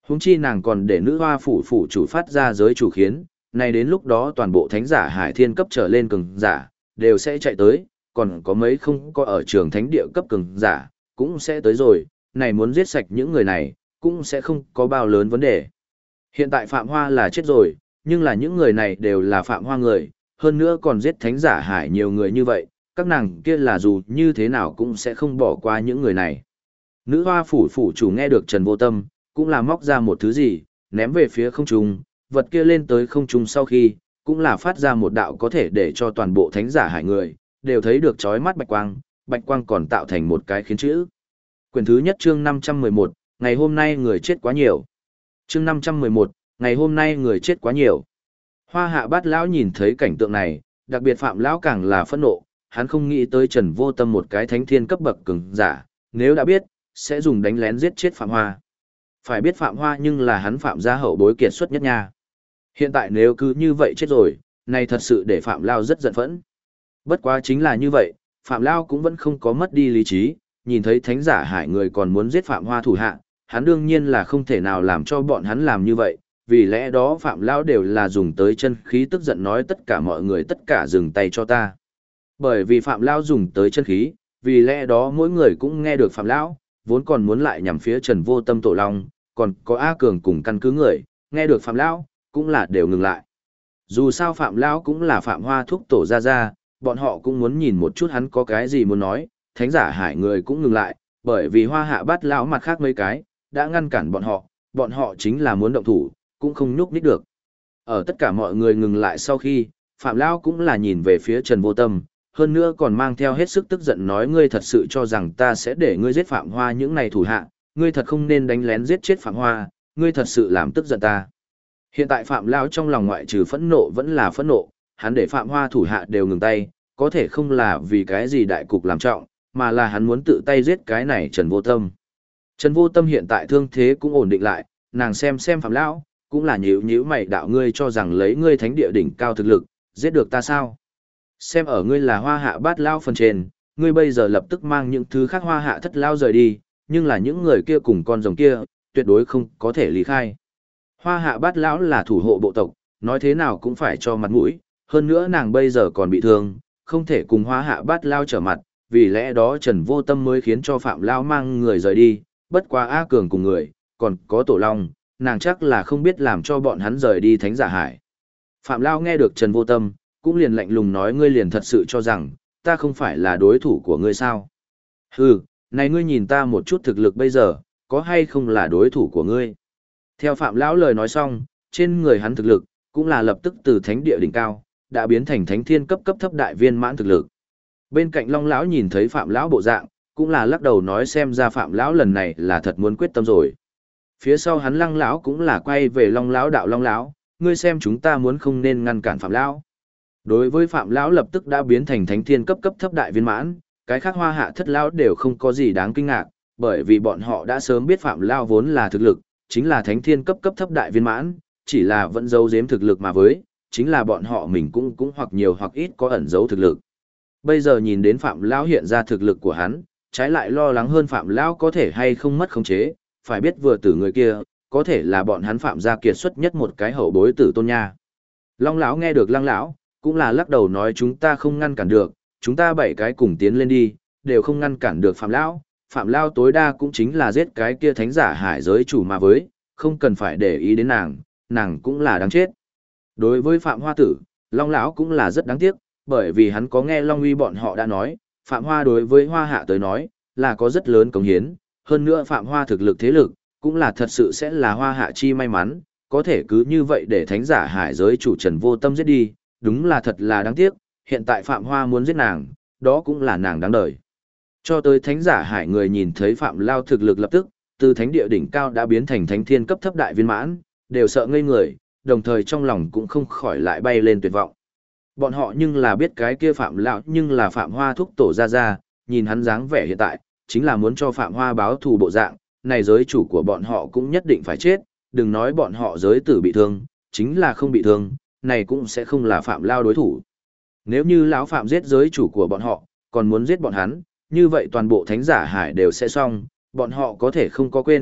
Huống chi nàng còn để nữ hoa phủ phủ chủ phát ra giới chủ khiến, này đến lúc đó toàn bộ thánh giả hải thiên cấp trở lên cường giả, đều sẽ chạy tới, còn có mấy không có ở trường thánh địa cấp cường giả, cũng sẽ tới rồi, này muốn giết sạch những người này, cũng sẽ không có bao lớn vấn đề. Hiện tại Phạm Hoa là chết rồi, nhưng là những người này đều là Phạm Hoa người, hơn nữa còn giết thánh giả hải nhiều người như vậy, các nàng kia là dù như thế nào cũng sẽ không bỏ qua những người này. Nữ hoa phủ phủ chủ nghe được Trần Vô Tâm, cũng là móc ra một thứ gì, ném về phía không trung, vật kia lên tới không trung sau khi, cũng là phát ra một đạo có thể để cho toàn bộ thánh giả hải người, đều thấy được chói mắt bạch quang còn tạo thành một cái khiến chữ. Quyển thứ nhất chương 511, ngày hôm nay người chết quá nhiều. Chương 511, ngày hôm nay người chết quá nhiều. Hoa Hạ Bát lão nhìn thấy cảnh tượng này, đặc biệt Phạm lão càng là phẫn nộ, hắn không nghĩ tới Trần Vô Tâm một cái thánh thiên cấp bậc cường giả, nếu đã biết, sẽ dùng đánh lén giết chết Phạm Hoa. Phải biết Phạm Hoa nhưng là hắn Phạm gia hậu bối kiệt xuất nhất nha. Hiện tại nếu cứ như vậy chết rồi, này thật sự để Phạm Lao rất giận phẫn. Bất quá chính là như vậy, Phạm Lao cũng vẫn không có mất đi lý trí, nhìn thấy thánh giả hải người còn muốn giết Phạm Hoa thủ hạ, hắn đương nhiên là không thể nào làm cho bọn hắn làm như vậy, vì lẽ đó Phạm Lao đều là dùng tới chân khí tức giận nói tất cả mọi người tất cả dừng tay cho ta. Bởi vì Phạm Lao dùng tới chân khí, vì lẽ đó mỗi người cũng nghe được Phạm Lão, vốn còn muốn lại nhằm phía Trần Vô Tâm Tổ Long, còn có A Cường cùng căn cứ người, nghe được Phạm Lão, cũng là đều ngừng lại. Dù sao Phạm Lão cũng là Phạm Hoa thúc tổ ra, bọn họ cũng muốn nhìn một chút hắn có cái gì muốn nói, thánh giả hải người cũng ngừng lại, bởi vì Hoa Hạ Bát lão mặt khác mấy cái, đã ngăn cản bọn họ chính là muốn động thủ, cũng không nhúc nhích được. Ở tất cả mọi người ngừng lại sau khi, Phạm Lão cũng là nhìn về phía Trần Vô Tâm, hơn nữa còn mang theo hết sức tức giận nói ngươi thật sự cho rằng ta sẽ để ngươi giết Phạm Hoa những này thủ hạ, ngươi thật không nên đánh lén giết chết Phạm Hoa, ngươi thật sự làm tức giận ta. Hiện tại Phạm Lão trong lòng ngoại trừ phẫn nộ vẫn là phẫn nộ, hắn để Phạm Hoa thủ hạ đều ngừng tay, có thể không là vì cái gì đại cục làm trọng, mà là hắn muốn tự tay giết cái này Trần Vô Tâm. Trần Vô Tâm hiện tại thương thế cũng ổn định lại, nàng xem Phạm Lão, cũng là nhíu mày đạo ngươi cho rằng lấy ngươi thánh địa đỉnh cao thực lực, giết được ta sao? Xem ở ngươi là Hoa Hạ Bát lão phần trên, ngươi bây giờ lập tức mang những thứ khác Hoa Hạ Thất lão rời đi, nhưng là những người kia cùng con rồng kia, tuyệt đối không có thể lý khai. Hoa Hạ Bát lão là thủ hộ bộ tộc, nói thế nào cũng phải cho mặt mũi, hơn nữa nàng bây giờ còn bị thương, không thể cùng Hoa Hạ Bát lão trở mặt, vì lẽ đó Trần Vô Tâm mới khiến cho Phạm lão mang người rời đi, bất quá A Cường cùng người, còn có Tổ Long, nàng chắc là không biết làm cho bọn hắn rời đi thánh giả hải. Phạm lão nghe được Trần Vô Tâm, cũng liền lạnh lùng nói ngươi liền thật sự cho rằng, ta không phải là đối thủ của ngươi sao? Hừ, này ngươi nhìn ta một chút thực lực bây giờ, có hay không là đối thủ của ngươi? Theo Phạm Lão lời nói xong, trên người hắn thực lực, cũng là lập tức từ thánh địa đỉnh cao, đã biến thành thánh thiên cấp thấp đại viên mãn thực lực. Bên cạnh Long Lão nhìn thấy Phạm Lão bộ dạng, cũng là lắc đầu nói xem ra Phạm Lão lần này là thật muốn quyết tâm rồi. Phía sau hắn Lăng Lão cũng là quay về Long Lão đạo Long Lão, ngươi xem chúng ta muốn không nên ngăn cản Phạm Lão. Đối với Phạm Lão lập tức đã biến thành thánh thiên cấp thấp đại viên mãn, cái khác Hoa Hạ Thất Lão đều không có gì đáng kinh ngạc, bởi vì bọn họ đã sớm biết Phạm Lão vốn là thực lực, chính là thánh thiên cấp thấp đại viên mãn, chỉ là vẫn giấu giếm thực lực mà với, chính là bọn họ mình cũng hoặc nhiều hoặc ít có ẩn giấu thực lực. Bây giờ nhìn đến Phạm Lão hiện ra thực lực của hắn, trái lại lo lắng hơn Phạm Lão có thể hay không mất khống chế, phải biết vừa tử người kia, có thể là bọn hắn Phạm gia kiệt xuất nhất một cái hậu bối tử tôn nha. Long Lão nghe được Lăng Lão, cũng là lắc đầu nói chúng ta không ngăn cản được, chúng ta 7 cái cùng tiến lên đi, đều không ngăn cản được Phạm Lão. Phạm Lão tối đa cũng chính là giết cái kia thánh giả hải giới chủ mà với, không cần phải để ý đến nàng cũng là đáng chết. Đối với Phạm Hoa tử, Long Lão cũng là rất đáng tiếc, bởi vì hắn có nghe Long Uy bọn họ đã nói, Phạm Hoa đối với Hoa Hạ tới nói, là có rất lớn cống hiến, hơn nữa Phạm Hoa thực lực thế lực, cũng là thật sự sẽ là Hoa Hạ chi may mắn, có thể cứ như vậy để thánh giả hải giới chủ Trần Vô Tâm giết đi, đúng là thật là đáng tiếc, hiện tại Phạm Hoa muốn giết nàng, đó cũng là nàng đáng đời. Cho tới thánh giả hải người nhìn thấy Phạm Lao thực lực lập tức, từ thánh địa đỉnh cao đã biến thành thánh thiên cấp thấp đại viên mãn, đều sợ ngây người, đồng thời trong lòng cũng không khỏi lại bay lên tuyệt vọng. Bọn họ nhưng là biết cái kia Phạm Lão nhưng là Phạm Hoa thúc tổ ra, nhìn hắn dáng vẻ hiện tại, chính là muốn cho Phạm Hoa báo thù bộ dạng, này giới chủ của bọn họ cũng nhất định phải chết, đừng nói bọn họ giới tử bị thương, chính là không bị thương, này cũng sẽ không là Phạm Lao đối thủ. Nếu như lão Phạm giết giới chủ của bọn họ, còn muốn giết bọn hắn, như vậy toàn bộ thánh giả hải đều sẽ xong, bọn họ có thể không có quên,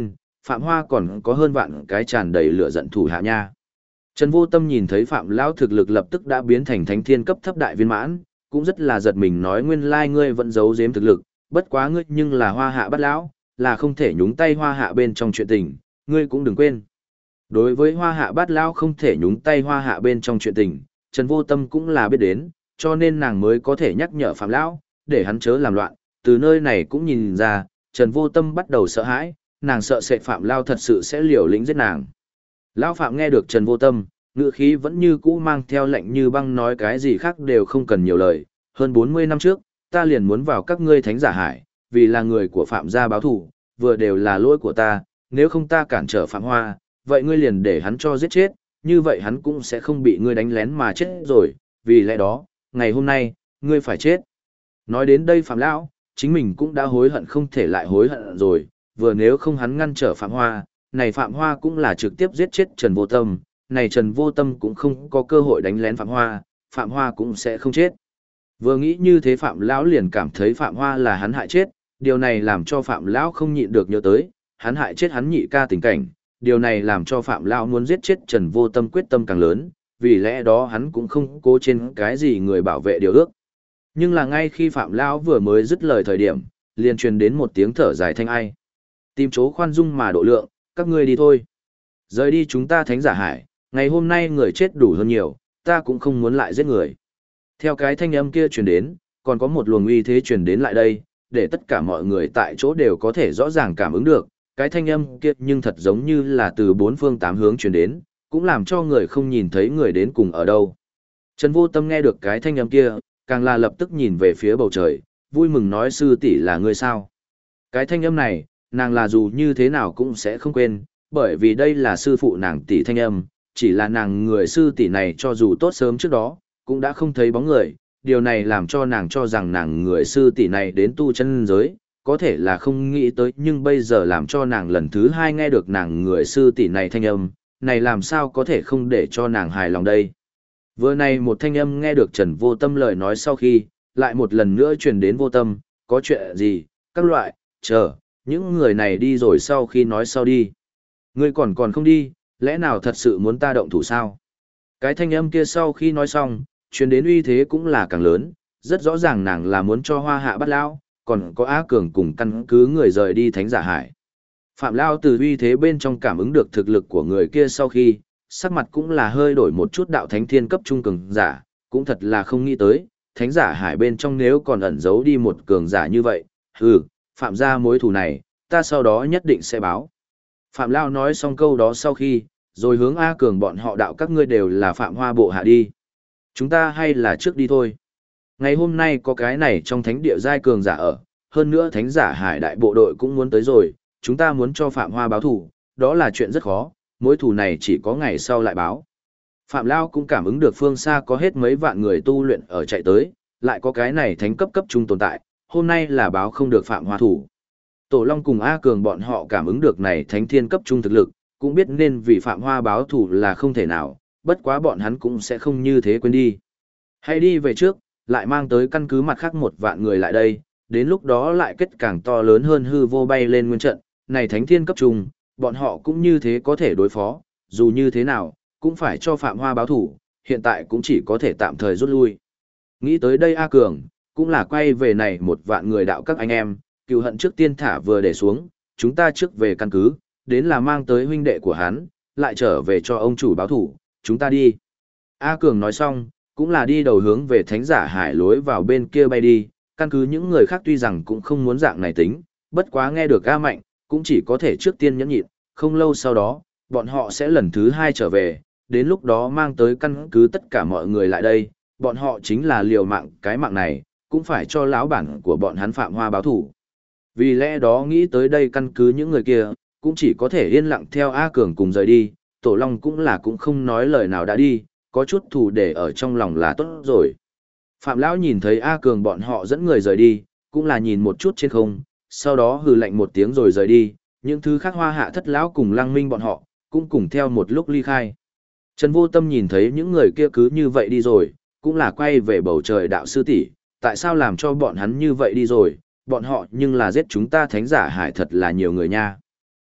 Phạm Hoa còn có hơn vạn cái tràn đầy lửa giận thủ hạ nha. Trần Vô Tâm nhìn thấy Phạm Lão thực lực lập tức đã biến thành thánh thiên cấp thấp đại viên mãn, cũng rất là giật mình nói nguyên lai ngươi vẫn giấu giếm thực lực, bất quá ngươi nhưng là Hoa Hạ Bát Lão, là không thể nhúng tay Hoa Hạ bên trong chuyện tình, ngươi cũng đừng quên. Đối với Hoa Hạ Bát Lão không thể nhúng tay Hoa Hạ bên trong chuyện tình, Trần Vô Tâm cũng là biết đến, cho nên nàng mới có thể nhắc nhở Phạm Lão, để hắn chớ làm loạn, từ nơi này cũng nhìn ra, Trần Vô Tâm bắt đầu sợ hãi, nàng sợ sệt Phạm Lão thật sự sẽ liều lĩnh giết nàng. Lão Phạm nghe được Trần Vô Tâm, ngữ khí vẫn như cũ mang theo lệnh như băng nói cái gì khác đều không cần nhiều lời, hơn 40 năm trước, ta liền muốn vào các ngươi thánh giả hải, vì là người của Phạm gia báo thù, vừa đều là lỗi của ta, nếu không ta cản trở Phạm Hoa, vậy ngươi liền để hắn cho giết chết, như vậy hắn cũng sẽ không bị ngươi đánh lén mà chết rồi, vì lẽ đó, ngày hôm nay, ngươi phải chết. Nói đến đây Phạm Lão, chính mình cũng đã hối hận không thể lại hối hận rồi, vừa nếu không hắn ngăn trở Phạm Hoa, này Phạm Hoa cũng là trực tiếp giết chết Trần Vô Tâm, này Trần Vô Tâm cũng không có cơ hội đánh lén Phạm Hoa cũng sẽ không chết. Vừa nghĩ như thế Phạm Lão liền cảm thấy Phạm Hoa là hắn hại chết, điều này làm cho Phạm Lão không nhịn được nhớ tới, hắn hại chết hắn nhị ca tình cảnh, điều này làm cho Phạm Lão muốn giết chết Trần Vô Tâm quyết tâm càng lớn, vì lẽ đó hắn cũng không cố trên cái gì người bảo vệ điều ước. Nhưng là ngay khi Phạm Lão vừa mới dứt lời thời điểm, liền truyền đến một tiếng thở dài thanh ai. Tìm chỗ khoan dung mà độ lượng, các ngươi đi thôi. Rời đi chúng ta thánh giả hải, ngày hôm nay người chết đủ hơn nhiều, ta cũng không muốn lại giết người. Theo cái thanh âm kia truyền đến, còn có một luồng uy thế truyền đến lại đây, để tất cả mọi người tại chỗ đều có thể rõ ràng cảm ứng được, cái thanh âm kia nhưng thật giống như là từ bốn phương tám hướng truyền đến, cũng làm cho người không nhìn thấy người đến cùng ở đâu. Trần Vô Tâm nghe được cái thanh âm kia, càng là lập tức nhìn về phía bầu trời, vui mừng nói sư tỷ là người sao. Cái thanh âm này, nàng là dù như thế nào cũng sẽ không quên, bởi vì đây là sư phụ nàng tỷ thanh âm, chỉ là nàng người sư tỷ này cho dù tốt sớm trước đó, cũng đã không thấy bóng người, điều này làm cho nàng cho rằng nàng người sư tỷ này đến tu chân giới, có thể là không nghĩ tới nhưng bây giờ làm cho nàng lần thứ hai nghe được nàng người sư tỷ này thanh âm, này làm sao có thể không để cho nàng hài lòng đây. Vừa này một thanh âm nghe được Trần Vô Tâm lời nói sau khi, lại một lần nữa truyền đến Vô Tâm, có chuyện gì, các loại, chờ, những người này đi rồi sau khi nói sau đi. Ngươi còn không đi, lẽ nào thật sự muốn ta động thủ sao? Cái thanh âm kia sau khi nói xong, truyền đến uy thế cũng là càng lớn, rất rõ ràng nàng là muốn cho Hoa Hạ Bát Lão, còn có Á Cường cùng căn cứ người rời đi thánh giả hải. Phạm Lão từ uy thế bên trong cảm ứng được thực lực của người kia sau khi, sắc mặt cũng là hơi đổi một chút đạo thánh thiên cấp trung cường giả, cũng thật là không nghĩ tới, thánh giả hải bên trong nếu còn ẩn giấu đi một cường giả như vậy, Phạm gia mối thù này, ta sau đó nhất định sẽ báo. Phạm Lão nói xong câu đó sau khi, rồi hướng A Cường bọn họ đạo các ngươi đều là Phạm Hoa bộ hạ đi. Chúng ta hay là trước đi thôi. Ngày hôm nay có cái này trong thánh địa giai cường giả ở, hơn nữa thánh giả hải đại bộ đội cũng muốn tới rồi, chúng ta muốn cho Phạm Hoa báo thù, đó là chuyện rất khó, mối thù này chỉ có ngày sau lại báo. Phạm Lao cũng cảm ứng được phương xa có hết mấy vạn người tu luyện ở chạy tới, lại có cái này thánh cấp cấp trung tồn tại, hôm nay là báo không được Phạm Hoa thủ. Tổ Long cùng A Cường bọn họ cảm ứng được này thánh thiên cấp trung thực lực, cũng biết nên vì Phạm Hoa báo thù là không thể nào, bất quá bọn hắn cũng sẽ không như thế quên đi. Hãy đi về trước, lại mang tới căn cứ mặt khác một vạn người lại đây, đến lúc đó lại kết càng to lớn hơn hư vô bay lên nguyên trận, này thánh thiên cấp trung, bọn họ cũng như thế có thể đối phó, dù như thế nào, cũng phải cho Phạm Hoa báo thủ, hiện tại cũng chỉ có thể tạm thời rút lui. Nghĩ tới đây A Cường, cũng là quay về này một vạn người đạo các anh em, cựu hận trước tiên thả vừa để xuống, chúng ta trước về căn cứ, đến là mang tới huynh đệ của hắn, lại trở về cho ông chủ báo thủ, chúng ta đi. A Cường nói xong, cũng là đi đầu hướng về thánh giả hải lối vào bên kia bay đi, căn cứ những người khác tuy rằng cũng không muốn dạng này tính, bất quá nghe được A Mạnh, cũng chỉ có thể trước tiên nhẫn nhịn, không lâu sau đó, bọn họ sẽ lần thứ hai trở về, đến lúc đó mang tới căn cứ tất cả mọi người lại đây, bọn họ chính là liều mạng cái mạng này, cũng phải cho lão bản của bọn hắn Phạm Hoa báo thủ. Vì lẽ đó nghĩ tới đây căn cứ những người kia, cũng chỉ có thể yên lặng theo A Cường cùng rời đi, Tổ Long cũng không nói lời nào đã đi, có chút thù để ở trong lòng là tốt rồi. Phạm Lão nhìn thấy A Cường bọn họ dẫn người rời đi, cũng là nhìn một chút trên không, sau đó hừ lạnh một tiếng rồi rời đi, những thứ khác Hoa Hạ Thất Lão cùng Lăng Minh bọn họ, cũng cùng theo một lúc ly khai. Trần Vô Tâm nhìn thấy những người kia cứ như vậy đi rồi, cũng là quay về bầu trời đạo sư tỷ, tại sao làm cho bọn hắn như vậy đi rồi, bọn họ nhưng là giết chúng ta thánh giả hải thật là nhiều người nha.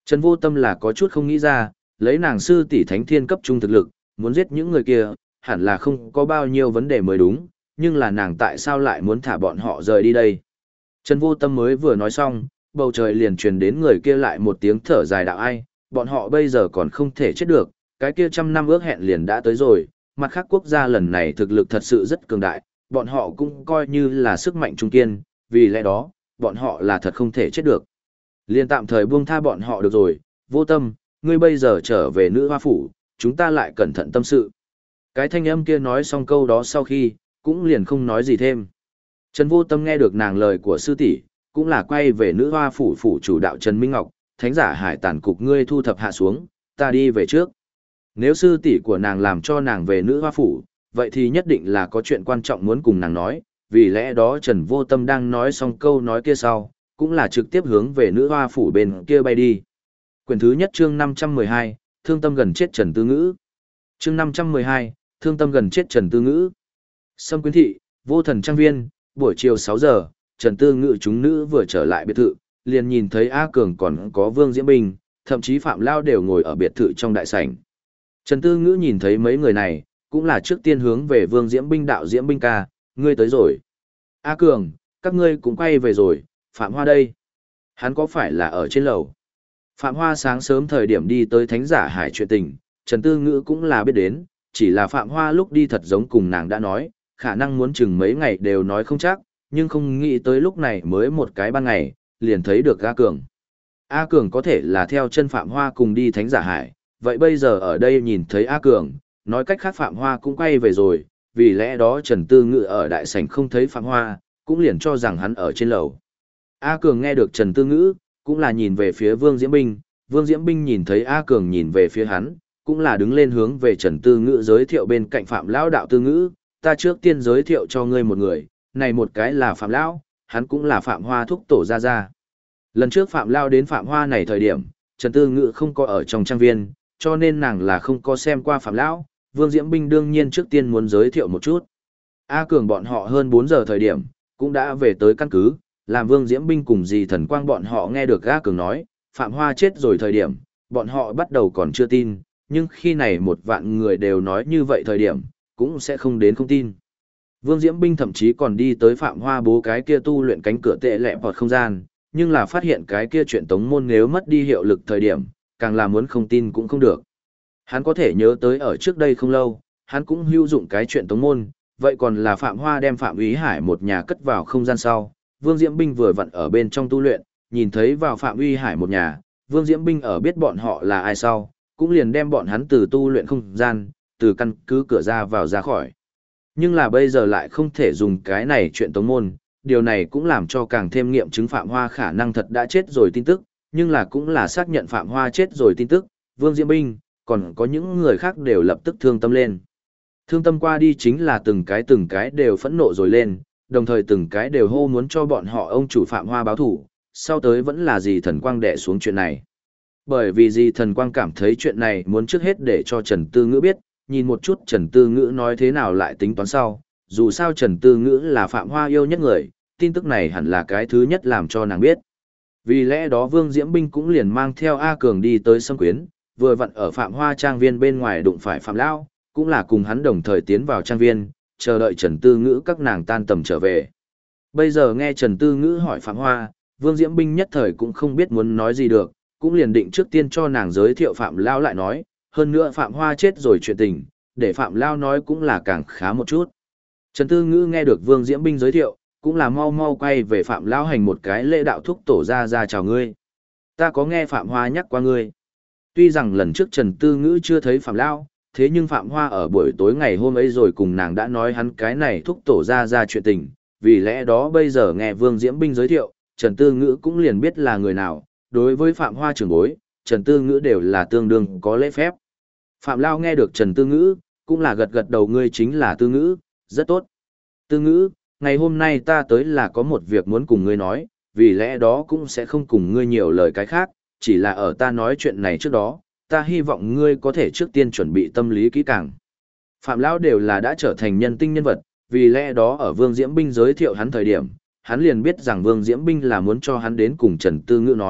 Trần Vô Tâm là có chút không nghĩ ra, lấy nàng sư tỷ thánh thiên cấp trung thực lực, muốn giết những người kia, hẳn là không có bao nhiêu vấn đề mới đúng, nhưng là nàng tại sao lại muốn thả bọn họ rời đi đây? Trần Vô Tâm mới vừa nói xong, bầu trời liền truyền đến người kia lại một tiếng thở dài đạo ai, bọn họ bây giờ còn không thể chết được, cái kia 100 năm ước hẹn liền đã tới rồi, mặt khác quốc gia lần này thực lực thật sự rất cường đại, bọn họ cũng coi như là sức mạnh trung kiên, vì lẽ đó, bọn họ là thật không thể chết được. Liền tạm thời buông tha bọn họ được rồi, Vô Tâm, ngươi bây giờ trở về nữ hoa phủ, chúng ta lại cẩn thận tâm sự. Cái thanh âm kia nói xong câu đó sau khi, cũng liền không nói gì thêm. Trần Vô Tâm nghe được nàng lời của sư tỷ, cũng là quay về nữ hoa phủ phủ chủ đạo Trần Minh Ngọc, thánh giả hải tản cục ngươi thu thập hạ xuống, ta đi về trước. Nếu sư tỷ của nàng làm cho nàng về nữ hoa phủ, vậy thì nhất định là có chuyện quan trọng muốn cùng nàng nói, vì lẽ đó Trần Vô Tâm đang nói xong câu nói kia sau, cũng là trực tiếp hướng về nữ hoa phủ bên kia bay đi. Quyển thứ nhất chương 512, thương tâm gần chết Trần Tư Ngữ. Chương 512, thương tâm gần chết Trần Tư Ngữ. Sâm Quyến Thị, Vô Thần Trang Viên, buổi chiều 6 giờ, Trần Tư Ngữ chúng nữ vừa trở lại biệt thự, liền nhìn thấy A Cường còn có Vương Diễm Bình, thậm chí Phạm Lao đều ngồi ở biệt thự trong đại sảnh. Trần Tư Ngữ nhìn thấy mấy người này, cũng là trước tiên hướng về Vương Diễm Binh đạo Diễm Binh ca, ngươi tới rồi. A Cường, các ngươi cũng quay về rồi, Phạm Hoa đây. Hắn có phải là ở trên lầu? Phạm Hoa sáng sớm thời điểm đi tới Thánh giả Hải chuyện tình, Trần Tư Ngữ cũng là biết đến, chỉ là Phạm Hoa lúc đi thật giống cùng nàng đã nói, khả năng muốn chừng mấy ngày đều nói không chắc, nhưng không nghĩ tới lúc này mới một cái ban ngày, liền thấy được A Cường. A Cường có thể là theo chân Phạm Hoa cùng đi Thánh giả Hải, vậy bây giờ ở đây nhìn thấy A Cường, nói cách khác Phạm Hoa cũng quay về rồi, vì lẽ đó Trần Tư Ngữ ở đại sảnh không thấy Phạm Hoa, cũng liền cho rằng hắn ở trên lầu. A Cường nghe được Trần Tư Ngữ, cũng là nhìn về phía Vương Diễm Binh, Vương Diễm Binh nhìn thấy A Cường nhìn về phía hắn, cũng là đứng lên hướng về Trần Tư Ngữ giới thiệu bên cạnh Phạm Lão đạo Tư Ngữ, ta trước tiên giới thiệu cho ngươi một người, này một cái là Phạm Lão, hắn cũng là Phạm Hoa thúc tổ gia gia. Lần trước Phạm Lão đến Phạm Hoa này thời điểm, Trần Tư Ngữ không có ở trong trang viên, cho nên nàng là không có xem qua Phạm Lão, Vương Diễm Binh đương nhiên trước tiên muốn giới thiệu một chút. A Cường bọn họ hơn 4 giờ thời điểm, cũng đã về tới căn cứ, làm Vương Diễm Binh cùng dì Thần Quang bọn họ nghe được A Cường nói, Phạm Hoa chết rồi thời điểm, bọn họ bắt đầu còn chưa tin, nhưng khi này một vạn người đều nói như vậy thời điểm, cũng sẽ không đến không tin. Vương Diễm Binh thậm chí còn đi tới Phạm Hoa bố cái kia tu luyện cánh cửa tệ lẹ vọt không gian, nhưng là phát hiện cái kia chuyện tống môn nếu mất đi hiệu lực thời điểm, càng là muốn không tin cũng không được. Hắn có thể nhớ tới ở trước đây không lâu, hắn cũng hữu dụng cái chuyện tống môn, vậy còn là Phạm Hoa đem Phạm Úy Hải một nhà cất vào không gian sau, Vương Diễm Binh vừa vặn ở bên trong tu luyện, nhìn thấy vào Phạm Uy Hải một nhà, Vương Diễm Binh ở biết bọn họ là ai sau, cũng liền đem bọn hắn từ tu luyện không gian, từ căn cứ cửa ra vào ra khỏi. Nhưng là bây giờ lại không thể dùng cái này chuyện tống môn, điều này cũng làm cho càng thêm nghiệm chứng Phạm Hoa khả năng thật đã chết rồi tin tức, nhưng là cũng là xác nhận Phạm Hoa chết rồi tin tức, Vương Diễm Binh, còn có những người khác đều lập tức thương tâm lên. Thương tâm qua đi chính là từng cái đều phẫn nộ rồi lên, đồng thời từng cái đều hô muốn cho bọn họ ông chủ Phạm Hoa báo thủ, sau tới vẫn là dì Thần Quang đè xuống chuyện này. Bởi vì dì Thần Quang cảm thấy chuyện này muốn trước hết để cho Trần Tư Ngữ biết, nhìn một chút Trần Tư Ngữ nói thế nào lại tính toán sau, dù sao Trần Tư Ngữ là Phạm Hoa yêu nhất người, tin tức này hẳn là cái thứ nhất làm cho nàng biết. Vì lẽ đó Vương Diễm Binh cũng liền mang theo A Cường đi tới Sâm Quyến, vừa vặn ở Phạm Hoa trang viên bên ngoài đụng phải Phạm Lão, cũng là cùng hắn đồng thời tiến vào trang viên, chờ đợi Trần Tư Ngữ các nàng tan tầm trở về. Bây giờ nghe Trần Tư Ngữ hỏi Phạm Hoa, Vương Diễm Binh nhất thời cũng không biết muốn nói gì được, cũng liền định trước tiên cho nàng giới thiệu Phạm Lao lại nói, hơn nữa Phạm Hoa chết rồi chuyện tình, để Phạm Lao nói cũng là càng khá một chút. Trần Tư Ngữ nghe được Vương Diễm Binh giới thiệu, cũng là mau mau quay về Phạm Lao hành một cái lễ đạo thúc tổ ra chào ngươi. Ta có nghe Phạm Hoa nhắc qua ngươi. Tuy rằng lần trước Trần Tư Ngữ chưa thấy Phạm Lao, thế nhưng Phạm Hoa ở buổi tối ngày hôm ấy rồi cùng nàng đã nói hắn cái này thúc tổ ra chuyện tình, vì lẽ đó bây giờ nghe Vương Diễm Binh giới thiệu, Trần Tư Ngữ cũng liền biết là người nào, đối với Phạm Hoa trưởng bối, Trần Tư Ngữ đều là tương đương có lễ phép. Phạm Lao nghe được Trần Tư Ngữ, cũng là gật gật đầu ngươi chính là Tư Ngữ, rất tốt. Tư Ngữ, ngày hôm nay ta tới là có một việc muốn cùng ngươi nói, vì lẽ đó cũng sẽ không cùng ngươi nhiều lời cái khác, chỉ là ở ta nói chuyện này trước đó, ta hy vọng ngươi có thể trước tiên chuẩn bị tâm lý kỹ càng. Phạm Lão đều là đã trở thành nhân tinh nhân vật, vì lẽ đó ở Vương Diễm Binh giới thiệu hắn thời điểm, hắn liền biết rằng Vương Diễm Binh là muốn cho hắn đến cùng Trần Tư Ngữ nói,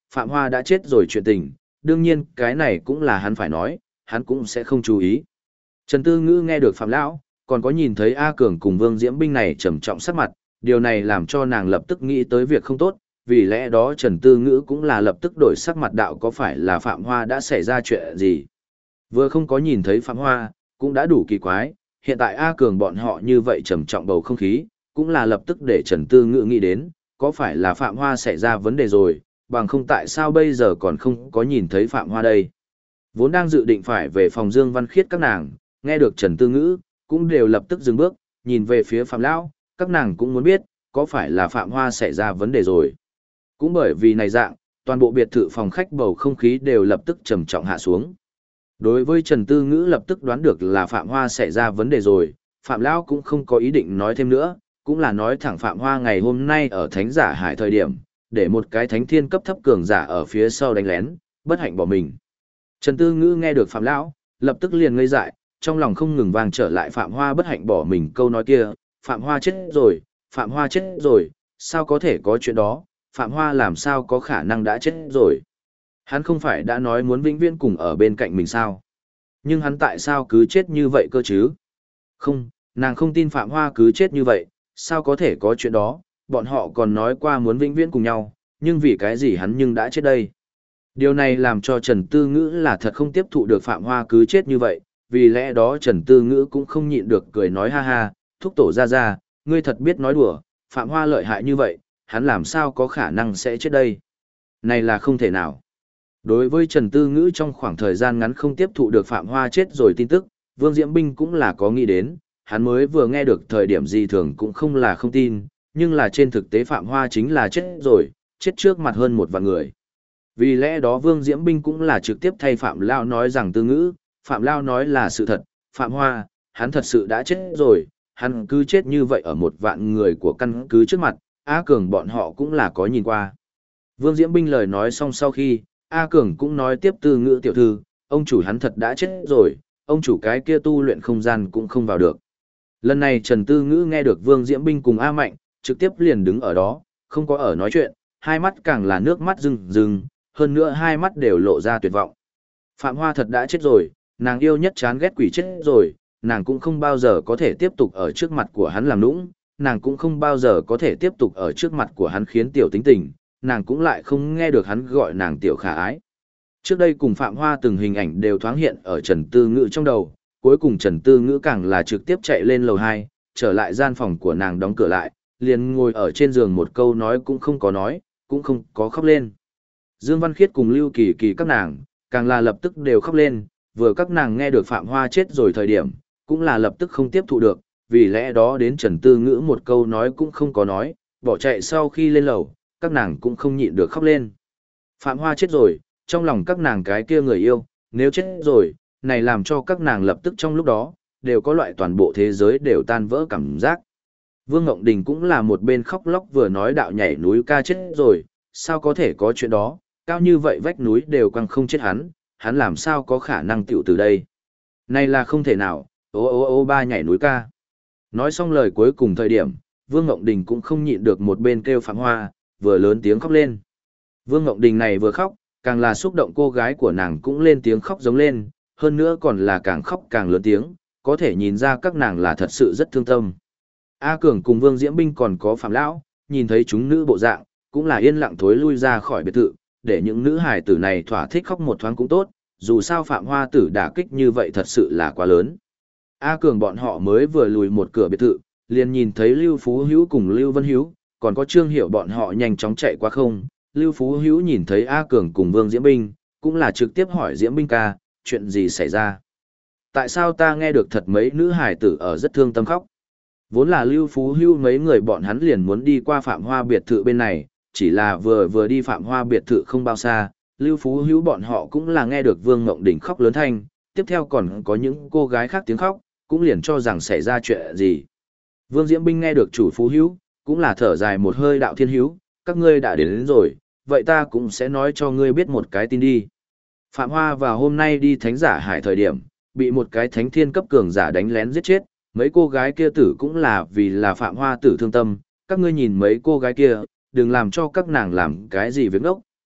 Phạm Hoa đã chết rồi chuyện tình, đương nhiên cái này cũng là hắn phải nói, hắn cũng sẽ không chú ý. Trần Tư Ngữ nghe được Phạm Lão, còn có nhìn thấy A Cường cùng Vương Diễm Binh này trầm trọng sắc mặt, điều này làm cho nàng lập tức nghĩ tới việc không tốt, vì lẽ đó Trần Tư Ngữ cũng là lập tức đổi sắc mặt đạo có phải là Phạm Hoa đã xảy ra chuyện gì. Vừa không có nhìn thấy Phạm Hoa, cũng đã đủ kỳ quái, hiện tại A Cường bọn họ như vậy trầm trọng bầu không khí, cũng là lập tức để Trần Tư Ngữ nghĩ đến, có phải là Phạm Hoa xảy ra vấn đề rồi, bằng không tại sao bây giờ còn không có nhìn thấy Phạm Hoa đây. Vốn đang dự định phải về phòng Dương Văn Khiết các nàng, nghe được Trần Tư Ngữ, cũng đều lập tức dừng bước, nhìn về phía Phạm Lão, các nàng cũng muốn biết, có phải là Phạm Hoa xảy ra vấn đề rồi. Cũng bởi vì này dạng, toàn bộ biệt thự phòng khách bầu không khí đều lập tức trầm trọng hạ xuống. Đối với Trần Tư Ngữ lập tức đoán được là Phạm Hoa xảy ra vấn đề rồi, Phạm Lão cũng không có ý định nói thêm nữa, cũng là nói thẳng Phạm Hoa ngày hôm nay ở Thánh Giả Hải thời điểm, để một cái thánh thiên cấp thấp cường giả ở phía sau đánh lén, bất hạnh bỏ mình. Trần Tư Ngữ nghe được Phạm Lão, lập tức liền ngây dại, trong lòng không ngừng vang trở lại Phạm Hoa bất hạnh bỏ mình câu nói kia, Phạm Hoa chết rồi, Phạm Hoa chết rồi, sao có thể có chuyện đó, Phạm Hoa làm sao có khả năng đã chết rồi. Hắn không phải đã nói muốn vĩnh viễn cùng ở bên cạnh mình sao? Nhưng hắn tại sao cứ chết như vậy cơ chứ? Không, nàng không tin Phạm Hoa cứ chết như vậy, sao có thể có chuyện đó, bọn họ còn nói qua muốn vĩnh viễn cùng nhau, nhưng vì cái gì hắn nhưng đã chết đây. Điều này làm cho Trần Tư Ngữ là thật không tiếp thụ được Phạm Hoa cứ chết như vậy, vì lẽ đó Trần Tư Ngữ cũng không nhịn được cười nói ha ha, thúc tổ ra, ngươi thật biết nói đùa, Phạm Hoa lợi hại như vậy, hắn làm sao có khả năng sẽ chết đây. Này là không thể nào. Đối với Trần Tư Ngữ trong khoảng thời gian ngắn không tiếp thụ được Phạm Hoa chết rồi tin tức, Vương Diễm Binh cũng là có nghĩ đến, hắn mới vừa nghe được thời điểm gì thường cũng không là không tin, nhưng là trên thực tế Phạm Hoa chính là chết rồi, chết trước mặt hơn một vạn người. Vì lẽ đó Vương Diễm Binh cũng là trực tiếp thay Phạm Lao nói rằng Tư Ngữ, Phạm Lao nói là sự thật, Phạm Hoa, hắn thật sự đã chết rồi, hắn cứ chết như vậy ở một vạn người của căn cứ trước mặt, A Cường bọn họ cũng là có nhìn qua. Vương Diễm Binh lời nói xong sau khi, A Cường cũng nói tiếp Tư Ngữ tiểu thư, ông chủ hắn thật đã chết rồi, ông chủ cái kia tu luyện không gian cũng không vào được. Lần này Trần Tư Ngữ nghe được Vương Diễm Binh cùng A Mạnh, trực tiếp liền đứng ở đó, không có ở nói chuyện, hai mắt càng là nước mắt rưng rưng, hơn nữa hai mắt đều lộ ra tuyệt vọng. Phạm Hoa thật đã chết rồi, nàng yêu nhất chán ghét quỷ chết rồi, nàng cũng không bao giờ có thể tiếp tục ở trước mặt của hắn làm nũng, nàng cũng không bao giờ có thể tiếp tục ở trước mặt của hắn khiến tiểu tính tình, nàng cũng lại không nghe được hắn gọi nàng tiểu khả ái. Trước đây cùng Phạm Hoa từng hình ảnh đều thoáng hiện ở Trần Tư Ngữ trong đầu, cuối cùng Trần Tư Ngữ càng là trực tiếp chạy lên lầu 2, trở lại gian phòng của nàng đóng cửa lại, liền ngồi ở trên giường một câu nói cũng không có nói, cũng không có khóc lên. Dương Văn Khiết cùng Lưu Kỳ Kỳ các nàng, càng là lập tức đều khóc lên, vừa các nàng nghe được Phạm Hoa chết rồi thời điểm, cũng là lập tức không tiếp thụ được, vì lẽ đó đến Trần Tư Ngữ một câu nói cũng không có nói, bỏ chạy sau khi lên lầu, các nàng cũng không nhịn được khóc lên. Phạm Hoa chết rồi, trong lòng các nàng cái kia người yêu, nếu chết rồi, này làm cho các nàng lập tức trong lúc đó, đều có loại toàn bộ thế giới đều tan vỡ cảm giác. Vương Ngộng Đình cũng là một bên khóc lóc vừa nói đạo nhảy núi ca chết rồi, sao có thể có chuyện đó, cao như vậy vách núi đều quăng không chết hắn làm sao có khả năng tiểu từ đây. Này là không thể nào, ô ba nhảy núi ca. Nói xong lời cuối cùng thời điểm, Vương Ngộng Đình cũng không nhịn được một bên kêu Phạm Hoa, vừa lớn tiếng khóc lên. Vương Ngộng Đình này vừa khóc, càng là xúc động cô gái của nàng cũng lên tiếng khóc giống lên, hơn nữa còn là càng khóc càng lớn tiếng, có thể nhìn ra các nàng là thật sự rất thương tâm. A Cường cùng Vương Diễm Binh còn có Phạm Lão, nhìn thấy chúng nữ bộ dạng, cũng là yên lặng thối lui ra khỏi biệt thự, để những nữ hài tử này thỏa thích khóc một thoáng cũng tốt, dù sao Phạm Hoa tử đả kích như vậy thật sự là quá lớn. A Cường bọn họ mới vừa lùi một cửa biệt thự, liền nhìn thấy Lưu Phú Hữu cùng Lưu Vân Hữu, còn có Trương Hiểu bọn họ nhanh chóng chạy qua không. Lưu Phú Hữu nhìn thấy A Cường cùng Vương Diễm Binh, cũng là trực tiếp hỏi Diễm Binh ca, chuyện gì xảy ra? Tại sao ta nghe được thật mấy nữ hài tử ở rất thương tâm khóc? Vốn là Lưu Phú Hữu mấy người bọn hắn liền muốn đi qua Phạm Hoa biệt thự bên này, chỉ là vừa đi Phạm Hoa biệt thự không bao xa, Lưu Phú Hữu bọn họ cũng là nghe được Vương Ngộng Đình khóc lớn thanh, tiếp theo còn có những cô gái khác tiếng khóc, cũng liền cho rằng xảy ra chuyện gì. Vương Diễm Binh nghe được chủ Phú Hữu, cũng là thở dài một hơi đạo thiên hữu, các ngươi đã đến rồi, vậy ta cũng sẽ nói cho ngươi biết một cái tin đi. Phạm Hoa vào hôm nay đi Thánh Giả Hải thời điểm, bị một cái thánh thiên cấp cường giả đánh lén giết chết, mấy cô gái kia tử cũng là vì là Phạm Hoa tử thương tâm, các ngươi nhìn mấy cô gái kia, đừng làm cho các nàng làm cái gì việc ngốc,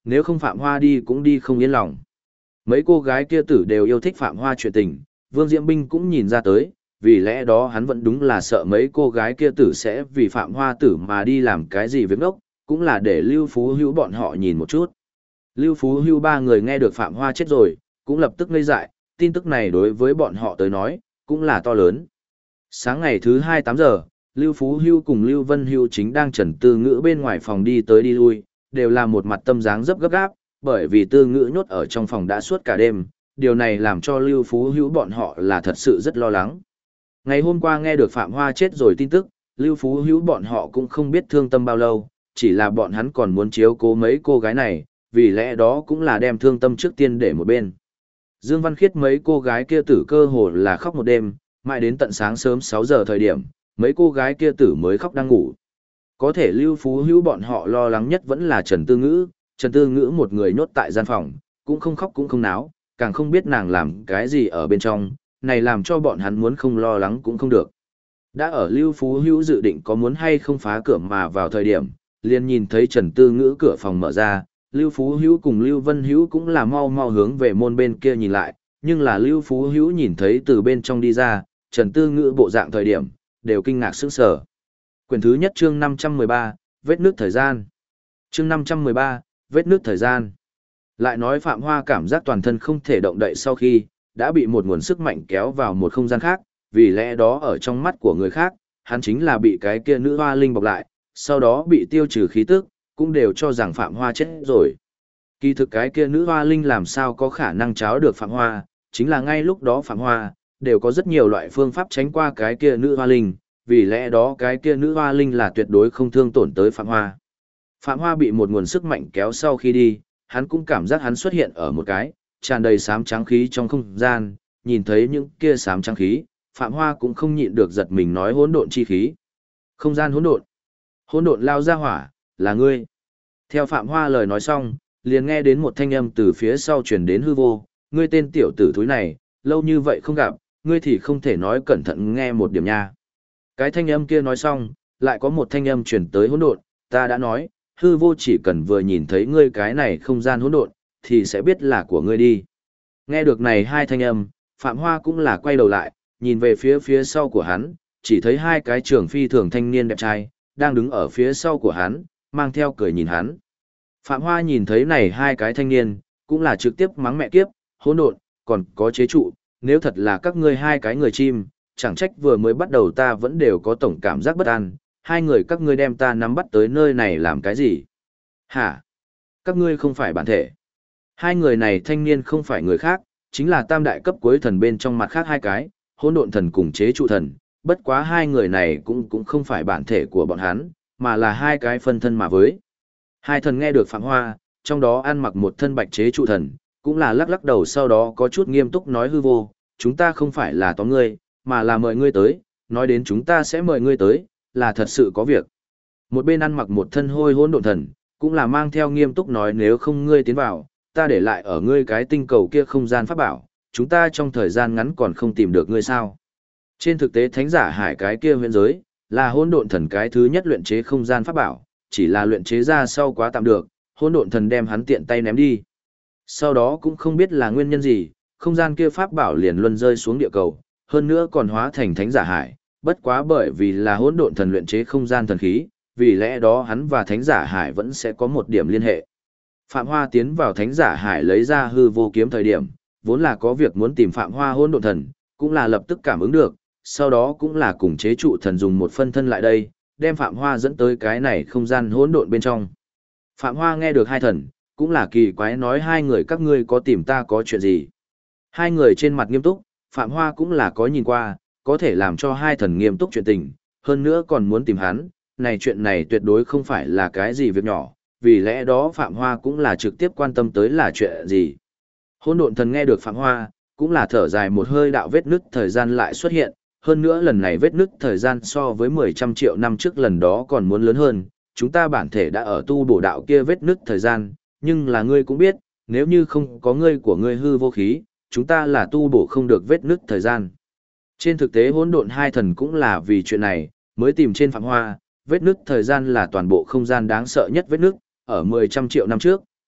nếu không Phạm Hoa đi cũng đi không yên lòng. Mấy cô gái kia tử đều yêu thích Phạm Hoa chuyện tình, Vương Diễm Binh cũng nhìn ra tới, vì lẽ đó hắn vẫn đúng là sợ mấy cô gái kia tử sẽ vì Phạm Hoa tử mà đi làm cái gì việc ngốc, cũng là để Lưu Phú Hữu bọn họ nhìn một chút. Lưu Phú Hữu ba người nghe được Phạm Hoa chết rồi, cũng lập tức ngây dại, tin tức này đối với bọn họ tới nói, cũng là to lớn. Sáng ngày thứ 2 8 giờ, Lưu Phú Hữu cùng Lưu Vân Hữu chính đang trần tư ngữ bên ngoài phòng đi tới đi lui, đều là một mặt tâm dáng dấp gấp gáp, bởi vì tư ngữ nhốt ở trong phòng đã suốt cả đêm, điều này làm cho Lưu Phú Hữu bọn họ là thật sự rất lo lắng. Ngày hôm qua nghe được Phạm Hoa chết rồi tin tức, Lưu Phú Hữu bọn họ cũng không biết thương tâm bao lâu, chỉ là bọn hắn còn muốn chiếu cố mấy cô gái này, vì lẽ đó cũng là đem thương tâm trước tiên để một bên. Dương Văn Khiết mấy cô gái kia tử cơ hồ là khóc một đêm, mãi đến tận sáng sớm 6 giờ thời điểm, mấy cô gái kia tử mới khóc đang ngủ. Có thể Lưu Phú Hữu bọn họ lo lắng nhất vẫn là Trần Tư Ngữ, Trần Tư Ngữ một người nhốt tại gian phòng, cũng không khóc cũng không náo, càng không biết nàng làm cái gì ở bên trong, này làm cho bọn hắn muốn không lo lắng cũng không được. Đã ở Lưu Phú Hữu dự định có muốn hay không phá cửa mà vào thời điểm, liền nhìn thấy Trần Tư Ngữ cửa phòng mở ra, Lưu Phú Hữu cùng Lưu Vân Hữu cũng là mau mau hướng về môn bên kia nhìn lại, nhưng là Lưu Phú Hữu nhìn thấy từ bên trong đi ra, Trần Tư Ngữ bộ dạng thời điểm, đều kinh ngạc sững sờ. Quyển thứ nhất chương 513, vết nước thời gian. Chương 513, vết nước thời gian. Lại nói Phạm Hoa cảm giác toàn thân không thể động đậy sau khi, đã bị một nguồn sức mạnh kéo vào một không gian khác, vì lẽ đó ở trong mắt của người khác, hắn chính là bị cái kia nữ hoa linh bọc lại, sau đó bị tiêu trừ khí tức, cũng đều cho rằng Phạm Hoa chết rồi. Kỳ thực cái kia nữ hoa linh làm sao có khả năng cháo được Phạm Hoa, chính là ngay lúc đó Phạm Hoa, đều có rất nhiều loại phương pháp tránh qua cái kia nữ hoa linh, vì lẽ đó cái kia nữ hoa linh là tuyệt đối không thương tổn tới Phạm Hoa. Phạm Hoa bị một nguồn sức mạnh kéo sau khi đi, hắn cũng cảm giác hắn xuất hiện ở một cái, tràn đầy xám trắng khí trong không gian, nhìn thấy những kia xám trắng khí, Phạm Hoa cũng không nhịn được giật mình nói hỗn độn chi khí. Không gian hỗn độn. Hỗn độn lao ra hỏa, là ngươi. Theo Phạm Hoa lời nói xong, liền nghe đến một thanh âm từ phía sau truyền đến hư vô, ngươi tên tiểu tử thúi này, lâu như vậy không gặp, ngươi thì không thể nói cẩn thận nghe một điểm nha. Cái thanh âm kia nói xong, lại có một thanh âm truyền tới hỗn độn, ta đã nói, hư vô chỉ cần vừa nhìn thấy ngươi cái này không gian hỗn độn, thì sẽ biết là của ngươi đi. Nghe được này hai thanh âm, Phạm Hoa cũng là quay đầu lại, nhìn về phía phía sau của hắn, chỉ thấy hai cái trưởng phi thường thanh niên đẹp trai, đang đứng ở phía sau của hắn, mang theo cười nhìn hắn. Phạm Hoa nhìn thấy này hai cái thanh niên, cũng là trực tiếp mắng mẹ kiếp, hỗn độn, còn có chế trụ, nếu thật là các ngươi hai cái người chim, chẳng trách vừa mới bắt đầu ta vẫn đều có tổng cảm giác bất an, hai người các ngươi đem ta nắm bắt tới nơi này làm cái gì? Hả? Các ngươi không phải bản thể. Hai người này thanh niên không phải người khác, chính là tam đại cấp cuối thần bên trong mặt khác hai cái, hỗn độn thần cùng chế trụ thần, bất quá hai người này cũng không phải bản thể của bọn hắn, mà là hai cái phân thân mà với. Hai thần nghe được Phạm Hoa, trong đó ăn mặc một thân bạch chế trụ thần, cũng là lắc lắc đầu sau đó có chút nghiêm túc nói hư vô, chúng ta không phải là tóm ngươi, mà là mời ngươi tới, nói đến chúng ta sẽ mời ngươi tới, là thật sự có việc. Một bên ăn mặc một thân hôi hỗn độn thần, cũng là mang theo nghiêm túc nói nếu không ngươi tiến vào, ta để lại ở ngươi cái tinh cầu kia không gian pháp bảo, chúng ta trong thời gian ngắn còn không tìm được ngươi sao. Trên thực tế thánh giả hải cái kia huyễn giới, là hỗn độn thần cái thứ nhất luyện chế không gian pháp bảo, chỉ là luyện chế ra sau quá tạm được, hỗn độn thần đem hắn tiện tay ném đi. Sau đó cũng không biết là nguyên nhân gì, không gian kia pháp bảo liền luân rơi xuống địa cầu, hơn nữa còn hóa thành thánh giả hải, bất quá bởi vì là hỗn độn thần luyện chế không gian thần khí, vì lẽ đó hắn và thánh giả hải vẫn sẽ có một điểm liên hệ. Phạm Hoa tiến vào thánh giả hải lấy ra hư vô kiếm thời điểm, vốn là có việc muốn tìm Phạm Hoa hỗn độn thần, cũng là lập tức cảm ứng được, sau đó cũng là cùng chế trụ thần dùng một phân thân lại đây, đem Phạm Hoa dẫn tới cái này không gian hỗn độn bên trong. Phạm Hoa nghe được hai thần, cũng là kỳ quái nói hai người các ngươi có tìm ta có chuyện gì. Hai người trên mặt nghiêm túc, Phạm Hoa cũng là có nhìn qua, có thể làm cho hai thần nghiêm túc chuyện tình, hơn nữa còn muốn tìm hắn, này chuyện này tuyệt đối không phải là cái gì việc nhỏ, vì lẽ đó Phạm Hoa cũng là trực tiếp quan tâm tới là chuyện gì. Hỗn độn thần nghe được Phạm Hoa, cũng là thở dài một hơi đạo vết nứt thời gian lại xuất hiện, hơn nữa lần này vết nứt thời gian so với 10 triệu năm trước lần đó còn muốn lớn hơn, chúng ta bản thể đã ở tu bổ đạo kia vết nứt thời gian, nhưng là ngươi cũng biết, nếu như không có ngươi của ngươi hư vô khí, chúng ta là tu bổ không được vết nứt thời gian. Trên thực tế hỗn độn hai thần cũng là vì chuyện này, mới tìm trên Phạm Hoa, vết nứt thời gian là toàn bộ không gian đáng sợ nhất vết nứt, ở 10 triệu năm trước,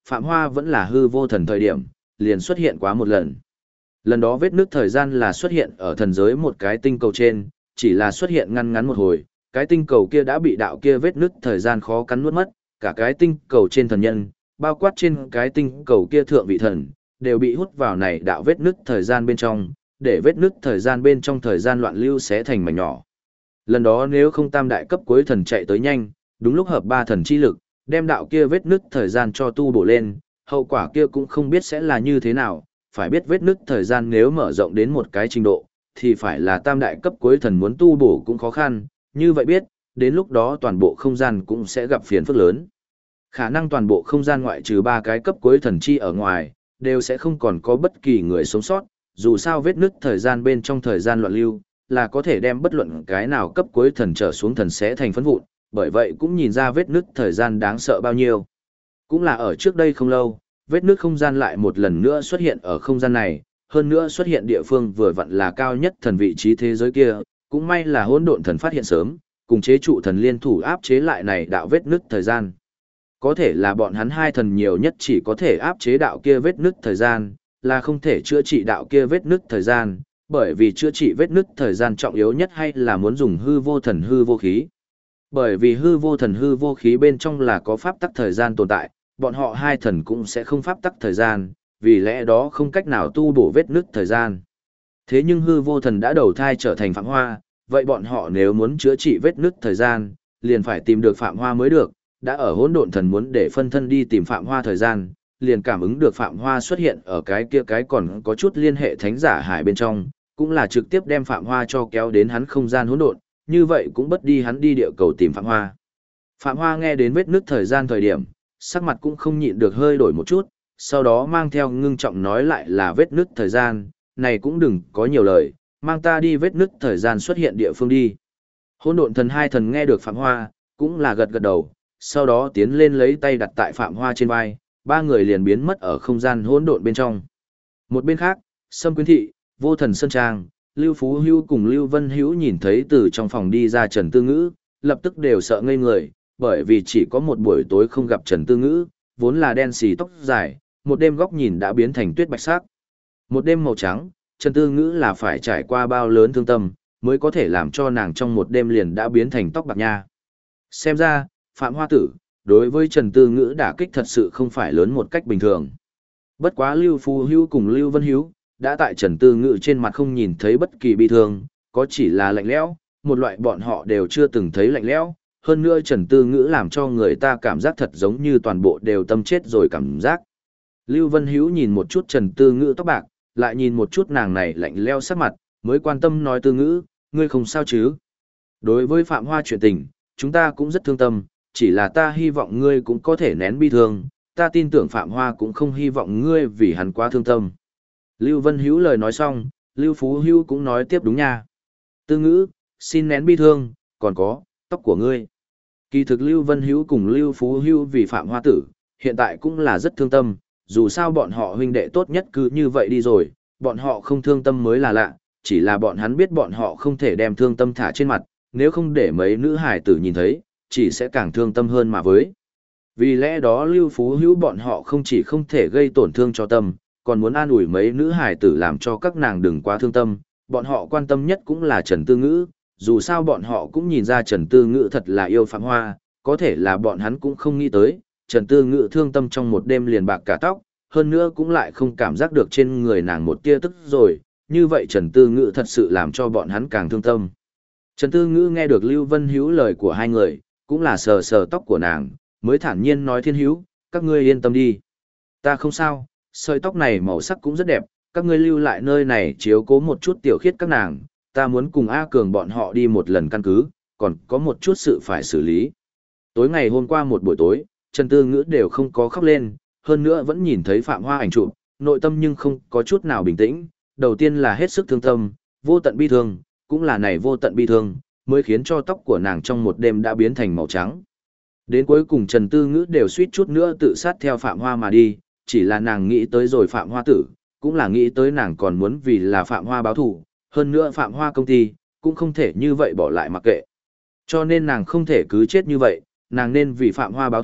Phạm Hoa vẫn là hư vô thần thời điểm, liền xuất hiện quá một lần. Lần đó vết nứt thời gian là xuất hiện ở thần giới một cái tinh cầu trên, chỉ là xuất hiện ngăn ngắn một hồi, cái tinh cầu kia đã bị đạo kia vết nứt thời gian khó cắn nuốt mất, cả cái tinh cầu trên thần nhân, bao quát trên cái tinh cầu kia thượng vị thần, đều bị hút vào này đạo vết nứt thời gian bên trong, để vết nứt thời gian bên trong thời gian loạn lưu sẽ thành mảnh nhỏ. Lần đó nếu không tam đại cấp cuối thần chạy tới nhanh, đúng lúc hợp ba thần chi lực, đem đạo kia vết nứt thời gian cho tu bổ lên, hậu quả kia cũng không biết sẽ là như thế nào, phải biết vết nứt thời gian nếu mở rộng đến một cái trình độ, thì phải là tam đại cấp cuối thần muốn tu bổ cũng khó khăn, như vậy biết, đến lúc đó toàn bộ không gian cũng sẽ gặp phiền phức lớn. Khả năng toàn bộ không gian ngoại trừ ba cái cấp cuối thần chi ở ngoài, đều sẽ không còn có bất kỳ người sống sót, dù sao vết nứt thời gian bên trong thời gian loạn lưu, là có thể đem bất luận cái nào cấp cuối thần trở xuống thần sẽ thành phấn vụn, bởi vậy cũng nhìn ra vết nứt thời gian đáng sợ bao nhiêu. Cũng là ở trước đây không lâu, vết nứt không gian lại một lần nữa xuất hiện ở không gian này, hơn nữa xuất hiện địa phương vừa vặn là cao nhất thần vị trí thế giới kia, cũng may là hỗn độn thần phát hiện sớm, cùng chế trụ thần liên thủ áp chế lại này đạo vết nứt thời gian. Có thể là bọn hắn hai thần nhiều nhất chỉ có thể áp chế đạo kia vết nứt thời gian, là không thể chữa trị đạo kia vết nứt thời gian, bởi vì chữa trị vết nứt thời gian trọng yếu nhất hay là muốn dùng hư vô thần hư vô khí. Bởi vì hư vô thần hư vô khí bên trong là có pháp tắc thời gian tồn tại, bọn họ hai thần cũng sẽ không pháp tắc thời gian, vì lẽ đó không cách nào tu bổ vết nứt thời gian. Thế nhưng hư vô thần đã đầu thai trở thành Phạm Hoa, vậy bọn họ nếu muốn chữa trị vết nứt thời gian, liền phải tìm được Phạm Hoa mới được, đã ở hỗn độn thần muốn để phân thân đi tìm Phạm Hoa thời gian, liền cảm ứng được Phạm Hoa xuất hiện ở cái kia cái còn có chút liên hệ thánh giả hải bên trong, cũng là trực tiếp đem Phạm Hoa cho kéo đến hắn không gian hỗn độn, như vậy cũng bất đi hắn đi địa cầu tìm Phạm Hoa. Phạm Hoa nghe đến vết nứt thời gian thời điểm, sắc mặt cũng không nhịn được hơi đổi một chút, sau đó mang theo ngưng trọng nói lại là vết nứt thời gian, này cũng đừng có nhiều lời, mang ta đi vết nứt thời gian xuất hiện địa phương đi. Hỗn độn thần hai thần nghe được Phạm Hoa, cũng là gật gật đầu, sau đó tiến lên lấy tay đặt tại Phạm Hoa trên vai, ba người liền biến mất ở không gian hỗn độn bên trong. Một bên khác, Sâm Quyến Thị, Vô Thần Sơn Trang, Lưu Phú Hữu cùng Lưu Vân Hữu nhìn thấy từ trong phòng đi ra Trần Tư Ngữ, lập tức đều sợ ngây người, bởi vì chỉ có một buổi tối không gặp Trần Tư Ngữ, vốn là đen xì tóc dài, một đêm góc nhìn đã biến thành tuyết bạch sắc. Một đêm màu trắng, Trần Tư Ngữ là phải trải qua bao lớn thương tâm, mới có thể làm cho nàng trong một đêm liền đã biến thành tóc bạc nha. Xem ra, Phạm Hoa Tử, đối với Trần Tư Ngữ đả kích thật sự không phải lớn một cách bình thường. Bất quá Lưu Phú Hữu cùng Lưu Vân Hữu đã tại Trần Tư Ngữ trên mặt không nhìn thấy bất kỳ bi thương, có chỉ là lạnh lẽo, một loại bọn họ đều chưa từng thấy lạnh lẽo. Hơn nữa Trần Tư Ngữ làm cho người ta cảm giác thật giống như toàn bộ đều tâm chết rồi cảm giác. Lưu Vân Hữu nhìn một chút Trần Tư Ngữ tóc bạc, lại nhìn một chút nàng này lạnh lẽo sắc mặt, mới quan tâm nói Tư Ngữ, ngươi không sao chứ? Đối với Phạm Hoa chuyện tình, chúng ta cũng rất thương tâm, chỉ là ta hy vọng ngươi cũng có thể nén bi thương, ta tin tưởng Phạm Hoa cũng không hy vọng ngươi vì hắn quá thương tâm. Lưu Vân Hữu lời nói xong, Lưu Phú Hữu cũng nói tiếp đúng nha. Tư Ngữ, xin nén bi thương, còn có, tóc của ngươi. Kỳ thực Lưu Vân Hữu cùng Lưu Phú Hữu vì Phạm Hoa tử, hiện tại cũng là rất thương tâm, dù sao bọn họ huynh đệ tốt nhất cứ như vậy đi rồi, bọn họ không thương tâm mới là lạ, chỉ là bọn hắn biết bọn họ không thể đem thương tâm thả trên mặt, nếu không để mấy nữ hải tử nhìn thấy, chỉ sẽ càng thương tâm hơn mà với. Vì lẽ đó Lưu Phú Hữu bọn họ không chỉ không thể gây tổn thương cho tâm, còn muốn an ủi mấy nữ hải tử làm cho các nàng đừng quá thương tâm, bọn họ quan tâm nhất cũng là Trần Tư Ngữ, dù sao bọn họ cũng nhìn ra Trần Tư Ngữ thật là yêu Phạm Hoa, có thể là bọn hắn cũng không nghĩ tới, Trần Tư Ngữ thương tâm trong một đêm liền bạc cả tóc, hơn nữa cũng lại không cảm giác được trên người nàng một tia tức rồi, như vậy Trần Tư Ngữ thật sự làm cho bọn hắn càng thương tâm. Trần Tư Ngữ nghe được Lưu Vân Hữu lời của hai người, cũng là sờ sờ tóc của nàng, mới thản nhiên nói Thiên Hữu, các ngươi yên tâm đi. Ta không sao, sợi tóc này màu sắc cũng rất đẹp, các ngươi lưu lại nơi này chiếu cố một chút tiểu khiết các nàng, ta muốn cùng A Cường bọn họ đi một lần căn cứ, còn có một chút sự phải xử lý. Tối ngày hôm qua một buổi tối, Trần Tư Ngữ đều không có khóc lên, hơn nữa vẫn nhìn thấy Phạm Hoa ảnh chụp, nội tâm nhưng không có chút nào bình tĩnh, đầu tiên là hết sức thương tâm, vô tận bi thương, cũng là này vô tận bi thương, mới khiến cho tóc của nàng trong một đêm đã biến thành màu trắng. Đến cuối cùng Trần Tư Ngữ đều suýt chút nữa tự sát theo Phạm Hoa mà đi, chỉ là nàng nghĩ tới rồi Phạm Hoa tử, cũng là nghĩ tới nàng còn muốn vì là Phạm Hoa báo thù, hơn nữa Phạm Hoa công ty, cũng không thể như vậy bỏ lại mặc kệ. Cho nên nàng không thể cứ chết như vậy, nàng nên vì Phạm Hoa báo thù,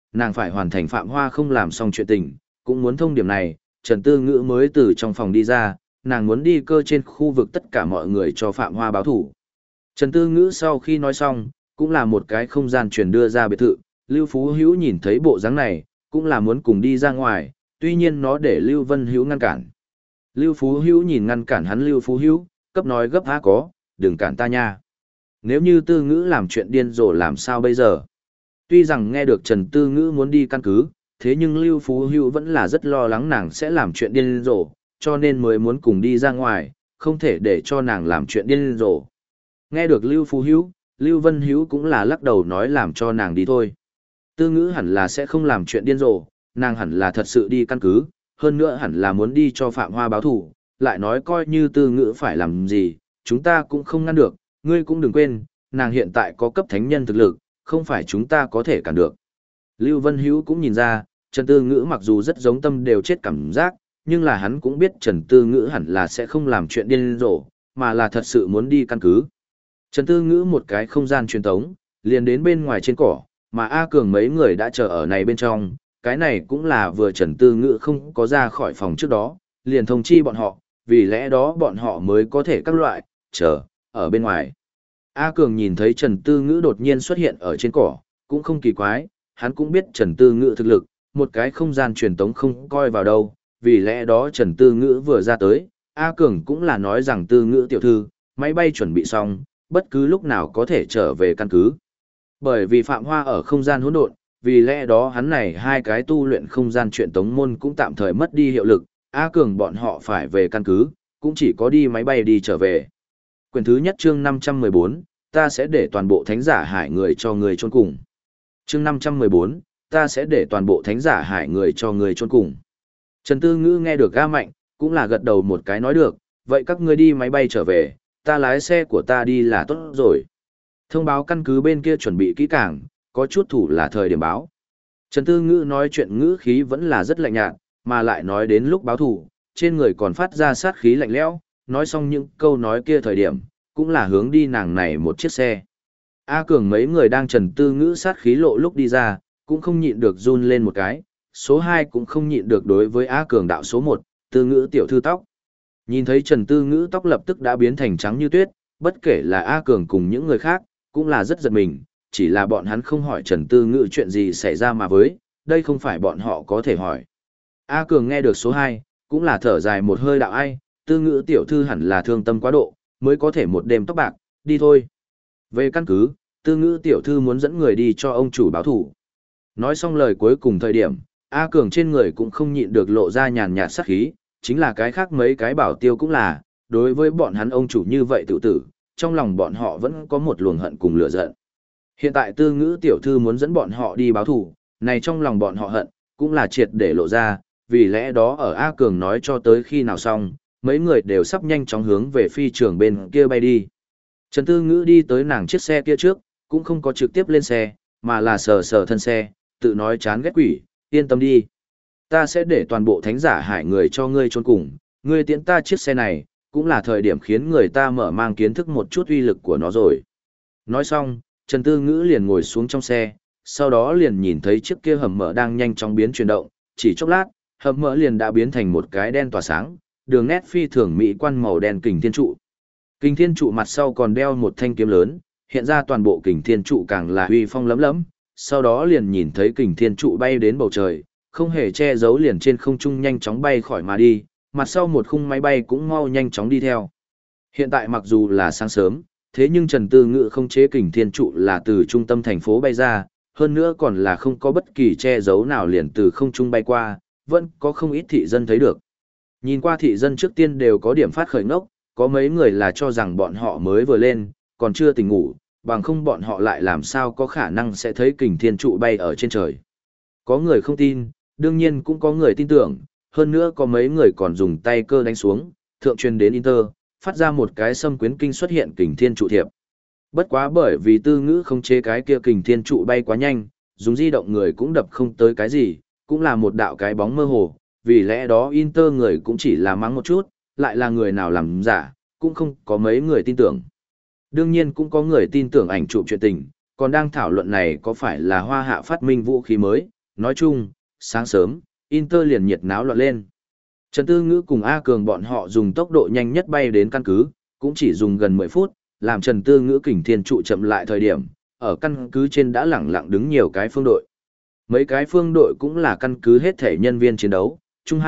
nàng phải hoàn thành Phạm Hoa không làm xong chuyện tình, cũng muốn thông điểm này, Trần Tư Ngữ mới từ trong phòng đi ra, nàng muốn đi cơ trên khu vực tất cả mọi người cho Phạm Hoa báo thủ. Trần Tư Ngữ sau khi nói xong, cũng là một cái không gian truyền đưa ra biệt thự, Lưu Phú Hữu nhìn thấy bộ dáng này, cũng là muốn cùng đi ra ngoài, tuy nhiên nó để Lưu Vân Hữu ngăn cản. Lưu Phú Hữu nhìn ngăn cản hắn Lưu Phú Hữu, cấp nói gấp há có, đừng cản ta nha. Nếu như Tư Ngữ làm chuyện điên rồ làm sao bây giờ? Tuy rằng nghe được Trần Tư Ngữ muốn đi căn cứ, thế nhưng Lưu Phú Hữu vẫn là rất lo lắng nàng sẽ làm chuyện điên rồ, cho nên mới muốn cùng đi ra ngoài, không thể để cho nàng làm chuyện điên rồ. Nghe được Lưu Phú Hữu, Lưu Vân Hữu cũng là lắc đầu nói làm cho nàng đi thôi. Tư Ngữ hẳn là sẽ không làm chuyện điên rồ, nàng hẳn là thật sự đi căn cứ, hơn nữa hẳn là muốn đi cho Phạm Hoa báo thù, lại nói coi như Tư Ngữ phải làm gì, chúng ta cũng không ngăn được, ngươi cũng đừng quên, nàng hiện tại có cấp thánh nhân thực lực, không phải chúng ta có thể cản được. Lưu Vân Hữu cũng nhìn ra, Trần Tư Ngữ mặc dù rất giống tâm đều chết cảm giác, nhưng là hắn cũng biết Trần Tư Ngữ hẳn là sẽ không làm chuyện điên rồ, mà là thật sự muốn đi căn cứ. Trần Tư Ngữ một cái không gian truyền tống, liền đến bên ngoài trên cỏ, mà A Cường mấy người đã chờ ở này bên trong, cái này cũng là vừa Trần Tư Ngữ không có ra khỏi phòng trước đó, liền thông chi bọn họ, vì lẽ đó bọn họ mới có thể các loại, chờ, ở bên ngoài. A Cường nhìn thấy Trần Tư Ngữ đột nhiên xuất hiện ở trên cỏ, cũng không kỳ quái, hắn cũng biết Trần Tư Ngữ thực lực, một cái không gian truyền tống không coi vào đâu, vì lẽ đó Trần Tư Ngữ vừa ra tới, A Cường cũng là nói rằng Tư Ngữ tiểu thư, máy bay chuẩn bị xong, bất cứ lúc nào có thể trở về căn cứ. Bởi vì Phạm Hoa ở không gian hỗn độn, vì lẽ đó hắn này hai cái tu luyện không gian truyền tống môn cũng tạm thời mất đi hiệu lực, A Cường bọn họ phải về căn cứ, cũng chỉ có đi máy bay đi trở về. Quyển thứ nhất chương 514, ta sẽ để toàn bộ thánh giả hải người cho người chôn cùng. Chương 514, ta sẽ để toàn bộ thánh giả hải người cho người chôn cùng. Trần Tư Ngữ nghe được A Mạnh, cũng là gật đầu một cái nói được, vậy các ngươi đi máy bay trở về, ta lái xe của ta đi là tốt rồi. Thông báo căn cứ bên kia chuẩn bị kỹ càng, có chút thủ là thời điểm báo. Trần Tư Ngữ nói chuyện ngữ khí vẫn là rất lạnh nhạt, mà lại nói đến lúc báo thủ, trên người còn phát ra sát khí lạnh lẽo, nói xong những câu nói kia thời điểm, cũng là hướng đi nàng này một chiếc xe. A Cường mấy người đang Trần Tư Ngữ sát khí lộ lúc đi ra, cũng không nhịn được run lên một cái, số 2 cũng không nhịn được đối với A Cường đạo số 1, Tư Ngữ tiểu thư tóc. Nhìn thấy Trần Tư Ngữ tóc lập tức đã biến thành trắng như tuyết, bất kể là A Cường cùng những người khác, cũng là rất giật mình, chỉ là bọn hắn không hỏi Trần Tư Ngữ chuyện gì xảy ra mà với, đây không phải bọn họ có thể hỏi. A Cường nghe được số 2, cũng là thở dài một hơi đạo ai, Tư Ngữ tiểu thư hẳn là thương tâm quá độ, mới có thể một đêm tóc bạc, đi thôi. Về căn cứ, Tư Ngữ tiểu thư muốn dẫn người đi cho ông chủ báo thủ. Nói xong lời cuối cùng thời điểm, A Cường trên người cũng không nhịn được lộ ra nhàn nhạt sát khí, chính là cái khác mấy cái bảo tiêu cũng là, đối với bọn hắn ông chủ như vậy tự tử, trong lòng bọn họ vẫn có một luồng hận cùng lửa giận. Hiện tại Tư Ngữ tiểu thư muốn dẫn bọn họ đi báo thủ, này trong lòng bọn họ hận, cũng là triệt để lộ ra, vì lẽ đó ở A Cường nói cho tới khi nào xong, mấy người đều sắp nhanh chóng hướng về phi trường bên kia bay đi. Trần Tư Ngữ đi tới nàng chiếc xe kia trước, cũng không có trực tiếp lên xe, mà là sờ sờ thân xe, tự nói chán ghét quỷ, yên tâm đi. Ta sẽ để toàn bộ thánh giả hải người cho ngươi chôn cùng, ngươi tiễn ta chiếc xe này, cũng là thời điểm khiến người ta mở mang kiến thức một chút uy lực của nó rồi. Nói xong, Trần Tư Ngữ liền ngồi xuống trong xe, sau đó liền nhìn thấy chiếc kia hầm mỡ đang nhanh chóng biến chuyển động, chỉ chốc lát, hầm mỡ liền đã biến thành một cái đen tỏa sáng, đường nét phi thường mỹ quan màu đen kình thiên trụ. Kình thiên trụ mặt sau còn đeo một thanh kiếm lớn, hiện ra toàn bộ kình thiên trụ càng là uy phong lẫm lẫm, sau đó liền nhìn thấy kình thiên trụ bay đến bầu trời, không hề che giấu liền trên không trung nhanh chóng bay khỏi mà đi, mặt sau một khung máy bay cũng mau nhanh chóng đi theo. Hiện tại mặc dù là sáng sớm, thế nhưng Trần Tư Ngữ không chế kình thiên trụ là từ trung tâm thành phố bay ra, hơn nữa còn là không có bất kỳ che giấu nào liền từ không trung bay qua, vẫn có không ít thị dân thấy được. Nhìn qua thị dân trước tiên đều có điểm phát khởi ngốc, có mấy người là cho rằng bọn họ mới vừa lên, còn chưa tỉnh ngủ, bằng không bọn họ lại làm sao có khả năng sẽ thấy kình thiên trụ bay ở trên trời. Có người không tin, đương nhiên cũng có người tin tưởng, hơn nữa có mấy người còn dùng tay cơ đánh xuống, thượng truyền đến Inter, phát ra một cái xâm quyến kinh xuất hiện kình thiên trụ thiệp. Bất quá bởi vì Tư Ngữ không chế cái kia kình thiên trụ bay quá nhanh, dùng di động người cũng đập không tới cái gì, cũng là một đạo cái bóng mơ hồ, vì lẽ đó Inter người cũng chỉ là mắng một chút, lại là người nào làm giả, cũng không có mấy người tin tưởng. Đương nhiên cũng có người tin tưởng ảnh chụp chuyện tình, còn đang thảo luận này có phải là Hoa Hạ phát minh vũ khí mới, Nói chung, sáng sớm, Inter liền nhiệt náo loạn lên. Trần Tư Ngữ cùng A Cường bọn họ dùng tốc độ nhanh nhất bay đến căn cứ, cũng chỉ dùng gần 10 phút, làm Trần Tư Ngữ kình thiên trụ chậm lại thời điểm, ở căn cứ trên đã lẳng lặng đứng nhiều cái phương đội. Mấy cái phương đội cũng là căn cứ hết thể nhân viên chiến đấu, chung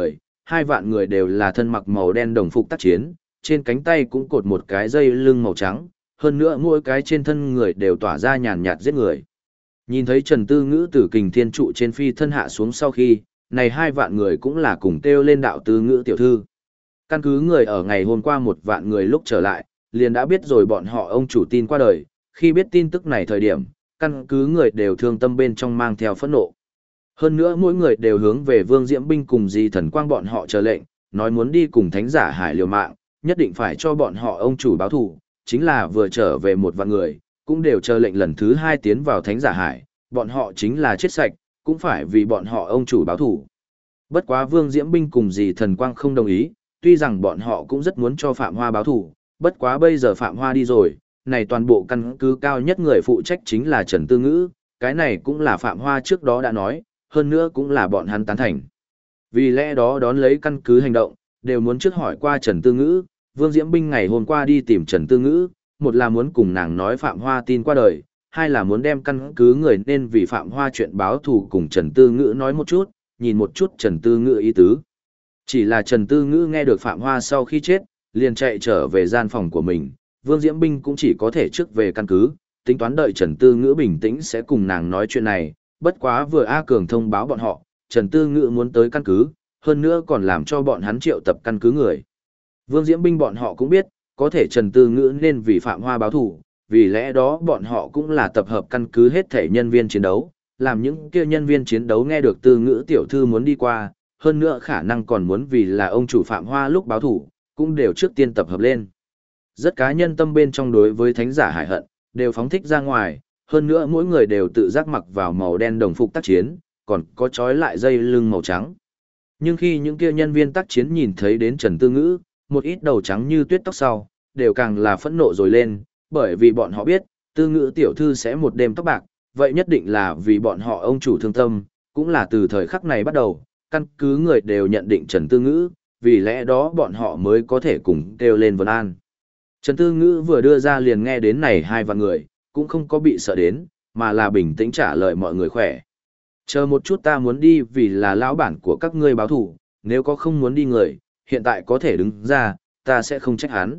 2 vạn người đều là thân mặc màu đen đồng phục tác chiến, trên cánh tay cũng cột một cái dây lưng màu trắng, hơn nữa mỗi cái trên thân người đều tỏa ra nhàn nhạt giết người. Nhìn thấy Trần Tư Ngữ từ kình thiên trụ trên phi thân hạ xuống sau khi, này 2 vạn người cũng là cùng kêu lên đạo Tư Ngữ tiểu thư. Căn cứ người ở ngày hôm qua 1 vạn người lúc trở lại, liền đã biết rồi bọn họ ông chủ tin qua đời, khi biết tin tức này thời điểm, căn cứ người đều thương tâm bên trong mang theo phẫn nộ. Hơn nữa mỗi người đều hướng về Vương Diễm Binh cùng Di Thần Quang bọn họ chờ lệnh, nói muốn đi cùng Thánh giả Hải liều mạng, nhất định phải cho bọn họ ông chủ báo thù, chính là vừa trở về 1 vạn người, cũng đều chờ lệnh lần thứ 2 tiến vào Thánh giả Hải, bọn họ chính là chết sạch, cũng phải vì bọn họ ông chủ báo thù. Bất quá Vương Diễm Binh cùng Di Thần Quang không đồng ý, tuy rằng bọn họ cũng rất muốn cho Phạm Hoa báo thù, bất quá bây giờ Phạm Hoa đi rồi, này toàn bộ căn cứ cao nhất người phụ trách chính là Trần Tư Ngữ, cái này cũng là Phạm Hoa trước đó đã nói, hơn nữa cũng là bọn hắn tán thành. Vì lẽ đó đón lấy căn cứ hành động, đều muốn trước hỏi qua Trần Tư Ngữ, Vương Diễm Binh ngày hôm qua đi tìm Trần Tư Ngữ, một là muốn cùng nàng nói Phạm Hoa tin qua đời, hai là muốn đem căn cứ người nên vì Phạm Hoa chuyện báo thù cùng Trần Tư Ngữ nói một chút, nhìn một chút Trần Tư Ngữ ý tứ. Chỉ là Trần Tư Ngữ nghe được Phạm Hoa sau khi chết, liền chạy trở về gian phòng của mình, Vương Diễm Binh cũng chỉ có thể trước về căn cứ, tính toán đợi Trần Tư Ngữ bình tĩnh sẽ cùng nàng nói chuyện này, bất quá vừa A Cường thông báo bọn họ, Trần Tư Ngữ muốn tới căn cứ, hơn nữa còn làm cho bọn hắn triệu tập căn cứ người. Vương Diễm Binh bọn họ cũng biết, có thể Trần Tư Ngữ nên vì Phạm Hoa báo thù, vì lẽ đó bọn họ cũng là tập hợp căn cứ hết thể nhân viên chiến đấu, làm những kia nhân viên chiến đấu nghe được Tư Ngữ tiểu thư muốn đi qua, hơn nữa khả năng còn muốn vì là ông chủ Phạm Hoa lúc báo thù, cũng đều trước tiên tập hợp lên. Rất cá nhân tâm bên trong đối với Thánh giả Hải hận, đều phóng thích ra ngoài, hơn nữa mỗi người đều tự giác mặc vào màu đen đồng phục tác chiến, còn có trói lại dây lưng màu trắng. Nhưng khi những kia nhân viên tác chiến nhìn thấy đến Trần Tư Ngữ, một ít đầu trắng như tuyết tóc sau, đều càng là phẫn nộ rồi lên, bởi vì bọn họ biết, Tư Ngữ tiểu thư sẽ một đêm tóc bạc, vậy nhất định là vì bọn họ ông chủ thương tâm, cũng là từ thời khắc này bắt đầu, căn cứ người đều nhận định Trần Tư Ngữ, vì lẽ đó bọn họ mới có thể cùng kêu lên vân an. Trần Tư Ngữ vừa đưa ra liền nghe đến này 2 vạn người, cũng không có bị sợ đến, mà là bình tĩnh trả lời mọi người khỏe. Chờ một chút ta muốn đi vì là lão bản của các ngươi báo thủ, nếu có không muốn đi người, hiện tại có thể đứng ra, ta sẽ không trách hắn.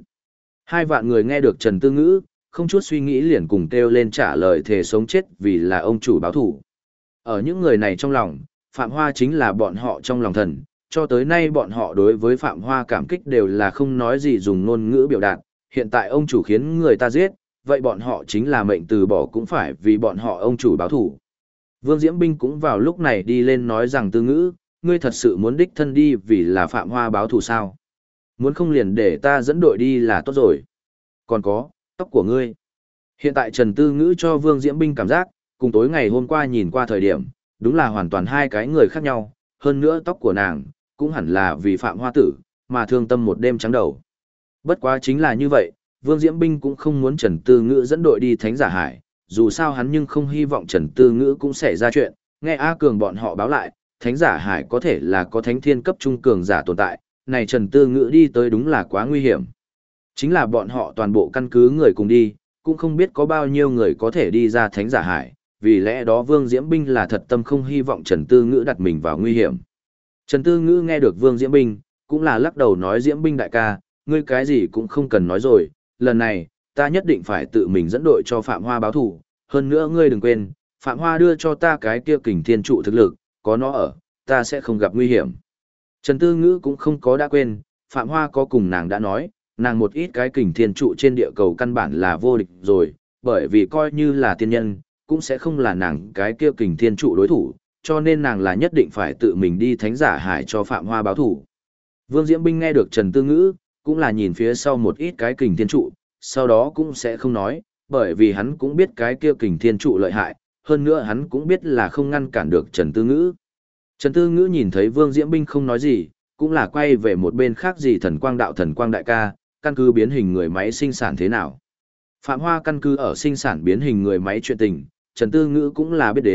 2 vạn người nghe được Trần Tư Ngữ, không chút suy nghĩ liền cùng kêu lên trả lời thề sống chết vì là ông chủ báo thủ. Ở những người này trong lòng, Phạm Hoa chính là bọn họ trong lòng thần, cho tới nay bọn họ đối với Phạm Hoa cảm kích đều là không nói gì dùng ngôn ngữ biểu đạt, hiện tại ông chủ khiến người ta giết, vậy bọn họ chính là mệnh từ bỏ cũng phải vì bọn họ ông chủ báo thủ. Vương Diễm Binh cũng vào lúc này đi lên nói rằng Tư Ngữ, ngươi thật sự muốn đích thân đi vì là Phạm Hoa báo thù sao? Muốn không liền để ta dẫn đội đi là tốt rồi. Còn có, tóc của ngươi. Hiện tại Trần Tư Ngữ cho Vương Diễm Binh cảm giác, cùng tối ngày hôm qua nhìn qua thời điểm, đúng là hoàn toàn 2 cái người khác nhau, hơn nữa tóc của nàng, cũng hẳn là vì Phạm Hoa tử, mà thương tâm một đêm trắng đầu. Bất quá chính là như vậy, Vương Diễm Binh cũng không muốn Trần Tư Ngữ dẫn đội đi Thánh giả Hải, dù sao hắn nhưng không hy vọng Trần Tư Ngữ cũng xảy ra chuyện, nghe A Cường bọn họ báo lại, Thánh giả Hải có thể là có thánh thiên cấp trung cường giả tồn tại, này Trần Tư Ngữ đi tới đúng là quá nguy hiểm. Chính là bọn họ toàn bộ căn cứ người cùng đi, cũng không biết có bao nhiêu người có thể đi ra Thánh giả Hải, vì lẽ đó Vương Diễm Binh là thật tâm không hy vọng Trần Tư Ngữ đặt mình vào nguy hiểm. Trần Tư Ngữ nghe được Vương Diễm Binh, cũng là lắc đầu nói Diễm Binh đại ca, ngươi cái gì cũng không cần nói rồi, lần này, ta nhất định phải tự mình dẫn đội cho Phạm Hoa báo thủ, hơn nữa ngươi đừng quên, Phạm Hoa đưa cho ta cái kia kình thiên trụ thực lực, có nó ở, ta sẽ không gặp nguy hiểm. Trần Tư Ngữ cũng không có đã quên, Phạm Hoa có cùng nàng đã nói, nàng một ít cái kình thiên trụ trên địa cầu căn bản là vô địch rồi, bởi vì coi như là tiên nhân, cũng sẽ không là nàng cái kia kình thiên trụ đối thủ, cho nên nàng là nhất định phải tự mình đi Thánh giả Hải cho Phạm Hoa báo thủ. Vương Diễm Binh nghe được Trần Tư Ngữ, cũng là nhìn phía sau một ít cái kình thiên trụ, sau đó cũng sẽ không nói, bởi vì hắn cũng biết cái kia kình thiên trụ lợi hại, hơn nữa hắn cũng biết là không ngăn cản được Trần Tư Ngữ. Trần Tư Ngữ nhìn thấy Vương Diễm Binh không nói gì, cũng là quay về một bên khác gì thần quang đại ca, căn cứ biến hình người máy sinh sản thế nào. Phạm Hoa căn cứ ở sinh sản biến hình người máy chuyện tình, Trần Tư Ngữ cũng là biết đến,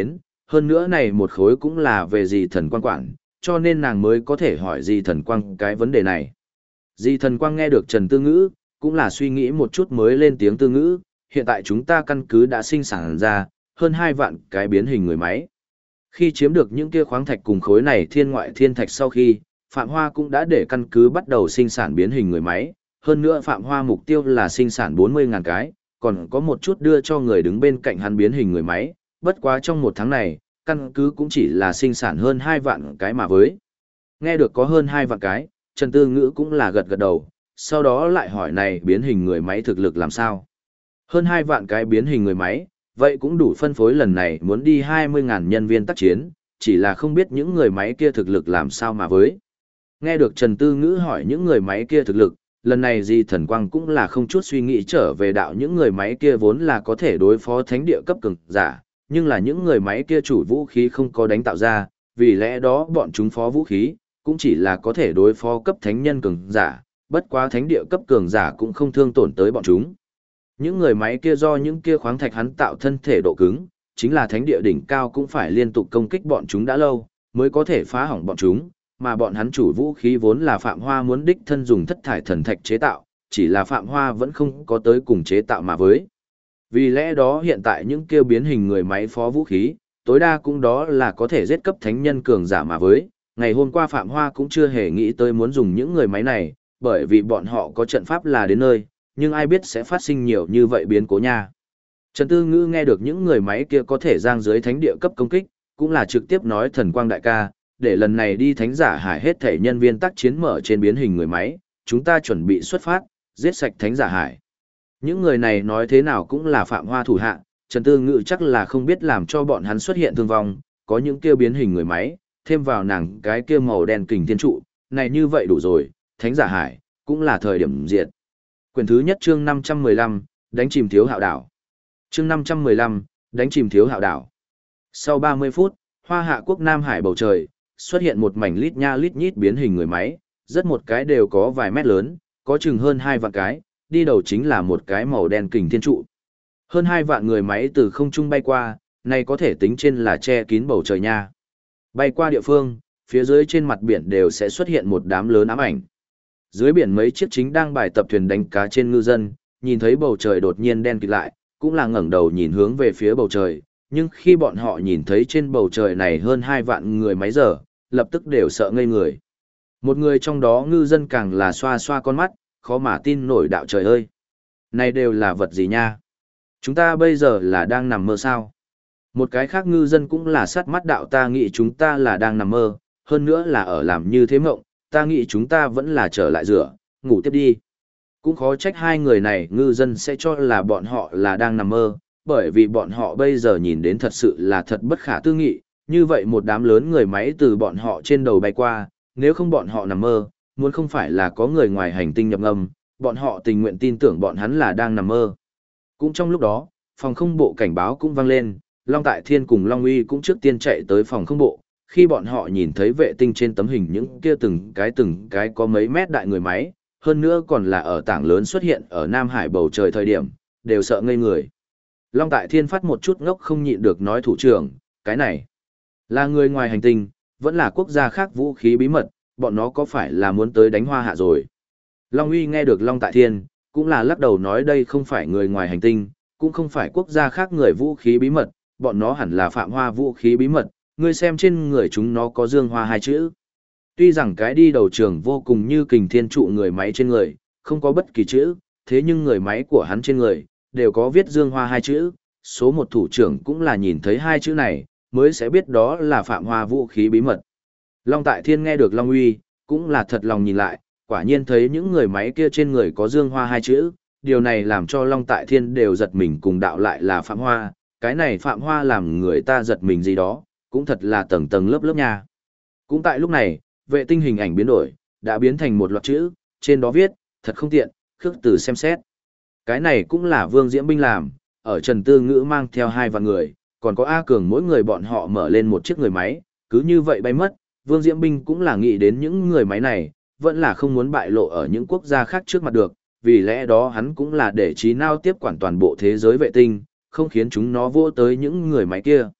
Hơn nữa này một khối cũng là về Di Thần Quang quản, cho nên nàng mới có thể hỏi Di Thần Quang cái vấn đề này. Di Thần Quang nghe được Trần Tư Ngữ, cũng là suy nghĩ một chút mới lên tiếng Tư Ngữ, hiện tại chúng ta căn cứ đã sinh sản ra hơn 2 vạn cái biến hình người máy. Khi chiếm được những kia khoáng thạch cùng khối này thiên ngoại thiên thạch sau khi, Phạm Hoa cũng đã để căn cứ bắt đầu sinh sản biến hình người máy, hơn nữa Phạm Hoa mục tiêu là sinh sản 40.000 cái, còn có một chút đưa cho người đứng bên cạnh hắn biến hình người máy, bất quá trong một tháng này, căn cứ cũng chỉ là sinh sản hơn 2 vạn cái mà với. Nghe được có hơn 2 vạn cái, Trần Tư Ngữ cũng là gật gật đầu, sau đó lại hỏi này biến hình người máy thực lực làm sao. Hơn 2 vạn cái biến hình người máy, vậy cũng đủ phân phối lần này muốn đi 20.000 nhân viên tác chiến, chỉ là không biết những người máy kia thực lực làm sao mà với. Nghe được Trần Tư Ngữ hỏi những người máy kia thực lực, lần này Di Thần Quang cũng là không chút suy nghĩ trở về đạo những người máy kia vốn là có thể đối phó thánh địa cấp cường giả, nhưng là những người máy kia chủ vũ khí không có đánh tạo ra, vì lẽ đó bọn chúng phó vũ khí, cũng chỉ là có thể đối phó cấp thánh nhân cường giả, bất quá thánh địa cấp cường giả cũng không thương tổn tới bọn chúng. Những người máy kia do những kia khoáng thạch hắn tạo thân thể độ cứng, chính là thánh địa đỉnh cao cũng phải liên tục công kích bọn chúng đã lâu, mới có thể phá hỏng bọn chúng, mà bọn hắn chủ vũ khí vốn là Phạm Hoa muốn đích thân dùng thất thải thần thạch chế tạo, chỉ là Phạm Hoa vẫn không có tới cùng chế tạo mà với. Vì lẽ đó hiện tại những kia biến hình người máy phó vũ khí, tối đa cũng đó là có thể giết cấp thánh nhân cường giả mà với. Ngày hôm qua Phạm Hoa cũng chưa hề nghĩ tới muốn dùng những người máy này, bởi vì bọn họ có trận pháp là đến nơi, nhưng ai biết sẽ phát sinh nhiều như vậy biến cố nha. Trần Tư Ngữ nghe được những người máy kia có thể giang dưới thánh địa cấp công kích, cũng là trực tiếp nói Thần Quang đại ca, để lần này đi thánh giả hải hết thể nhân viên tác chiến mở trên biến hình người máy, chúng ta chuẩn bị xuất phát, giết sạch thánh giả hải. Những người này nói thế nào cũng là Phạm Hoa thủ hạ, Trần Tư Ngữ chắc là không biết làm cho bọn hắn xuất hiện thương vong, có những kia biến hình người máy, thêm vào nàng cái kia màu đen kình thiên trụ, này như vậy đủ rồi, thánh giả hải, cũng là thời điểm diệt. Quyển thứ nhất chương 515, đánh chìm thiếu hạo đảo. Chương 515, đánh chìm thiếu hạo đảo. Sau 30 phút, Hoa Hạ quốc Nam Hải bầu trời, xuất hiện một mảnh lít nha lít nhít biến hình người máy, rất một cái đều có vài mét lớn, có chừng hơn 2 vạn cái, đi đầu chính là một cái màu đen kình thiên trụ. Hơn 2 vạn người máy từ không trung bay qua, này có thể tính trên là che kín bầu trời nha. Bay qua địa phương, phía dưới trên mặt biển đều sẽ xuất hiện một đám lớn ám ảnh. Dưới biển mấy chiếc chính đang bài tập thuyền đánh cá trên ngư dân, nhìn thấy bầu trời đột nhiên đen kịt lại, cũng là ngẩng đầu nhìn hướng về phía bầu trời, nhưng khi bọn họ nhìn thấy trên bầu trời này hơn 2 vạn người máy giờ, lập tức đều sợ ngây người. Một người trong đó ngư dân càng là xoa xoa con mắt, khó mà tin nổi đạo trời ơi. Này đều là vật gì nha? Chúng ta bây giờ là đang nằm mơ sao? Một cái khác ngư dân cũng là sát mắt đạo ta nghĩ chúng ta là đang nằm mơ, hơn nữa là ở làm như thế mộng, ta nghĩ chúng ta vẫn là trở lại rửa, ngủ tiếp đi. Cũng khó trách hai người này ngư dân sẽ cho là bọn họ là đang nằm mơ, bởi vì bọn họ bây giờ nhìn đến thật sự là thật bất khả tư nghị, như vậy một đám lớn người máy từ bọn họ trên đầu bay qua, nếu không bọn họ nằm mơ, muốn không phải là có người ngoài hành tinh nhập ngầm, bọn họ tình nguyện tin tưởng bọn hắn là đang nằm mơ. Cũng trong lúc đó, phòng không bộ cảnh báo cũng vang lên, Long Tại Thiên cùng Long Uy cũng trước tiên chạy tới phòng không bộ, khi bọn họ nhìn thấy vệ tinh trên tấm hình những kia từng cái có mấy mét đại người máy, hơn nữa còn là ở tảng lớn xuất hiện ở Nam Hải bầu trời thời điểm, đều sợ ngây người. Long Tại Thiên phát một chút ngốc không nhịn được nói thủ trưởng, cái này là người ngoài hành tinh, vẫn là quốc gia khác vũ khí bí mật, bọn nó có phải là muốn tới đánh Hoa Hạ rồi. Long Uy nghe được Long Tại Thiên, cũng là lắc đầu nói đây không phải người ngoài hành tinh, cũng không phải quốc gia khác người vũ khí bí mật, bọn nó hẳn là Phạm Hoa vũ khí bí mật, ngươi xem trên người chúng nó có Dương Hoa hai chữ. Tuy rằng cái đi đầu trường vô cùng như kình thiên trụ người máy trên người, không có bất kỳ chữ, thế nhưng người máy của hắn trên người, đều có viết Dương Hoa hai chữ, số một thủ trưởng cũng là nhìn thấy hai chữ này, mới sẽ biết đó là Phạm Hoa vũ khí bí mật. Long Tại Thiên nghe được Long Uy, cũng là thật lòng nhìn lại, quả nhiên thấy những người máy kia trên người có Dương Hoa hai chữ, điều này làm cho Long Tại Thiên đều giật mình cùng đạo lại là Phạm Hoa, cái này Phạm Hoa làm người ta giật mình gì đó, cũng thật là tầng tầng lớp lớp nha. Cũng tại lúc này, vệ tinh hình ảnh biến đổi, đã biến thành một loạt chữ, trên đó viết, thật không tiện, khước từ xem xét. Cái này cũng là Vương Diễm Binh làm, ở Trần Tư Ngữ mang theo 2 vạn người, còn có A Cường mỗi người bọn họ mở lên một chiếc người máy, cứ như vậy bay mất, Vương Diễm Binh cũng là nghĩ đến những người máy này, vẫn là không muốn bại lộ ở những quốc gia khác trước mặt được, vì lẽ đó hắn cũng là để trí não tiếp quản toàn bộ thế giới vệ tinh, không khiến chúng nó vô tới những người máy kia.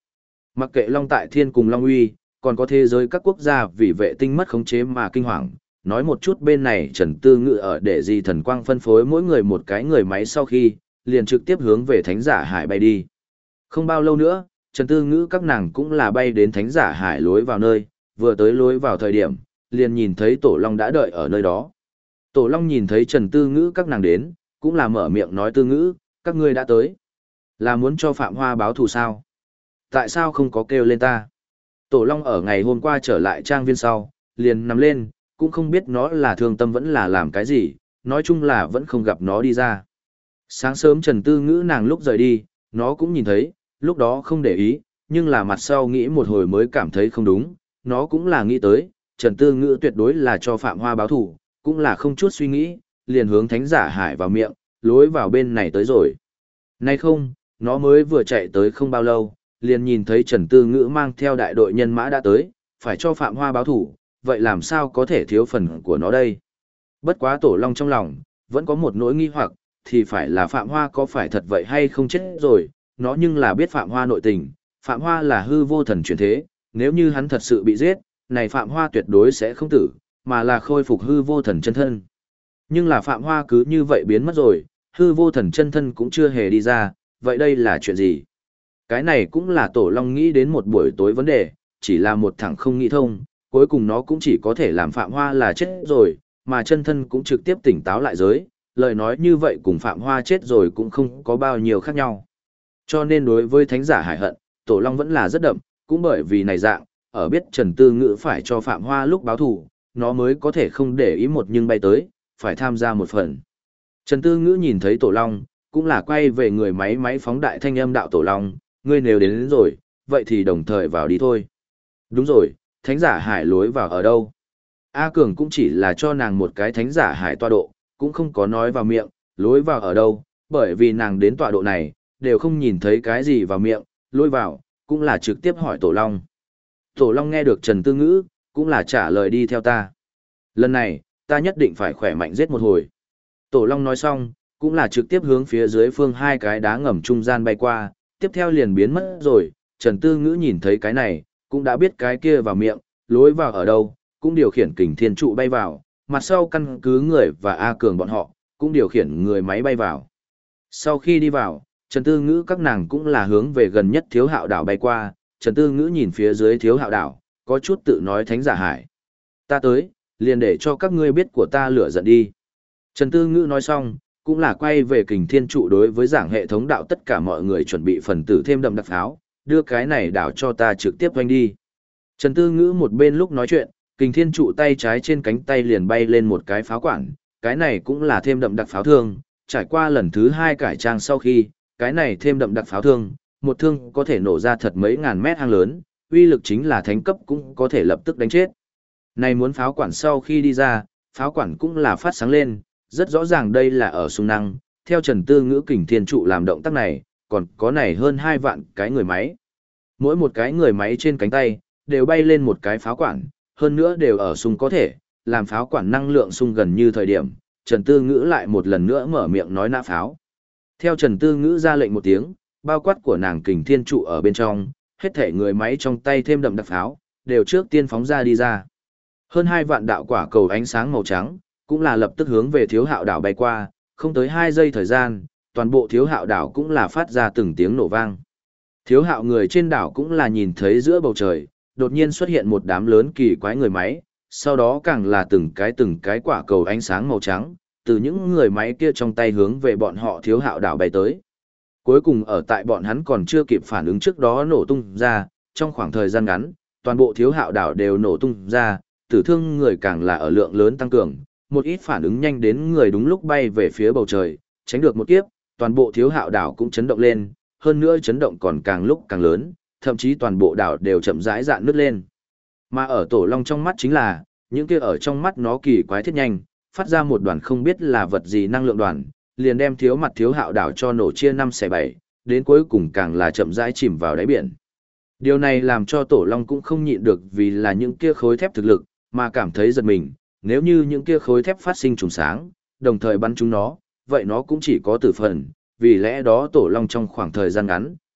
Mặc kệ Long Tại Thiên cùng Long Uy, còn có thế giới các quốc gia vì vệ tinh mất khống chế mà kinh hoàng. Nói một chút bên này Trần Tư Ngự ở để gì thần quang phân phối mỗi người một cái người máy sau khi, liền trực tiếp hướng về Thánh Giả Hải bay đi. Không bao lâu nữa, Trần Tư Ngữ các nàng cũng là bay đến Thánh Giả Hải lối vào nơi, vừa tới lối vào thời điểm, liền nhìn thấy Tổ Long đã đợi ở nơi đó. Tổ Long nhìn thấy Trần Tư Ngữ các nàng đến, cũng là mở miệng nói Tư Ngữ, các ngươi đã tới. Là muốn cho Phạm Hoa báo thù sao? Tại sao không có kêu lên ta? Tổ Long ở ngày hôm qua trở lại trang viên sau, liền nằm lên, cũng không biết nó là thương tâm vẫn là làm cái gì, nói chung là vẫn không gặp nó đi ra. Sáng sớm Trần Tư Ngữ nàng lúc rời đi, nó cũng nhìn thấy, lúc đó không để ý, nhưng là mặt sau nghĩ một hồi mới cảm thấy không đúng, nó cũng là nghĩ tới, Trần Tư Ngữ tuyệt đối là cho Phạm Hoa báo thù, cũng là không chút suy nghĩ, liền hướng Thánh Giả Hải vào miệng, lối vào bên này tới rồi. Nay không, nó mới vừa chạy tới không bao lâu, liền nhìn thấy Trần Tư Ngữ mang theo đại đội nhân mã đã tới, phải cho Phạm Hoa báo thù, vậy làm sao có thể thiếu phần của nó đây? Bất quá Tổ Long trong lòng, vẫn có một nỗi nghi hoặc, thì phải là Phạm Hoa có phải thật vậy hay không chết rồi, nó nhưng là biết Phạm Hoa nội tình, Phạm Hoa là hư vô thần chuyển thế, nếu như hắn thật sự bị giết, này Phạm Hoa tuyệt đối sẽ không tử, mà là khôi phục hư vô thần chân thân. Nhưng là Phạm Hoa cứ như vậy biến mất rồi, hư vô thần chân thân cũng chưa hề đi ra, vậy đây là chuyện gì? Cái này cũng là Tổ Long nghĩ đến một buổi tối vấn đề, chỉ là một thằng không nghĩ thông, cuối cùng nó cũng chỉ có thể làm Phạm Hoa là chết rồi, mà chân thân cũng trực tiếp tỉnh táo lại giới, lời nói như vậy cùng Phạm Hoa chết rồi cũng không có bao nhiêu khác nhau. Cho nên đối với Thánh Giả Hải hận, Tổ Long vẫn là rất đậm, cũng bởi vì này dạng, ở biết Trần Tư Ngữ phải cho Phạm Hoa lúc báo thù, nó mới có thể không để ý một nhưng bay tới, phải tham gia một phần. Trần Tư Ngữ nhìn thấy Tổ Long, cũng là quay về người máy phóng đại thanh âm đạo Tổ Long, ngươi nếu đến rồi, vậy thì đồng thời vào đi thôi. Đúng rồi, Thánh Giả Hải lối vào ở đâu? A Cường cũng chỉ là cho nàng một cái Thánh Giả Hải tọa độ, cũng không có nói vào miệng, lối vào ở đâu, bởi vì nàng đến tọa độ này, đều không nhìn thấy cái gì vào miệng, lối vào, cũng là trực tiếp hỏi Tổ Long. Tổ Long nghe được Trần Tư Ngữ, cũng là trả lời đi theo ta. Lần này, ta nhất định phải khỏe mạnh giết một hồi. Tổ Long nói xong, cũng là trực tiếp hướng phía dưới phương hai cái đá ngầm trung gian bay qua, tiếp theo liền biến mất rồi, Trần Tư Ngữ nhìn thấy cái này, cũng đã biết cái kia vào miệng, lối vào ở đâu, cũng điều khiển kình thiên trụ bay vào, mặt sau căn cứ người và A Cường bọn họ, cũng điều khiển người máy bay vào. Sau khi đi vào, Trần Tư Ngữ các nàng cũng là hướng về gần nhất Thiếu Hạo đảo bay qua, Trần Tư Ngữ nhìn phía dưới Thiếu Hạo đảo, có chút tự nói Thánh Giả Hải. Ta tới, liền để cho các ngươi biết của ta lửa giận đi. Trần Tư Ngữ nói xong, cũng là quay về kình thiên trụ đối với giảng hệ thống đạo tất cả mọi người chuẩn bị phần tử thêm đậm đặc pháo, đưa cái này đảo cho ta trực tiếp quanh đi. Trần Tư Ngữ một bên lúc nói chuyện, kình thiên trụ tay trái trên cánh tay liền bay lên một cái pháo quản, cái này cũng là thêm đậm đặc pháo thương, trải qua lần thứ 2 cải trang sau khi, cái này thêm đậm đặc pháo thương, một thương có thể nổ ra thật mấy ngàn mét hang lớn, uy lực chính là thánh cấp cũng có thể lập tức đánh chết. Này muốn pháo quản sau khi đi ra, pháo quản cũng là phát sáng lên, rất rõ ràng đây là ở sung năng, theo Trần Tư Ngữ kình thiên trụ làm động tác này, còn có này hơn 2 vạn cái người máy. Mỗi một cái người máy trên cánh tay, đều bay lên một cái pháo quản, hơn nữa đều ở sung có thể, làm pháo quản năng lượng sung gần như thời điểm, Trần Tư Ngữ lại một lần nữa mở miệng nói nã pháo. Theo Trần Tư Ngữ ra lệnh một tiếng, bao quát của nàng kình thiên trụ ở bên trong, hết thể người máy trong tay thêm đậm đặc pháo, đều trước tiên phóng ra đi ra. Hơn 2 vạn đạo quả cầu ánh sáng màu trắng, cũng là lập tức hướng về Thiếu Hạo đảo bay qua, không tới 2 giây thời gian, toàn bộ Thiếu Hạo đảo cũng là phát ra từng tiếng nổ vang. Thiếu Hạo người trên đảo cũng là nhìn thấy giữa bầu trời, đột nhiên xuất hiện một đám lớn kỳ quái người máy, sau đó càng là từng cái quả cầu ánh sáng màu trắng, từ những người máy kia trong tay hướng về bọn họ Thiếu Hạo đảo bay tới. Cuối cùng ở tại bọn hắn còn chưa kịp phản ứng trước đó nổ tung ra, trong khoảng thời gian ngắn, toàn bộ Thiếu Hạo đảo đều nổ tung ra, tử thương người càng là ở lượng lớn tăng cường, một ít phản ứng nhanh đến người đúng lúc bay về phía bầu trời, tránh được một kiếp, toàn bộ Thiếu Hạo đảo cũng chấn động lên, hơn nữa chấn động còn càng lúc càng lớn, thậm chí toàn bộ đảo đều chậm rãi dạn nứt lên. Mà ở Tổ Long trong mắt chính là, những kia ở trong mắt nó kỳ quái thiết nhanh, phát ra một đoàn không biết là vật gì năng lượng đoàn, liền đem Thiếu Hạo đảo cho nổ chia 5/7, đến cuối cùng càng là chậm rãi chìm vào đáy biển. Điều này làm cho Tổ Long cũng không nhịn được vì là những kia khối thép thực lực, mà cảm thấy giật mình, nếu như những kia khối thép phát sinh trùng sáng, đồng thời bắn chúng nó, vậy nó cũng chỉ có tử phần, vì lẽ đó Tổ Long trong khoảng thời gian ngắn,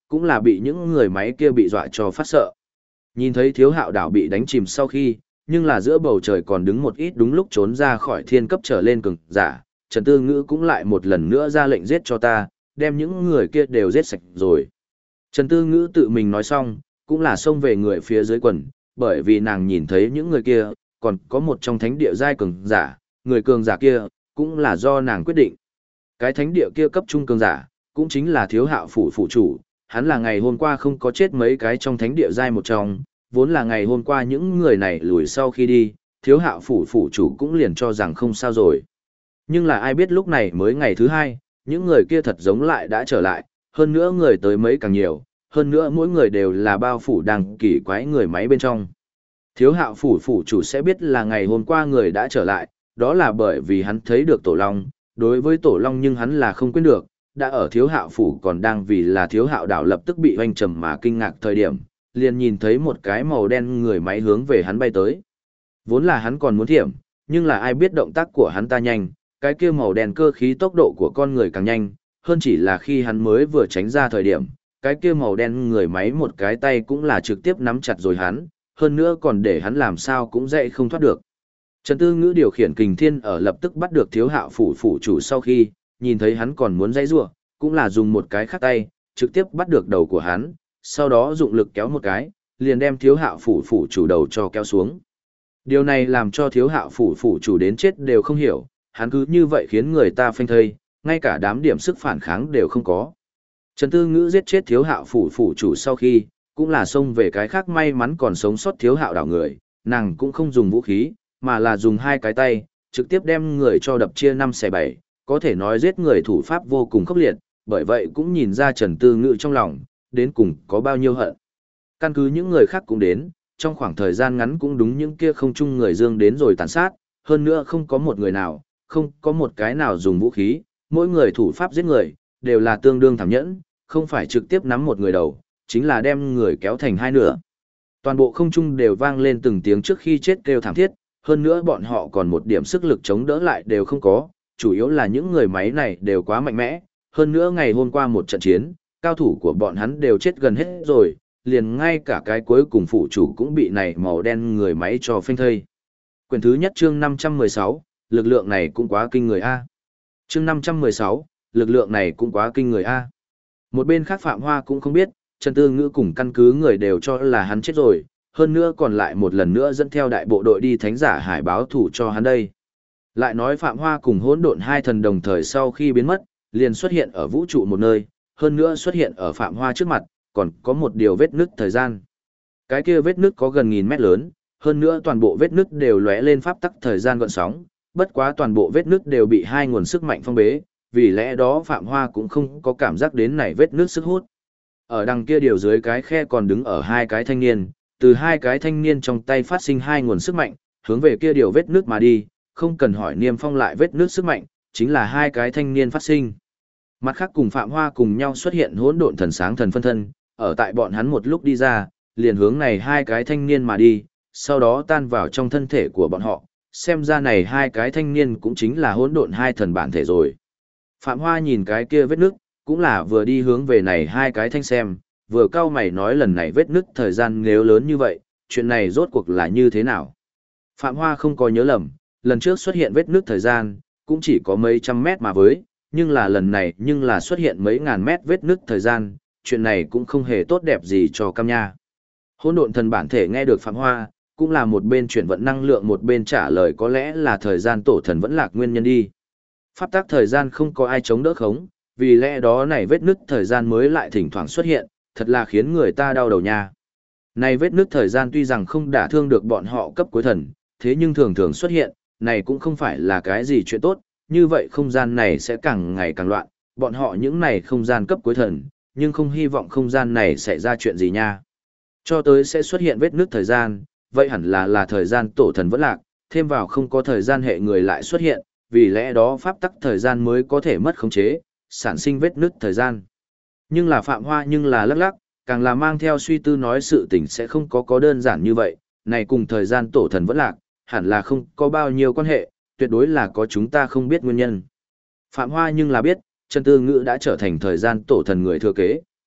cũng là bị những người máy kia bị dọa cho phát sợ. Nhìn thấy Thiếu Hạo đảo bị đánh chìm sau khi, nhưng là giữa bầu trời còn đứng một ít đúng lúc trốn ra khỏi thiên cấp trở lên cường giả, Trần Tư Ngữ cũng lại một lần nữa ra lệnh giết cho ta, đem những người kia đều giết sạch rồi. Trần Tư Ngữ tự mình nói xong, cũng là xông về người phía dưới quần, bởi vì nàng nhìn thấy những người kia, còn có một trong thánh địa giai cường giả, người cường giả kia, cũng là do nàng quyết định. Cái thánh địa kia cấp trung cường giả, cũng chính là Thiếu Hạo phủ phủ chủ, hắn là ngày hôm qua không có chết mấy cái trong thánh địa giai một trong, vốn là ngày hôm qua những người này lùi sau khi đi, Thiếu Hạo phủ phủ chủ cũng liền cho rằng không sao rồi. Nhưng là ai biết lúc này mới ngày thứ hai, những người kia thật giống lại đã trở lại, hơn nữa người tới mấy càng nhiều, hơn nữa mỗi người đều là bao phủ đang kỳ quái người máy bên trong. Thiếu Hạo phủ phủ chủ sẽ biết là ngày hôm qua người đã trở lại, đó là bởi vì hắn thấy được Tổ Long, đối với Tổ Long nhưng hắn là không quên được, đã ở Thiếu Hạo phủ còn đang vì là Thiếu Hạo đảo lập tức bị hoanh trầm mà kinh ngạc thời điểm, liền nhìn thấy một cái màu đen người máy hướng về hắn bay tới. Vốn là hắn còn muốn thiểm, nhưng là ai biết động tác của hắn ta nhanh, cái kia màu đen cơ khí tốc độ của con người càng nhanh, hơn chỉ là khi hắn mới vừa tránh ra thời điểm, cái kia màu đen người máy một cái tay cũng là trực tiếp nắm chặt rồi hắn, hơn nữa còn để hắn làm sao cũng dậy không thoát được. Trần Tư Ngữ điều khiển kình thiên ở lập tức bắt được Thiếu Hạo phủ phủ chủ sau khi, nhìn thấy hắn còn muốn dây rủa, cũng là dùng một cái khác tay, trực tiếp bắt được đầu của hắn, sau đó dụng lực kéo một cái, liền đem Thiếu Hạo phủ phủ chủ đầu cho kéo xuống. Điều này làm cho Thiếu Hạo phủ phủ chủ đến chết đều không hiểu, hắn cứ như vậy khiến người ta phanh thây, ngay cả đám điểm sức phản kháng đều không có. Trần Tư Ngữ giết chết Thiếu Hạo phủ phủ chủ sau khi, cũng là xông về cái khác may mắn còn sống sót Thiếu Hạo đảo người, nàng cũng không dùng vũ khí, mà là dùng hai cái tay, trực tiếp đem người cho đập chia 5/7, có thể nói giết người thủ pháp vô cùng khốc liệt, bởi vậy cũng nhìn ra Trần Tư Ngữ trong lòng, đến cùng có bao nhiêu hận. Căn cứ những người khác cũng đến, trong khoảng thời gian ngắn cũng đúng những kia không chung người dương đến rồi tàn sát, hơn nữa không có một người nào, không có một cái nào dùng vũ khí, mỗi người thủ pháp giết người, đều là tương đương thảm nhẫn, không phải trực tiếp nắm một người đầu, chính là đem người kéo thành hai nửa. Toàn bộ không trung đều vang lên từng tiếng trước khi chết kêu thảm thiết, hơn nữa bọn họ còn một điểm sức lực chống đỡ lại đều không có, chủ yếu là những người máy này đều quá mạnh mẽ, hơn nữa ngày hôm qua một trận chiến, cao thủ của bọn hắn đều chết gần hết rồi, liền ngay cả cái cuối cùng phụ chủ cũng bị này màu đen người máy cho phanh thây. Quyển thứ nhất chương 516, lực lượng này cũng quá kinh người a. Chương 516, lực lượng này cũng quá kinh người a. Một bên khác Phạm Hoa cũng không biết, Trần Tư Ngữ cùng căn cứ người đều cho là hắn chết rồi, hơn nữa còn lại một lần nữa dẫn theo đại bộ đội đi Thánh Giả Hải báo thủ cho hắn đây. Lại nói Phạm Hoa cùng Hỗn Độn hai thần đồng thời sau khi biến mất, liền xuất hiện ở vũ trụ một nơi, hơn nữa xuất hiện ở Phạm Hoa trước mặt, còn có một điều vết nứt thời gian. Cái kia vết nứt có gần 1000 mét lớn, hơn nữa toàn bộ vết nứt đều lóe lên pháp tắc thời gian gợn sóng, bất quá toàn bộ vết nứt đều bị hai nguồn sức mạnh phong bế, vì lẽ đó Phạm Hoa cũng không có cảm giác đến này vết nứt sức hút. Ở đằng kia điều dưới cái khe còn đứng ở hai cái thanh niên, từ hai cái thanh niên trong tay phát sinh hai nguồn sức mạnh, hướng về kia điều vết nứt mà đi, không cần hỏi Niêm Phong lại vết nứt sức mạnh, chính là hai cái thanh niên phát sinh. Mặt khác cùng Phạm Hoa cùng nhau xuất hiện Hỗn Độn thần sáng thần phân thân, ở tại bọn hắn một lúc đi ra, liền hướng này hai cái thanh niên mà đi, sau đó tan vào trong thân thể của bọn họ, xem ra này hai cái thanh niên cũng chính là Hỗn Độn hai thần bản thể rồi. Phạm Hoa nhìn cái kia vết nứt, cũng là vừa đi hướng về này hai cái thanh xem, vừa cau mày nói lần này vết nứt thời gian nếu lớn như vậy, chuyện này rốt cuộc là như thế nào. Phạm Hoa không có nhớ lầm, lần trước xuất hiện vết nứt thời gian, cũng chỉ có mấy trăm mét mà với, nhưng là lần này nhưng là xuất hiện mấy ngàn mét vết nứt thời gian, chuyện này cũng không hề tốt đẹp gì cho Cam Nha. Hỗn Độn thần bản thể nghe được Phạm Hoa, cũng là một bên chuyển vận năng lượng một bên trả lời có lẽ là thời gian tổ thần vẫn lạc nguyên nhân đi. Pháp tắc thời gian không có ai chống đỡ khống, vì lẽ đó này vết nứt thời gian mới lại thỉnh thoảng xuất hiện, thật là khiến người ta đau đầu nha. Này vết nứt thời gian tuy rằng không đả thương được bọn họ cấp cuối thần, thế nhưng thường thường xuất hiện, này cũng không phải là cái gì chuyện tốt, như vậy không gian này sẽ càng ngày càng loạn, bọn họ những này không gian cấp cuối thần, nhưng không hy vọng không gian này sẽ ra chuyện gì nha. Cho tới sẽ xuất hiện vết nứt thời gian, vậy hẳn là thời gian tổ thần vẫn lạc, thêm vào không có thời gian hệ người lại xuất hiện, vì lẽ đó pháp tắc thời gian mới có thể mất khống chế, sản sinh vết nứt thời gian. Nhưng là Phạm Hoa nhưng là lắc lắc, càng là mang theo suy tư nói sự tình sẽ không có đơn giản như vậy, này cùng thời gian tổ thần vẫn lạc, hẳn là không có bao nhiêu quan hệ, tuyệt đối là có chúng ta không biết nguyên nhân. Phạm Hoa nhưng là biết, Trần Tư Ngữ đã trở thành thời gian tổ thần người thừa kế,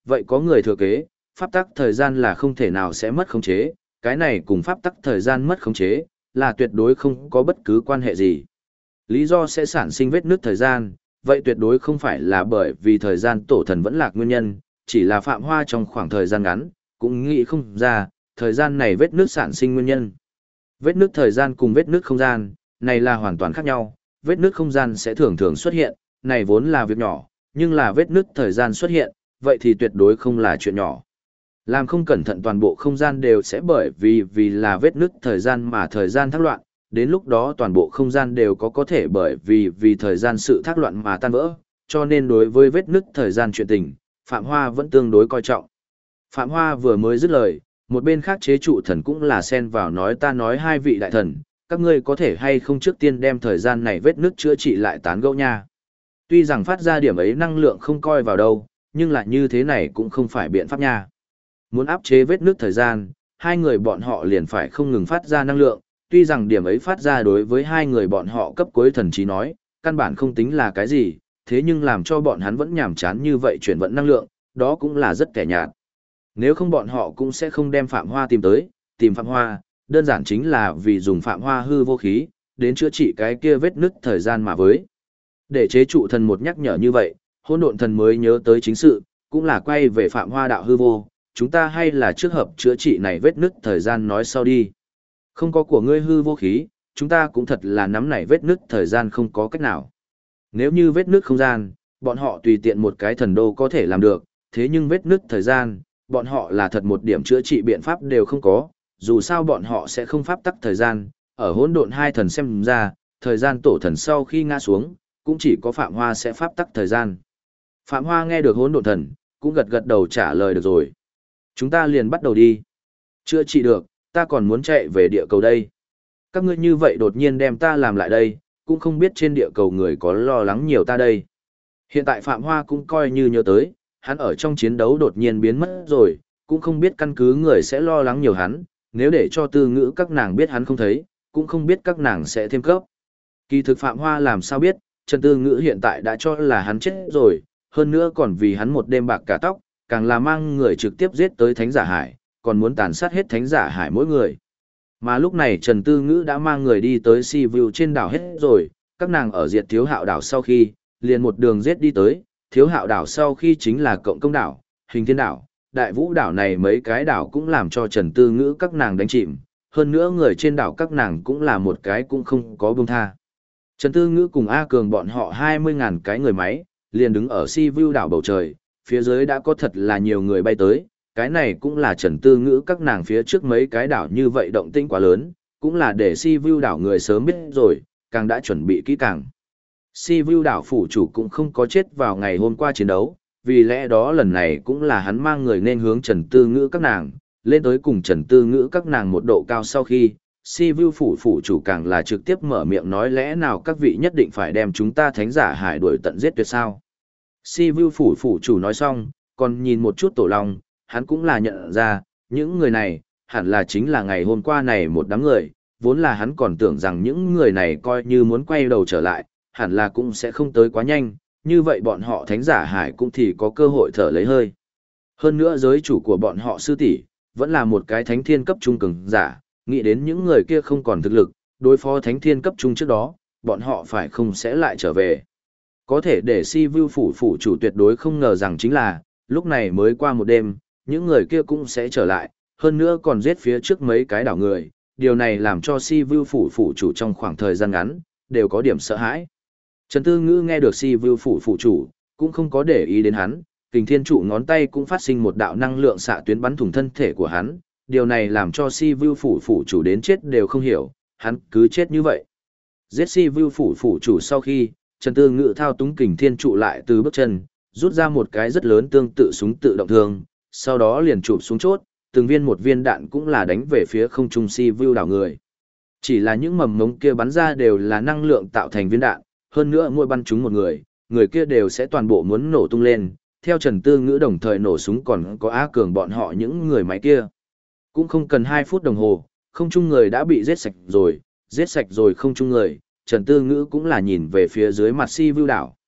vậy có người thừa kế, pháp tắc thời gian là không thể nào sẽ mất khống chế, cái này cùng pháp tắc thời gian mất khống chế, là tuyệt đối không có bất cứ quan hệ gì. Lý do sẽ sản sinh vết nứt thời gian, vậy tuyệt đối không phải là bởi vì thời gian tổ thần vẫn lạc nguyên nhân, chỉ là Phạm Hoa trong khoảng thời gian ngắn, cũng nghĩ không ra, thời gian này vết nứt sản sinh nguyên nhân. Vết nứt thời gian cùng vết nứt không gian, này là hoàn toàn khác nhau, vết nứt không gian sẽ thường thường xuất hiện, này vốn là việc nhỏ, nhưng là vết nứt thời gian xuất hiện, vậy thì tuyệt đối không là chuyện nhỏ. Làm không cẩn thận toàn bộ không gian đều sẽ bởi vì là vết nứt thời gian mà thời gian thác loạn, đến lúc đó toàn bộ không gian đều có thể bởi vì thời gian sự thác loạn mà tan vỡ, cho nên đối với vết nứt thời gian chuyện tình, Phạm Hoa vẫn tương đối coi trọng. Phạm Hoa vừa mới dứt lời, một bên khác chế trụ thần cũng là xen vào nói ta nói hai vị đại thần, các ngươi có thể hay không trước tiên đem thời gian này vết nứt chữa trị lại tán gẫu nha. Tuy rằng phát ra điểm ấy năng lượng không coi vào đâu, nhưng lại như thế này cũng không phải biện pháp nha. Muốn áp chế vết nứt thời gian, hai người bọn họ liền phải không ngừng phát ra năng lượng, tuy rằng điểm ấy phát ra đối với hai người bọn họ cấp cuối thần trí nói, căn bản không tính là cái gì, thế nhưng làm cho bọn hắn vẫn nhàm chán như vậy chuyển vận năng lượng, đó cũng là rất kẻ nhạt. Nếu không bọn họ cũng sẽ không đem Phạm Hoa tìm tới, tìm Phạm Hoa, đơn giản chính là vì dùng Phạm Hoa hư vô khí, đến chữa trị cái kia vết nứt thời gian mà với. Để chế trụ thần một nhắc nhở như vậy, hỗn độn thần mới nhớ tới chính sự, cũng là quay về Phạm Hoa đạo hư vô, chúng ta hay là trước hợp chữa trị này vết nứt thời gian nói sau đi. Không có của ngươi hư vô khí, chúng ta cũng thật là nắm này vết nứt thời gian không có cách nào. Nếu như vết nứt không gian, bọn họ tùy tiện một cái thần đô có thể làm được, thế nhưng vết nứt thời gian, bọn họ là thật một điểm chữa trị biện pháp đều không có, dù sao bọn họ sẽ không pháp tắc thời gian, ở hỗn độn hai thần xem ra, thời gian tổ thần sau khi ngã xuống, cũng chỉ có Phạm Hoa sẽ pháp tắc thời gian. Phạm Hoa nghe được hỗn độn thần, cũng gật gật đầu trả lời được rồi. Chúng ta liền bắt đầu đi. Chữa trị được, ta còn muốn chạy về địa cầu đây. Các ngươi như vậy đột nhiên đem ta làm lại đây, cũng không biết trên địa cầu người có lo lắng nhiều ta đây. Hiện tại Phạm Hoa cũng coi như nhớ tới, hắn ở trong chiến đấu đột nhiên biến mất rồi, cũng không biết căn cứ người sẽ lo lắng nhiều hắn, nếu để cho tư ngữ các nàng biết hắn không thấy, cũng không biết các nàng sẽ thêm cấp. Kỳ thực Phạm Hoa làm sao biết, Trần Tư Ngữ hiện tại đã cho là hắn chết rồi, hơn nữa còn vì hắn một đêm bạc cả tóc, càng là mang người trực tiếp giết tới Thánh Giả Hải, còn muốn tàn sát hết Thánh Giả Hải mỗi người. Mà lúc này Trần Tư Ngữ đã mang người đi tới Sea View trên đảo hết rồi, các nàng ở diệt Thiếu Hạo đảo sau khi, liền một đường giết đi tới, Thiếu Hạo đảo sau khi chính là Cộng Công đảo, Hình Thiên đảo, Đại Vũ đảo này mấy cái đảo cũng làm cho Trần Tư Ngữ các nàng đánh chìm, hơn nữa người trên đảo các nàng cũng là một cái cũng không có buông tha. Trần Tư Ngữ cùng A Cường bọn họ 20.000 cái người máy, liền đứng ở Sea View đảo bầu trời, phía dưới đã có thật là nhiều người bay tới, cái này cũng là Trần Tư Ngữ các nàng phía trước mấy cái đảo như vậy động tĩnh quá lớn, cũng là để Sea View đảo người sớm biết rồi, càng đã chuẩn bị kỹ càng. Sea View đảo phủ chủ cũng không có chết vào ngày hôm qua chiến đấu, vì lẽ đó lần này cũng là hắn mang người nên hướng Trần Tư Ngữ các nàng, lên tới cùng Trần Tư Ngữ các nàng một độ cao sau khi, Sea View phủ chủ càng là trực tiếp mở miệng nói lẽ nào các vị nhất định phải đem chúng ta Thánh Giả Hải đuổi tận giết tuyệt sao. Sea View phủ chủ nói xong, còn nhìn một chút Tổ Long, hắn cũng là nhận ra, những người này, hẳn là chính là ngày hôm qua này một đám người, vốn là hắn còn tưởng rằng những người này coi như muốn quay đầu trở lại, hẳn là cũng sẽ không tới quá nhanh, như vậy bọn họ Thánh Giả Hải cũng thì có cơ hội thở lấy hơi. Hơn nữa giới chủ của bọn họ sư tỷ vẫn là một cái thánh thiên cấp trung cường giả, nghĩ đến những người kia không còn thực lực, đối phó thánh thiên cấp trung trước đó, bọn họ phải không sẽ lại trở về. Có thể để Sea View phủ chủ tuyệt đối không ngờ rằng chính là, lúc này mới qua một đêm, những người kia cũng sẽ trở lại, hơn nữa còn giết phía trước mấy cái đảo người, điều này làm cho Sea View phủ chủ trong khoảng thời gian ngắn, đều có điểm sợ hãi. Trần Tư Ngữ nghe được Sea View phủ chủ, cũng không có để ý đến hắn, Kình Thiên trụ ngón tay cũng phát sinh một đạo năng lượng xạ tuyến bắn thủng thân thể của hắn, điều này làm cho Sea View phủ chủ đến chết đều không hiểu, hắn cứ chết như vậy. Giết Sea View phủ chủ sau khi, Trần Tư Ngữ thao túng Kình Thiên trụ lại từ bước chân, rút ra một cái rất lớn tương tự súng tự động thương, sau đó liền chụp xuống chốt, từng viên một viên đạn cũng là đánh về phía không trung Sea View đảo người. Chỉ là những mầm ngống kia bắn ra đều là năng lượng tạo thành viên đạn, hơn nữa mỗi bắn trúng một người, người kia đều sẽ toàn bộ muốn nổ tung lên, theo Trần Tư Ngữ đồng thời nổ súng còn có Á Cường bọn họ những người máy kia. Cũng không cần 2 phút đồng hồ, không chung người đã bị giết sạch rồi không chung người, Trần Tư Ngữ cũng là nhìn về phía dưới mặt Sea View đảo.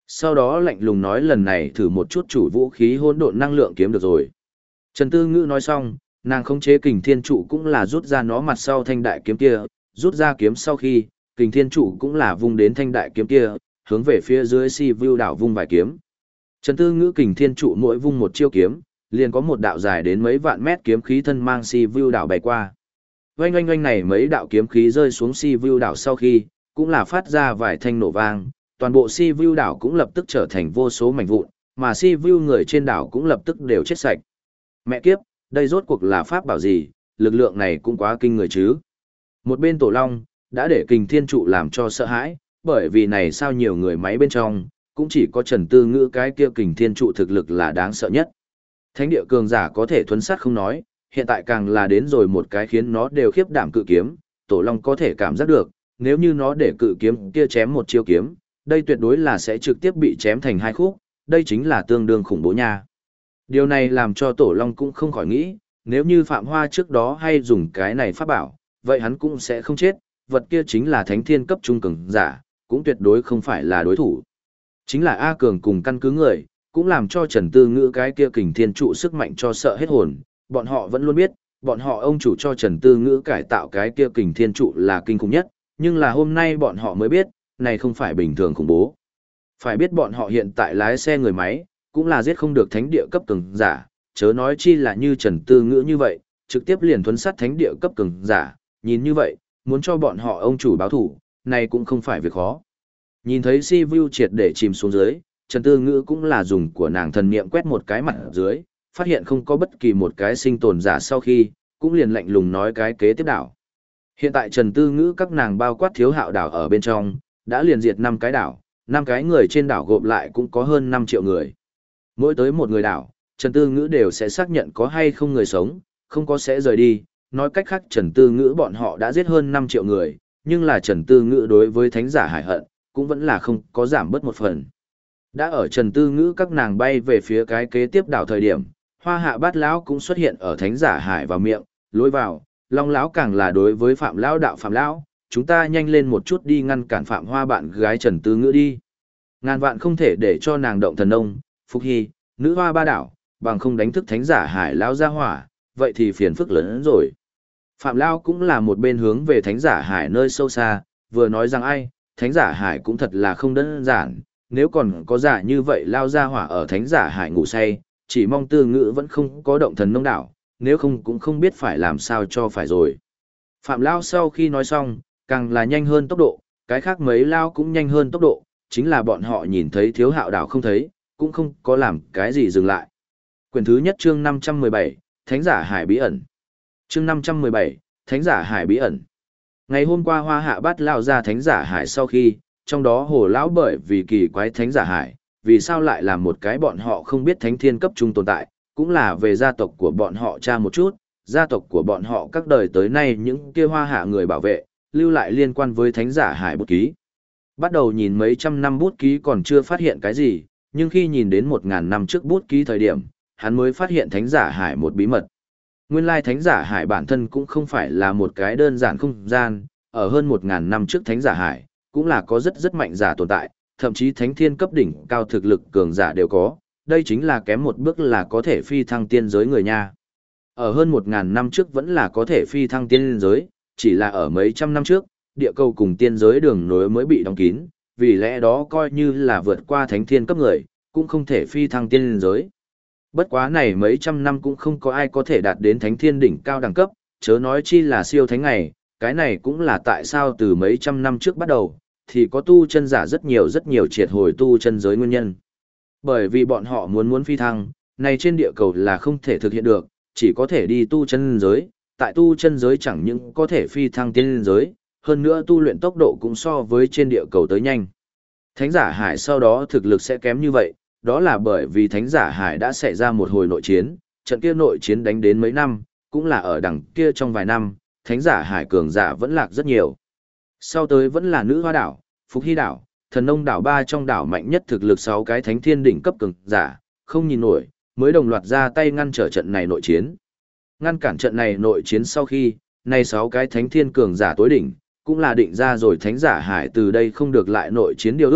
Sau đó lạnh lùng nói lần này thử một chút chủ vũ khí hỗn độn năng lượng kiếm được rồi. Trần Tư Ngữ nói xong, nàng khống chế kình thiên trụ cũng là rút ra nó mặt sau thanh đại kiếm kia, rút ra kiếm sau khi, kình thiên trụ cũng là vung đến thanh đại kiếm kia, hướng về phía dưới si view đảo vung vài kiếm. Trần Tư Ngữ kình thiên trụ mỗi vung một chiêu kiếm, liền có một đạo dài đến mấy vạn mét kiếm khí thân mang si view đảo bay qua. Oanh oanh oanh này mấy đạo kiếm khí rơi xuống si view đảo sau khi, cũng là phát ra vài thanh nổ vang, toàn bộ si view đảo cũng lập tức trở thành vô số mảnh vụn, mà si view người trên đảo cũng lập tức đều chết sạch. Mẹ kiếp, đây rốt cuộc là pháp bảo gì, lực lượng này cũng quá kinh người chứ. Một bên Tổ Long, đã để kình thiên trụ làm cho sợ hãi, bởi vì này sao nhiều người máy bên trong, cũng chỉ có Trần Tư Ngữ cái kia kình thiên trụ thực lực là đáng sợ nhất. Thánh địa cường giả có thể thuấn sát không nói, hiện tại càng là đến rồi một cái khiến nó đều khiếp đảm cự kiếm, Tổ Long có thể cảm giác được, nếu như nó để cự kiếm kia chém một chiêu kiếm, đây tuyệt đối là sẽ trực tiếp bị chém thành hai khúc, đây chính là tương đương khủng bố nha. Điều này làm cho Tổ Long cũng không khỏi nghĩ, nếu như Phạm Hoa trước đó hay dùng cái này pháp bảo, vậy hắn cũng sẽ không chết, vật kia chính là thánh thiên cấp trung cường giả, cũng tuyệt đối không phải là đối thủ. Chính là A Cường cùng căn cứ người, cũng làm cho Trần Tư Ngữ cái kia kình thiên trụ sức mạnh cho sợ hết hồn, bọn họ vẫn luôn biết, bọn họ ông chủ cho Trần Tư Ngữ cải tạo cái kia kình thiên trụ là kinh khủng nhất, nhưng là hôm nay bọn họ mới biết, này không phải bình thường khủng bố. Phải biết bọn họ hiện tại lái xe người máy, cũng là giết không được thánh địa cấp cường giả, chớ nói chi là như Trần Tư Ngữ như vậy, trực tiếp liền thuấn sát thánh địa cấp cường giả, nhìn như vậy, muốn cho bọn họ ông chủ báo thủ, này cũng không phải việc khó. Nhìn thấy si view triệt để chìm xuống dưới, Trần Tư Ngữ cũng là dùng của nàng thần niệm quét một cái mặt dưới, phát hiện không có bất kỳ một cái sinh tồn giả sau khi, cũng liền lạnh lùng nói cái kế tiếp đảo. Hiện tại Trần Tư Ngữ các nàng bao quát Thiếu Hạo đảo ở bên trong, đã liền diệt 5 cái đảo, 5 cái người trên đảo gộp lại cũng có hơn 5 triệu người. Mỗi tới một người đảo, Trần Tư Ngữ đều sẽ xác nhận có hay không người sống, không có sẽ rời đi. Nói cách khác Trần Tư Ngữ bọn họ đã giết hơn 5 triệu người, nhưng là Trần Tư Ngữ đối với thánh giả hải hận, cũng vẫn là không có giảm bớt một phần. Đã ở Trần Tư Ngữ các nàng bay về phía cái kế tiếp đảo thời điểm, Hoa Hạ Bát lão cũng xuất hiện ở thánh giả hải vào miệng, lối vào, Long lão càng là đối với Phạm lão đạo Phạm lão, chúng ta nhanh lên một chút đi ngăn cản Phạm Hoa bạn gái Trần Tư Ngữ đi. Ngàn vạn không thể để cho nàng động thần nông, Phục Hy, nữ hoa ba đảo, bằng không đánh thức thánh giả hải lão ra hỏa, vậy thì phiền phức lớn hơn rồi. Phạm lão cũng là một bên hướng về thánh giả hải nơi sâu xa, vừa nói rằng ai, thánh giả hải cũng thật là không đơn giản, nếu còn có giả như vậy lao ra hỏa ở thánh giả hải ngủ say, chỉ mong Tư Ngữ vẫn không có động thần nông đảo, nếu không cũng không biết phải làm sao cho phải rồi. Phạm lão sau khi nói xong, càng là nhanh hơn tốc độ, cái khác mấy lao cũng nhanh hơn tốc độ, chính là bọn họ nhìn thấy Thiếu Hạo đảo không thấy, cũng không có làm cái gì dừng lại. Quyển thứ nhất chương 517, Thánh giả hải bí ẩn. Chương 517, Thánh giả hải bí ẩn. Ngày hôm qua Hoa Hạ Bát lao ra thánh giả hải sau khi, trong đó Hồ lão bởi vì kỳ quái thánh giả hải, vì sao lại làm một cái bọn họ không biết thánh thiên cấp trung tồn tại, cũng là về gia tộc của bọn họ tra một chút, gia tộc của bọn họ các đời tới nay những kia Hoa Hạ người bảo vệ, lưu lại liên quan với thánh giả hải bút ký. Bắt đầu nhìn mấy trăm năm bút ký còn chưa phát hiện cái gì, nhưng khi nhìn đến 1000 năm trước bút ký thời điểm, hắn mới phát hiện thánh giả hải một bí mật. Nguyên lai thánh giả hải bản thân cũng không phải là một cái đơn giản không gian, ở hơn 1000 năm trước thánh giả hải, cũng là có rất mạnh giả tồn tại, thậm chí thánh thiên cấp đỉnh cao thực lực cường giả đều có, đây chính là kém một bước là có thể phi thăng tiên giới người nha. Ở hơn 1000 năm trước vẫn là có thể phi thăng tiên giới, chỉ là ở mấy trăm năm trước, địa cầu cùng tiên giới đường nối mới bị đóng kín, vì lẽ đó coi như là vượt qua thánh thiên cấp người, cũng không thể phi thăng tiên giới. Bất quá này mấy trăm năm cũng không có ai có thể đạt đến thánh thiên đỉnh cao đẳng cấp, chớ nói chi là siêu thánh ngày, cái này cũng là tại sao từ mấy trăm năm trước bắt đầu, thì có tu chân giả rất nhiều triệt hồi tu chân giới nguyên nhân. Bởi vì bọn họ muốn phi thăng, này trên địa cầu là không thể thực hiện được, chỉ có thể đi tu chân giới, tại tu chân giới chẳng những có thể phi thăng tiên giới, hơn nữa tu luyện tốc độ cũng so với trên địa cầu tới nhanh. Thánh giả hải sau đó thực lực sẽ kém như vậy, đó là bởi vì thánh giả hải đã xảy ra một hồi nội chiến, trận kia nội chiến đánh đến mấy năm, cũng là ở đằng kia trong vài năm, thánh giả hải cường giả vẫn lạc rất nhiều. Sau tới vẫn là nữ hoa đảo, Phục Hy đảo, thần nông đảo ba trong đảo mạnh nhất thực lực 6 cái thánh thiên đỉnh cấp cường giả, không nhìn nổi, mới đồng loạt ra tay ngăn trở trận này nội chiến. Ngăn cản trận này nội chiến sau khi, này 6 cái thánh thiên cường giả tối đỉnh, cũng là định ra rồi thánh giả hải từ đây không được lại nội chiến điều ước,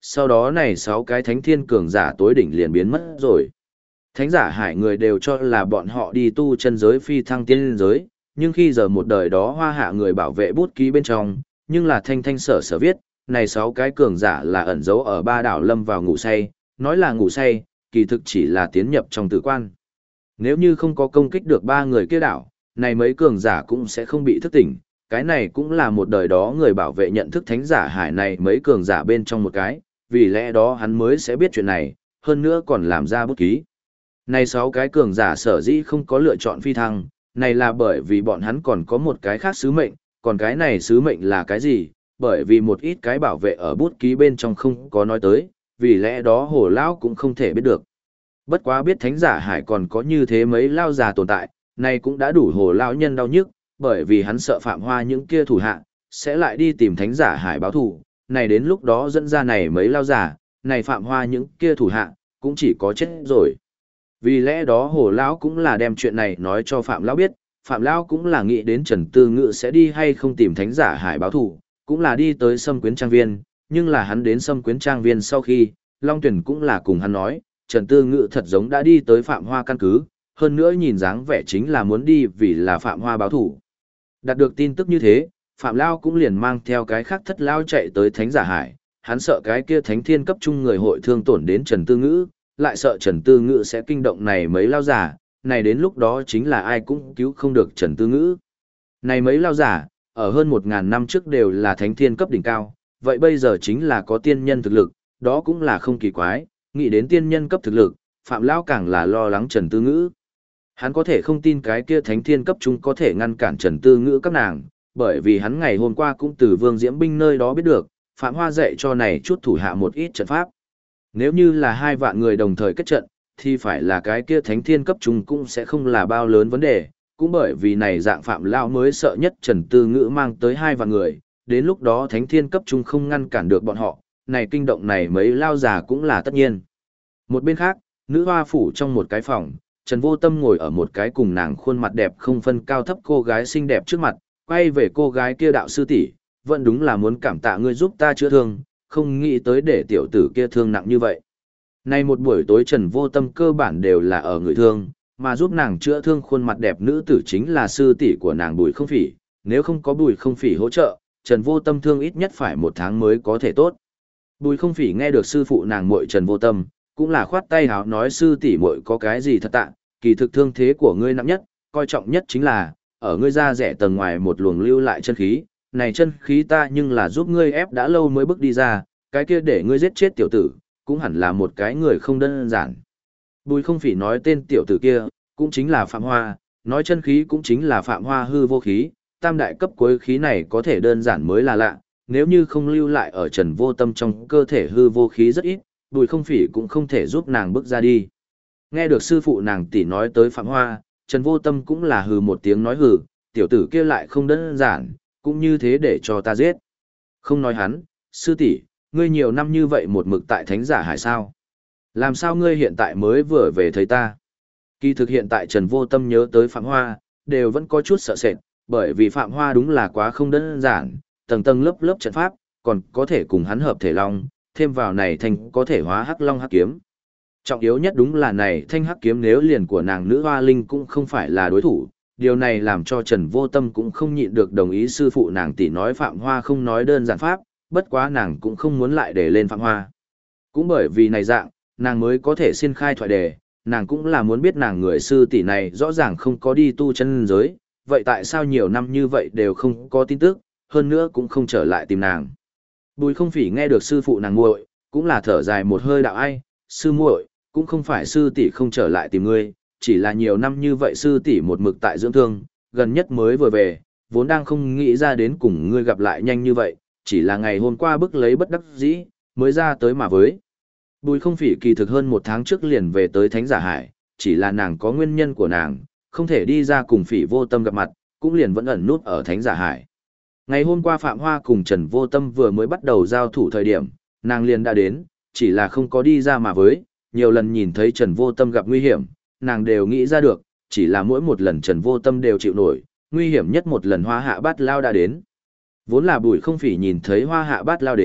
sau đó này 6 cái thánh thiên cường giả tối đỉnh liền biến mất rồi. Thánh giả hải người đều cho là bọn họ đi tu chân giới phi thăng tiên giới, nhưng khi giờ một đời đó Hoa Hạ người bảo vệ bút ký bên trong, nhưng là thanh thanh sở sở viết, này 6 cái cường giả là ẩn giấu ở ba đảo lâm vào ngủ say, nói là ngủ say, kỳ thực chỉ là tiến nhập trong tử quan. Nếu như không có công kích được 3 người kia đảo, này mấy cường giả cũng sẽ không bị thức tỉnh, cái này cũng là một đời đó người bảo vệ nhận thức thánh giả hải này mấy cường giả bên trong một cái, vì lẽ đó hắn mới sẽ biết chuyện này, hơn nữa còn làm ra bút ký. Này 6 cái cường giả sở dĩ không có lựa chọn phi thăng, này là bởi vì bọn hắn còn có một cái khác sứ mệnh, còn cái này sứ mệnh là cái gì? Bởi vì một ít cái bảo vệ ở bút ký bên trong không có nói tới, vì lẽ đó hồ lão cũng không thể biết được. Bất quá biết thánh giả hải còn có như thế mấy lao già tồn tại, này cũng đã đủ hồ lão nhân đau nhức, bởi vì hắn sợ Phạm Hoa những kia thủ hạ, sẽ lại đi tìm thánh giả hải báo thù, này đến lúc đó dẫn ra này mấy lao già, này Phạm Hoa những kia thủ hạ, cũng chỉ có chết rồi. Vì lẽ đó hồ lão cũng là đem chuyện này nói cho Phạm lão biết, Phạm lão cũng là nghĩ đến Trần Tư Ngự sẽ đi hay không tìm thánh giả hải báo thù, cũng là đi tới Sâm Quyến Trang Viên, nhưng là hắn đến Sâm Quyến Trang Viên sau khi, Long Tuyển cũng là cùng hắn nói, Trần Tư Ngự thật giống đã đi tới Phạm Hoa căn cứ, hơn nữa nhìn dáng vẻ chính là muốn đi vì là Phạm Hoa báo thù. Đạt được tin tức như thế, Phạm lão cũng liền mang theo cái khác thất lão chạy tới thánh giả hải, hắn sợ cái kia thánh thiên cấp trung người hội thương tổn đến Trần Tư Ngự, lại sợ Trần Tư Ngự sẽ kinh động này mấy lao giả, này đến lúc đó chính là ai cũng cứu không được Trần Tư Ngự. Này mấy lao giả, ở hơn 1000 năm trước đều là thánh thiên cấp đỉnh cao, vậy bây giờ chính là có tiên nhân thực lực, đó cũng là không kỳ quái, nghĩ đến tiên nhân cấp thực lực, Phạm lão càng là lo lắng Trần Tư Ngự. Hắn có thể không tin cái kia thánh thiên cấp trung có thể ngăn cản Trần Tư Ngự các nàng, bởi vì hắn ngày hôm qua cũng từ Vương Diễm Binh nơi đó biết được, Phạm Hoa dạy cho này chút thủ hạ một ít trận pháp. Nếu như là 2 vạn người đồng thời kết trận, thì phải là cái kia thánh thiên cấp trung cũng sẽ không là bao lớn vấn đề, cũng bởi vì này dạng Phạm lão mới sợ nhất Trần Tư Ngự mang tới 2 vạn người, đến lúc đó thánh thiên cấp trung không ngăn cản được bọn họ, này kinh động này mấy lao già cũng là tất nhiên. Một bên khác, nữ hoa phủ trong một cái phòng, Trần Vô Tâm ngồi ở một cái cùng nàng khuôn mặt đẹp không phân cao thấp cô gái xinh đẹp trước mặt, quay về cô gái kia đạo sư tỷ, vẫn đúng là muốn cảm tạ ngươi giúp ta chữa thương, không nghĩ tới để tiểu tử kia thương nặng như vậy. Nay một buổi tối Trần Vô Tâm cơ bản đều là ở người thương, mà giúp nàng chữa thương khuôn mặt đẹp nữ tử chính là sư tỷ của nàng Bùi Không Phỉ, nếu không có Bùi Không Phỉ hỗ trợ, Trần Vô Tâm thương ít nhất phải 1 tháng mới có thể tốt. Bùi Không Phỉ nghe được sư phụ nàng muội Trần Vô Tâm, cũng là khoát tay háo nói sư tỷ muội có cái gì thật tạ, kỳ thực thương thế của ngươi nặng nhất, coi trọng nhất chính là, ở ngươi da rẻ tầng ngoài một luồng lưu lại chân khí, này chân khí ta nhưng là giúp ngươi ép đã lâu mới bước đi ra, cái kia để ngươi giết chết tiểu tử, cũng hẳn là một cái người không đơn giản. Bùi Không Phỉ nói tên tiểu tử kia, cũng chính là Phạm Hoa, nói chân khí cũng chính là Phạm Hoa hư vô khí, tam đại cấp cuối khí này có thể đơn giản mới là lạ, nếu như không lưu lại ở Trần Vô Tâm trong cơ thể hư vô khí rất ít, Bùi Không Phỉ cũng không thể giúp nàng bước ra đi. Nghe được sư phụ nàng tỷ nói tới Phạm Hoa, Trần Vô Tâm cũng là hừ một tiếng nói hừ, tiểu tử kia lại không đơn giản, cũng như thế để cho ta giết. Không nói hắn, sư tỷ, ngươi nhiều năm như vậy một mực tại thánh giả hải sao? Làm sao ngươi hiện tại mới vừa về thấy ta? Kỳ thực hiện tại Trần Vô Tâm nhớ tới Phạm Hoa, đều vẫn có chút sợ sệt, bởi vì Phạm Hoa đúng là quá không đơn giản, tầng tầng lớp lớp trận pháp, còn có thể cùng hắn hợp thể long, thêm vào này thành có thể hóa hắc long hắc kiếm. Trọng yếu nhất đúng là này thanh hắc kiếm nếu liền của nàng nữ hoa linh cũng không phải là đối thủ, điều này làm cho Trần Vô Tâm cũng không nhịn được đồng ý sư phụ nàng tỷ nói Phạm Hoa không nói đơn giản pháp, bất quá nàng cũng không muốn lại để lên Phạm Hoa. Cũng bởi vì này dạng, nàng mới có thể xin khai thoại đề, nàng cũng là muốn biết nàng người sư tỷ này rõ ràng không có đi tu chân giới, vậy tại sao nhiều năm như vậy đều không có tin tức, hơn nữa cũng không trở lại tìm nàng. Bùi Không Phỉ nghe được sư phụ nàng muội, cũng là thở dài một hơi đạo ai, sư muội, cũng không phải sư tỷ không trở lại tìm ngươi, chỉ là nhiều năm như vậy sư tỷ một mực tại dưỡng thương, gần nhất mới vừa về, vốn đang không nghĩ ra đến cùng ngươi gặp lại nhanh như vậy, chỉ là ngày hôm qua bức lấy bất đắc dĩ, mới ra tới mà với. Bùi Không Phỉ kỳ thực hơn 1 tháng trước liền về tới Thánh Giả Hải, chỉ là nàng có nguyên nhân của nàng, không thể đi ra cùng Phỉ Vô Tâm gặp mặt, cũng liền vẫn ẩn nút ở Thánh Giả Hải. Ngày hôm qua Phạm Hoa cùng Trần Vô Tâm vừa mới bắt đầu giao thủ thời điểm, nàng liền đã đến, chỉ là không có đi ra mà với, nhiều lần nhìn thấy Trần Vô Tâm gặp nguy hiểm, nàng đều nghĩ ra được, chỉ là mỗi một lần Trần Vô Tâm đều chịu nổi, nguy hiểm nhất một lần Hoa Hạ Bát Lao đã đến. Vốn là Bùi Không Phỉ nhìn thấy Hoa Hạ Bát Lao đến,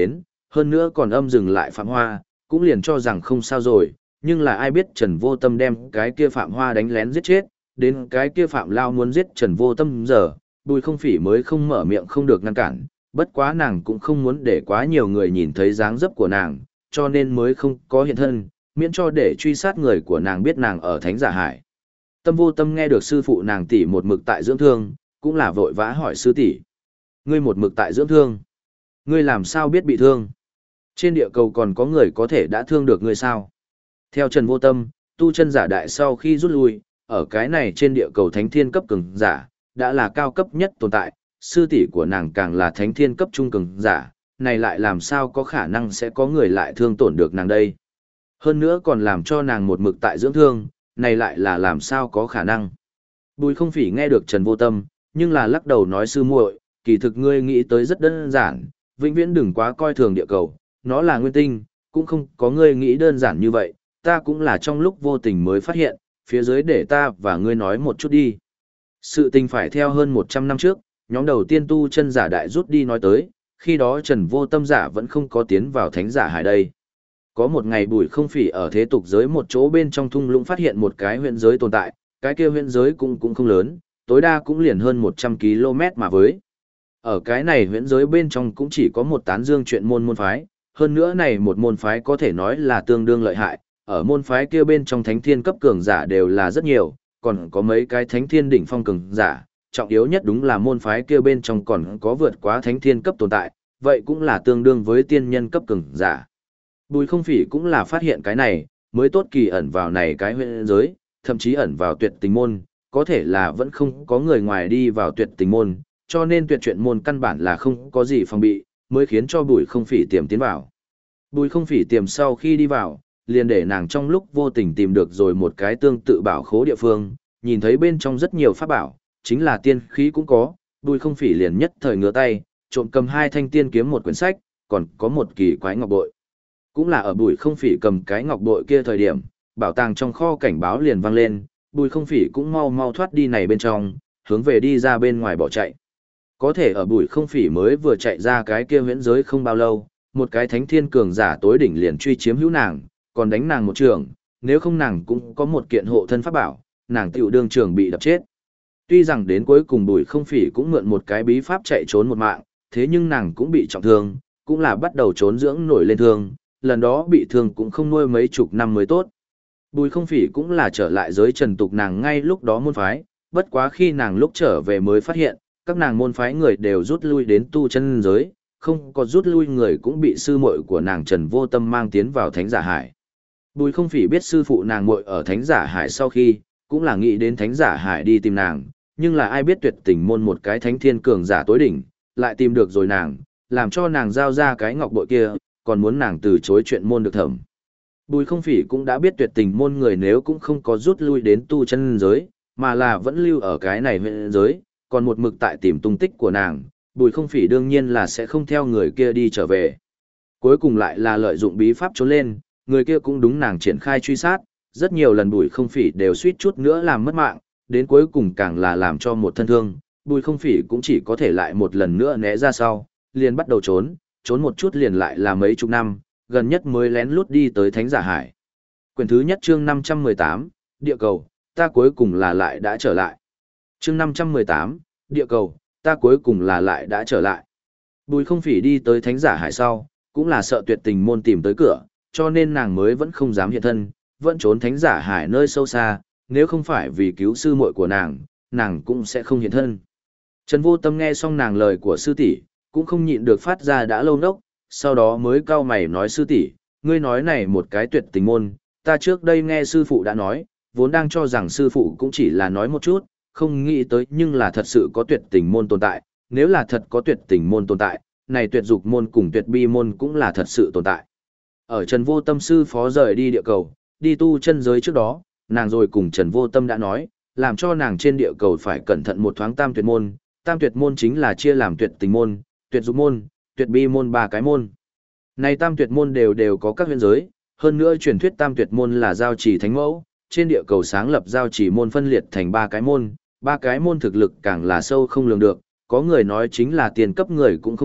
hơn nữa còn âm dừng lại Phạm Hoa, cũng liền cho rằng không sao rồi, nhưng là ai biết Trần Vô Tâm đem cái kia Phạm Hoa đánh lén giết chết, đến cái kia Phạm Lao muốn giết Trần Vô Tâm giờ, Bùi Không Phỉ mới không mở miệng không được ngăn cản, bất quá nàng cũng không muốn để quá nhiều người nhìn thấy dáng dấp của nàng, cho nên mới không có hiện thân, miễn cho để truy sát người của nàng biết nàng ở Thánh Giả Hải. Tâm Vô Tâm nghe được sư phụ nàng tỷ một mực tại dưỡng thương, cũng là vội vã hỏi sư tỷ: "Ngươi một mực tại dưỡng thương? Ngươi làm sao biết bị thương? Trên địa cầu còn có người có thể đã thương được ngươi sao?" Theo Trần Vô Tâm, tu chân giả đại sau khi rút lui, ở cái này trên địa cầu thánh thiên cấp cường giả, đã là cao cấp nhất tồn tại, sư tỷ của nàng càng là thánh thiên cấp trung cường giả, này lại làm sao có khả năng sẽ có người lại thương tổn được nàng đây. Hơn nữa còn làm cho nàng một mực tại dưỡng thương, này lại là làm sao có khả năng. Bùi Không Phỉ nghe được Trần Vô Tâm, nhưng là lắc đầu nói sư muội, kỳ thực ngươi nghĩ tới rất đơn giản, vĩnh viễn đừng quá coi thường địa cầu, nó là nguyên tinh, cũng không có ngươi nghĩ đơn giản như vậy, ta cũng là trong lúc vô tình mới phát hiện, phía dưới để ta và ngươi nói một chút đi. Sự tình phải theo hơn 100 năm trước, nhóm đầu tiên tu chân giả đại rút đi nói tới, khi đó Trần Vô Tâm giả vẫn không có tiến vào Thánh Giả Hải đây. Có một ngày Bùi Không Phỉ ở thế tục giới một chỗ bên trong thung lũng phát hiện một cái huyện giới tồn tại, cái kia huyện giới cũng không lớn, tối đa cũng liền hơn 100 km mà với. Ở cái này huyện giới bên trong cũng chỉ có một tán dương chuyện môn phái, hơn nữa này một môn phái có thể nói là tương đương lợi hại, ở môn phái kia bên trong thánh thiên cấp cường giả đều là rất nhiều, còn có mấy cái thánh thiên đỉnh phong cường giả, trọng yếu nhất đúng là môn phái kia bên trong còn có vượt quá thánh thiên cấp tồn tại, vậy cũng là tương đương với tiên nhân cấp cường giả. Bùi Không Phỉ cũng là phát hiện cái này, mới tốt kỳ ẩn vào này cái huyện giới, thậm chí ẩn vào tuyệt tình môn, có thể là vẫn không có người ngoài đi vào tuyệt tình môn, cho nên tuyệt truyện môn căn bản là không có gì phòng bị, mới khiến cho Bùi Không Phỉ tiềm tiến vào. Bùi Không Phỉ tiềm sau khi đi vào, liền để nàng trong lúc vô tình tìm được rồi một cái tương tự bảo khố địa phương, nhìn thấy bên trong rất nhiều pháp bảo, chính là tiên khí cũng có, Bùi Không Phỉ liền nhất thời ngửa tay, trộm cầm 2 thanh tiên kiếm một quyển sách, còn có một kỳ quái ngọc bội. Cũng là ở Bùi Không Phỉ cầm cái ngọc bội kia thời điểm, bảo tàng trong kho cảnh báo liền vang lên, Bùi Không Phỉ cũng mau mau thoát đi này bên trong, hướng về đi ra bên ngoài bỏ chạy. Có thể ở Bùi Không Phỉ mới vừa chạy ra cái kia huyễn giới không bao lâu, một cái thánh thiên cường giả tối đỉnh liền truy chiếm hữu nàng, còn đánh nàng một trường, nếu không nàng cũng có một kiện hộ thân pháp bảo, nàng tiểu đương trường bị đập chết. Tuy rằng đến cuối cùng Bùi Không Phỉ cũng mượn một cái bí pháp chạy trốn một mạng, thế nhưng nàng cũng bị trọng thương, cũng là bắt đầu trốn dưỡng nổi lên thương, lần đó bị thương cũng không nuôi mấy chục năm mới tốt. Bùi Không Phỉ cũng là trở lại giới trần tục nàng ngay lúc đó môn phái, bất quá khi nàng lúc trở về mới phát hiện, các nàng môn phái người đều rút lui đến tu chân giới, không có rút lui người cũng bị sư muội của nàng Trần Vô Tâm mang tiến vào Thánh Giả Hải. Bùi Không Phỉ biết sư phụ nàng muội ở Thánh Giả Hải sau khi, cũng là nghĩ đến Thánh Giả Hải đi tìm nàng, nhưng là ai biết tuyệt tình môn một cái thánh thiên cường giả tối đỉnh, lại tìm được rồi nàng, làm cho nàng giao ra cái ngọc bội kia, còn muốn nàng từ chối chuyện môn được thẩm. Bùi Không Phỉ cũng đã biết tuyệt tình môn người nếu cũng không có rút lui đến tu chân giới, mà là vẫn lưu ở cái này huyện giới, còn một mực tại tìm tung tích của nàng, Bùi Không Phỉ đương nhiên là sẽ không theo người kia đi trở về. Cuối cùng lại là lợi dụng bí pháp trốn lên, người kia cũng đúng nàng triển khai truy sát, rất nhiều lần Bùi Không Phỉ đều suýt chút nữa làm mất mạng, đến cuối cùng càng là làm cho một thân thương, Bùi Không Phỉ cũng chỉ có thể lại một lần nữa né ra sau, liền bắt đầu trốn, trốn một chút liền lại là mấy chục năm, gần nhất mới lén lút đi tới Thánh Giả Hải. Quyển thứ nhất chương 518, Địa cầu, ta cuối cùng là lại đã trở lại. Chương 518, Địa cầu, ta cuối cùng là lại đã trở lại. Bùi Không Phỉ đi tới Thánh Giả Hải sau, cũng là sợ tuyệt tình môn tìm tới cửa, cho nên nàng mới vẫn không dám hiện thân, vẫn trốn Thánh Giả Hải nơi sâu xa, nếu không phải vì cứu sư muội của nàng cũng sẽ không hiện thân. Trần Vô Tâm nghe xong nàng lời của sư tỷ, cũng không nhịn được phát ra đã lâu nốc, sau đó mới cau mày nói sư tỷ, ngươi nói này một cái tuyệt tình môn, ta trước đây nghe sư phụ đã nói, vốn đang cho rằng sư phụ cũng chỉ là nói một chút, không nghĩ tới nhưng là thật sự có tuyệt tình môn tồn tại, nếu là thật có tuyệt tình môn tồn tại, này tuyệt dục môn cùng tuyệt bi môn cũng là thật sự tồn tại. Ở Trần Vô Tâm sư phó rời đi địa cầu, đi tu chân giới trước đó, nàng rồi cùng Trần Vô Tâm đã nói, làm cho nàng trên địa cầu phải cẩn thận một thoáng tam tuyệt môn chính là chia làm tuyệt tình môn, tuyệt dục môn, tuyệt bi môn 3 cái môn. Này tam tuyệt môn đều có các huyễn giới, hơn nữa truyền thuyết tam tuyệt môn là giao chỉ thánh mẫu, trên địa cầu sáng lập giao chỉ môn phân liệt thành 3 cái môn, 3 cái môn thực lực càng là sâu không lường được, có người nói chính là tiền cấp người cũng không ít,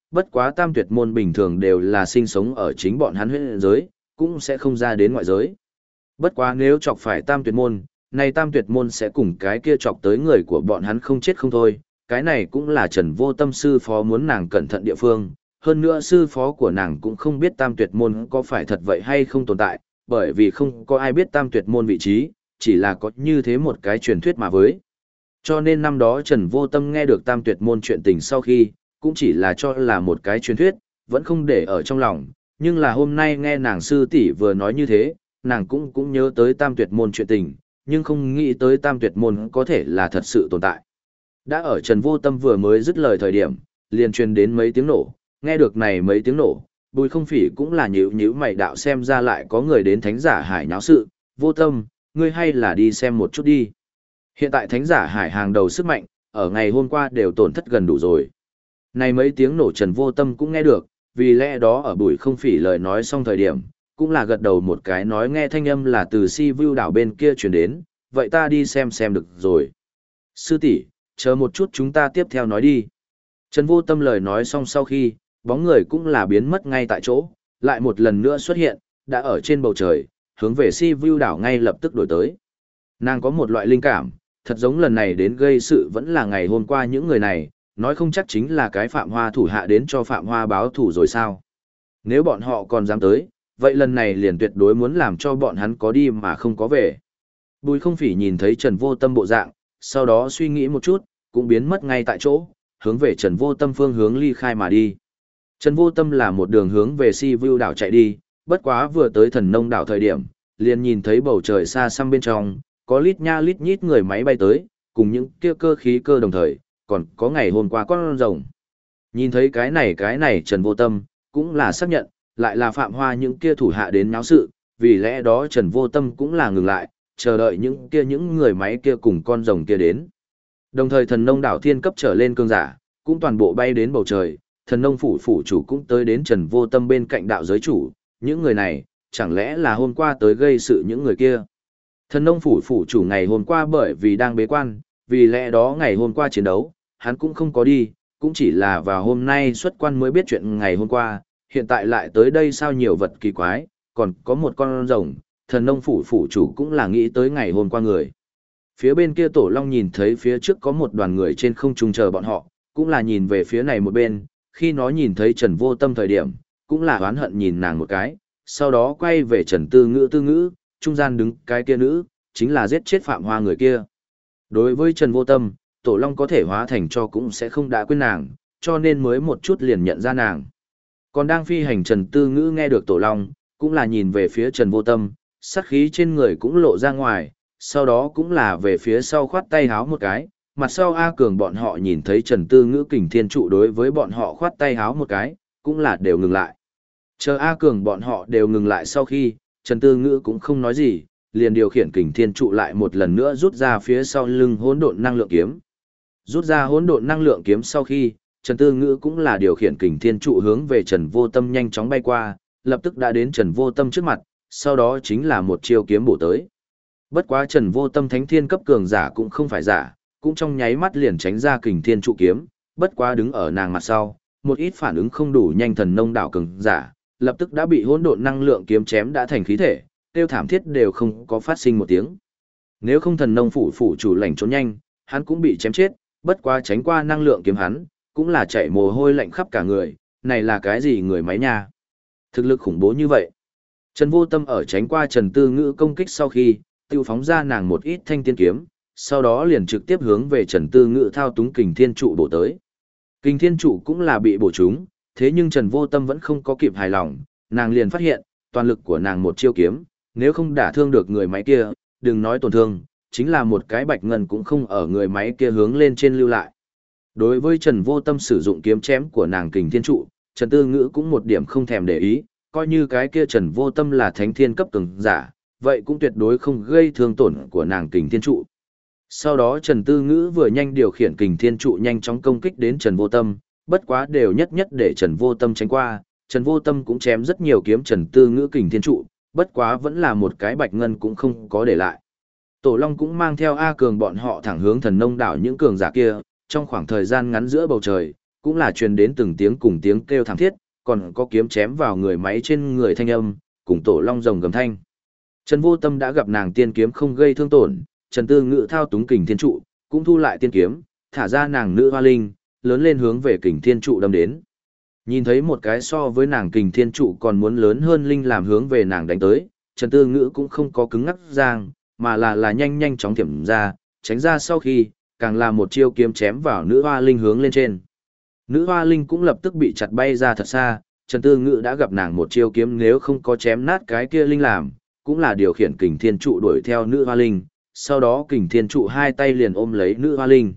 bất quá tam tuyệt môn bình thường đều là sinh sống ở chính bọn hắn huyễn giới, cũng sẽ không ra đến ngoại giới. Bất quá nếu chọc phải tam tuyệt môn, này tam tuyệt môn sẽ cùng cái kia chọc tới người của bọn hắn không chết không thôi, cái này cũng là Trần Vô Tâm sư phó muốn nàng cẩn thận địa phương, hơn nữa sư phó của nàng cũng không biết tam tuyệt môn có phải thật vậy hay không tồn tại, bởi vì không có ai biết tam tuyệt môn vị trí, chỉ là có như thế một cái truyền thuyết mà với. Cho nên năm đó Trần Vô Tâm nghe được tam tuyệt môn chuyện tình sau khi, cũng chỉ là cho là một cái truyền thuyết, vẫn không để ở trong lòng, nhưng là hôm nay nghe nàng sư tỷ vừa nói như thế, nàng cũng nhớ tới tam tuyệt môn chuyện tình, nhưng không nghĩ tới tam tuyệt môn có thể là thật sự tồn tại. Đã ở Trần Vô Tâm vừa mới dứt lời thời điểm, liền truyền đến mấy tiếng nổ, nghe được này mấy tiếng nổ, Bùi Không Phỉ cũng là nhíu nhíu mày đạo xem ra lại có người đến Thánh Giả Hải nháo sự, Vô Tâm, ngươi hay là đi xem một chút đi. Hiện tại Thánh Giả Hải hàng đầu sức mạnh, ở ngày hôm qua đều tổn thất gần đủ rồi. Này mấy tiếng nổ Trần Vô Tâm cũng nghe được, vì lẽ đó ở Bùi Không Phỉ lời nói xong thời điểm, cũng là gật đầu một cái nói nghe thanh âm là từ Si Vu đảo bên kia truyền đến, vậy ta đi xem được rồi. Sư tỷ, chờ một chút chúng ta tiếp theo nói đi. Trần Vô Tâm lời nói xong sau khi, bóng người cũng là biến mất ngay tại chỗ, lại một lần nữa xuất hiện, đã ở trên bầu trời, hướng về Si Vu đảo ngay lập tức đổi tới. Nàng có một loại linh cảm, thật giống lần này đến gây sự vẫn là ngày hôm qua những người này, nói không chắc chính là cái Phạm Hoa thủ hạ đến cho Phạm Hoa báo thủ rồi sao. Nếu bọn họ còn dám tới, vậy lần này liền tuyệt đối muốn làm cho bọn hắn có đi mà không có về. Bùi Không Phỉ nhìn thấy Trần Vô Tâm bộ dạng, sau đó suy nghĩ một chút, cũng biến mất ngay tại chỗ, hướng về Trần Vô Tâm phương hướng ly khai mà đi. Trần Vô Tâm là một đường hướng về Si Vu đảo chạy đi, bất quá vừa tới Thần Nông đảo thời điểm, liền nhìn thấy bầu trời xa xăm bên trong, có lít nha lít nhít người máy bay tới, cùng những kia cơ khí cơ đồng thời, còn có ngày hôm qua con rồng. Nhìn thấy cái này Trần Vô Tâm, cũng là xác nhận, lại là Phạm Hoa những kia thủ hạ đến náo sự, vì lẽ đó Trần Vô Tâm cũng là ngừng lại, chờ đợi những người máy kia cùng con rồng kia đến. Đồng thời Thần Nông đảo thiên cấp trở lên cương giả, cũng toàn bộ bay đến bầu trời, Thần Nông phủ phủ chủ cũng tới đến Trần Vô Tâm bên cạnh đạo giới chủ, những người này, chẳng lẽ là hôm qua tới gây sự những người kia. Thần Nông phủ phủ chủ ngày hôm qua bởi vì đang bế quan, vì lẽ đó ngày hôm qua chiến đấu, hắn cũng không có đi, cũng chỉ là vào hôm nay xuất quan mới biết chuyện ngày hôm qua, hiện tại lại tới đây sao nhiều vật kỳ quái, còn có một con rồng, Thần Nông phủ phủ chủ cũng là nghĩ tới ngày hôm qua người. Phía bên kia Tổ Long nhìn thấy phía trước có một đoàn người trên không trung chờ bọn họ, cũng là nhìn về phía này một bên, khi nó nhìn thấy Trần Vô Tâm thời điểm, cũng là oán hận nhìn nàng một cái, sau đó quay về Trần Tư Ngữ, trung gian đứng cái kia nữ, chính là giết chết Phạm Hoa người kia. Đối với Trần Vô Tâm, Tổ Long có thể hóa thành cho cũng sẽ không đã quên nàng, cho nên mới một chút liền nhận ra nàng. Còn đang phi hành Trần Tư Ngữ nghe được Tổ Long, cũng là nhìn về phía Trần Vô Tâm, sát khí trên người cũng lộ ra ngoài, sau đó cũng là về phía sau khoát tay háo một cái, mặt sau A Cường bọn họ nhìn thấy Trần Tư Ngữ kình thiên trụ đối với bọn họ khoát tay háo một cái, cũng là đều ngừng lại. Chờ A Cường bọn họ đều ngừng lại sau khi, Trần Tư Ngữ cũng không nói gì, liền điều khiển kình thiên trụ lại một lần nữa rút ra phía sau lưng hỗn độn năng lượng kiếm. Rút ra hỗn độn năng lượng kiếm sau khi, Trần Tư Ngữ cũng là điều khiển kình thiên trụ hướng về Trần Vô Tâm nhanh chóng bay qua, lập tức đã đến Trần Vô Tâm trước mặt, sau đó chính là một chiêu kiếm bổ tới. Bất quá Trần Vô Tâm thánh thiên cấp cường giả cũng không phải giả, cũng trong nháy mắt liền tránh ra kình thiên trụ kiếm, bất quá đứng ở nàng mặt sau, một ít phản ứng không đủ nhanh Thần Nông đảo cường giả, lập tức đã bị hỗn độn năng lượng kiếm chém đã thành khí thể, tiêu thảm thiết đều không có phát sinh một tiếng. Nếu không Thần Nông phủ phủ chủ lành trốn nhanh, hắn cũng bị chém chết, bất quá tránh qua năng lượng kiếm hắn, cũng là chảy mồ hôi lạnh khắp cả người, này là cái gì người máy nha? Thực lực khủng bố như vậy. Trần Vô Tâm ở tránh qua Trần Tư Ngữ công kích sau khi, tiêu phóng ra nàng một ít thanh tiên kiếm, sau đó liền trực tiếp hướng về Trần Tư Ngữ thao túng kình thiên trụ bổ tới. Kình thiên trụ cũng là bị bổ trúng, thế nhưng Trần Vô Tâm vẫn không có kịp hài lòng, nàng liền phát hiện, toàn lực của nàng một chiêu kiếm, nếu không đả thương được người máy kia, đừng nói tổn thương, chính là một cái bạch ngân cũng không ở người máy kia hướng lên trên lưu lại. Đối với Trần Vô Tâm sử dụng kiếm chém của nàng kình thiên trụ, Trần Tư Ngữ cũng một điểm không thèm để ý, coi như cái kia Trần Vô Tâm là thánh thiên cấp cường giả, vậy cũng tuyệt đối không gây thương tổn của nàng kình thiên trụ. Sau đó Trần Tư Ngữ vừa nhanh điều khiển kình thiên trụ nhanh chóng công kích đến Trần Vô Tâm, bất quá đều nhất để Trần Vô Tâm tránh qua, Trần Vô Tâm cũng chém rất nhiều kiếm Trần Tư Ngữ kình thiên trụ, bất quá vẫn là một cái bạch ngân cũng không có để lại. Tổ Long cũng mang theo A Cường bọn họ thẳng hướng Thần Nông đảo những cường giả kia, trong khoảng thời gian ngắn giữa bầu trời, cũng là truyền đến từng tiếng cùng tiếng kêu thảm thiết, còn có kiếm chém vào người máy trên người thanh âm, cùng tổ long rồng gầm thanh. Trần Vô Tâm đã gặp nàng tiên kiếm không gây thương tổn, Trần Tư Ngữ thao túng Kình Thiên trụ, cũng thu lại tiên kiếm, thả ra nàng nữ hoa linh, lớn lên hướng về Kình Thiên trụ đâm đến. Nhìn thấy một cái so với nàng Kình Thiên trụ còn muốn lớn hơn linh làm hướng về nàng đánh tới, Trần Tư Ngữ cũng không có cứng ngắc giang, mà là nhanh nhanh chóng thiểm ra, tránh ra sau khi, càng là một chiêu kiếm chém vào nữ hoa linh hướng lên trên. Nữ hoa linh cũng lập tức bị chặt bay ra thật xa, Trần Tư Ngữ đã gặp nàng một chiêu kiếm nếu không có chém nát cái kia linh làm, cũng là điều khiển Kình Thiên trụ đuổi theo nữ hoa linh, sau đó Kình Thiên trụ hai tay liền ôm lấy nữ hoa linh.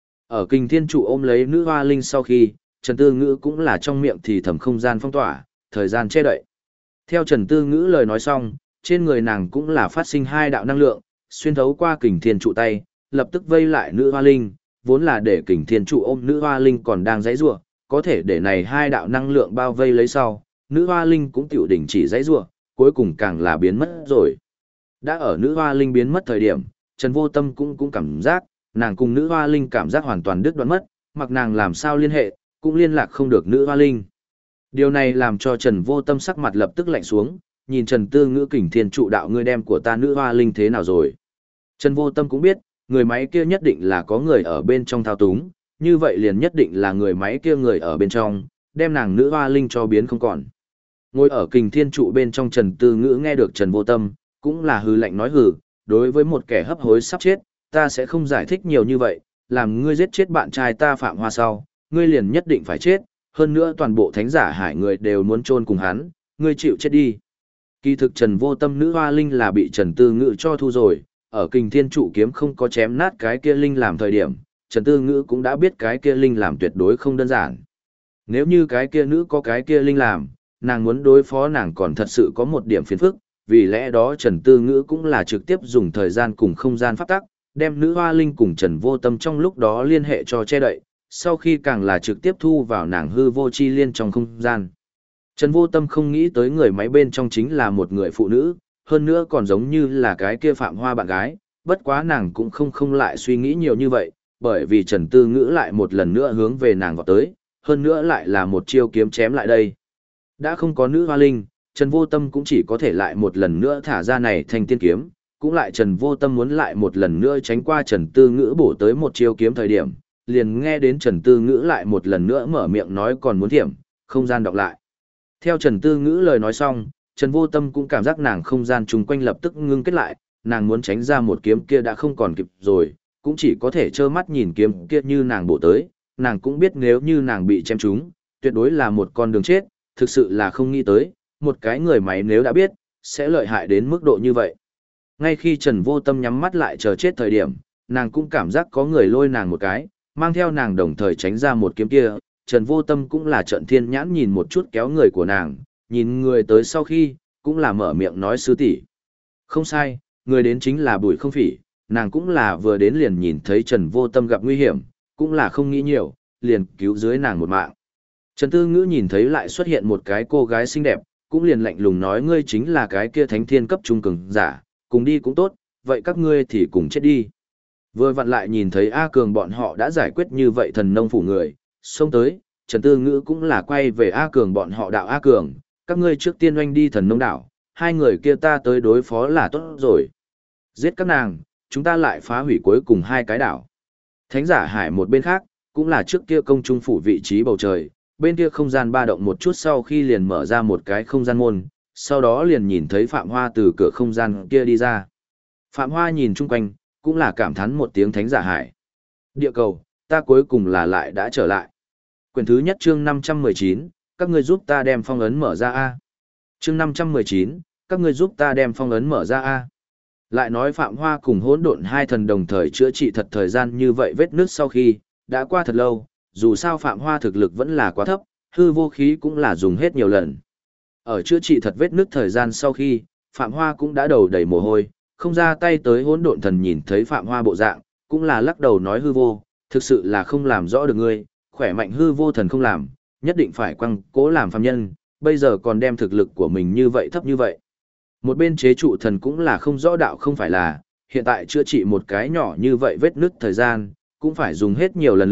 Ở Kình Thiên trụ ôm lấy nữ hoa linh sau khi, Trần Tư Ngữ cũng là trong miệng thì thầm không gian phong tỏa, thời gian che đậy. Theo Trần Tư Ngữ lời nói xong, trên người nàng cũng là phát sinh hai đạo năng lượng, xuyên thấu qua Kình Thiên trụ tay, lập tức vây lại nữ hoa linh, vốn là để Kình Thiên trụ ôm nữ hoa linh còn đang giãy giụa, có thể để này hai đạo năng lượng bao vây lấy sau, nữ hoa linh cũng tiểu đỉnh chỉ giãy giụa, cuối cùng càng là biến mất rồi. Đã ở nữ hoa linh biến mất thời điểm, Trần Vô Tâm cũng cảm giác, nàng cùng nữ hoa linh cảm giác hoàn toàn đứt đoạn mất, mặc nàng làm sao liên hệ, cũng liên lạc không được nữ hoa linh. Điều này làm cho Trần Vô Tâm sắc mặt lập tức lạnh xuống, nhìn Trần Tư Ngữ Kình Thiên trụ đạo ngươi đem của ta nữ hoa linh thế nào rồi. Trần Vô Tâm cũng biết, người máy kia nhất định là có người ở bên trong thao túng, như vậy liền nhất định là người máy kia người ở bên trong, đem nàng nữ hoa linh cho biến không còn. Ngồi ở Kình Thiên trụ bên trong Trần Tư Ngữ nghe được Trần Vô Tâm, cũng là hừ lạnh nói hừ, đối với một kẻ hấp hối sắp chết, ta sẽ không giải thích nhiều như vậy, làm ngươi giết chết bạn trai ta Phạm Hoa sau, ngươi liền nhất định phải chết, hơn nữa toàn bộ thánh giả hải người đều muốn chôn cùng hắn, ngươi chịu chết đi. Kỳ thực Trần Vô Tâm nữ hoa linh là bị Trần Tư Ngữ cho thu rồi, ở Kình Thiên trụ kiếm không có chém nát cái kia linh làm thời điểm, Trần Tư Ngữ cũng đã biết cái kia linh làm tuyệt đối không đơn giản. Nếu như cái kia nữ có cái kia linh làm, nàng muốn đối phó nàng còn thật sự có một điểm phiền phức, vì lẽ đó Trần Tư Ngữ cũng là trực tiếp dùng thời gian cùng không gian pháp tắc, đem nữ hoa linh cùng Trần Vô Tâm trong lúc đó liên hệ cho che đậy, sau khi càng là trực tiếp thu vào nàng hư vô chi liên trong không gian. Trần Vô Tâm không nghĩ tới người máy bên trong chính là một người phụ nữ, hơn nữa còn giống như là cái kia Phạm Hoa bạn gái, bất quá nàng cũng không lại suy nghĩ nhiều như vậy, bởi vì Trần Tư Ngữ lại một lần nữa hướng về nàng vọt tới, hơn nữa lại là một chiêu kiếm chém lại đây. Đã không có nữ hoa linh, Trần Vô Tâm cũng chỉ có thể lại một lần nữa thả ra này thanh tiên kiếm, cũng lại Trần Vô Tâm muốn lại một lần nữa tránh qua Trần Tư Ngữ bổ tới một chiêu kiếm thời điểm, liền nghe đến Trần Tư Ngữ lại một lần nữa mở miệng nói còn muốn thiểm, không gian đọc lại. Theo Trần Tư Ngữ lời nói xong, Trần Vô Tâm cũng cảm giác nàng không gian chung quanh lập tức ngưng kết lại, nàng muốn tránh ra một kiếm kia đã không còn kịp rồi, cũng chỉ có thể trơ mắt nhìn kiếm kia như nàng bổ tới, nàng cũng biết nếu như nàng bị chém trúng, tuyệt đối là một con đường chết, thực sự là không nghĩ tới, một cái người máy nếu đã biết, sẽ lợi hại đến mức độ như vậy. Ngay khi Trần Vô Tâm nhắm mắt lại chờ chết thời điểm, nàng cũng cảm giác có người lôi nàng một cái, mang theo nàng đồng thời tránh ra một kiếm kia, Trần Vô Tâm cũng là trận thiên nhãn nhìn một chút kéo người của nàng, nhìn người tới sau khi, cũng là mở miệng nói sư tỷ. Không sai, người đến chính là Bùi Không Phỉ, nàng cũng là vừa đến liền nhìn thấy Trần Vô Tâm gặp nguy hiểm, cũng là không nghĩ nhiều, liền cứu dưới nàng một mạng. Trần Tư Ngữ nhìn thấy lại xuất hiện một cái cô gái xinh đẹp, cũng liền lạnh lùng nói ngươi chính là cái kia thánh thiên cấp trung cường giả, cùng đi cũng tốt, vậy các ngươi thì cùng chết đi. Vừa vặn lại nhìn thấy A Cường bọn họ đã giải quyết như vậy thần nông phủ người, xông tới, Trần Tư Ngữ cũng là quay về A Cường bọn họ đạo A Cường, các ngươi trước tiên oanh đi thần nông đảo, hai người kia ta tới đối phó là tốt rồi. Giết các nàng, chúng ta lại phá hủy cuối cùng hai cái đảo. Thánh giả hải một bên khác, cũng là trước kia công trung phủ vị trí bầu trời, bên kia không gian ba động một chút sau khi liền mở ra một cái không gian môn, sau đó liền nhìn thấy Phạm Hoa từ cửa không gian kia đi ra. Phạm Hoa nhìn chung quanh, cũng là cảm thán một tiếng thánh giả hải. Địa cầu, ta cuối cùng là lại đã trở lại. Quyển thứ nhất chương 519, các ngươi giúp ta đem phong ấn mở ra A. Chương 519, các ngươi giúp ta đem phong ấn mở ra A. Lại nói Phạm Hoa cùng hỗn độn hai thần đồng thời chữa trị thật thời gian như vậy vết nước sau khi, đã qua thật lâu, dù sao Phạm Hoa thực lực vẫn là quá thấp, hư vô khí cũng là dùng hết nhiều lần. Ở chữa trị thật vết nước thời gian sau khi, Phạm Hoa cũng đã đầu đầy mồ hôi, không ra tay tới hỗn độn thần nhìn thấy Phạm Hoa bộ dạng, cũng là lắc đầu nói hư vô, thực sự là không làm rõ được ngươi, khỏe mạnh hư vô thần không làm, nhất định phải quăng cố làm phàm nhân, bây giờ còn đem thực lực của mình như vậy thấp như vậy. Một bên chế trụ thần cũng là không rõ đạo không phải là, hiện tại chữa trị một cái nhỏ như vậy vết nứt thời gian, cũng phải dùng hết nhiều lần lực,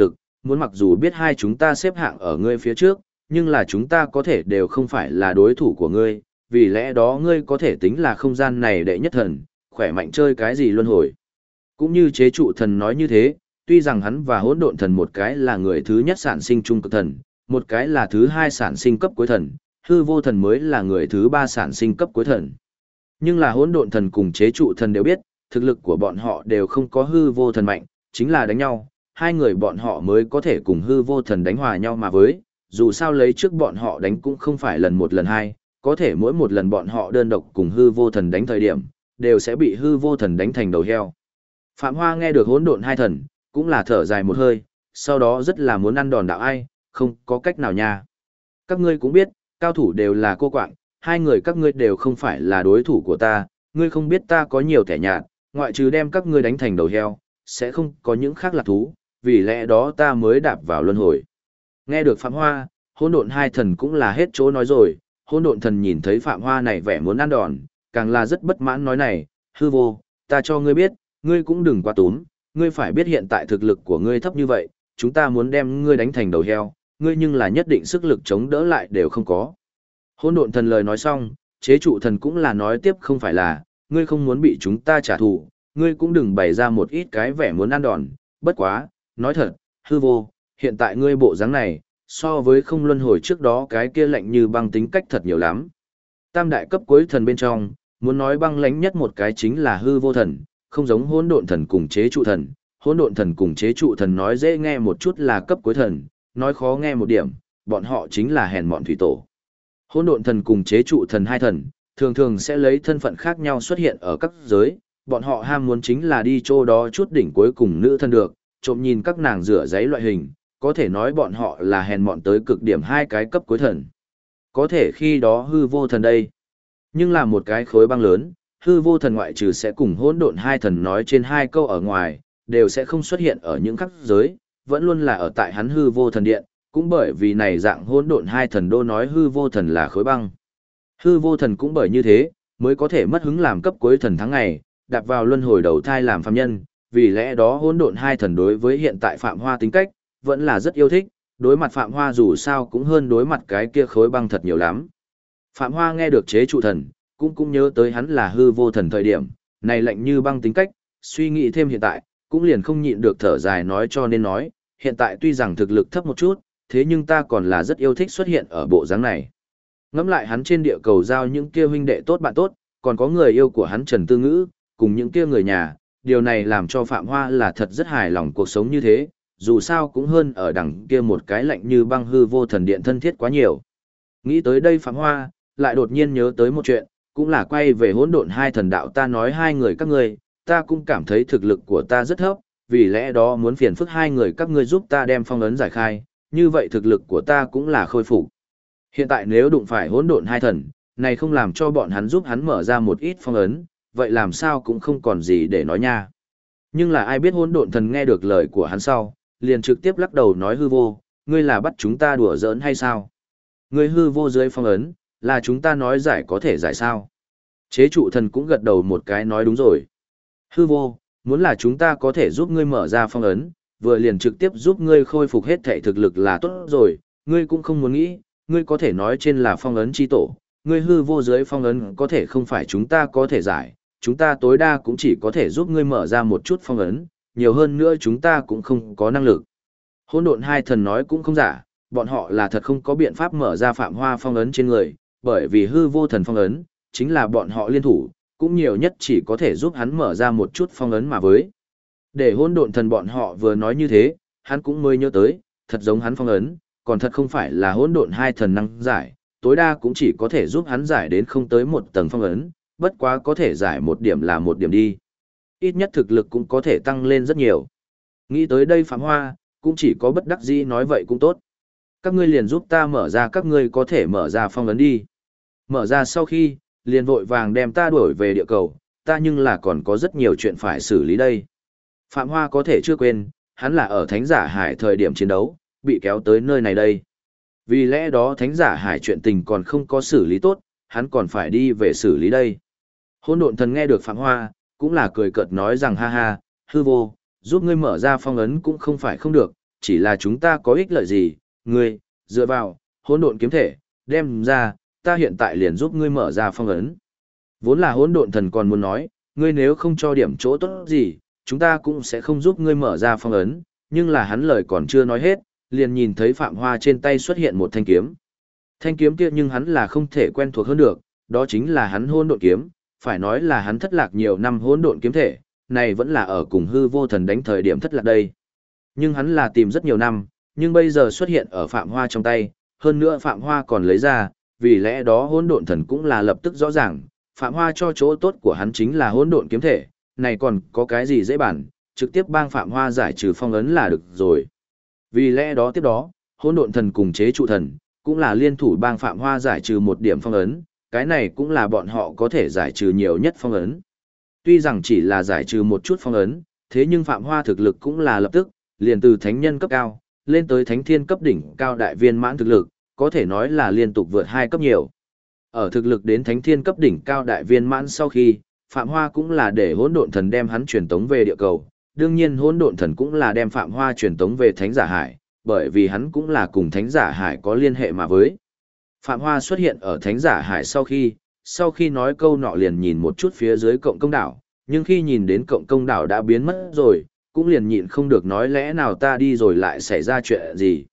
muốn mặc dù biết hai chúng ta xếp hạng ở ngươi phía trước, nhưng là chúng ta có thể đều không phải là đối thủ của ngươi, vì lẽ đó ngươi có thể tính là không gian này đệ nhất thần, khỏe mạnh chơi cái gì luân hồi. Cũng như chế trụ thần nói như thế, tuy rằng hắn và hỗn độn thần một cái là người thứ nhất sản sinh trung cực thần, một cái là thứ hai sản sinh cấp cuối thần, hư vô thần mới là người thứ ba sản sinh cấp cuối thần. Nhưng là hỗn độn thần cùng chế trụ thần đều biết, thực lực của bọn họ đều không có hư vô thần mạnh, chính là đánh nhau, hai người bọn họ mới có thể cùng hư vô thần đánh hòa nhau mà với, dù sao lấy trước bọn họ đánh cũng không phải lần một lần hai, có thể mỗi một lần bọn họ đơn độc cùng hư vô thần đánh thời điểm, đều sẽ bị hư vô thần đánh thành đầu heo. Phạm Hoa nghe được hỗn độn hai thần, cũng là thở dài một hơi, sau đó rất là muốn ăn đòn đạo ai, không có cách nào nha. Các ngươi cũng biết, cao thủ đều là cô quạng, hai người các ngươi đều không phải là đối thủ của ta, ngươi không biết ta có nhiều kẻ nhạt, ngoại trừ đem các ngươi đánh thành đầu heo, sẽ không có những khác lạc thú, vì lẽ đó ta mới đạp vào luân hồi. Nghe được Phạm Hoa, hỗn độn hai thần cũng là hết chỗ nói rồi, hỗn độn thần nhìn thấy Phạm Hoa này vẻ muốn ăn đòn, càng là rất bất mãn nói này, hư vô, ta cho ngươi biết, ngươi cũng đừng quá túm, ngươi phải biết hiện tại thực lực của ngươi thấp như vậy, chúng ta muốn đem ngươi đánh thành đầu heo, ngươi nhưng là nhất định sức lực chống đỡ lại đều không có. Hỗn độn thần lời nói xong, chế trụ thần cũng là nói tiếp không phải là, ngươi không muốn bị chúng ta trả thù, ngươi cũng đừng bày ra một ít cái vẻ muốn ăn đòn, bất quá, nói thật, hư vô, hiện tại ngươi bộ dáng này, so với không luân hồi trước đó cái kia lạnh như băng tính cách thật nhiều lắm. Tam đại cấp cuối thần bên trong, muốn nói băng lãnh nhất một cái chính là hư vô thần, không giống hỗn độn thần cùng chế trụ thần, hỗn độn thần cùng chế trụ thần nói dễ nghe một chút là cấp cuối thần, nói khó nghe một điểm, bọn họ chính là hèn mọn thủy tổ. Hỗn độn thần cùng chế trụ thần hai thần, thường thường sẽ lấy thân phận khác nhau xuất hiện ở các giới, bọn họ ham muốn chính là đi chỗ đó chút đỉnh cuối cùng nữ thân được, trộm nhìn các nàng rửa giấy loại hình, có thể nói bọn họ là hèn mọn tới cực điểm hai cái cấp cuối thần. Có thể khi đó hư vô thần đây, nhưng là một cái khối băng lớn, hư vô thần ngoại trừ sẽ cùng hỗn độn hai thần nói trên hai câu ở ngoài, đều sẽ không xuất hiện ở những các giới, vẫn luôn là ở tại hắn hư vô thần điện, cũng bởi vì này dạng hỗn độn hai thần đô nói hư vô thần là khối băng. Hư vô thần cũng bởi như thế, mới có thể mất hứng làm cấp cuối thần tháng ngày, đạp vào luân hồi đầu thai làm phàm nhân, vì lẽ đó hỗn độn hai thần đối với hiện tại Phạm Hoa tính cách, vẫn là rất yêu thích, đối mặt Phạm Hoa dù sao cũng hơn đối mặt cái kia khối băng thật nhiều lắm. Phạm Hoa nghe được chế trụ thần, cũng nhớ tới hắn là hư vô thần thời điểm, này lạnh như băng tính cách, suy nghĩ thêm hiện tại, cũng liền không nhịn được thở dài nói cho nên nói, hiện tại tuy rằng thực lực thấp một chút, thế nhưng ta còn là rất yêu thích xuất hiện ở bộ dáng này. Ngẫm lại hắn trên địa cầu giao những kia huynh đệ tốt bạn tốt, còn có người yêu của hắn Trần Tư Ngữ, cùng những kia người nhà, điều này làm cho Phạm Hoa là thật rất hài lòng cuộc sống như thế, dù sao cũng hơn ở đằng kia một cái lạnh như băng hư vô thần điện thân thiết quá nhiều. Nghĩ tới đây Phạm Hoa, lại đột nhiên nhớ tới một chuyện, cũng là quay về hỗn độn hai thần đạo ta nói hai người các ngươi, ta cũng cảm thấy thực lực của ta rất thấp, vì lẽ đó muốn phiền phức hai người các ngươi giúp ta đem phong ấn giải khai, như vậy thực lực của ta cũng là khôi phục. Hiện tại nếu đụng phải hỗn độn hai thần, này không làm cho bọn hắn giúp hắn mở ra một ít phong ấn, vậy làm sao cũng không còn gì để nói nha. Nhưng là ai biết hỗn độn thần nghe được lời của hắn sau, liền trực tiếp lắc đầu nói hư vô, ngươi là bắt chúng ta đùa giỡn hay sao? Ngươi hư vô dưới phong ấn, là chúng ta nói giải có thể giải sao? Chế trụ thần cũng gật đầu một cái nói đúng rồi. Hư vô, muốn là chúng ta có thể giúp ngươi mở ra phong ấn, vừa liền trực tiếp giúp ngươi khôi phục hết thể thực lực là tốt rồi, ngươi cũng không muốn nghĩ, ngươi có thể nói trên là phong ấn chi tổ, ngươi hư vô dưới phong ấn có thể không phải chúng ta có thể giải, chúng ta tối đa cũng chỉ có thể giúp ngươi mở ra một chút phong ấn, nhiều hơn nữa chúng ta cũng không có năng lực. Hỗn độn hai thần nói cũng không giả, bọn họ là thật không có biện pháp mở ra Phạm Hoa phong ấn trên người, bởi vì hư vô thần phong ấn, chính là bọn họ liên thủ, cũng nhiều nhất chỉ có thể giúp hắn mở ra một chút phong ấn mà với. Để hỗn độn thần bọn họ vừa nói như thế, hắn cũng mới nhớ tới, thật giống hắn phong ấn, còn thật không phải là hỗn độn hai thần năng giải, tối đa cũng chỉ có thể giúp hắn giải đến không tới một tầng phong ấn, bất quá có thể giải một điểm là một điểm đi. Ít nhất thực lực cũng có thể tăng lên rất nhiều. Nghĩ tới đây Phạm Hoa, cũng chỉ có bất đắc dĩ nói vậy cũng tốt. Các ngươi liền giúp ta mở ra các ngươi có thể mở ra phong ấn đi. Mở ra sau khi, liền vội vàng đem ta đuổi về địa cầu, ta nhưng là còn có rất nhiều chuyện phải xử lý đây. Phạm Hoa có thể chưa quên, hắn là ở Thánh Giả Hải thời điểm chiến đấu, bị kéo tới nơi này đây. Vì lẽ đó Thánh Giả Hải chuyện tình còn không có xử lý tốt, hắn còn phải đi về xử lý đây. Hỗn độn thần nghe được Phạm Hoa, cũng là cười cợt nói rằng ha ha, hư vô, giúp ngươi mở ra phong ấn cũng không phải không được, chỉ là chúng ta có ích lợi gì, ngươi, dựa vào, hỗn độn kiếm thể, đem ra, ta hiện tại liền giúp ngươi mở ra phong ấn. Vốn là hỗn độn thần còn muốn nói, ngươi nếu không cho điểm chỗ tốt gì, chúng ta cũng sẽ không giúp ngươi mở ra phong ấn, nhưng là hắn lời còn chưa nói hết, liền nhìn thấy Phạm Hoa trên tay xuất hiện một thanh kiếm. Thanh kiếm kia nhưng hắn là không thể quen thuộc hơn được, đó chính là hắn hỗn độn kiếm, phải nói là hắn thất lạc nhiều năm hỗn độn kiếm thể, này vẫn là ở cùng hư vô thần đánh thời điểm thất lạc đây. Nhưng hắn là tìm rất nhiều năm, nhưng bây giờ xuất hiện ở Phạm Hoa trong tay, hơn nữa Phạm Hoa còn lấy ra, vì lẽ đó hỗn độn thần cũng là lập tức rõ ràng, Phạm Hoa cho chỗ tốt của hắn chính là hỗn độn kiếm thể, này còn có cái gì dễ bản, trực tiếp bang Phạm Hoa giải trừ phong ấn là được rồi. Vì lẽ đó tiếp đó, hỗn độn thần cùng chế trụ thần, cũng là liên thủ bang Phạm Hoa giải trừ một điểm phong ấn, cái này cũng là bọn họ có thể giải trừ nhiều nhất phong ấn. Tuy rằng chỉ là giải trừ một chút phong ấn, thế nhưng Phạm Hoa thực lực cũng là lập tức, liền từ thánh nhân cấp cao, lên tới thánh thiên cấp đỉnh cao đại viên mãn thực lực, có thể nói là liên tục vượt 2 cấp nhiều. Ở thực lực đến thánh thiên cấp đỉnh cao đại viên mãn sau khi, Phạm Hoa cũng là để hỗn độn thần đem hắn truyền tống về địa cầu, đương nhiên hỗn độn thần cũng là đem Phạm Hoa truyền tống về Thánh Giả Hải, bởi vì hắn cũng là cùng Thánh Giả Hải có liên hệ mà với. Phạm Hoa xuất hiện ở Thánh Giả Hải sau khi nói câu nọ liền nhìn một chút phía dưới cộng công đảo, nhưng khi nhìn đến cộng công đảo đã biến mất rồi, cũng liền nhịn không được nói lẽ nào ta đi rồi lại xảy ra chuyện gì.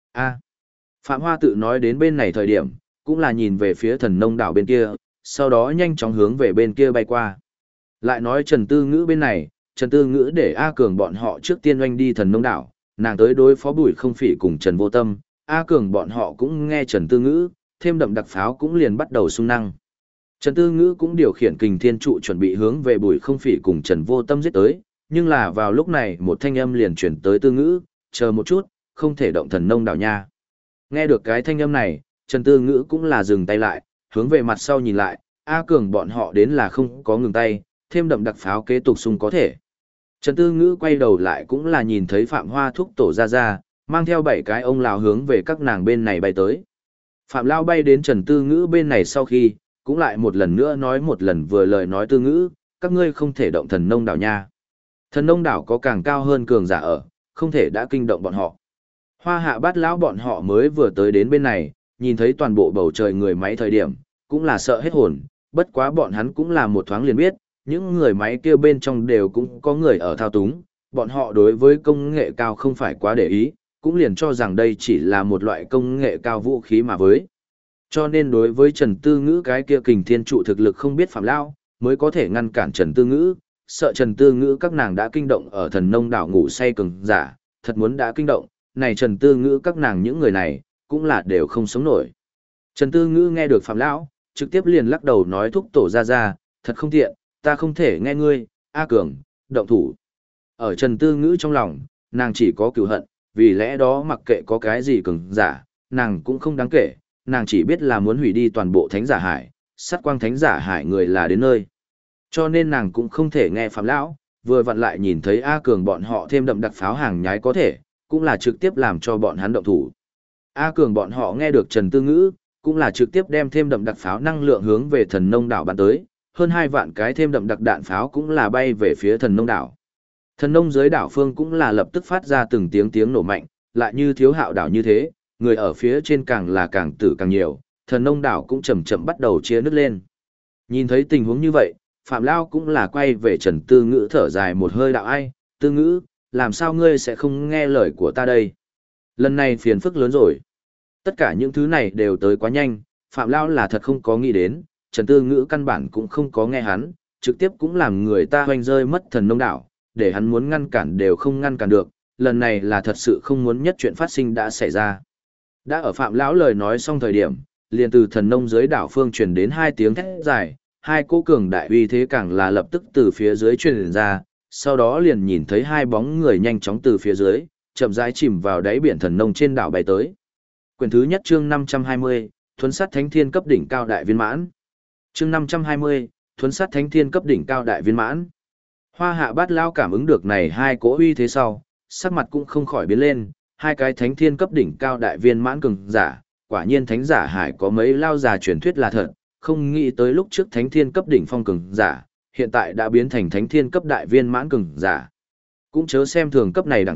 Phạm Hoa tự nói đến bên này thời điểm, cũng là nhìn về phía thần nông đảo bên kia, sau đó nhanh chóng hướng về bên kia bay qua. Lại nói Trần Tư Ngữ bên này, Trần Tư Ngữ để A Cường bọn họ trước tiên oanh đi thần nông đảo, nàng tới đối phó Bùi Không Phỉ cùng Trần Vô Tâm, A Cường bọn họ cũng nghe Trần Tư Ngữ, thêm đậm đặc pháo cũng liền bắt đầu xung năng. Trần Tư Ngữ cũng điều khiển kình thiên trụ chuẩn bị hướng về Bùi Không Phỉ cùng Trần Vô Tâm giết tới, nhưng là vào lúc này một thanh âm liền chuyển tới Tư Ngữ, chờ một chút, không thể động thần nông đảo nha. Nghe được cái thanh âm này, Trần Tư Ngữ cũng là dừng tay lại, hướng về mặt sau nhìn lại, A Cường bọn họ đến là không có ngừng tay, thêm đậm đặc pháo kế tục xung có thể. Trần Tư Ngữ quay đầu lại cũng là nhìn thấy Phạm Hoa thúc tổ ra, mang theo 7 cái ông lão hướng về các nàng bên này bay tới. Phạm Lao bay đến Trần Tư Ngữ bên này sau khi, cũng lại một lần nữa nói một lần vừa lời nói Tư Ngữ, các ngươi không thể động thần nông đảo nha. Thần nông đảo có càng cao hơn cường giả ở, không thể đã kinh động bọn họ. Hoa Hạ Bát lão bọn họ mới vừa tới đến bên này, nhìn thấy toàn bộ bầu trời người máy thời điểm, cũng là sợ hết hồn, bất quá bọn hắn cũng là một thoáng liền biết, những người máy kia bên trong đều cũng có người ở thao túng, bọn họ đối với công nghệ cao không phải quá để ý, cũng liền cho rằng đây chỉ là một loại công nghệ cao vũ khí mà với. Cho nên đối với Trần Tư Ngữ cái kia kình thiên trụ thực lực không biết Phạm Lao, mới có thể ngăn cản Trần Tư Ngữ, sợ Trần Tư Ngữ các nàng đã kinh động ở thần nông đảo ngủ say cường giả, thật muốn đã kinh động, này Trần Tư Ngữ các nàng những người này, cũng là đều không sống nổi. Trần Tư Ngữ nghe được Phạm Lão, trực tiếp liền lắc đầu nói thúc tổ ra, thật không tiện, ta không thể nghe ngươi, A Cường, động thủ. Ở Trần Tư Ngữ trong lòng, nàng chỉ có cừu hận, vì lẽ đó mặc kệ có cái gì cường giả, nàng cũng không đáng kể, nàng chỉ biết là muốn hủy đi toàn bộ Thánh Giả Hải, sát quang Thánh Giả Hải người là đến nơi. Cho nên nàng cũng không thể nghe Phạm Lão, vừa vặn lại nhìn thấy A Cường bọn họ thêm đậm đặc pháo hàng nhái có thể, cũng là trực tiếp làm cho bọn hắn động thủ. A Cường bọn họ nghe được Trần Tư Ngữ, cũng là trực tiếp đem thêm đậm đặc pháo năng lượng hướng về thần nông đảo bắn tới, hơn 2 vạn cái thêm đậm đặc đạn pháo cũng là bay về phía thần nông đảo. Thần nông dưới đảo phương cũng là lập tức phát ra từng tiếng nổ mạnh, lại như Thiếu Hạo đảo như thế, người ở phía trên càng là càng tử càng nhiều, thần nông đảo cũng chậm chậm bắt đầu chia nứt lên. Nhìn thấy tình huống như vậy, Phạm Lao cũng là quay về Trần Tư Ngữ thở dài một hơi đạo ai, Tư Ngữ, làm sao ngươi sẽ không nghe lời của ta đây? Lần này phiền phức lớn rồi. Tất cả những thứ này đều tới quá nhanh, Phạm Lao là thật không có nghĩ đến, Trần Tư Ngữ căn bản cũng không có nghe hắn, trực tiếp cũng làm người ta hoành rơi mất thần nông đảo, để hắn muốn ngăn cản đều không ngăn cản được, lần này là thật sự không muốn nhất chuyện phát sinh đã xảy ra. Đã ở Phạm Lão lời nói xong thời điểm, liền từ thần nông dưới đảo phương truyền đến 2 tiếng thét dài, 2 cỗ cường đại uy thế càng là lập tức từ phía dưới truyền ra, sau đó liền nhìn thấy 2 bóng người nhanh chóng từ phía dưới, chậm rãi chìm vào đáy biển thần nông trên đảo bay tới. Quyển thứ nhất chương 520, Thuấn sát Thánh Thiên cấp đỉnh cao đại viên mãn. Chương 520, Thuấn sát Thánh Thiên cấp đỉnh cao đại viên mãn. Hoa Hạ Bát Lão cảm ứng được này 2 cỗ uy thế sau, sắc mặt cũng không khỏi biến lên, 2 cái Thánh Thiên cấp đỉnh cao đại viên mãn cường giả, quả nhiên Thánh Giả Hải có mấy lao già truyền thuyết là thật, không nghĩ tới lúc trước Thánh Thiên cấp đỉnh phong cường giả, hiện tại đã biến thành Thánh Thiên cấp đại viên mãn cường giả. Cũng chớ xem thường cấp này đẳng cấp,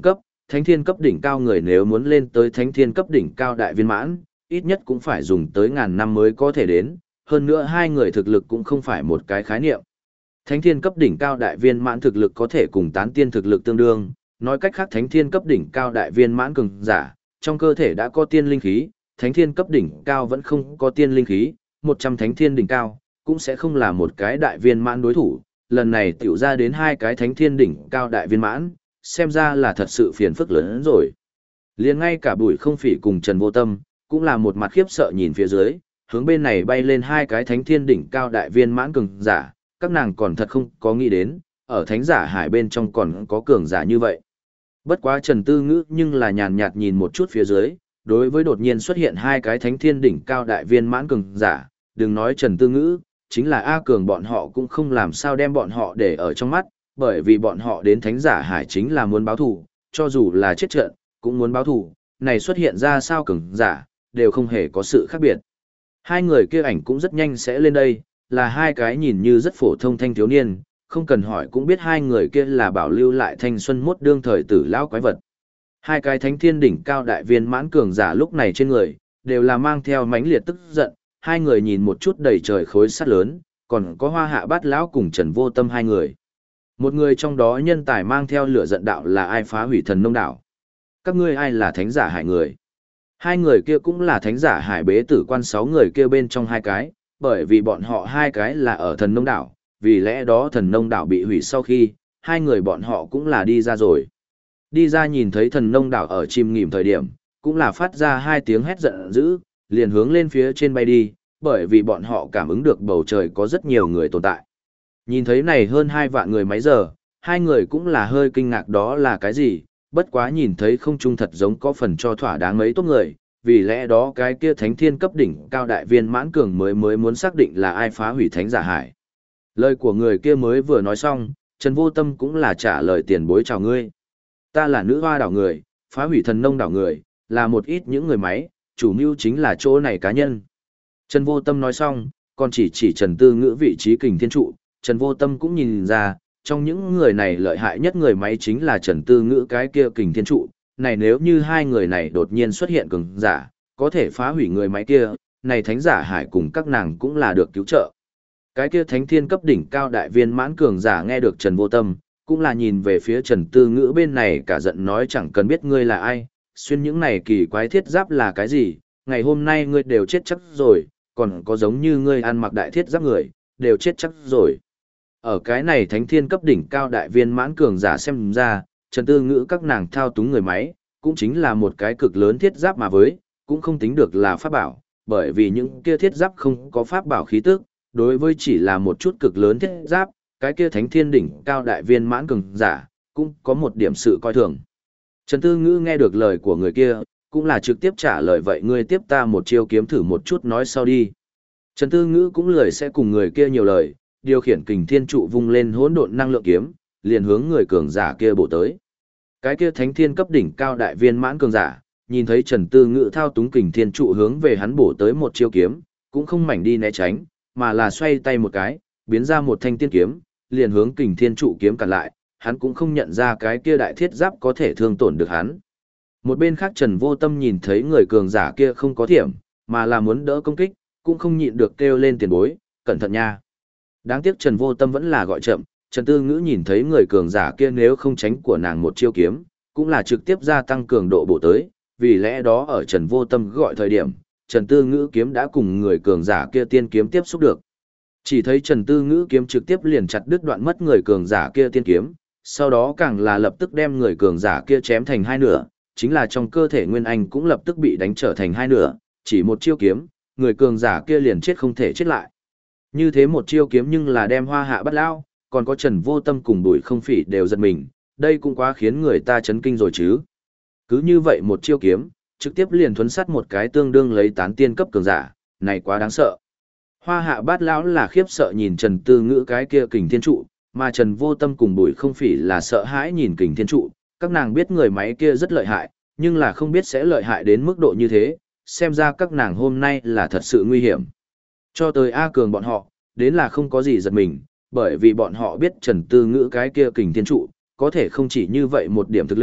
thánh thiên cấp đỉnh cao người nếu muốn lên tới thánh thiên cấp đỉnh cao đại viên mãn, ít nhất cũng phải dùng tới ngàn năm mới có thể đến, hơn nữa hai người thực lực cũng không phải một cái khái niệm. Thánh thiên cấp đỉnh cao đại viên mãn thực lực có thể cùng tán tiên thực lực tương đương, nói cách khác thánh thiên cấp đỉnh cao đại viên mãn cường giả, trong cơ thể đã có tiên linh khí, thánh thiên cấp đỉnh cao vẫn không có tiên linh khí, 100 thánh thiên đỉnh cao cũng sẽ không là một cái đại viên mãn đối thủ, lần này tiểu ra đến hai cái thánh thiên đỉnh cao đại viên mãn, xem ra là thật sự phiền phức lớn hơn rồi. Liền ngay cả Bùi Không Phỉ cùng Trần Vô Tâm, cũng là một mặt khiếp sợ nhìn phía dưới, hướng bên này bay lên hai cái thánh thiên đỉnh cao đại viên mãn cường giả, các nàng còn thật không có nghĩ đến, ở thánh giả hải bên trong còn có cường giả như vậy. Bất quá Trần Tư Ngữ nhưng là nhàn nhạt nhìn một chút phía dưới, đối với đột nhiên xuất hiện hai cái thánh thiên đỉnh cao đại viên mãn cường giả, đừng nói Trần Tư Ngữ, chính là A Cường bọn họ cũng không làm sao đem bọn họ để ở trong mắt, bởi vì bọn họ đến thánh giả hải chính là muốn báo thù, cho dù là chết trận, cũng muốn báo thù, này xuất hiện ra sao cường giả, đều không hề có sự khác biệt. Hai người kia ảnh cũng rất nhanh sẽ lên đây, là hai cái nhìn như rất phổ thông thanh thiếu niên, không cần hỏi cũng biết hai người kia là bảo lưu lại thanh xuân mốt đương thời tử lão quái vật. Hai cái thánh thiên đỉnh cao đại viên mãn cường giả lúc này trên người, đều là mang theo mãnh liệt tức giận, hai người nhìn một chút đầy trời khối sắt lớn, còn có Hoa Hạ Bát lão cùng Trần Vô Tâm hai người. Một người trong đó nhân tài mang theo lửa giận đạo là ai phá hủy thần nông đảo. Các ngươi ai là thánh giả hải người? Hai người kia cũng là thánh giả hải bế tử quan 6 người kia bên trong hai cái, bởi vì bọn họ hai cái là ở thần nông đảo, vì lẽ đó thần nông đảo bị hủy sau khi, hai người bọn họ cũng là đi ra rồi. Đi ra nhìn thấy thần nông đảo ở chìm nghỉm thời điểm, cũng là phát ra hai tiếng hét giận dữ, liền hướng lên phía trên bay đi, bởi vì bọn họ cảm ứng được bầu trời có rất nhiều người tồn tại. Nhìn thấy này hơn 2 vạn người mấy giờ, hai người cũng là hơi kinh ngạc đó là cái gì, bất quá nhìn thấy không trung thật giống có phần cho thỏa đáng mấy tốt người, vì lẽ đó cái kia thánh thiên cấp đỉnh cao đại viên mãn cường mới muốn xác định là ai phá hủy thánh giả hải. Lời của người kia mới vừa nói xong, Trần Vô Tâm cũng là trả lời tiền bối chào ngươi. Ta là nữ hoa đảo người, phá hủy thần nông đảo người, là một ít những người máy, chủ mưu chính là chỗ này cá nhân. Trần Vô Tâm nói xong, còn chỉ Trần Tư Ngữ vị trí kình thiên trụ, Trần Vô Tâm cũng nhìn ra, trong những người này lợi hại nhất người máy chính là Trần Tư Ngữ cái kia kình thiên trụ, này nếu như hai người này đột nhiên xuất hiện cường giả, có thể phá hủy người máy kia, này thánh giả hải cùng các nàng cũng là được cứu trợ. Cái kia thánh thiên cấp đỉnh cao đại viên mãn cường giả nghe được Trần Vô Tâm, cũng là nhìn về phía Trần Tư Ngữ bên này cả giận nói chẳng cần biết ngươi là ai, xuyên những này kỳ quái thiết giáp là cái gì, ngày hôm nay ngươi đều chết chắc rồi, còn có giống như ngươi ăn mặc đại thiết giáp người, đều chết chắc rồi. Ở cái này thánh thiên cấp đỉnh cao đại viên mãn cường giả xem ra, Trần Tư Ngữ các nàng thao túng người máy, cũng chính là một cái cực lớn thiết giáp mà với, cũng không tính được là pháp bảo, bởi vì những kia thiết giáp không có pháp bảo khí tức, đối với chỉ là một chút cực lớn thiết giáp, cái kia thánh thiên đỉnh cao đại viên mãn cường giả, cũng có một điểm sự coi thường. Trần Tư Ngữ nghe được lời của người kia, cũng là trực tiếp trả lời vậy ngươi tiếp ta một chiêu kiếm thử một chút nói sau đi. Trần Tư Ngữ cũng lười sẽ cùng người kia nhiều lời, điều khiển kình thiên trụ vung lên hỗn độn năng lượng kiếm, liền hướng người cường giả kia bổ tới. Cái kia thánh thiên cấp đỉnh cao đại viên mãn cường giả, nhìn thấy Trần Tư Ngữ thao túng kình thiên trụ hướng về hắn bổ tới một chiêu kiếm, cũng không mảnh đi né tránh, mà là xoay tay một cái, biến ra một thanh tiên kiếm, liền hướng kình thiên trụ kiếm cản lại, hắn cũng không nhận ra cái kia đại thiết giáp có thể thương tổn được hắn. Một bên khác Trần Vô Tâm nhìn thấy người cường giả kia không có thiểm, mà là muốn đỡ công kích, cũng không nhịn được kêu lên tiền bối, cẩn thận nha. Đáng tiếc Trần Vô Tâm vẫn là gọi chậm, Trần Tư Ngữ nhìn thấy người cường giả kia nếu không tránh của nàng một chiêu kiếm, cũng là trực tiếp gia tăng cường độ bổ tới, vì lẽ đó ở Trần Vô Tâm gọi thời điểm, Trần Tư Ngữ kiếm đã cùng người cường giả kia tiên kiếm tiếp xúc được. Chỉ thấy Trần Tư Ngữ kiếm trực tiếp liền chặt đứt đoạn mất người cường giả kia tiên kiếm, sau đó càng là lập tức đem người cường giả kia chém thành hai nửa, chính là trong cơ thể Nguyên Anh cũng lập tức bị đánh trở thành hai nửa, chỉ một chiêu kiếm, người cường giả kia liền chết không thể chết lại. Như thế một chiêu kiếm nhưng là đem Hoa Hạ Bát lão, còn có Trần Vô Tâm cùng Bùi Không Phỉ đều giật mình, đây cũng quá khiến người ta chấn kinh rồi chứ. Cứ như vậy một chiêu kiếm, trực tiếp liền thuấn sát một cái tương đương lấy tán tiên cấp cường giả, này quá đáng sợ. Hoa Hạ Bát lão là khiếp sợ nhìn Trần Tư Ngữ cái kia kình thiên trụ, mà Trần Vô Tâm cùng Bùi Không Phỉ là sợ hãi nhìn kình thiên trụ, các nàng biết người máy kia rất lợi hại, nhưng là không biết sẽ lợi hại đến mức độ như thế, xem ra các nàng hôm nay là thật sự nguy hiểm. Cho tới A Cường bọn họ, đến là không có gì giật mình, bởi vì bọn họ biết Trần Tư Ngữ cái kia kình thiên trụ, có thể không chỉ như vậy một điểm thực lực,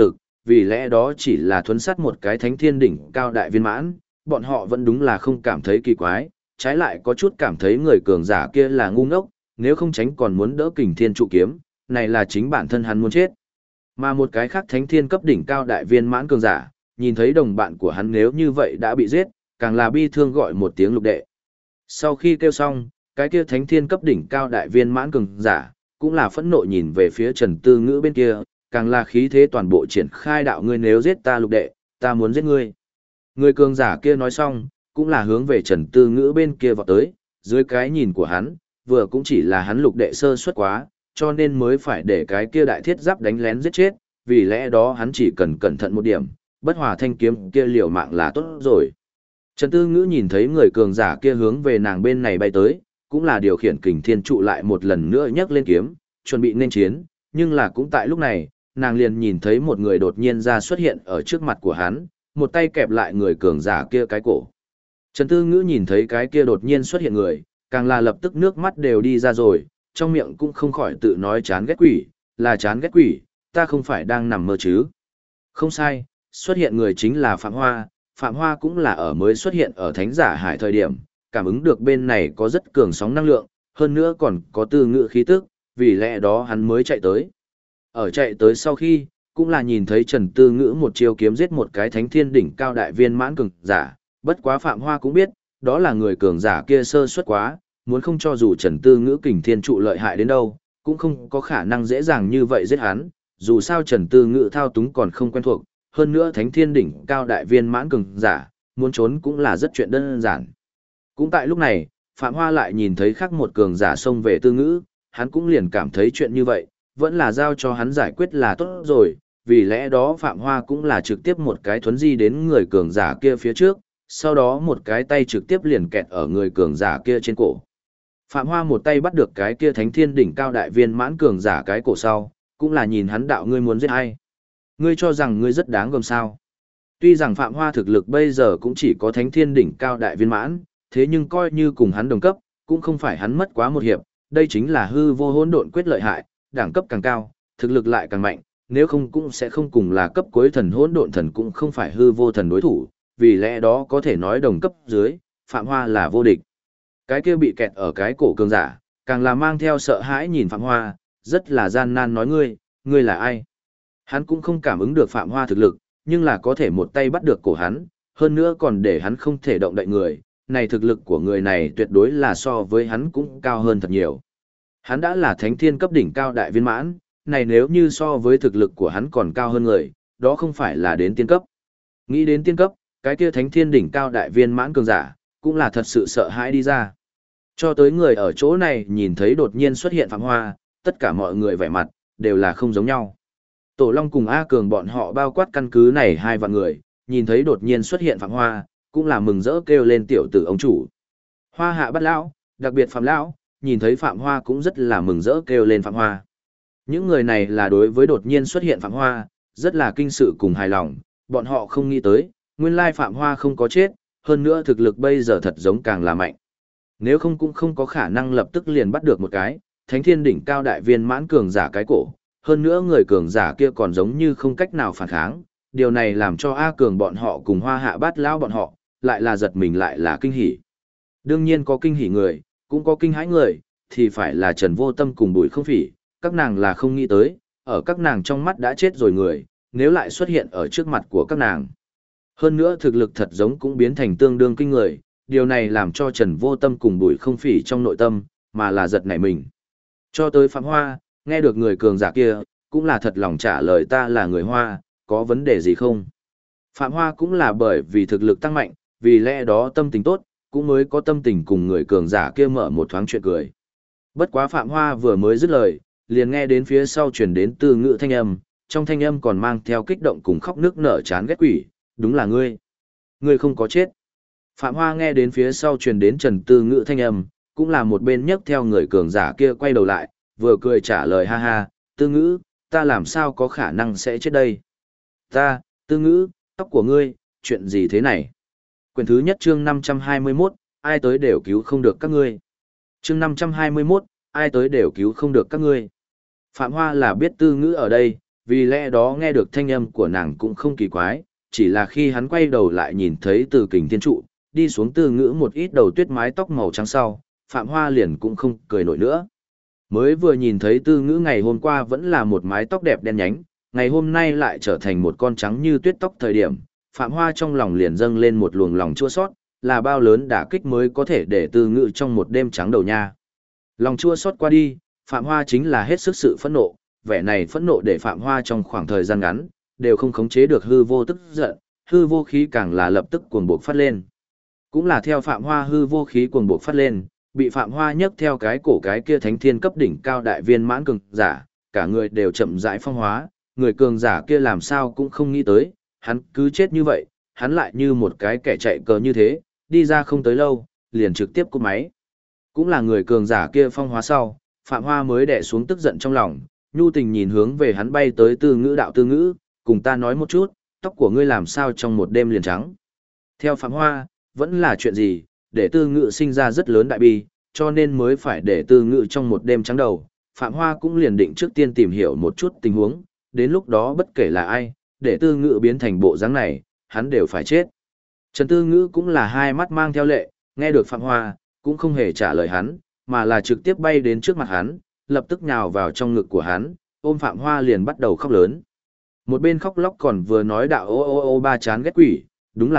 vì lẽ đó chỉ là thuấn sát một cái thánh thiên đỉnh cao đại viên mãn, bọn họ vẫn đúng là không cảm thấy kỳ quái, trái lại có chút cảm thấy người cường giả kia là ngu ngốc, nếu không tránh còn muốn đỡ kình thiên trụ kiếm, này là chính bản thân hắn muốn chết. Mà một cái khác thánh thiên cấp đỉnh cao đại viên mãn cường giả, nhìn thấy đồng bạn của hắn nếu như vậy đã bị giết, càng là bi thương gọi một tiếng lục đệ. Sau khi kêu xong, cái kia thánh thiên cấp đỉnh cao đại viên mãn cường giả, cũng là phẫn nộ nhìn về phía Trần Tư Ngữ bên kia, càng là khí thế toàn bộ triển khai đạo ngươi nếu giết ta lục đệ, ta muốn giết ngươi. Người cường giả kia nói xong, cũng là hướng về Trần Tư Ngữ bên kia vọt tới, dưới cái nhìn của hắn, vừa cũng chỉ là hắn lục đệ sơ suất quá, cho nên mới phải để cái kia đại thiết giáp đánh lén giết chết, vì lẽ đó hắn chỉ cần cẩn thận một điểm, bất hòa thanh kiếm kia liều mạng là tốt rồi. Trần Tư Ngữ nhìn thấy người cường giả kia hướng về nàng bên này bay tới, cũng là điều khiển kình thiên trụ lại một lần nữa nhấc lên kiếm, chuẩn bị nên chiến, nhưng là cũng tại lúc này, nàng liền nhìn thấy một người đột nhiên ra xuất hiện ở trước mặt của hắn, một tay kẹp lại người cường giả kia cái cổ. Trần Tư Ngữ nhìn thấy cái kia đột nhiên xuất hiện người, càng là lập tức nước mắt đều đi ra rồi, trong miệng cũng không khỏi tự nói chán ghét quỷ, là chán ghét quỷ, ta không phải đang nằm mơ chứ. Không sai, xuất hiện người chính là Phạm Hoa, Phạm Hoa cũng là ở mới xuất hiện ở Thánh Giả Hải thời điểm, cảm ứng được bên này có rất cường sóng năng lượng, hơn nữa còn có Tư Ngữ khí tức, vì lẽ đó hắn mới chạy tới. Ở chạy tới sau khi, cũng là nhìn thấy Trần Tư Ngữ một chiêu kiếm giết một cái thánh thiên đỉnh cao đại viên mãn cường giả, bất quá Phạm Hoa cũng biết, đó là người cường giả kia sơ suất quá, muốn không cho dù Trần Tư Ngữ kình thiên trụ lợi hại đến đâu, cũng không có khả năng dễ dàng như vậy giết hắn, dù sao Trần Tư Ngữ thao túng còn không quen thuộc, hơn nữa thánh thiên đỉnh cao đại viên mãn cường giả, muốn trốn cũng là rất chuyện đơn giản. Cũng tại lúc này, Phạm Hoa lại nhìn thấy khác một cường giả xông về Tư Ngữ, hắn cũng liền cảm thấy chuyện như vậy, vẫn là giao cho hắn giải quyết là tốt rồi, vì lẽ đó Phạm Hoa cũng là trực tiếp một cái thuấn di đến người cường giả kia phía trước, sau đó một cái tay trực tiếp liền kẹt ở người cường giả kia trên cổ. Phạm Hoa một tay bắt được cái kia thánh thiên đỉnh cao đại viên mãn cường giả cái cổ sau, cũng là nhìn hắn đạo ngươi muốn giết ai. Ngươi cho rằng ngươi rất đáng gờm sao. Tuy rằng Phạm Hoa thực lực bây giờ cũng chỉ có thánh thiên đỉnh cao đại viên mãn, thế nhưng coi như cùng hắn đồng cấp, cũng không phải hắn mất quá một hiệp, đây chính là hư vô hỗn độn quyết lợi hại, đẳng cấp càng cao, thực lực lại càng mạnh, nếu không cũng sẽ không cùng là cấp cuối thần hỗn độn thần cũng không phải hư vô thần đối thủ, vì lẽ đó có thể nói đồng cấp dưới, Phạm Hoa là vô địch. Cái kia bị kẹt ở cái cổ cường giả, càng là mang theo sợ hãi nhìn Phạm Hoa, rất là gian nan nói ngươi là ai? Hắn cũng không cảm ứng được Phạm Hoa thực lực, nhưng là có thể một tay bắt được cổ hắn, hơn nữa còn để hắn không thể động đậy người, này thực lực của người này tuyệt đối là so với hắn cũng cao hơn thật nhiều. Hắn đã là thánh thiên cấp đỉnh cao đại viên mãn, này nếu như so với thực lực của hắn còn cao hơn người, đó không phải là đến tiên cấp. Nghĩ đến tiên cấp, cái kia thánh thiên đỉnh cao đại viên mãn cường giả, cũng là thật sự sợ hãi đi ra. Cho tới người ở chỗ này nhìn thấy đột nhiên xuất hiện Phạm Hoa, tất cả mọi người vẻ mặt, đều là không giống nhau. Tổ Long cùng A Cường bọn họ bao quát căn cứ này 2 vạn người, nhìn thấy đột nhiên xuất hiện Phạm Hoa, cũng là mừng rỡ kêu lên tiểu tử ông chủ. Hoa Hạ Bát lão, đặc biệt Phạm lão, nhìn thấy Phạm Hoa cũng rất là mừng rỡ kêu lên Phạm Hoa. Những người này là đối với đột nhiên xuất hiện Phạm Hoa, rất là kinh sự cùng hài lòng, bọn họ không nghĩ tới, nguyên lai Phạm Hoa không có chết, hơn nữa thực lực bây giờ thật giống càng là mạnh. Nếu không cũng không có khả năng lập tức liền bắt được một cái, thánh thiên đỉnh cao đại viên mãn cường giả cái cổ, hơn nữa người cường giả kia còn giống như không cách nào phản kháng, điều này làm cho A Cường bọn họ cùng Hoa Hạ Bát lão bọn họ, lại là giật mình lại là kinh hỉ. Đương nhiên có kinh hỉ người, cũng có kinh hãi người, thì phải là Trần Vô Tâm cùng Bùi Không Phỉ, các nàng là không nghĩ tới, ở các nàng trong mắt đã chết rồi người, nếu lại xuất hiện ở trước mặt của các nàng. Hơn nữa thực lực thật giống cũng biến thành tương đương kinh người, điều này làm cho Trần Vô Tâm cùng Bùi Không Phỉ trong nội tâm, mà là giật nảy mình. Cho tới Phạm Hoa, nghe được người cường giả kia, cũng là thật lòng trả lời ta là người Hoa, có vấn đề gì không? Phạm Hoa cũng là bởi vì thực lực tăng mạnh, vì lẽ đó tâm tình tốt, cũng mới có tâm tình cùng người cường giả kia mở một thoáng chuyện cười. Bất quá Phạm Hoa vừa mới dứt lời, liền nghe đến phía sau truyền đến Tư Ngữ thanh âm, trong thanh âm còn mang theo kích động cùng khóc nước nở chán ghét quỷ, đúng là ngươi. Ngươi không có chết. Phạm Hoa nghe đến phía sau truyền đến Trần Tư Ngữ thanh âm, cũng là một bên nhấc theo người cường giả kia quay đầu lại, vừa cười trả lời ha ha, Tư Ngữ, ta làm sao có khả năng sẽ chết đây? Tư Ngữ, tóc của ngươi, chuyện gì thế này? Quyển thứ nhất chương 521, ai tới đều cứu không được các ngươi. Chương 521, ai tới đều cứu không được các ngươi. Phạm Hoa là biết Tư Ngữ ở đây, vì lẽ đó nghe được thanh âm của nàng cũng không kỳ quái, chỉ là khi hắn quay đầu lại nhìn thấy từ kình thiên trụ, đi xuống Tư Ngữ một ít đầu tuyết mái tóc màu trắng sau, Phạm Hoa liền cũng không cười nổi nữa. Mới vừa nhìn thấy Tư Ngữ ngày hôm qua vẫn là một mái tóc đẹp đen nhánh, ngày hôm nay lại trở thành một con trắng như tuyết tóc thời điểm, Phạm Hoa trong lòng liền dâng lên một luồng lòng chua xót, là bao lớn đả kích mới có thể để Tư Ngữ trong một đêm trắng đầu nha. Lòng chua xót qua đi, Phạm Hoa chính là hết sức sự phẫn nộ, vẻ này phẫn nộ để Phạm Hoa trong khoảng thời gian ngắn, đều không khống chế được hư vô tức giận, hư vô khí càng là lập tức cuồng bộc phát lên. Cũng là theo Phạm Hoa hư vô khí cuồng bộc phát lên, bị Phạm Hoa nhấc theo cái cổ cái kia thánh thiên cấp đỉnh cao đại viên mãn cường giả, cả người đều chậm rãi phong hóa, người cường giả kia làm sao cũng không nghĩ tới, hắn cứ chết như vậy, hắn lại như một cái kẻ chạy cờ như thế, đi ra không tới lâu, liền trực tiếp cúp máy. Cũng là người cường giả kia phong hóa sau, Phạm Hoa mới đè xuống tức giận trong lòng, nhu tình nhìn hướng về hắn bay tới Tư Ngữ đạo Tư Ngữ, cùng ta nói một chút, tóc của ngươi làm sao trong một đêm liền trắng. Theo Phạm Hoa, vẫn là chuyện gì, để Tư Ngữ sinh ra rất lớn đại bi, cho nên mới phải để Tư Ngữ trong một đêm trắng đầu. Phạm Hoa cũng liền định trước tiên tìm hiểu một chút tình huống, đến lúc đó bất kể là ai, để Tư Ngữ biến thành bộ dáng này, hắn đều phải chết. Trần Tư Ngữ cũng là hai mắt mang theo lệ, nghe được Phạm Hoa, cũng không hề trả lời hắn, mà là trực tiếp bay đến trước mặt hắn, lập tức nhào vào trong ngực của hắn, ôm Phạm Hoa liền bắt đầu khóc lớn. Một bên khóc lóc còn vừa nói đạo ô ô ô ba chán ghét quỷ, đúng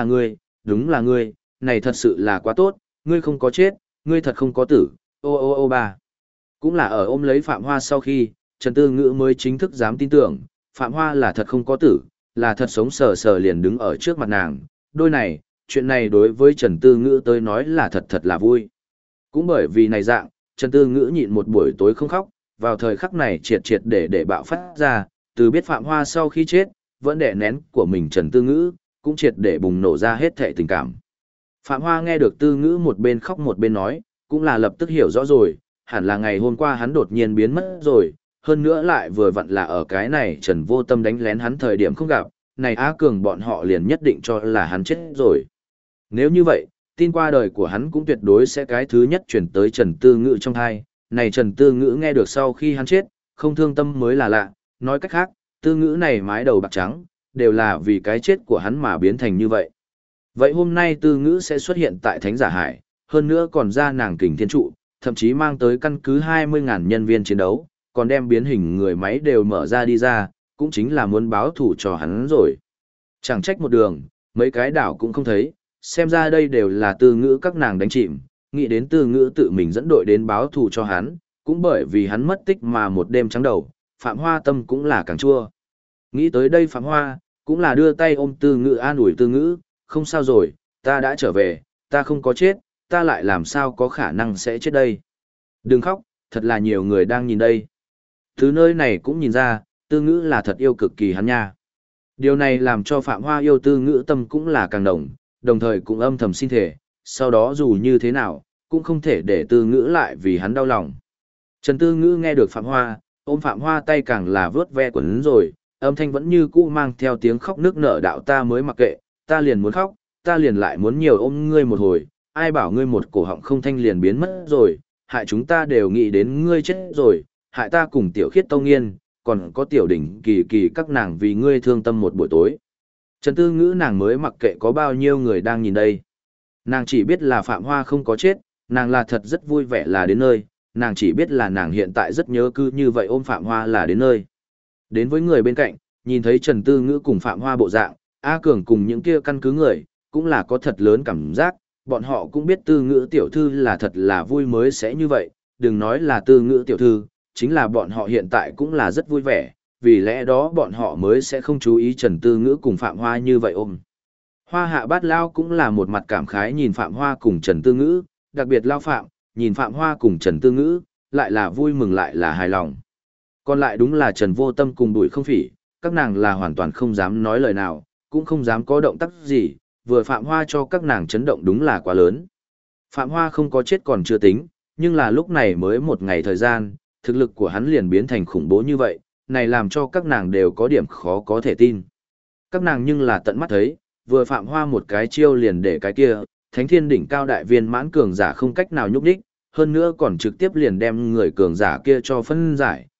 là ngươi, này thật sự là quá tốt, ngươi không có chết, ngươi thật không có tử, ô ô ô ba. Cũng là ở ôm lấy Phạm Hoa sau khi, Trần Tư Ngữ mới chính thức dám tin tưởng, Phạm Hoa là thật không có tử, là thật sống sờ sờ liền đứng ở trước mặt nàng, đôi này, chuyện này đối với Trần Tư Ngữ tới nói là thật thật là vui. Cũng bởi vì này dạng, Trần Tư Ngữ nhịn một buổi tối không khóc, vào thời khắc này triệt triệt để bạo phát ra, từ biết Phạm Hoa sau khi chết, vẫn đè nén của mình Trần Tư Ngữ, cũng triệt để bùng nổ ra hết thảy tình cảm. Phạm Hoa nghe được Tư Ngữ một bên khóc một bên nói, cũng là lập tức hiểu rõ rồi, hẳn là ngày hôm qua hắn đột nhiên biến mất rồi, hơn nữa lại vừa vặn là ở cái này Trần Vô Tâm đánh lén hắn thời điểm không gặp, này Á Cường bọn họ liền nhất định cho là hắn chết rồi. Nếu như vậy, tin qua đời của hắn cũng tuyệt đối sẽ cái thứ nhất chuyển tới Trần Tư Ngữ trong thai, này Trần Tư Ngữ nghe được sau khi hắn chết, không thương tâm mới là lạ, nói cách khác, Tư Ngữ này mái đầu bạc trắng, đều là vì cái chết của hắn mà biến thành như vậy. Vậy hôm nay Tư Ngữ sẽ xuất hiện tại Thánh Giả Hải, hơn nữa còn ra nàng kình thiên trụ, thậm chí mang tới căn cứ 20.000 nhân viên chiến đấu, còn đem biến hình người máy đều mở ra đi ra, cũng chính là muốn báo thủ cho hắn rồi. Chẳng trách một đường, mấy cái đảo cũng không thấy, xem ra đây đều là Tư Ngữ các nàng đánh chìm, nghĩ đến Tư Ngữ tự mình dẫn đội đến báo thù cho hắn, cũng bởi vì hắn mất tích mà một đêm trắng đầu, Phạm Hoa tâm cũng là càng chua. Nghĩ tới đây Phạm Hoa, cũng là đưa tay ôm Tư Ngữ an ủi Tư Ngữ, không sao rồi, ta đã trở về, ta không có chết, ta lại làm sao có khả năng sẽ chết đây. Đừng khóc, thật là nhiều người đang nhìn đây. Từ nơi này cũng nhìn ra, Tư Ngữ là thật yêu cực kỳ hắn nha. Điều này làm cho Phạm Hoa yêu Tư Ngữ tâm cũng là càng đồng thời cũng âm thầm xin thể, sau đó dù như thế nào, cũng không thể để Tư Ngữ lại vì hắn đau lòng. Trần Tư Ngữ nghe được Phạm Hoa, ôm Phạm Hoa tay càng là vướt ve quần rồi, âm thanh vẫn như cũ mang theo tiếng khóc nước nở đạo ta mới mặc kệ, ta liền muốn khóc, ta liền lại muốn nhiều ôm ngươi một hồi, ai bảo ngươi một cổ họng không thanh liền biến mất rồi, hại chúng ta đều nghĩ đến ngươi chết rồi, hại ta cùng Tiểu Khiết Tông Nghiên, còn có Tiểu Đỉnh Kỳ Kỳ các nàng vì ngươi thương tâm một buổi tối. Trần Tư Ngữ nàng mới mặc kệ có bao nhiêu người đang nhìn đây. Nàng chỉ biết là Phạm Hoa không có chết, nàng là thật rất vui vẻ là đến nơi, nàng chỉ biết là nàng hiện tại rất nhớ cứ như vậy ôm Phạm Hoa là đến nơi. Đến với người bên cạnh, nhìn thấy Trần Tư Ngữ cùng Phạm Hoa bộ dạng, A Cường cùng những kia căn cứ người, cũng là có thật lớn cảm giác, bọn họ cũng biết Tư Ngữ tiểu thư là thật là vui mới sẽ như vậy, đừng nói là Tư Ngữ tiểu thư, chính là bọn họ hiện tại cũng là rất vui vẻ, vì lẽ đó bọn họ mới sẽ không chú ý Trần Tư Ngữ cùng Phạm Hoa như vậy ôm. Hoa Hạ Bát Lao cũng là một mặt cảm khái nhìn Phạm Hoa cùng Trần Tư Ngữ, đặc biệt Lao Phạm, nhìn Phạm Hoa cùng Trần Tư Ngữ, lại là vui mừng lại là hài lòng. Còn lại đúng là Trần Vô Tâm cùng Bùi Không Phỉ, các nàng là hoàn toàn không dám nói lời nào, cũng không dám có động tác gì, vừa Phạm Hoa cho các nàng chấn động đúng là quá lớn. Phạm Hoa không có chết còn chưa tính, nhưng là lúc này mới một ngày thời gian, thực lực của hắn liền biến thành khủng bố như vậy, này làm cho các nàng đều có điểm khó có thể tin. Các nàng nhưng là tận mắt thấy, vừa Phạm Hoa một cái chiêu liền để cái kia, Thánh Thiên đỉnh cao đại viên mãn cường giả không cách nào nhúc đích, hơn nữa còn trực tiếp liền đem người cường giả kia cho phân giải,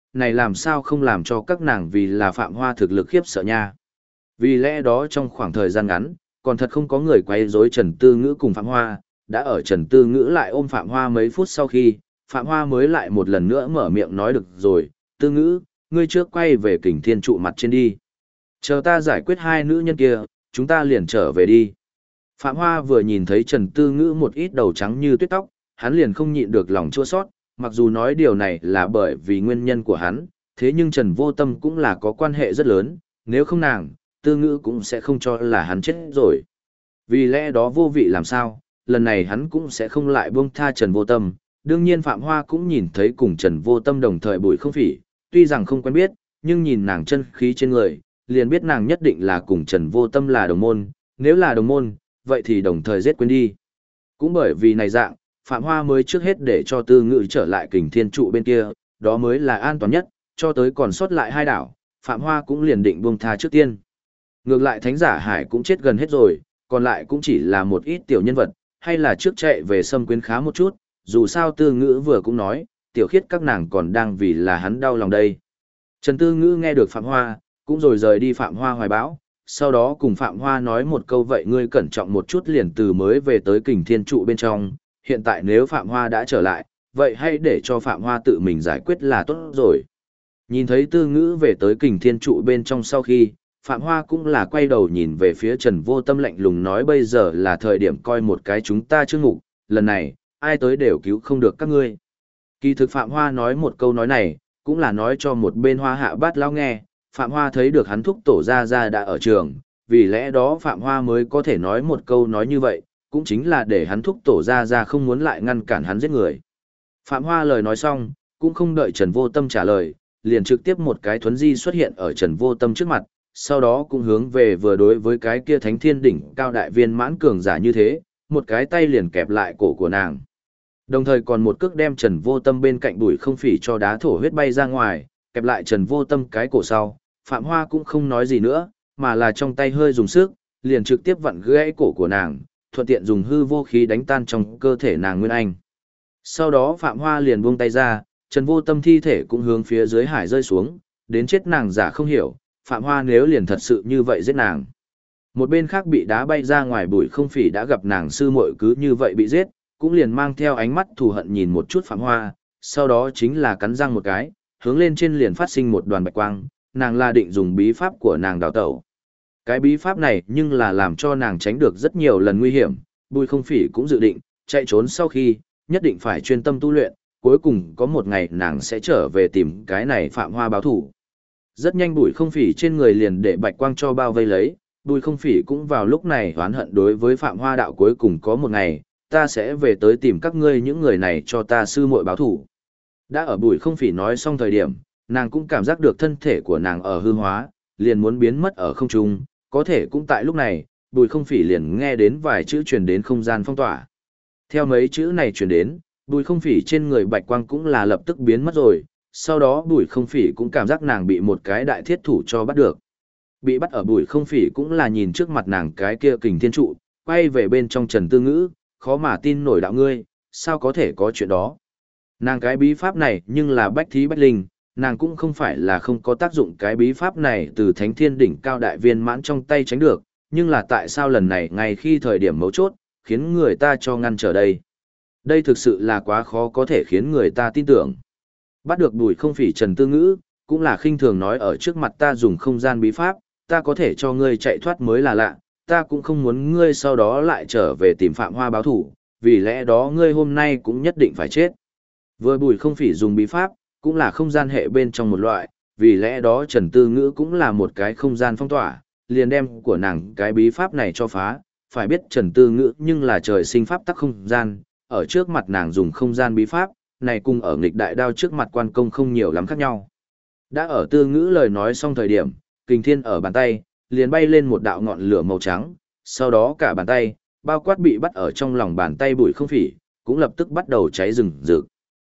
này làm sao không làm cho các nàng vì là Phạm Hoa thực lực khiếp sợ nha. Vì lẽ đó trong khoảng thời gian ngắn, còn thật không có người quấy rối Trần Tư Ngữ cùng Phạm Hoa, đã ở Trần Tư Ngữ lại ôm Phạm Hoa mấy phút sau khi, Phạm Hoa mới lại một lần nữa mở miệng nói được rồi, Tư Ngữ, ngươi trước quay về Kình Thiên trụ mặt trên đi. Chờ ta giải quyết hai nữ nhân kia, chúng ta liền trở về đi. Phạm Hoa vừa nhìn thấy Trần Tư Ngữ một ít đầu trắng như tuyết tóc, hắn liền không nhịn được lòng chua xót, mặc dù nói điều này là bởi vì nguyên nhân của hắn, thế nhưng Trần Vô Tâm cũng là có quan hệ rất lớn, nếu không nàng, Tư Ngữ cũng sẽ không cho là hắn chết rồi. Vì lẽ đó vô vị làm sao, lần này hắn cũng sẽ không lại buông tha Trần Vô Tâm. Đương nhiên Phạm Hoa cũng nhìn thấy cùng Trần Vô Tâm đồng thời Bùi Không Phỉ, tuy rằng không quen biết, nhưng nhìn nàng chân khí trên người, liền biết nàng nhất định là cùng Trần Vô Tâm là đồng môn, nếu là đồng môn, vậy thì đồng thời giết quên đi. Cũng bởi vì này dạng, Phạm Hoa mới trước hết để cho Tư Ngữ trở lại Kình Thiên trụ bên kia, đó mới là an toàn nhất, cho tới còn sót lại hai đảo, Phạm Hoa cũng liền định buông tha trước tiên. Ngược lại Thánh Giả Hải cũng chết gần hết rồi, còn lại cũng chỉ là một ít tiểu nhân vật, hay là trước chạy về xâm quyến khá một chút, dù sao Tư Ngữ vừa cũng nói, tiểu khiết các nàng còn đang vì là hắn đau lòng đây. Trần Tư Ngữ nghe được Phạm Hoa, cũng rồi rời đi Phạm Hoa hoài bão, sau đó cùng Phạm Hoa nói một câu vậy ngươi cẩn trọng một chút liền từ mới về tới Kình Thiên trụ bên trong, hiện tại nếu Phạm Hoa đã trở lại, vậy hãy để cho Phạm Hoa tự mình giải quyết là tốt rồi. Nhìn thấy Tư Ngữ về tới Kình Thiên trụ bên trong sau khi, Phạm Hoa cũng là quay đầu nhìn về phía Trần Vô Tâm lạnh lùng nói bây giờ là thời điểm coi một cái chúng ta chương mục, lần này, ai tới đều cứu không được các ngươi. Kỳ thực Phạm Hoa nói một câu nói này, cũng là nói cho một bên Hoa Hạ Bát Lão nghe, Phạm Hoa thấy được hắn thúc tổ ra đã ở trường, vì lẽ đó Phạm Hoa mới có thể nói một câu nói như vậy, cũng chính là để hắn thúc tổ ra không muốn lại ngăn cản hắn giết người. Phạm Hoa lời nói xong, cũng không đợi Trần Vô Tâm trả lời, liền trực tiếp một cái thuấn di xuất hiện ở Trần Vô Tâm trước mặt, sau đó cũng hướng về vừa đối với cái kia Thánh Thiên đỉnh cao đại viên mãn cường giả như thế, một cái tay liền kẹp lại cổ của nàng. Đồng thời còn một cước đem Trần Vô Tâm bên cạnh Bùi Không Phỉ cho đá thổ huyết bay ra ngoài, kẹp lại Trần Vô Tâm cái cổ sau, Phạm Hoa cũng không nói gì nữa, mà là trong tay hơi dùng sức, liền trực tiếp vặn gãy cổ của nàng, thuận tiện dùng hư vô khí đánh tan trong cơ thể nàng Nguyên Anh. Sau đó Phạm Hoa liền buông tay ra, Trần Vô Tâm thi thể cũng hướng phía dưới hải rơi xuống, đến chết nàng giả không hiểu, Phạm Hoa nếu liền thật sự như vậy giết nàng. Một bên khác bị đá bay ra ngoài Bùi Không Phỉ đã gặp nàng sư muội cứ như vậy bị giết, cũng liền mang theo ánh mắt thù hận nhìn một chút Phạm Hoa, sau đó chính là cắn răng một cái, hướng lên trên liền phát sinh một đoàn bạch quang, nàng là định dùng bí pháp của nàng đào tẩu. Cái bí pháp này nhưng là làm cho nàng tránh được rất nhiều lần nguy hiểm, Bùi Không Phỉ cũng dự định, chạy trốn sau khi, nhất định phải chuyên tâm tu luyện, cuối cùng có một ngày nàng sẽ trở về tìm cái này Phạm Hoa báo thủ. Rất nhanh Bùi Không Phỉ trên người liền để bạch quang cho bao vây lấy, Bùi Không Phỉ cũng vào lúc này oán hận đối với Phạm Hoa đạo cuối cùng có một ngày, ta sẽ về tới tìm các ngươi những người này cho ta sư muội báo thủ. Đã ở Bùi Không Phỉ nói xong thời điểm, nàng cũng cảm giác được thân thể của nàng ở hư hóa, liền muốn biến mất ở không trung, có thể cũng tại lúc này, Bùi Không Phỉ liền nghe đến vài chữ truyền đến không gian phong tỏa. Theo mấy chữ này truyền đến, Bùi Không Phỉ trên người bạch quang cũng là lập tức biến mất rồi, sau đó Bùi Không Phỉ cũng cảm giác nàng bị một cái đại thiết thủ cho bắt được. Bị bắt ở Bùi Không Phỉ cũng là nhìn trước mặt nàng cái kia Kình Thiên trụ, quay về bên trong Trần Tư Ngữ, khó mà tin nổi đạo ngươi, sao có thể có chuyện đó. Nàng cái bí pháp này nhưng là bách thí bách linh, nàng cũng không phải là không có tác dụng cái bí pháp này từ Thánh Thiên đỉnh cao đại viên mãn trong tay tránh được, nhưng là tại sao lần này ngay khi thời điểm mấu chốt, khiến người ta cho ngăn trở đây. Đây thực sự là quá khó có thể khiến người ta tin tưởng. Bắt được Bùi Không Phỉ Trần Tư Ngữ, cũng là khinh thường nói ở trước mặt ta dùng không gian bí pháp, ta có thể cho ngươi chạy thoát mới là lạ, ta cũng không muốn ngươi sau đó lại trở về tìm Phạm Hoa báo thủ, vì lẽ đó ngươi hôm nay cũng nhất định phải chết. Vừa Bùi Không Phỉ dùng bí pháp, cũng là không gian hệ bên trong một loại, vì lẽ đó Trần Tư Ngữ cũng là một cái không gian phong tỏa, liền đem của nàng cái bí pháp này cho phá, phải biết Trần Tư Ngữ nhưng là trời sinh pháp tắc không gian, ở trước mặt nàng dùng không gian bí pháp, này cùng ở nghịch đại đao trước mặt quan công không nhiều lắm khác nhau. Đã ở Tư Ngữ lời nói xong thời điểm, Kình Thiên ở bàn tay, liền bay lên một đạo ngọn lửa màu trắng, sau đó cả bàn tay, bao quát bị bắt ở trong lòng bàn tay Bùi Không Phỉ, cũng lập tức bắt đầu cháy rừng rực.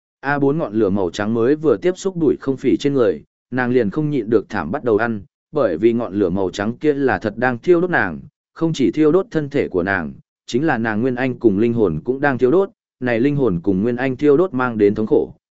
A4 ngọn lửa màu trắng mới vừa tiếp xúc Bùi Không Phỉ trên người, nàng liền không nhịn được thảm bắt đầu ăn, bởi vì ngọn lửa màu trắng kia là thật đang thiêu đốt nàng, không chỉ thiêu đốt thân thể của nàng, chính là nàng Nguyên Anh cùng linh hồn cũng đang thiêu đốt, này linh hồn cùng Nguyên Anh thiêu đốt mang đến thống khổ,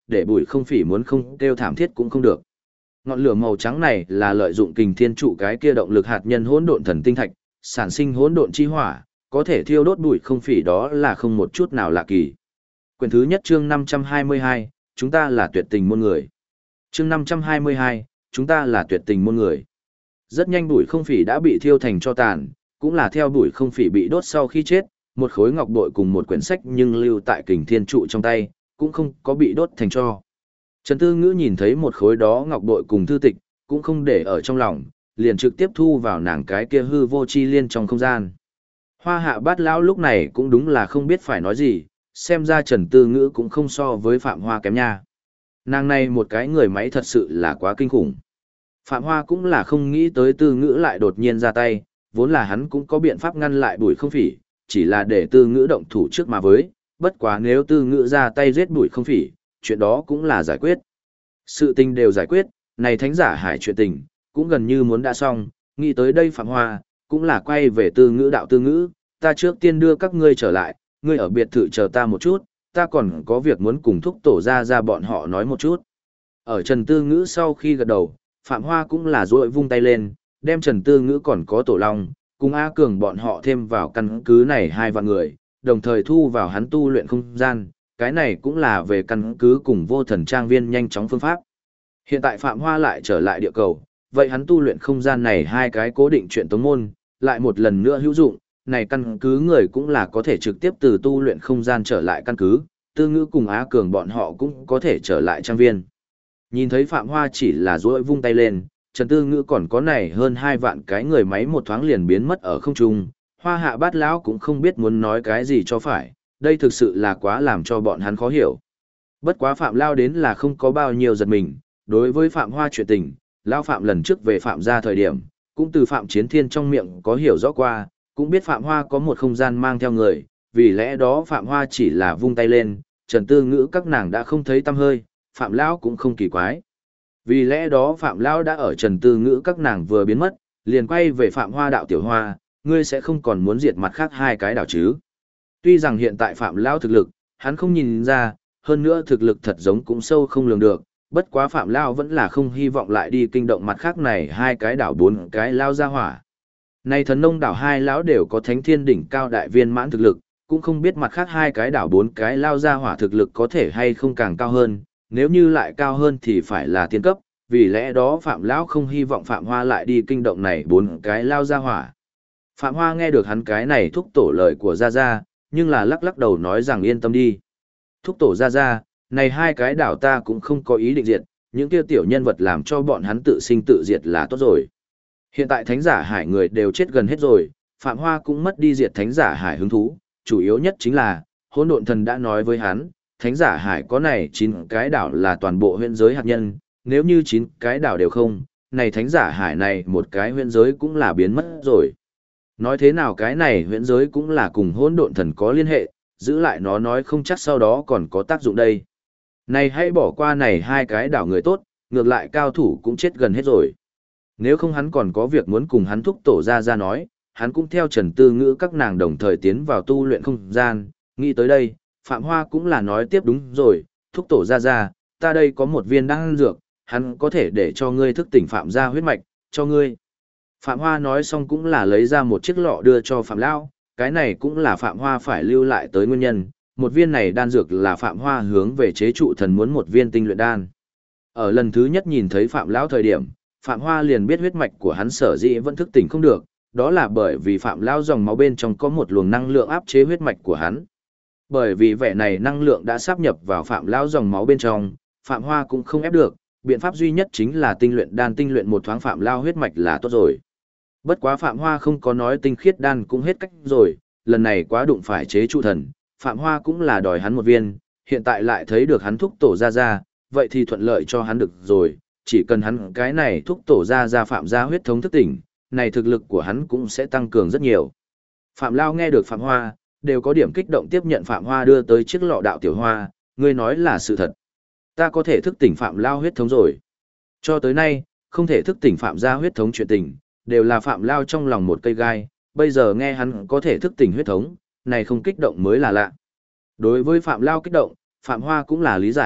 để bùi không phỉ muốn không kêu thảm thiết cũng không được. Ngọn lửa màu trắng này là lợi dụng kình thiên trụ cái kia động lực hạt nhân hỗn độn thần tinh thạch, sản sinh hỗn độn chi hỏa, có thể thiêu đốt bùi không phỉ đó là không một chút nào lạ kỳ. Quyển thứ nhất chương 522, chúng ta là tuyệt tình môn người. Chương 522, chúng ta là tuyệt tình môn người. Rất nhanh bùi không phỉ đã bị thiêu thành tro tàn, cũng là theo bùi không phỉ bị đốt sau khi chết, một khối ngọc bội cùng một quyển sách nhưng lưu tại kình thiên trụ trong tay, cũng không có bị đốt thành tro. Trần Tư Ngữ nhìn thấy một khối đó ngọc bội cùng thư tịch, cũng không để ở trong lòng, liền trực tiếp thu vào nàng cái kia hư vô chi liên trong không gian. Hoa Hạ Bát lão lúc này cũng đúng là không biết phải nói gì, xem ra Trần Tư Ngữ cũng không so với Phạm Hoa kém nha. Nàng này một cái người máy thật sự là quá kinh khủng. Phạm Hoa cũng là không nghĩ tới Tư Ngữ lại đột nhiên ra tay, vốn là hắn cũng có biện pháp ngăn lại bùi không phỉ, chỉ là để Tư Ngữ động thủ trước mà với, bất quá nếu Tư Ngữ ra tay giết bùi không phỉ, chuyện đó cũng là giải quyết. Sự tình đều giải quyết, này thánh giả hải chuyện tình, cũng gần như muốn đã xong, nghĩ tới đây Phạm Hoa, cũng là quay về Tư Ngữ đạo Tư Ngữ, ta trước tiên đưa các ngươi trở lại, ngươi ở biệt thự chờ ta một chút, ta còn có việc muốn cùng thúc tổ ra bọn họ nói một chút. Ở Trần Tư Ngữ sau khi gật đầu, Phạm Hoa cũng là rỗi vung tay lên, đem Trần Tư Ngữ còn có Tổ Long, cùng A Cường bọn họ thêm vào căn cứ này 2 vạn người, đồng thời thu vào hắn tu luyện không gian, cái này cũng là về căn cứ cùng vô thần trang viên nhanh chóng phương pháp. Hiện tại Phạm Hoa lại trở lại địa cầu, vậy hắn tu luyện không gian này 2 cái cố định chuyện tống môn, lại một lần nữa hữu dụng, này căn cứ người cũng là có thể trực tiếp từ tu luyện không gian trở lại căn cứ, Tư Ngữ cùng Á Cường bọn họ cũng có thể trở lại trang viên. Nhìn thấy Phạm Hoa chỉ là duỗi vung tay lên, Trần Tư Ngữ còn có này hơn 2 vạn cái người máy một thoáng liền biến mất ở không trung, Hoa Hạ Bát lão cũng không biết muốn nói cái gì cho phải, đây thực sự là quá làm cho bọn hắn khó hiểu. Bất quá Phạm Lao đến là không có bao nhiêu giật mình, đối với Phạm Hoa chuyện tình, Lao Phạm lần trước về Phạm gia thời điểm, cũng từ Phạm Chiến Thiên trong miệng có hiểu rõ qua, cũng biết Phạm Hoa có một không gian mang theo người, vì lẽ đó Phạm Hoa chỉ là vung tay lên, Trần Tư Ngữ các nàng đã không thấy tăm hơi, Phạm Lão cũng không kỳ quái. Vì lẽ đó Phạm Lão đã ở Trần Tư Ngữ các nàng vừa biến mất, liền quay về Phạm Hoa đạo tiểu hoa, ngươi sẽ không còn muốn diệt mặt khác 2 cái đảo chứ. Tuy rằng hiện tại Phạm Lão thực lực, hắn không nhìn ra, hơn nữa thực lực thật giống cũng sâu không lường được, bất quá Phạm Lão vẫn là không hy vọng lại đi kinh động mặt khác này 2 cái đảo 4 cái lao ra hỏa. Này thần nông đảo 2 lão đều có thánh thiên đỉnh cao đại viên mãn thực lực, cũng không biết mặt khác 2 cái đảo 4 cái lao ra hỏa thực lực có thể hay không càng cao hơn, nếu như lại cao hơn thì phải là tiên cấp, vì lẽ đó Phạm Lão không hy vọng Phạm Hoa lại đi kinh động này 4 cái lao ra hỏa. Phạm Hoa nghe được hắn cái này thúc tổ lời của Gia Gia, nhưng là lắc lắc đầu nói rằng yên tâm đi. Thúc tổ Gia Gia, này 2 cái đảo ta cũng không có ý định diệt, những kia tiểu nhân vật làm cho bọn hắn tự sinh tự diệt là tốt rồi. Hiện tại thánh giả hải người đều chết gần hết rồi, Phạm Hoa cũng mất đi diệt thánh giả hải hứng thú, chủ yếu nhất chính là, hỗn độn thần đã nói với hắn, thánh giả hải có này 9 cái đảo là toàn bộ huyện giới hạt nhân, nếu như 9 cái đảo đều không, này thánh giả hải này một cái huyện giới cũng là biến mất rồi. Nói thế nào cái này huyện giới cũng là cùng hỗn độn thần có liên hệ, giữ lại nó nói không chắc sau đó còn có tác dụng đây. Này hãy bỏ qua này 2 cái đảo người tốt, ngược lại cao thủ cũng chết gần hết rồi. Nếu không hắn còn có việc muốn cùng hắn thúc tổ ra nói, hắn cũng theo Trần Tư Ngữ các nàng đồng thời tiến vào tu luyện không gian, nghĩ tới đây, Phạm Hoa cũng là nói tiếp đúng rồi, thúc tổ ra, ta đây có một viên đan dược, hắn có thể để cho ngươi thức tỉnh Phạm gia huyết mạch, cho ngươi. Phạm Hoa nói xong cũng là lấy ra một chiếc lọ đưa cho Phạm Lão, cái này cũng là Phạm Hoa phải lưu lại tới nguyên nhân, một viên này đan dược là Phạm Hoa hướng về chế trụ thần muốn một viên tinh luyện đan. Ở lần thứ nhất nhìn thấy Phạm Lão thời điểm, Phạm Hoa liền biết huyết mạch của hắn sở dĩ vẫn thức tỉnh không được, đó là bởi vì Phạm Lão dòng máu bên trong có một luồng năng lượng áp chế huyết mạch của hắn. Bởi vì vẻ này năng lượng đã sáp nhập vào Phạm Lão dòng máu bên trong, Phạm Hoa cũng không ép được, biện pháp duy nhất chính là tinh luyện đan tinh luyện một thoáng Phạm Lão huyết mạch là tốt rồi. Bất quá Phạm Hoa không có nói tinh khiết đan cũng hết cách rồi, lần này quá đụng phải chế trụ thần, Phạm Hoa cũng là đòi hắn một viên, hiện tại lại thấy được hắn thúc tổ ra, vậy thì thuận lợi cho hắn được rồi, chỉ cần hắn cái này thúc tổ ra Phạm gia huyết thống thức tỉnh, này thực lực của hắn cũng sẽ tăng cường rất nhiều. Phạm Lao nghe được Phạm Hoa, đều có điểm kích động tiếp nhận Phạm Hoa đưa tới chiếc lọ đạo tiểu hoa, ngươi nói là sự thật. Ta có thể thức tỉnh Phạm Lao huyết thống rồi. Cho tới nay, không thể thức tỉnh Phạm gia huyết thống chuyện tình, đều là Phạm Lao trong lòng một cây gai, bây giờ nghe hắn có thể thức tỉnh huyết thống, này không kích động mới là lạ. Đối với Phạm Lao kích động, Phạm Hoa cũng là lý giải,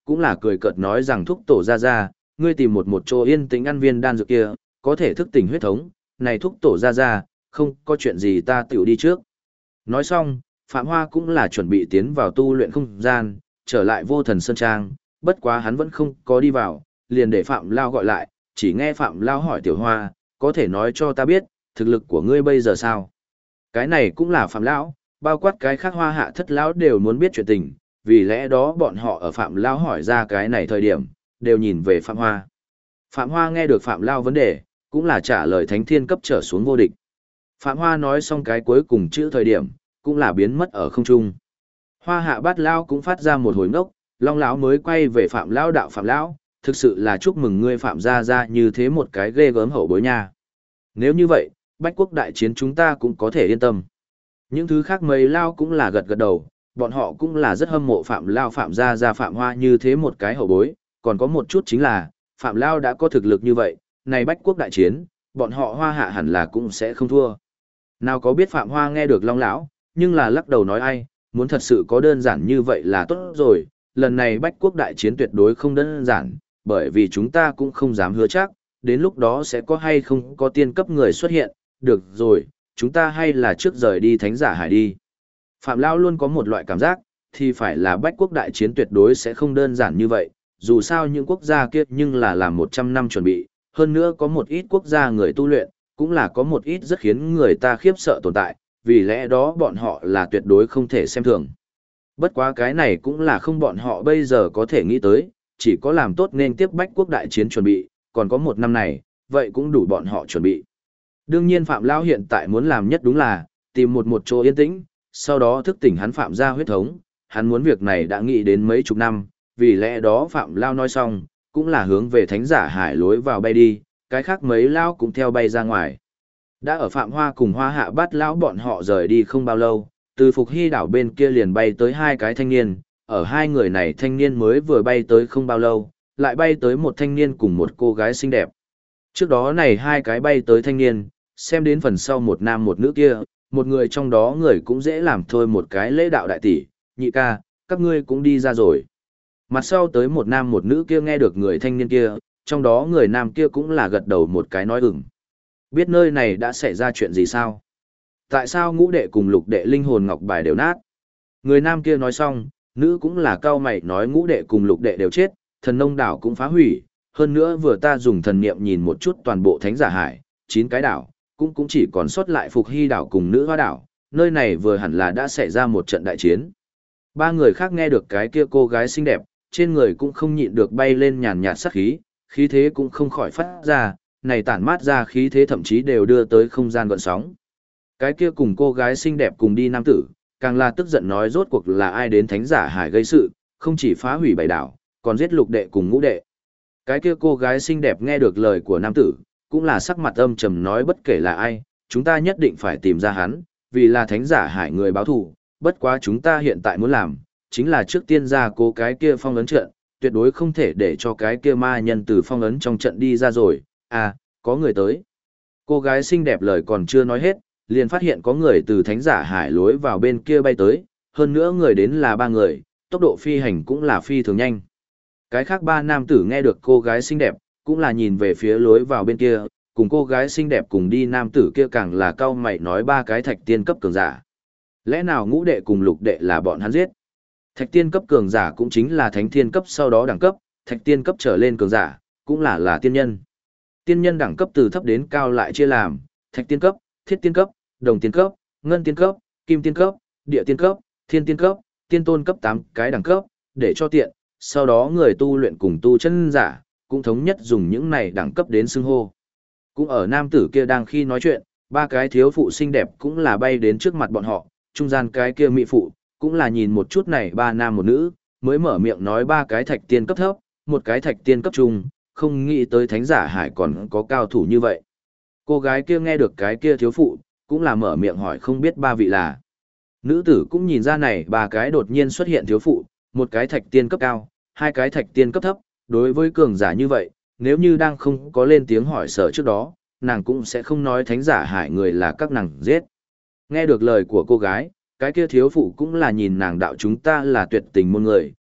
cũng là cười cợt nói rằng thúc tổ ra, ngươi tìm một chỗ yên tĩnh ăn viên đan dược kia, có thể thức tỉnh huyết thống, này thúc tổ ra, không có chuyện gì ta tiểu đi trước. Nói xong, Phạm Hoa cũng là chuẩn bị tiến vào tu luyện không gian, trở lại Vô Thần Sơn Trang, bất quá hắn vẫn không có đi vào, liền để Phạm Lao gọi lại, chỉ nghe Phạm Lao hỏi Tiểu Hoa, có thể nói cho ta biết, thực lực của ngươi bây giờ sao? Cái này cũng là Phạm Lão, bao quát cái khác Hoa Hạ thất lão đều muốn biết chuyện tình, vì lẽ đó bọn họ ở Phạm Lao hỏi ra cái này thời điểm, đều nhìn về Phạm Hoa. Phạm Hoa nghe được Phạm Lao vấn đề, cũng là trả lời thánh thiên cấp trở xuống vô địch. Phạm Hoa nói xong cái cuối cùng chữ thời điểm, cũng là biến mất ở không trung. Hoa Hạ Bát Lao cũng phát ra một hồi ngốc, Long lão mới quay về Phạm Lão đạo Phạm Lão, thực sự là chúc mừng ngươi Phạm ra như thế một cái ghê gớm hậu bối nha. Nếu như vậy, Bách quốc đại chiến chúng ta cũng có thể yên tâm. Những thứ khác mấy Lao cũng là gật gật đầu, bọn họ cũng là rất hâm mộ Phạm Lao Phạm ra Phạm Hoa như thế một cái hậu bối, còn có một chút chính là, Phạm Lao đã có thực lực như vậy, này Bách quốc đại chiến, bọn họ Hoa Hạ hẳn là cũng sẽ không thua. Nào có biết Phạm Hoa nghe được Long lão, nhưng là lắc đầu nói ai, muốn thật sự có đơn giản như vậy là tốt rồi, lần này Bách quốc đại chiến tuyệt đối không đơn giản, bởi vì chúng ta cũng không dám hứa chắc, đến lúc đó sẽ có hay không có tiên cấp người xuất hiện, được rồi, chúng ta hay là trước rời đi Thánh Giả Hải đi. Phạm Lão luôn có một loại cảm giác, thì phải là Bách quốc đại chiến tuyệt đối sẽ không đơn giản như vậy, dù sao những quốc gia kia nhưng là làm 100 năm chuẩn bị, hơn nữa có một ít quốc gia người tu luyện, cũng là có một ít rất khiến người ta khiếp sợ tồn tại, vì lẽ đó bọn họ là tuyệt đối không thể xem thường. Bất quá cái này cũng là không bọn họ bây giờ có thể nghĩ tới, chỉ có làm tốt nên tiếp Bách quốc đại chiến chuẩn bị, còn có một năm này, vậy cũng đủ bọn họ chuẩn bị. Đương nhiên Phạm Lão hiện tại muốn làm nhất đúng là, tìm một chỗ yên tĩnh, sau đó thức tỉnh hắn Phạm ra huyết thống, hắn muốn việc này đã nghĩ đến mấy chục năm, vì lẽ đó Phạm Lão nói xong, cũng là hướng về Thánh Giả Hải lối vào bay đi, cái khác mấy Lão cũng theo bay ra ngoài. Đã ở Phạm Hoa cùng Hoa Hạ Bát Lão bọn họ rời đi không bao lâu, từ Phục Hy đảo bên kia liền bay tới hai cái thanh niên, ở hai người này thanh niên mới vừa bay tới không bao lâu, lại bay tới một thanh niên cùng một cô gái xinh đẹp. Trước đó này hai cái bay tới thanh niên, xem đến phần sau một nam một nữ kia, một người trong đó người cũng dễ làm thôi một cái lễ đạo đại tỷ, nhị ca, các ngươi cũng đi ra rồi. Mặt sau tới một nam một nữ kia nghe được người thanh niên kia, trong đó người nam kia cũng là gật đầu một cái nói ừm. Biết nơi này đã xảy ra chuyện gì sao? Tại sao ngũ đệ cùng lục đệ linh hồn ngọc bài đều nát? Người nam kia nói xong, nữ cũng là cao mày nói ngũ đệ cùng lục đệ đều chết, thần nông đảo cũng phá hủy, hơn nữa vừa ta dùng thần niệm nhìn một chút toàn bộ Thánh Giả Hải, 9 cái đảo, cũng chỉ còn sót lại Phục Hy đảo cùng Nữ Hoa đảo, nơi này vừa hẳn là đã xảy ra một trận đại chiến. Ba người khác nghe được cái kia cô gái xinh đẹp, trên người cũng không nhịn được bay lên nhàn nhạt sát khí, khí thế cũng không khỏi phát ra, này tản mát ra khí thế thậm chí đều đưa tới không gian gợn sóng. Cái kia cùng cô gái xinh đẹp cùng đi nam tử, càng là tức giận nói rốt cuộc là ai đến Thánh Giả Hải gây sự, không chỉ phá hủy bảy đảo, còn giết lục đệ cùng ngũ đệ. Cái kia cô gái xinh đẹp nghe được lời của nam tử, cũng là sắc mặt âm trầm nói bất kể là ai, chúng ta nhất định phải tìm ra hắn, vì là Thánh Giả Hải người báo thù, bất quá chúng ta hiện tại muốn làm, chính là trước tiên ra cố cái kia phong ấn trận, tuyệt đối không thể để cho cái kia ma nhân từ phong ấn trong trận đi ra rồi, à, có người tới. Cô gái xinh đẹp lời còn chưa nói hết, liền phát hiện có người từ Thánh Giả Hải lối vào bên kia bay tới, hơn nữa người đến là ba người, tốc độ phi hành cũng là phi thường nhanh. Cái khác ba nam tử nghe được cô gái xinh đẹp, cũng là nhìn về phía lối vào bên kia, cùng cô gái xinh đẹp cùng đi nam tử kia càng là cau mày nói ba cái thạch tiên cấp cường giả. Lẽ nào ngũ đệ cùng lục đệ là bọn hắn giết? Thạch tiên cấp cường giả cũng chính là thánh tiên cấp sau đó đẳng cấp, thạch tiên cấp trở lên cường giả, cũng là tiên nhân. Tiên nhân đẳng cấp từ thấp đến cao lại chia làm, thạch tiên cấp, thiết tiên cấp, đồng tiên cấp, ngân tiên cấp, kim tiên cấp, địa tiên cấp, thiên tiên cấp, tiên tôn cấp 8 cái đẳng cấp, để cho tiện, sau đó người tu luyện cùng tu chân giả, cũng thống nhất dùng những này đẳng cấp đến xưng hô. Cũng ở nam tử kia đang khi nói chuyện, ba cái thiếu phụ xinh đẹp cũng là bay đến trước mặt bọn họ, trung gian cái kia mỹ phụ, cũng là nhìn một chút này ba nam một nữ, mới mở miệng nói ba cái thạch tiên cấp thấp, một cái thạch tiên cấp trung, không nghĩ tới Thánh Giả Hải còn có cao thủ như vậy. Cô gái kia nghe được cái kia thiếu phụ, cũng là mở miệng hỏi không biết ba vị là. Nữ tử cũng nhìn ra này ba cái đột nhiên xuất hiện thiếu phụ, một cái thạch tiên cấp cao, hai cái thạch tiên cấp thấp, đối với cường giả như vậy, nếu như đang không có lên tiếng hỏi sở trước đó, nàng cũng sẽ không nói Thánh Giả Hải người là các nàng giết. Nghe được lời của cô gái, cái kia thiếu phụ cũng là nhìn nàng đạo chúng ta là tuyệt tình môn người,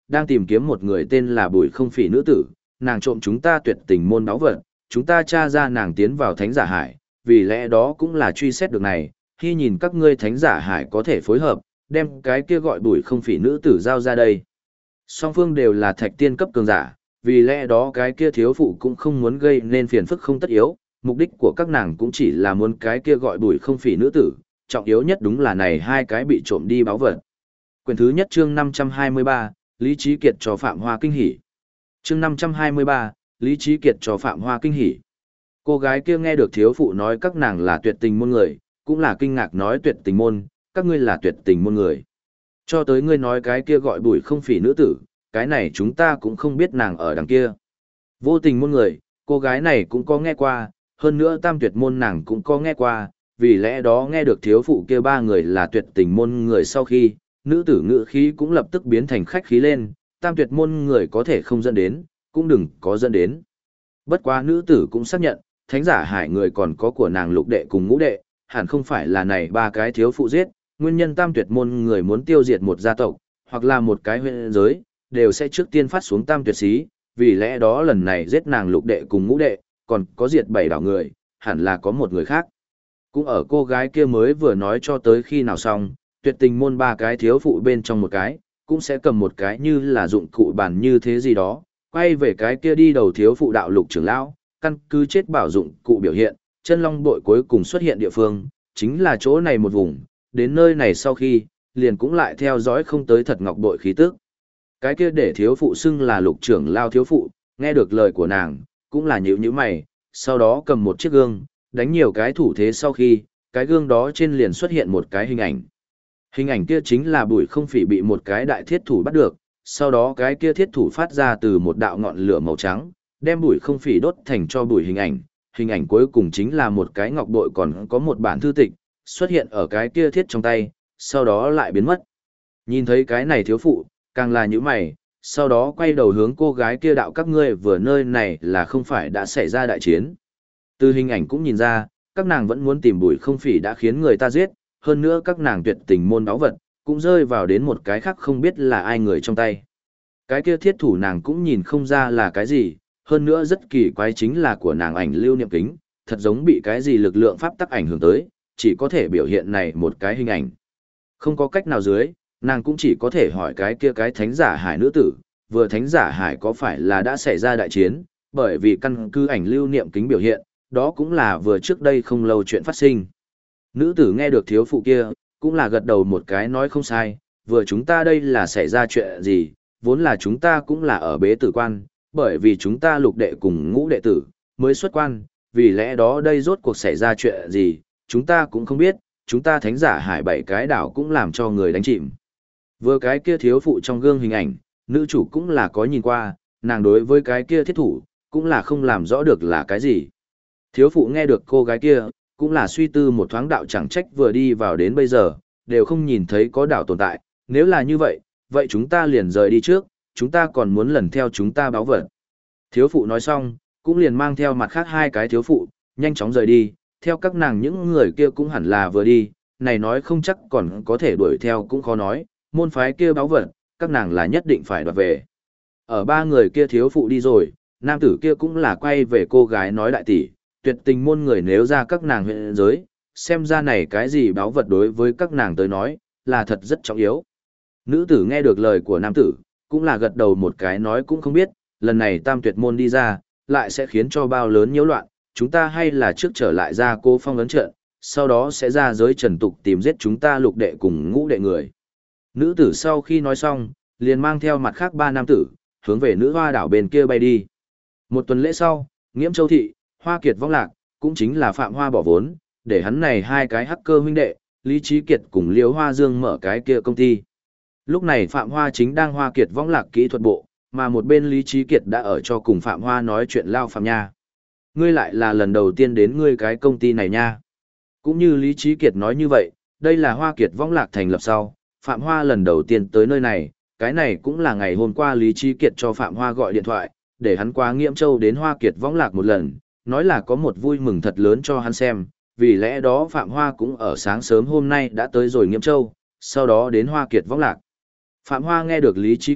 đang tìm kiếm một người tên là Bùi Không Phỉ nữ tử, nàng trộm chúng ta tuyệt tình môn báu vật, chúng ta tra ra nàng tiến vào thánh giả hải, vì lẽ đó cũng là truy xét được này, khi nhìn các ngươi thánh giả hải có thể phối hợp, đem cái kia gọi Bùi Không Phỉ nữ tử giao ra đây. Song phương đều là thạch tiên cấp cường giả, vì lẽ đó cái kia thiếu phụ cũng không muốn gây nên phiền phức không tất yếu, mục đích của các nàng cũng chỉ là muốn cái kia gọi Bùi Không Phỉ nữ tử, trọng yếu nhất đúng là này hai cái bị trộm đi báu vật. Quyển thứ nhất chương 523, Lý Trí Kiệt cho Phạm Hoa kinh hỉ. Chương 523, Lý Trí Kiệt cho Phạm Hoa kinh hỉ. Cô gái kia nghe được thiếu phụ nói các nàng là tuyệt tình môn người, cũng là kinh ngạc nói tuyệt tình môn, các ngươi là tuyệt tình môn người. Cho tới ngươi nói cái kia gọi Bùi Không Phỉ nữ tử, cái này chúng ta cũng không biết nàng ở đằng kia. Vô tình môn người, cô gái này cũng có nghe qua, hơn nữa tam tuyệt môn nàng cũng có nghe qua, vì lẽ đó nghe được thiếu phụ kia ba người là tuyệt tình môn người sau khi, nữ tử ngữ khí cũng lập tức biến thành khách khí lên, tam tuyệt môn người có thể không dẫn đến, cũng đừng có dẫn đến. Bất quá nữ tử cũng xác nhận, thánh giả hải người còn có của nàng lục đệ cùng ngũ đệ, hẳn không phải là này ba cái thiếu phụ giết, nguyên nhân tam tuyệt môn người muốn tiêu diệt một gia tộc, hoặc là một cái huyện giới, đều sẽ trước tiên phát xuống tam tuyệt sĩ, vì lẽ đó lần này giết nàng lục đệ cùng ngũ đệ, còn có diệt bảy đảo người, hẳn là có một người khác. Cũng ở cô gái kia mới vừa nói cho tới khi nào xong, tuyệt tình môn ba cái thiếu phụ bên trong một cái, cũng sẽ cầm một cái như là dụng cụ bàn như thế gì đó, quay về cái kia đi đầu thiếu phụ đạo lục trưởng lão, căn cứ chết bảo dụng cụ biểu hiện, chân long bội cuối cùng xuất hiện địa phương, chính là chỗ này một vùng, đến nơi này sau khi, liền cũng lại theo dõi không tới thật ngọc bội khí tức. Cái kia để thiếu phụ xưng là lục trưởng lao thiếu phụ, nghe được lời của nàng, cũng là nhíu nhíu mày, sau đó cầm một chiếc gương, đánh nhiều cái thủ thế sau khi, cái gương đó trên liền xuất hiện một cái hình ảnh. Hình ảnh kia chính là Bùi Không Phỉ bị một cái đại thiết thủ bắt được, sau đó cái kia thiết thủ phát ra từ một đạo ngọn lửa màu trắng, đem Bùi Không Phỉ đốt thành cho bụi hình ảnh cuối cùng chính là một cái ngọc bội còn có một bản thư tịch, xuất hiện ở cái kia thiết trong tay, sau đó lại biến mất. Nhìn thấy cái này thiếu phụ, càng là những mày, sau đó quay đầu hướng cô gái kia đạo các ngươi vừa nơi này là không phải đã xảy ra đại chiến. Từ hình ảnh cũng nhìn ra, các nàng vẫn muốn tìm Bùi Không Phỉ đã khiến người ta giết, hơn nữa các nàng tuyệt tình môn báu vật, cũng rơi vào đến một cái khác không biết là ai người trong tay. Cái kia thiết thủ nàng cũng nhìn không ra là cái gì, hơn nữa rất kỳ quái chính là của nàng ảnh lưu niệm kính, thật giống bị cái gì lực lượng pháp tắc ảnh hưởng tới, chỉ có thể biểu hiện này một cái hình ảnh. Không có cách nào dưới, nàng cũng chỉ có thể hỏi cái kia cái thánh giả hải nữ tử, vừa thánh giả hải có phải là đã xảy ra đại chiến, bởi vì căn cứ ảnh lưu niệm kính biểu hiện, đó cũng là vừa trước đây không lâu chuyện phát sinh. Nữ tử nghe được thiếu phụ kia, cũng là gật đầu một cái nói không sai, vừa chúng ta đây là xảy ra chuyện gì, vốn là chúng ta cũng là ở bế tử quan, bởi vì chúng ta lục đệ cùng ngũ đệ tử, mới xuất quan, vì lẽ đó đây rốt cuộc xảy ra chuyện gì, chúng ta cũng không biết, chúng ta thánh giả hải bảy cái đảo cũng làm cho người đánh chìm. Vừa cái kia thiếu phụ trong gương hình ảnh, nữ chủ cũng là có nhìn qua, nàng đối với cái kia thiết thủ, cũng là không làm rõ được là cái gì. Thiếu phụ nghe được cô gái kia, cũng là suy tư một thoáng đạo chẳng trách vừa đi vào đến bây giờ, đều không nhìn thấy có đảo tồn tại, nếu là như vậy, vậy chúng ta liền rời đi trước, chúng ta còn muốn lần theo chúng ta báo vật. Thiếu phụ nói xong, cũng liền mang theo mặt khác hai cái thiếu phụ, nhanh chóng rời đi, theo các nàng những người kia cũng hẳn là vừa đi, này nói không chắc còn có thể đuổi theo cũng khó nói, môn phái kia báo vật, các nàng là nhất định phải đoạt về. Ở ba người kia thiếu phụ đi rồi, nam tử kia cũng là quay về cô gái nói đại tỷ, tuyệt tình môn người nếu ra các nàng huyện giới, xem ra này cái gì báo vật đối với các nàng tới nói, là thật rất trọng yếu. Nữ tử nghe được lời của nam tử, cũng là gật đầu một cái nói cũng không biết, lần này tam tuyệt môn đi ra, lại sẽ khiến cho bao lớn nhiễu loạn, chúng ta hay là trước trở lại ra cô phong ấn trận, sau đó sẽ ra giới trần tục tìm giết chúng ta lục đệ cùng ngũ đệ người. Nữ tử sau khi nói xong, liền mang theo mặt khác ba nam tử, hướng về nữ hoa đảo bên kia bay đi. Một tuần lễ sau, Nghiễm Châu Thị, Hoa Kiệt vong lạc, cũng chính là Phạm Hoa bỏ vốn, để hắn này hai cái hacker huynh đệ, Lý Trí Kiệt cùng Liễu Hoa Dương mở cái kia công ty. Lúc này Phạm Hoa chính đang Hoa Kiệt vong lạc kỹ thuật bộ, mà một bên Lý Trí Kiệt đã ở cho cùng Phạm Hoa nói chuyện lao Phạm nha. Ngươi lại là lần đầu tiên đến ngươi cái công ty này nha. Cũng như Lý Trí Kiệt nói như vậy, đây là Hoa Kiệt vong lạc thành lập sau, Phạm Hoa lần đầu tiên tới nơi này, cái này cũng là ngày hôm qua Lý Trí Kiệt cho Phạm Hoa gọi điện thoại, để hắn qua Nghiễm Châu đến Hoa Kiệt vong lạc một lần, nói là có một vui mừng thật lớn cho hắn xem, vì lẽ đó Phạm Hoa cũng ở sáng sớm hôm nay đã tới rồi Nghiễm Châu, sau đó đến Hoa Kiệt vong lạc. Phạm Hoa nghe được Lý Trí Kiệt,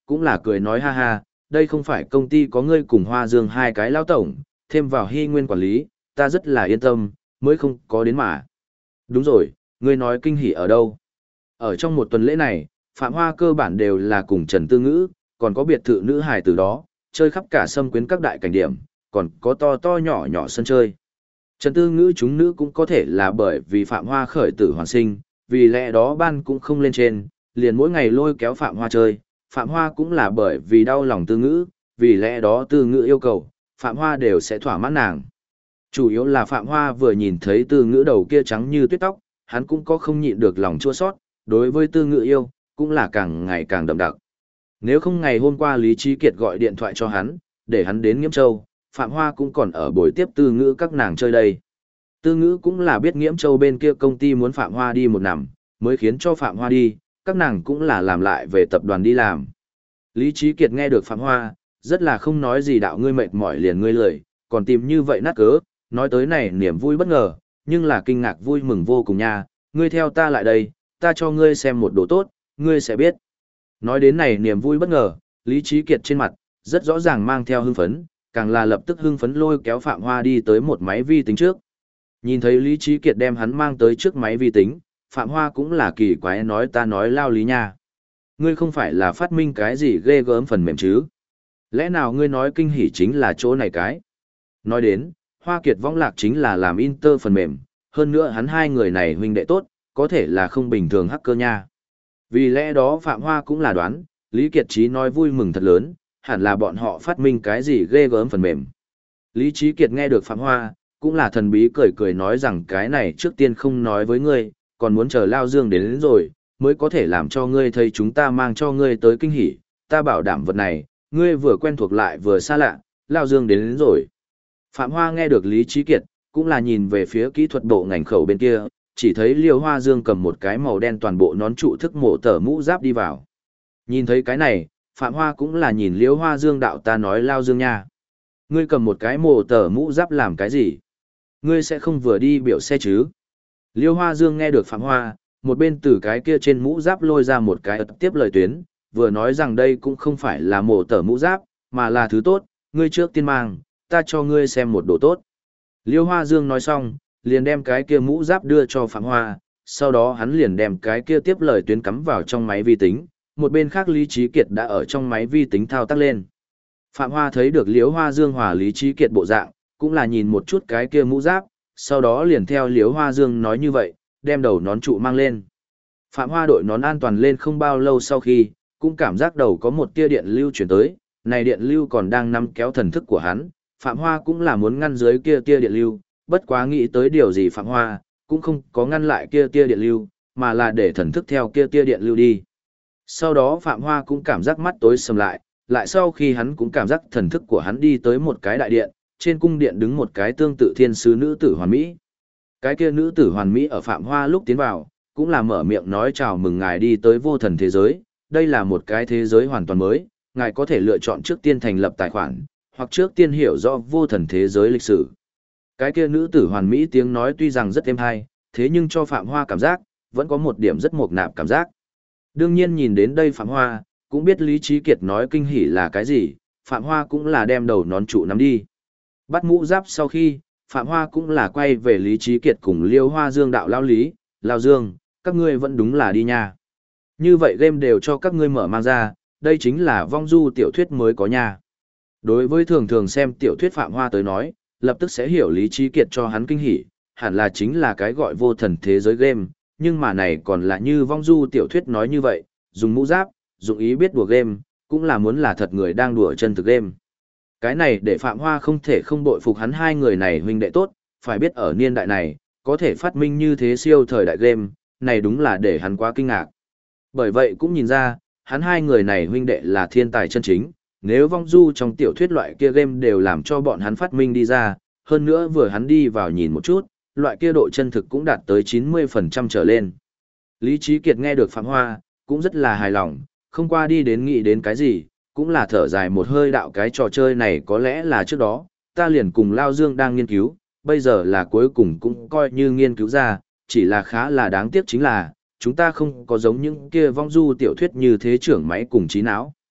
cũng là cười nói ha ha, đây không phải công ty có ngươi cùng Hoa Dương hai cái lao tổng, thêm vào Hy Nguyên quản lý, ta rất là yên tâm, mới không có đến mà. Đúng rồi, ngươi nói kinh hỉ ở đâu? Ở trong một tuần lễ này, Phạm Hoa cơ bản đều là cùng Trần Tư Ngữ, còn có biệt thự nữ hài từ đó, chơi khắp cả xâm quyến các đại cảnh điểm, còn có to to nhỏ nhỏ sân chơi. Trần Tư Ngữ chúng nữ cũng có thể là bởi vì Phạm Hoa khởi tử hoàn sinh, vì lẽ đó ban cũng không lên trên, liền mỗi ngày lôi kéo Phạm Hoa chơi. Phạm Hoa cũng là bởi vì đau lòng Tư Ngữ, vì lẽ đó Tư Ngữ yêu cầu, Phạm Hoa đều sẽ thỏa mãn nàng. Chủ yếu là Phạm Hoa vừa nhìn thấy Tư Ngữ đầu kia trắng như tuyết tóc, hắn cũng có không nhịn được lòng chua sót, đối với Tư Ngữ yêu, cũng là càng ngày càng đậm đặc. Nếu không ngày hôm qua Lý Trí Kiệt gọi điện thoại cho hắn, để hắn đến Nghiễm Châu, Phạm Hoa cũng còn ở buổi tiếp Tư Ngữ các nàng chơi đây. Tư Ngữ cũng là biết Nghiễm Châu bên kia công ty muốn Phạm Hoa đi một năm, mới khiến cho Phạm Hoa đi, các nàng cũng là làm lại về tập đoàn đi làm. Lý Trí Kiệt nghe được Phạm Hoa, rất là không nói gì đạo ngươi mệt mỏi liền ngươi lười, còn tìm như vậy nát cớ, nói tới này niềm vui bất ngờ, nhưng là kinh ngạc vui mừng vô cùng nha, ngươi theo ta lại đây, ta cho ngươi xem một đồ tốt, ngươi sẽ biết. Nói đến này niềm vui bất ngờ, Lý Trí Kiệt trên mặt, rất rõ ràng mang theo hưng phấn, càng là lập tức hưng phấn lôi kéo Phạm Hoa đi tới một máy vi tính trước. Nhìn thấy Lý Trí Kiệt đem hắn mang tới trước máy vi tính, Phạm Hoa cũng là kỳ quái nói ta nói lao lý nha. Ngươi không phải là phát minh cái gì ghê gớm phần mềm chứ? Lẽ nào ngươi nói kinh hỉ chính là chỗ này cái? Nói đến, Hoa Kiệt Võng Lạc chính là làm Inter phần mềm, hơn nữa hắn hai người này huynh đệ tốt, có thể là không bình thường hacker nha. Vì lẽ đó Phạm Hoa cũng là đoán, Lý Kiệt Chí nói vui mừng thật lớn, hẳn là bọn họ phát minh cái gì ghê gớm phần mềm. Lý Chí Kiệt nghe được Phạm Hoa, cũng là thần bí cười cười nói rằng cái này trước tiên không nói với ngươi, còn muốn chờ Lao Dương đến rồi, mới có thể làm cho ngươi thấy chúng ta mang cho ngươi tới kinh hỉ, ta bảo đảm vật này, ngươi vừa quen thuộc lại vừa xa lạ, Lao Dương đến rồi. Phạm Hoa nghe được Lý Chí Kiệt, cũng là nhìn về phía kỹ thuật bộ ngành khẩu bên kia, chỉ thấy Liêu Hoa Dương cầm một cái màu đen toàn bộ nón trụ thức mổ tờ mũ giáp đi vào. Nhìn thấy cái này, Phạm Hoa cũng là nhìn Liêu Hoa Dương đạo ta nói Lao Dương nha. Ngươi cầm một cái mổ tờ mũ giáp làm cái gì? Ngươi sẽ không vừa đi biểu xe chứ? Liêu Hoa Dương nghe được Phạm Hoa, một bên từ cái kia trên mũ giáp lôi ra một cái tiếp lời tuyến, vừa nói rằng đây cũng không phải là mổ tờ mũ giáp, mà là thứ tốt, ngươi trước tiên mang, ta cho ngươi xem một đồ tốt. Liêu Hoa Dương nói xong, liền đem cái kia mũ giáp đưa cho Phạm Hoa, sau đó hắn liền đem cái kia tiếp lời tuyến cắm vào trong máy vi tính, một bên khác Lý Trí Kiệt đã ở trong máy vi tính thao tác lên. Phạm Hoa thấy được Liêu Hoa Dương hòa Lý Trí Kiệt bộ dạng, cũng là nhìn một chút cái kia mũ giáp, sau đó liền theo Liêu Hoa Dương nói như vậy, đem đầu nón trụ mang lên. Phạm Hoa đội nón an toàn lên không bao lâu sau khi, cũng cảm giác đầu có một tia điện lưu chuyển tới, này điện lưu còn đang nắm kéo thần thức của hắn, Phạm Hoa cũng là muốn ngăn dưới kia tia điện lưu, bất quá nghĩ tới điều gì Phạm Hoa, cũng không có ngăn lại kia tia điện lưu, mà là để thần thức theo kia tia điện lưu đi. Sau đó Phạm Hoa cũng cảm giác mắt tối sầm lại, lại sau khi hắn cũng cảm giác thần thức của hắn đi tới một cái đại điện, trên cung điện đứng một cái tương tự thiên sứ nữ tử hoàn mỹ. Cái kia nữ tử hoàn mỹ ở Phạm Hoa lúc tiến vào, cũng là mở miệng nói chào mừng ngài đi tới vô thần thế giới, đây là một cái thế giới hoàn toàn mới, ngài có thể lựa chọn trước tiên thành lập tài khoản, hoặc trước tiên hiểu rõ vô thần thế giới lịch sử. Cái kia nữ tử hoàn mỹ tiếng nói tuy rằng rất êm hay, thế nhưng cho Phạm Hoa cảm giác, vẫn có một điểm rất mộc nạp cảm giác. Đương nhiên nhìn đến đây Phạm Hoa, cũng biết Lý Trí Kiệt nói kinh hỉ là cái gì, Phạm Hoa cũng là đem đầu nón trụ nắm đi. Bắt mũ giáp sau khi, Phạm Hoa cũng là quay về Lý Trí Kiệt cùng Liêu Hoa Dương đạo lao Lý, Lao Dương, các ngươi vẫn đúng là đi nha. Như vậy game đều cho các ngươi mở mang ra, đây chính là vong du tiểu thuyết mới có nha. Đối với thường thường xem tiểu thuyết Phạm Hoa tới nói, lập tức sẽ hiểu Lý Trí Kiệt cho hắn kinh hỉ, hẳn là chính là cái gọi vô thần thế giới game, nhưng mà này còn là như vong du tiểu thuyết nói như vậy, dùng mũ giáp, dụng ý biết đùa game, cũng là muốn là thật người đang đùa chân thực game. Cái này để Phạm Hoa không thể không bội phục hắn hai người này huynh đệ tốt, phải biết ở niên đại này, có thể phát minh như thế siêu thời đại game, này đúng là để hắn quá kinh ngạc. Bởi vậy cũng nhìn ra, hắn hai người này huynh đệ là thiên tài chân chính, nếu vong du trong tiểu thuyết loại kia game đều làm cho bọn hắn phát minh đi ra, hơn nữa vừa hắn đi vào nhìn một chút, loại kia độ chân thực cũng đạt tới 90% trở lên. Lý Trí Kiệt nghe được Phạm Hoa, cũng rất là hài lòng, không qua đi đến nghĩ đến cái gì, cũng là thở dài một hơi đạo cái trò chơi này có lẽ là trước đó, ta liền cùng Lao Dương đang nghiên cứu, bây giờ là cuối cùng cũng coi như nghiên cứu ra, chỉ là khá là đáng tiếc chính là, chúng ta không có giống những kia vong du tiểu thuyết như thế trưởng máy cùng trí não.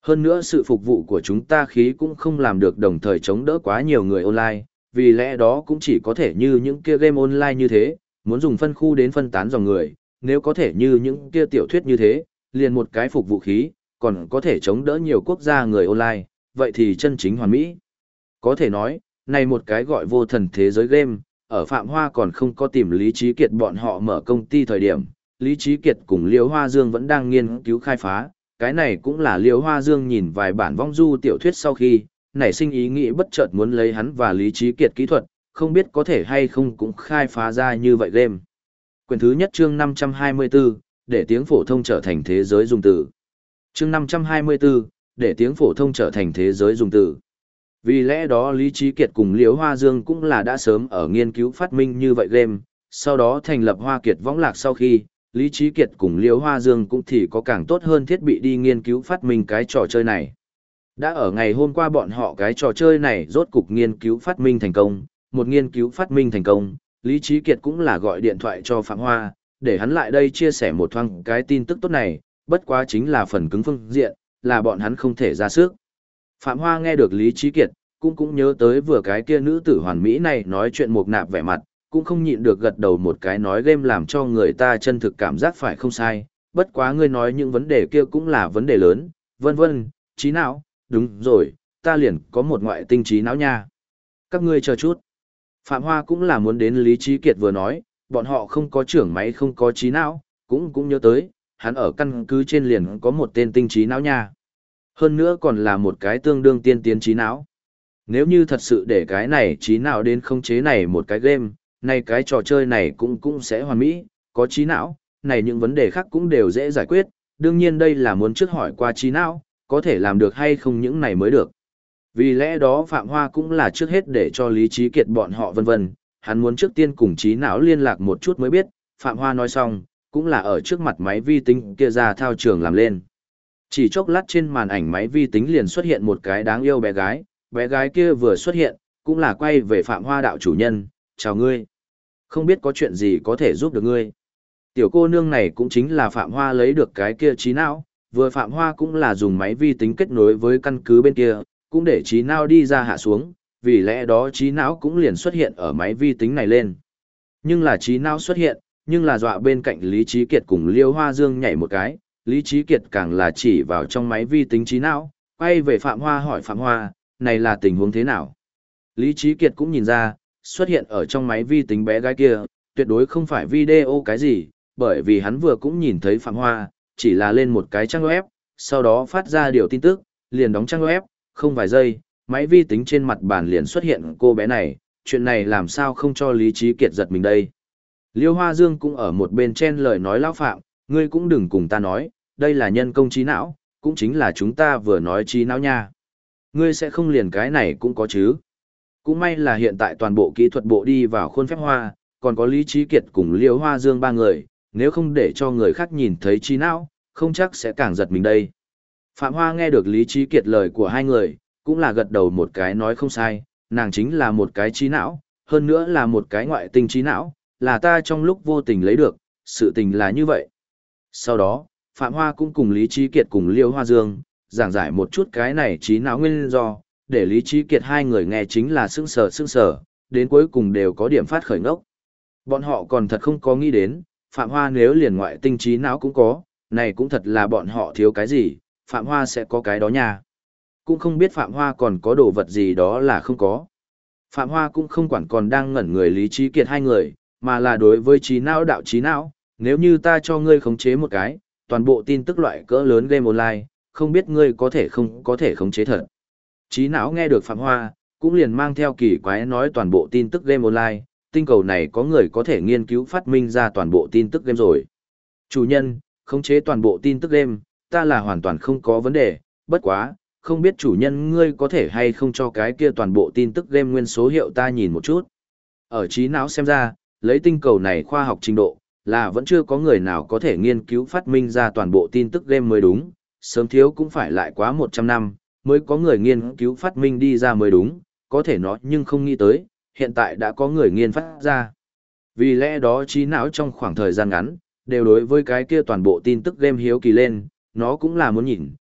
Hơn nữa sự phục vụ của chúng ta khí cũng không làm được đồng thời chống đỡ quá nhiều người online, vì lẽ đó cũng chỉ có thể như những kia game online như thế, muốn dùng phân khu đến phân tán dòng người, nếu có thể như những kia tiểu thuyết như thế, liền một cái phục vụ khí, còn có thể chống đỡ nhiều quốc gia người online, vậy thì chân chính hoàn mỹ. Có thể nói, này một cái gọi vô thần thế giới game, ở Phạm Hoa còn không có tìm Lý Trí Kiệt bọn họ mở công ty thời điểm, Lý Trí Kiệt cùng Liễu Hoa Dương vẫn đang nghiên cứu khai phá, cái này cũng là Liễu Hoa Dương nhìn vài bản vong du tiểu thuyết sau khi, nảy sinh ý nghĩ bất chợt muốn lấy hắn và Lý Trí Kiệt kỹ thuật, không biết có thể hay không cũng khai phá ra như vậy game. Quyển thứ nhất chương 524, để tiếng phổ thông trở thành thế giới dùng từ. Chương 524, để tiếng phổ thông trở thành thế giới dùng từ. Vì lẽ đó Lý Trí Kiệt cùng Liễu Hoa Dương cũng là đã sớm ở nghiên cứu phát minh như vậy game, sau đó thành lập Hoa Kiệt võng lạc sau khi, Lý Trí Kiệt cùng Liễu Hoa Dương cũng thì có càng tốt hơn thiết bị đi nghiên cứu phát minh cái trò chơi này. Đã ở ngày hôm qua bọn họ cái trò chơi này rốt cục nghiên cứu phát minh thành công, một nghiên cứu phát minh thành công, Lý Trí Kiệt cũng là gọi điện thoại cho Phạm Hoa, để hắn lại đây chia sẻ một thoáng cái tin tức tốt này, bất quá chính là phần cứng phương diện, là bọn hắn không thể ra sức. Phạm Hoa nghe được Lý Trí Kiệt, cũng nhớ tới vừa cái kia nữ tử hoàn mỹ này nói chuyện mộc nạp vẻ mặt, cũng không nhịn được gật đầu một cái nói game làm cho người ta chân thực cảm giác phải không sai, bất quá ngươi nói những vấn đề kia cũng là vấn đề lớn, vân vân, trí não, đúng rồi, ta liền có một ngoại tinh trí não nha. Các ngươi chờ chút. Phạm Hoa cũng là muốn đến Lý Trí Kiệt vừa nói, bọn họ không có trưởng máy không có trí não, cũng nhớ tới, hắn ở căn cứ trên liền có một tên tinh trí não nha. Hơn nữa còn là một cái tương đương tiên tiến trí não. Nếu như thật sự để cái này trí não đến khống chế này một cái game, này cái trò chơi này cũng sẽ hoàn mỹ, có trí não, này những vấn đề khác cũng đều dễ giải quyết, đương nhiên đây là muốn trước hỏi qua trí não, có thể làm được hay không những này mới được. Vì lẽ đó Phạm Hoa cũng là trước hết để cho Lý Trí Kiệt bọn họ vân vân, hắn muốn trước tiên cùng trí não liên lạc một chút mới biết, Phạm Hoa nói xong, cũng là ở trước mặt máy vi tính kia ra thao trường làm lên. Chỉ chốc lát trên màn ảnh máy vi tính liền xuất hiện một cái đáng yêu bé gái kia vừa xuất hiện, cũng là quay về Phạm Hoa đạo chủ nhân, chào ngươi. Không biết có chuyện gì có thể giúp được ngươi. Tiểu cô nương này cũng chính là Phạm Hoa lấy được cái kia trí não, vừa Phạm Hoa cũng là dùng máy vi tính kết nối với căn cứ bên kia, cũng để trí não đi ra hạ xuống, vì lẽ đó trí não cũng liền xuất hiện ở máy vi tính này lên. Nhưng là trí não xuất hiện, nhưng là dọa bên cạnh Lý Trí Kiệt cùng Liêu Hoa Dương nhảy một cái, Lý Trí Kiệt càng là chỉ vào trong máy vi tính trí não, quay về Phạm Hoa hỏi Phạm Hoa, này là tình huống thế nào? Lý Trí Kiệt cũng nhìn ra, xuất hiện ở trong máy vi tính bé gái kia, tuyệt đối không phải video cái gì, bởi vì hắn vừa cũng nhìn thấy Phạm Hoa, chỉ là lên một cái trang web, sau đó phát ra điều tin tức, liền đóng trang web, không vài giây, máy vi tính trên mặt bàn liền xuất hiện cô bé này, chuyện này làm sao không cho Lý Trí Kiệt giật mình đây. Liêu Hoa Dương cũng ở một bên chen lời nói lão Phạm, ngươi cũng đừng cùng ta nói, đây là nhân công trí não, cũng chính là chúng ta vừa nói trí não nha. Ngươi sẽ không liền cái này cũng có chứ. Cũng may là hiện tại toàn bộ kỹ thuật bộ đi vào khuôn phép hoa, còn có Lý Trí Kiệt cùng Liêu Hoa Dương ba người, nếu không để cho người khác nhìn thấy trí não, không chắc sẽ càng giật mình đây. Phạm Hoa nghe được Lý Trí Kiệt lời của hai người, cũng là gật đầu một cái nói không sai, nàng chính là một cái trí não, hơn nữa là một cái ngoại tinh trí não, là ta trong lúc vô tình lấy được, sự tình là như vậy. Sau đó, Phạm Hoa cũng cùng Lý Trí Kiệt cùng Liêu Hoa Dương, giảng giải một chút cái này trí não nguyên do, để Lý Trí Kiệt hai người nghe chính là sững sờ, đến cuối cùng đều có điểm phát khởi ngốc. Bọn họ còn thật không có nghĩ đến, Phạm Hoa nếu liền ngoại tinh trí não cũng có, này cũng thật là bọn họ thiếu cái gì, Phạm Hoa sẽ có cái đó nha. Cũng không biết Phạm Hoa còn có đồ vật gì đó là không có. Phạm Hoa cũng không quản còn đang ngẩn người Lý Trí Kiệt hai người, mà là đối với trí não đạo trí não, nếu như ta cho ngươi khống chế một cái, toàn bộ tin tức loại cỡ lớn game online, không biết ngươi có thể không có thể khống chế thật. Trí não nghe được Phạm Hoa, cũng liền mang theo kỳ quái nói toàn bộ tin tức game online, tinh cầu này có người có thể nghiên cứu phát minh ra toàn bộ tin tức game rồi. Chủ nhân, khống chế toàn bộ tin tức game, ta là hoàn toàn không có vấn đề, bất quá, không biết chủ nhân ngươi có thể hay không cho cái kia toàn bộ tin tức game nguyên số hiệu ta nhìn một chút. Ở trí não xem ra, lấy tinh cầu này khoa học trình độ, là vẫn chưa có người nào có thể nghiên cứu phát minh ra toàn bộ tin tức game mới đúng, sớm thiếu cũng phải lại quá 100 năm, mới có người nghiên cứu phát minh đi ra mới đúng, có thể nói nhưng không nghĩ tới, hiện tại đã có người nghiên phát ra. Vì lẽ đó trí não trong khoảng thời gian ngắn, đều đối với cái kia toàn bộ tin tức game hiếu kỳ lên, nó cũng là muốn nhìn,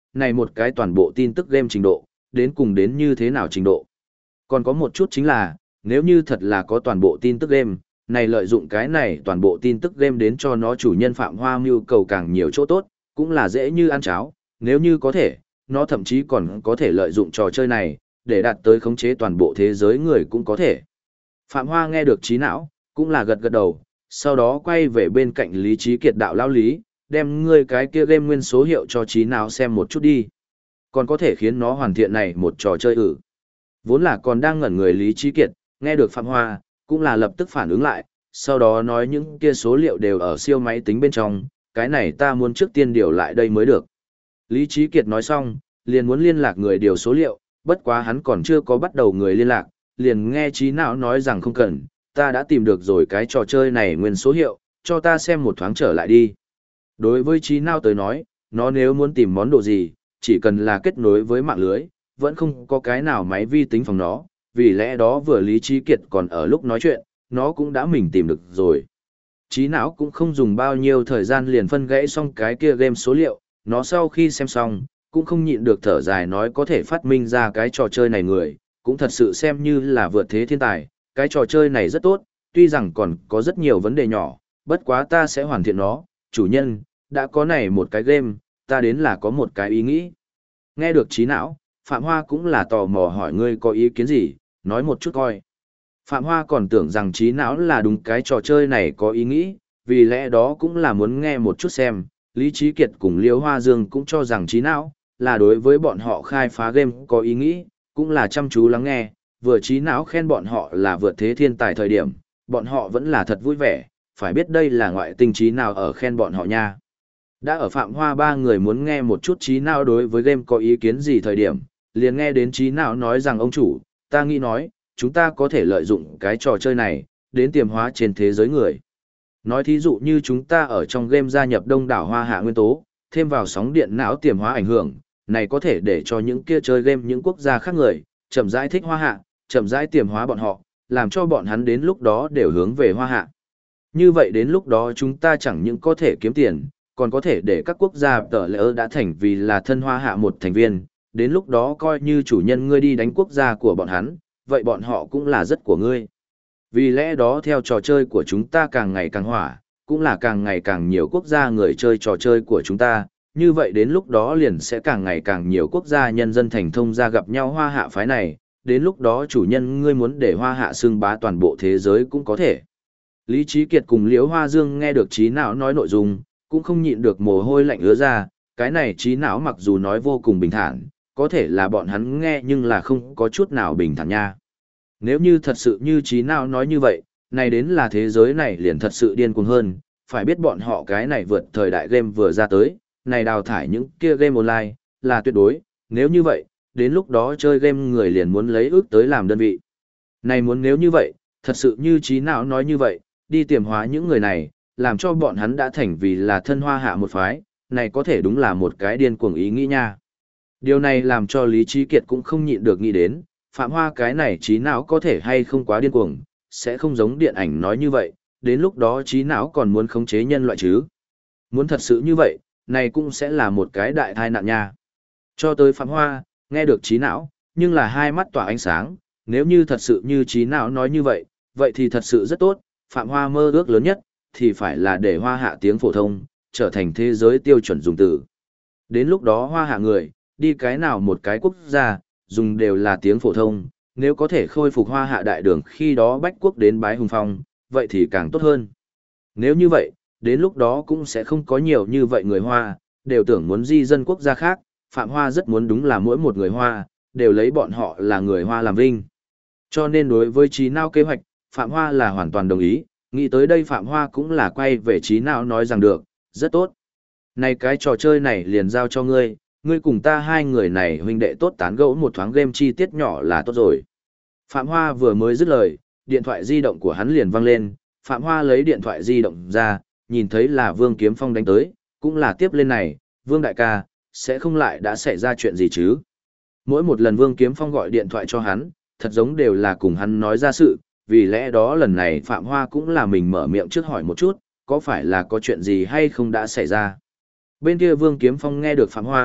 này một cái toàn bộ tin tức game trình độ, đến cùng đến như thế nào trình độ. Còn có một chút chính là, nếu như thật là có toàn bộ tin tức game, này lợi dụng cái này toàn bộ tin tức game đến cho nó chủ nhân Phạm Hoa mưu cầu càng nhiều chỗ tốt, cũng là dễ như ăn cháo, nếu như có thể, nó thậm chí còn có thể lợi dụng trò chơi này, để đạt tới khống chế toàn bộ thế giới người cũng có thể. Phạm Hoa nghe được trí não, cũng là gật gật đầu, sau đó quay về bên cạnh Lý Trí Kiệt đạo lao lý, đem ngươi cái kia game nguyên số hiệu cho trí não xem một chút đi. Còn có thể khiến nó hoàn thiện này một trò chơi ử. Vốn là còn đang ngẩn người Lý Trí Kiệt, nghe được Phạm Hoa, cũng là lập tức phản ứng lại, sau đó nói những kia số liệu đều ở siêu máy tính bên trong, cái này ta muốn trước tiên điều lại đây mới được. Lý Trí Kiệt nói xong, liền muốn liên lạc người điều số liệu, bất quá hắn còn chưa có bắt đầu người liên lạc, liền nghe trí não nói rằng không cần, ta đã tìm được rồi cái trò chơi này nguyên số hiệu, cho ta xem một thoáng trở lại đi. Đối với trí não tới nói, nó nếu muốn tìm món đồ gì, chỉ cần là kết nối với mạng lưới, vẫn không có cái nào máy vi tính phòng nó, vì lẽ đó vừa Lý Trí Kiệt còn ở lúc nói chuyện, nó cũng đã mình tìm được rồi. Trí não cũng không dùng bao nhiêu thời gian liền phân gãy xong cái kia game số liệu, nó sau khi xem xong, cũng không nhịn được thở dài nói có thể phát minh ra cái trò chơi này người, cũng thật sự xem như là vượt thế thiên tài, cái trò chơi này rất tốt, tuy rằng còn có rất nhiều vấn đề nhỏ, bất quá ta sẽ hoàn thiện nó, chủ nhân, đã có này một cái game, ta đến là có một cái ý nghĩ. Nghe được trí não, Phạm Hoa cũng là tò mò hỏi ngươi có ý kiến gì, nói một chút coi. Phạm Hoa còn tưởng rằng trí não là đúng cái trò chơi này có ý nghĩ, vì lẽ đó cũng là muốn nghe một chút xem, Lý Trí Kiệt cùng Liễu Hoa Dương cũng cho rằng trí não là đối với bọn họ khai phá game có ý nghĩ, cũng là chăm chú lắng nghe, vừa trí não khen bọn họ là vượt thế thiên tài thời điểm, bọn họ vẫn là thật vui vẻ, phải biết đây là ngoại tinh trí nào ở khen bọn họ nha. Đã ở Phạm Hoa ba người muốn nghe một chút trí não đối với game có ý kiến gì thời điểm, liền nghe đến trí não nói rằng ông chủ, ta nghĩ nói, chúng ta có thể lợi dụng cái trò chơi này, đến tiềm hóa trên thế giới người. Nói thí dụ như chúng ta ở trong game gia nhập đông đảo hoa hạ nguyên tố, thêm vào sóng điện não tiềm hóa ảnh hưởng, này có thể để cho những kia chơi game những quốc gia khác người, chậm rãi thích hoa hạ, chậm rãi tiềm hóa bọn họ, làm cho bọn hắn đến lúc đó đều hướng về hoa hạ. Như vậy đến lúc đó chúng ta chẳng những có thể kiếm tiền, còn có thể để các quốc gia tờ lỡ đã thành vì là thân hoa hạ một thành viên, đến lúc đó coi như chủ nhân ngươi đi đánh quốc gia của bọn hắn, vậy bọn họ cũng là rất của ngươi. Vì lẽ đó theo trò chơi của chúng ta càng ngày càng hỏa, cũng là càng ngày càng nhiều quốc gia người chơi trò chơi của chúng ta, như vậy đến lúc đó liền sẽ càng ngày càng nhiều quốc gia nhân dân thành thông ra gặp nhau hoa hạ phái này, đến lúc đó chủ nhân ngươi muốn để hoa hạ xưng bá toàn bộ thế giới cũng có thể. Lý Trí Kiệt cùng Liễu Hoa Dương nghe được trí não nói nội dung, cũng không nhịn được mồ hôi lạnh ứa ra, cái này trí não mặc dù nói vô cùng bình thản, có thể là bọn hắn nghe nhưng là không có chút nào bình thản nha. Nếu như thật sự như trí não nói như vậy, này đến là thế giới này liền thật sự điên cuồng hơn, phải biết bọn họ cái này vượt thời đại game vừa ra tới, này đào thải những kia game online, là tuyệt đối, nếu như vậy, đến lúc đó chơi game người liền muốn lấy ước tới làm đơn vị. Này muốn nếu như vậy, thật sự như trí não nói như vậy, đi tiềm hóa những người này, làm cho bọn hắn đã thành vì là thân hoa hạ một phái, này có thể đúng là một cái điên cuồng ý nghĩ nha. Điều này làm cho Lý Trí Kiệt cũng không nhịn được nghĩ đến, Phạm Hoa cái này trí não có thể hay không quá điên cuồng, sẽ không giống điện ảnh nói như vậy, đến lúc đó trí não còn muốn khống chế nhân loại chứ. Muốn thật sự như vậy, này cũng sẽ là một cái đại tai nạn nha. Cho tới Phạm Hoa, nghe được trí não, nhưng là hai mắt tỏa ánh sáng, nếu như thật sự như trí não nói như vậy, vậy thì thật sự rất tốt, Phạm Hoa mơ ước lớn nhất, thì phải là để hoa hạ tiếng phổ thông, trở thành thế giới tiêu chuẩn dùng từ. Đến lúc đó hoa hạ người, đi cái nào một cái quốc gia, dùng đều là tiếng phổ thông, nếu có thể khôi phục hoa hạ đại đường khi đó bách quốc đến bái hùng phong, vậy thì càng tốt hơn. Nếu như vậy, đến lúc đó cũng sẽ không có nhiều như vậy người hoa, đều tưởng muốn di dân quốc gia khác, Phạm Hoa rất muốn đúng là mỗi một người hoa, đều lấy bọn họ là người hoa làm vinh. Cho nên đối với trí não kế hoạch, Phạm Hoa là hoàn toàn đồng ý, nghĩ tới đây Phạm Hoa cũng là quay về trí não nói rằng được, rất tốt. Này cái trò chơi này liền giao cho ngươi, ngươi cùng ta hai người này huynh đệ tốt tán gẫu một thoáng game chi tiết nhỏ là tốt rồi. Phạm Hoa vừa mới dứt lời, điện thoại di động của hắn liền vang lên, Phạm Hoa lấy điện thoại di động ra, nhìn thấy là Vương Kiếm Phong đánh tới, cũng là tiếp lên này, Vương đại ca, sẽ không lại đã xảy ra chuyện gì chứ. Mỗi một lần Vương Kiếm Phong gọi điện thoại cho hắn, thật giống đều là cùng hắn nói ra sự, vì lẽ đó lần này Phạm Hoa cũng là mình mở miệng trước hỏi một chút, có phải là có chuyện gì hay không đã xảy ra. Bên kia Vương Kiếm Phong nghe được Phạm Hoa,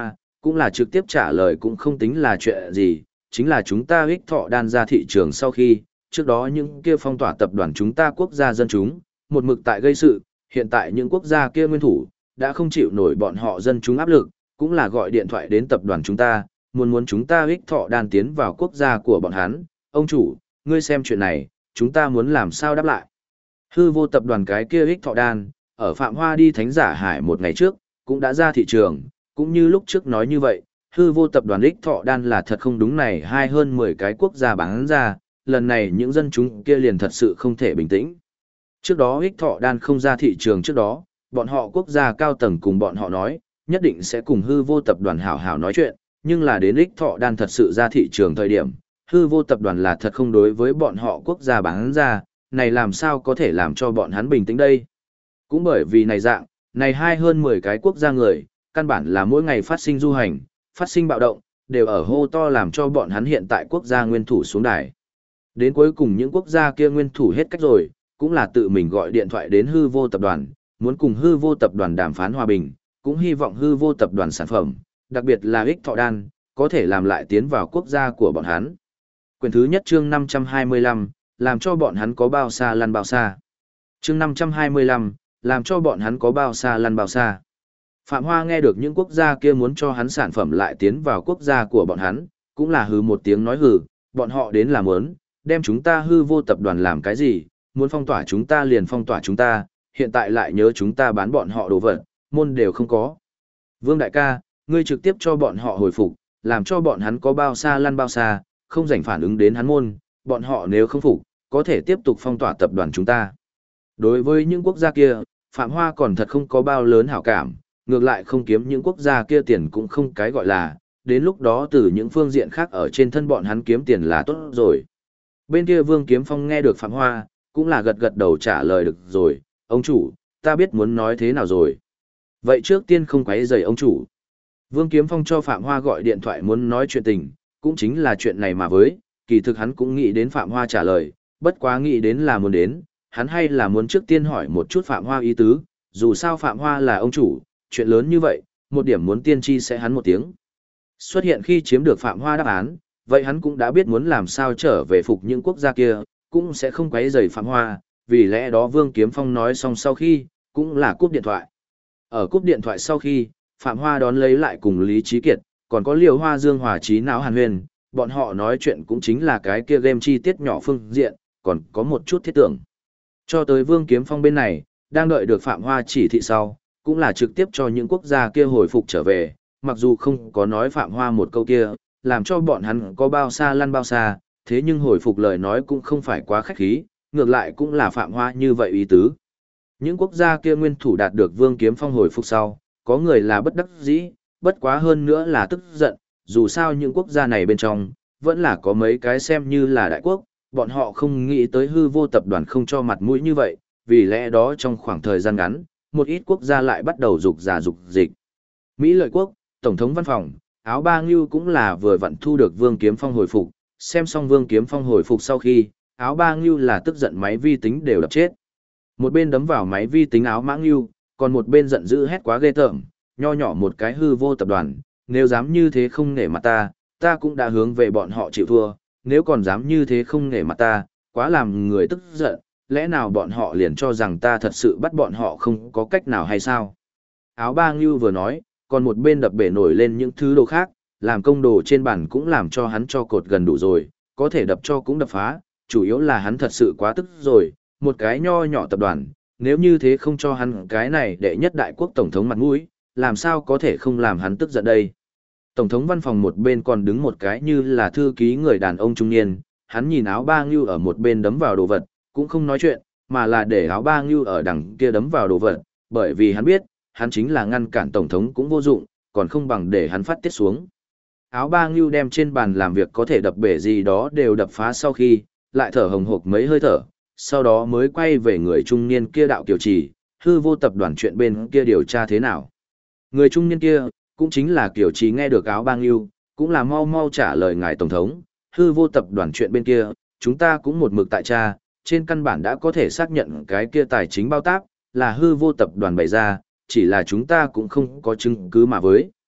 Cũng là trực tiếp trả lời cũng không tính là chuyện gì, chính là chúng ta ích thọ đan ra thị trường sau khi, trước đó những kia phong tỏa tập đoàn chúng ta quốc gia dân chúng, một mực tại gây sự, hiện tại những quốc gia kia nguyên thủ, đã không chịu nổi bọn họ dân chúng áp lực, cũng là gọi điện thoại đến tập đoàn chúng ta, muốn chúng ta ích thọ đan tiến vào quốc gia của bọn hắn. Ông chủ, ngươi xem chuyện này, chúng ta muốn làm sao đáp lại. Hư vô tập đoàn cái kia ích thọ đan, ở Phạm Hoa đi Thánh Giả Hải một ngày trước, cũng đã ra thị trường, cũng như lúc trước nói như vậy, hư vô tập đoàn ích thọ đan là thật không đúng này hay hơn 10 cái quốc gia bán ra, lần này những dân chúng kia liền thật sự không thể bình tĩnh. Trước đó ích thọ đan không ra thị trường trước đó, bọn họ quốc gia cao tầng cùng bọn họ nói, nhất định sẽ cùng hư vô tập đoàn hảo hảo nói chuyện, nhưng là đến ích thọ đan thật sự ra thị trường thời điểm, hư vô tập đoàn là thật không đối với bọn họ quốc gia bán ra, này làm sao có thể làm cho bọn hắn bình tĩnh đây. Cũng bởi vì này dạng, này hay hơn 10 cái quốc gia người, căn bản là mỗi ngày phát sinh du hành, phát sinh bạo động, đều ở hô to làm cho bọn hắn hiện tại quốc gia nguyên thủ xuống đài. Đến cuối cùng những quốc gia kia nguyên thủ hết cách rồi, cũng là tự mình gọi điện thoại đến hư vô tập đoàn, muốn cùng hư vô tập đoàn đàm phán hòa bình, cũng hy vọng hư vô tập đoàn sản phẩm, đặc biệt là ích thọ đan, có thể làm lại tiến vào quốc gia của bọn hắn. Quyển thứ nhất chương 525, làm cho bọn hắn có bao xa lăn bao xa. Chương 525, làm cho bọn hắn có bao xa lăn bao xa. Phạm Hoa nghe được những quốc gia kia muốn cho hắn sản phẩm lại tiến vào quốc gia của bọn hắn, cũng là hừ một tiếng nói hừ, bọn họ đến là muốn, đem chúng ta hư vô tập đoàn làm cái gì, muốn phong tỏa chúng ta liền phong tỏa chúng ta, hiện tại lại nhớ chúng ta bán bọn họ đồ vật, môn đều không có. Vương đại ca, ngươi trực tiếp cho bọn họ hồi phục, làm cho bọn hắn có bao xa lăn bao xa, không rảnh phản ứng đến hắn môn, bọn họ nếu không phục, có thể tiếp tục phong tỏa tập đoàn chúng ta. Đối với những quốc gia kia, Phạm Hoa còn thật không có bao lớn hảo cảm, ngược lại không kiếm những quốc gia kia tiền cũng không cái gọi là, đến lúc đó từ những phương diện khác ở trên thân bọn hắn kiếm tiền là tốt rồi. Bên kia Vương Kiếm Phong nghe được Phạm Hoa, cũng là gật gật đầu trả lời được rồi, ông chủ, ta biết muốn nói thế nào rồi. Vậy trước tiên không quấy rầy ông chủ. Vương Kiếm Phong cho Phạm Hoa gọi điện thoại muốn nói chuyện tình, cũng chính là chuyện này mà với, kỳ thực hắn cũng nghĩ đến Phạm Hoa trả lời, bất quá nghĩ đến là muốn đến, hắn hay là muốn trước tiên hỏi một chút Phạm Hoa ý tứ, dù sao Phạm Hoa là ông chủ, chuyện lớn như vậy, một điểm muốn tiên tri sẽ hắn một tiếng. Xuất hiện khi chiếm được Phạm Hoa đáp án, vậy hắn cũng đã biết muốn làm sao trở về phục những quốc gia kia, cũng sẽ không quấy rầy Phạm Hoa, vì lẽ đó Vương Kiếm Phong nói xong sau khi, cũng là cúp điện thoại. Ở cúp điện thoại sau khi, Phạm Hoa đón lấy lại cùng Lý Trí Kiệt, còn có Liều Hoa Dương Hòa Trí Náo Hàn Huyền, bọn họ nói chuyện cũng chính là cái kia game chi tiết nhỏ phương diện, còn có một chút thiết tưởng. Cho tới Vương Kiếm Phong bên này, đang đợi được Phạm Hoa chỉ thị sau, cũng là trực tiếp cho những quốc gia kia hồi phục trở về, mặc dù không có nói Phạm Hoa một câu kia, làm cho bọn hắn có bao xa lăn bao xa, thế nhưng hồi phục lời nói cũng không phải quá khách khí, ngược lại cũng là Phạm Hoa như vậy ý tứ. Những quốc gia kia nguyên thủ đạt được Vương Kiếm Phong hồi phục sau, có người là bất đắc dĩ, bất quá hơn nữa là tức giận, dù sao những quốc gia này bên trong, vẫn là có mấy cái xem như là đại quốc, bọn họ không nghĩ tới hư vô tập đoàn không cho mặt mũi như vậy, vì lẽ đó trong khoảng thời gian ngắn, một ít quốc gia lại bắt đầu rục rà rục dịch. Mỹ Lợi Quốc, Tổng thống Văn phòng, Áo Ba Ngưu cũng là vừa vặn thu được Vương Kiếm Phong hồi phục, xem xong Vương Kiếm Phong hồi phục sau khi, Áo Ba Ngưu là tức giận máy vi tính đều đập chết. Một bên đấm vào máy vi tính Áo Mã Ngưu, còn một bên giận dữ hét quá ghê tởm, nho nhỏ một cái hư vô tập đoàn, nếu dám như thế không nể mặt ta, ta cũng đã hướng về bọn họ chịu thua, nếu còn dám như thế không nể mặt ta, quá làm người tức giận, lẽ nào bọn họ liền cho rằng ta thật sự bắt bọn họ không có cách nào hay sao? Áo Ba Ngưu vừa nói, còn một bên đập bể nổi lên những thứ đồ khác, làm công đồ trên bàn cũng làm cho hắn cho cột gần đủ rồi, có thể đập cho cũng đập phá, chủ yếu là hắn thật sự quá tức rồi, một cái nho nhỏ tập đoàn, nếu như thế không cho hắn cái này đệ nhất đại quốc tổng thống mặt mũi, làm sao có thể không làm hắn tức giận đây. Tổng thống văn phòng một bên còn đứng một cái như là thư ký người đàn ông trung niên, hắn nhìn Áo Ba Ngưu ở một bên đấm vào đồ vật, cũng không nói chuyện, mà là để Áo Ba Ngưu ở đằng kia đấm vào đồ vật, bởi vì hắn biết, hắn chính là ngăn cản tổng thống cũng vô dụng, còn không bằng để hắn phát tiết xuống. Áo Ba Ngưu đem trên bàn làm việc có thể đập bể gì đó đều đập phá sau khi, lại thở hồng hộc mấy hơi thở, sau đó mới quay về người trung niên kia đạo kiều trì, hư vô tập đoàn chuyện bên kia điều tra thế nào. Người trung niên kia, cũng chính là kiều trì nghe được Áo Ba Ngưu, cũng là mau mau trả lời ngài tổng thống, hư vô tập đoàn chuyện bên kia, chúng ta cũng một mực tại tra, trên căn bản đã có thể xác nhận cái kia tài chính bao tác, là hư vô tập đoàn bày ra, chỉ là chúng ta cũng không có chứng cứ mà với.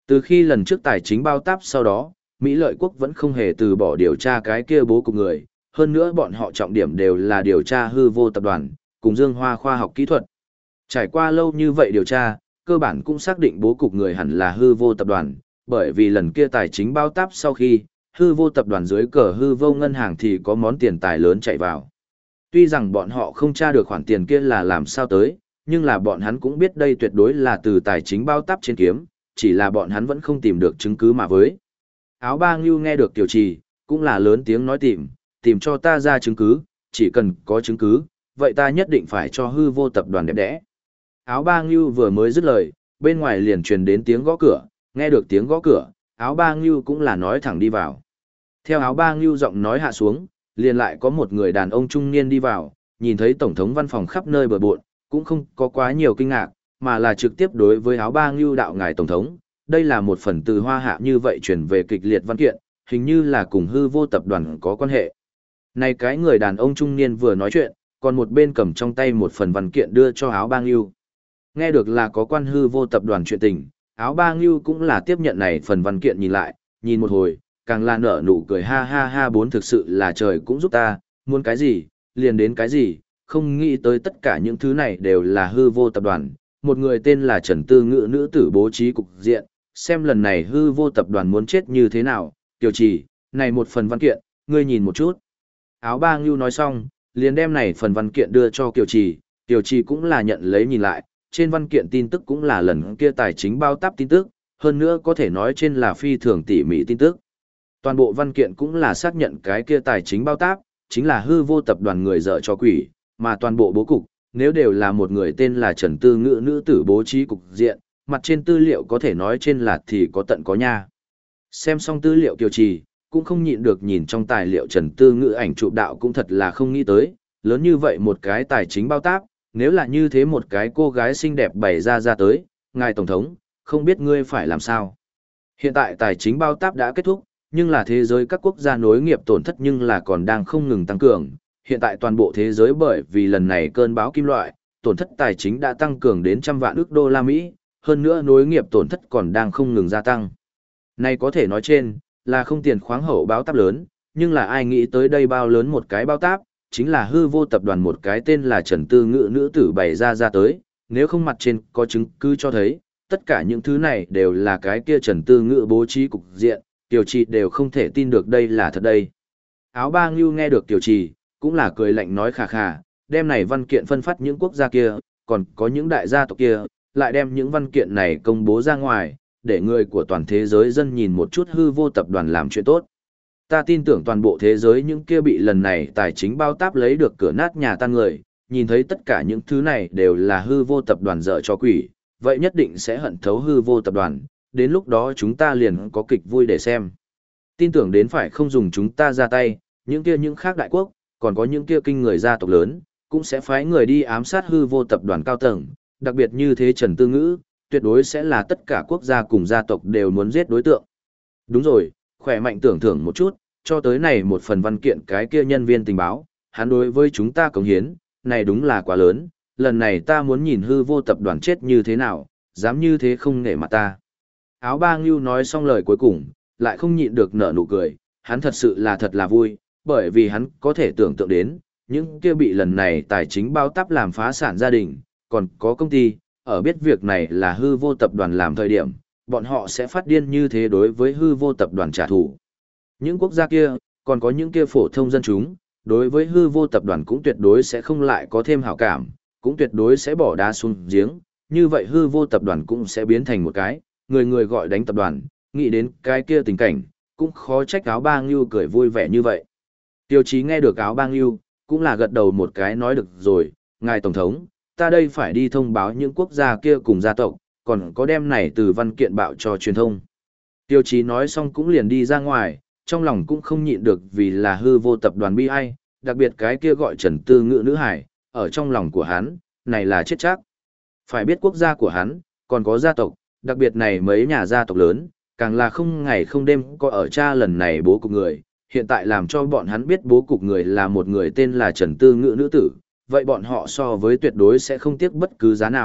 Từ khi lần trước tài chính bao táp sau đó, Mỹ lợi quốc vẫn không hề từ bỏ điều tra cái kia bố cục người, hơn nữa bọn họ trọng điểm đều là điều tra hư vô tập đoàn, cùng Dương Hoa khoa học kỹ thuật. Trải qua lâu như vậy điều tra, cơ bản cũng xác định bố cục người hẳn là hư vô tập đoàn, bởi vì lần kia tài chính bao táp sau khi, hư vô tập đoàn dưới cờ hư vô ngân hàng thì có món tiền tài lớn chạy vào. Tuy rằng bọn họ không tra được khoản tiền kia là làm sao tới, nhưng là bọn hắn cũng biết đây tuyệt đối là từ tài chính bao táp trên kiếm, chỉ là bọn hắn vẫn không tìm được chứng cứ mà với. Áo ba ngưu nghe được tiểu trì, cũng là lớn tiếng nói tìm cho ta ra chứng cứ, chỉ cần có chứng cứ, vậy ta nhất định phải cho hư vô tập đoàn đẹp đẽ. Áo ba ngưu vừa mới dứt lời, bên ngoài liền truyền đến tiếng gõ cửa, nghe được tiếng gõ cửa, áo ba ngưu cũng là nói thẳng đi vào. Theo áo ba ngưu giọng nói hạ xuống, liền lại có một người đàn ông trung niên đi vào, nhìn thấy tổng thống văn phòng khắp nơi bừa bộn, cũng không có quá nhiều kinh ngạc, mà là trực tiếp đối với áo ba ngưu đạo ngài tổng thống. Đây là một phần từ Hoa Hạ như vậy truyền về kịch liệt văn kiện, hình như là cùng hư vô tập đoàn có quan hệ. Này cái người đàn ông trung niên vừa nói chuyện, còn một bên cầm trong tay một phần văn kiện đưa cho áo ba ngưu. Nghe được là có quan hư vô tập đoàn chuyện tình, áo ba ngưu cũng là tiếp nhận này phần văn kiện nhìn lại, nhìn một hồi, càng là nở nụ cười ha ha ha bốn thực sự là trời cũng giúp ta, muốn cái gì, liền đến cái gì, không nghĩ tới tất cả những thứ này đều là hư vô tập đoàn. Một người tên là Trần Tư Ngữ nữ tử bố trí cục diện, xem lần này hư vô tập đoàn muốn chết như thế nào, Tiểu Trì, này một phần văn kiện, ngươi nhìn một chút. Áo ba ngưu nói xong, liền đem này phần văn kiện đưa cho Kiều Trì, Kiều Trì cũng là nhận lấy nhìn lại, trên văn kiện tin tức cũng là lần kia tài chính bao táp tin tức, hơn nữa có thể nói trên là phi thường tỉ mỉ tin tức. Toàn bộ văn kiện cũng là xác nhận cái kia tài chính bao táp, chính là hư vô tập đoàn người dở cho quỷ, mà toàn bộ bố cục, nếu đều là một người tên là Trần Tư Ngữ nữ tử bố trí cục diện, mặt trên tư liệu có thể nói trên là thì có tận có nha. Xem xong tư liệu Kiều Trì, cũng không nhịn được nhìn trong tài liệu Trần Tư Ngữ ảnh chụp đạo cũng thật là không nghĩ tới, lớn như vậy một cái tài chính bao táp, nếu là như thế một cái cô gái xinh đẹp bày ra tới, ngài tổng thống, không biết ngươi phải làm sao. Hiện tại tài chính bao táp đã kết thúc, nhưng là thế giới các quốc gia nối nghiệp tổn thất nhưng là còn đang không ngừng tăng cường. Hiện tại toàn bộ thế giới bởi vì lần này cơn bão kim loại, tổn thất tài chính đã tăng cường đến trăm vạn ức đô la Mỹ, hơn nữa nối nghiệp tổn thất còn đang không ngừng gia tăng. Này có thể nói trên, là không tiền khoáng hậu báo táp lớn, nhưng là ai nghĩ tới đây bao lớn một cái bao táp, chính là hư vô tập đoàn một cái tên là Trần Tư Ngữ nữ tử bày ra tới, nếu không mặt trên có chứng cứ cho thấy, tất cả những thứ này đều là cái kia Trần Tư Ngữ bố trí cục diện, Tiểu Trì đều không thể tin được đây là thật đây. Áo ba ngưu nghe được Tiểu Trì, cũng là cười lạnh nói khà khà, đem này văn kiện phân phát những quốc gia kia, còn có những đại gia tộc kia, lại đem những văn kiện này công bố ra ngoài, để người của toàn thế giới dân nhìn một chút hư vô tập đoàn làm chuyện tốt. Ta tin tưởng toàn bộ thế giới những kia bị lần này tài chính bao táp lấy được cửa nát nhà tan người, nhìn thấy tất cả những thứ này đều là hư vô tập đoàn dở cho quỷ, vậy nhất định sẽ hận thấu hư vô tập đoàn, đến lúc đó chúng ta liền có kịch vui để xem. Tin tưởng đến phải không dùng chúng ta ra tay, những khác đại quốc, còn có những kia kinh người gia tộc lớn, cũng sẽ phái người đi ám sát hư vô tập đoàn cao tầng, đặc biệt như thế Trần Tư Ngữ, tuyệt đối sẽ là tất cả quốc gia cùng gia tộc đều muốn giết đối tượng. Đúng rồi, khỏe mạnh tưởng thưởng một chút, cho tới này một phần văn kiện cái kia nhân viên tình báo, hắn đối với chúng ta cống hiến, này đúng là quá lớn, lần này ta muốn nhìn hư vô tập đoàn chết như thế nào, dám như thế không nể mặt ta. Áo ba ngưu nói xong lời cuối cùng, lại không nhịn được nở nụ cười, hắn thật là vui, bởi vì hắn có thể tưởng tượng đến, những kia bị lần này tài chính bao táp làm phá sản gia đình, còn có công ty, ở biết việc này là hư vô tập đoàn làm thời điểm, bọn họ sẽ phát điên như thế đối với hư vô tập đoàn trả thù. Những quốc gia kia, còn có những kia phổ thông dân chúng, đối với hư vô tập đoàn cũng tuyệt đối sẽ không lại có thêm hảo cảm, cũng tuyệt đối sẽ bỏ đá xuống giếng, như vậy hư vô tập đoàn cũng sẽ biến thành một cái, người người gọi đánh tập đoàn, nghĩ đến cái kia tình cảnh, cũng khó trách áo ba ngưu cười vui vẻ như vậy. Tiêu chí nghe được áo ba ngưu, cũng là gật đầu một cái nói được rồi, ngài tổng thống, ta đây phải đi thông báo những quốc gia kia cùng gia tộc, còn có đem này từ văn kiện bạo cho truyền thông. Tiêu chí nói xong cũng liền đi ra ngoài, trong lòng cũng không nhịn được vì là hư vô tập đoàn bi ai, đặc biệt cái kia gọi Trần Tư Ngữ nữ hải, ở trong lòng của hắn, này là chết chắc. Phải biết quốc gia của hắn, còn có gia tộc, đặc biệt này mấy nhà gia tộc lớn, càng là không ngày không đêm có ở cha lần này bố cục người, hiện tại làm cho bọn hắn biết bố cục người là một người tên là Trần Tư Ngữ nữ tử, vậy bọn họ so với tuyệt đối sẽ không tiếc bất cứ giá nào,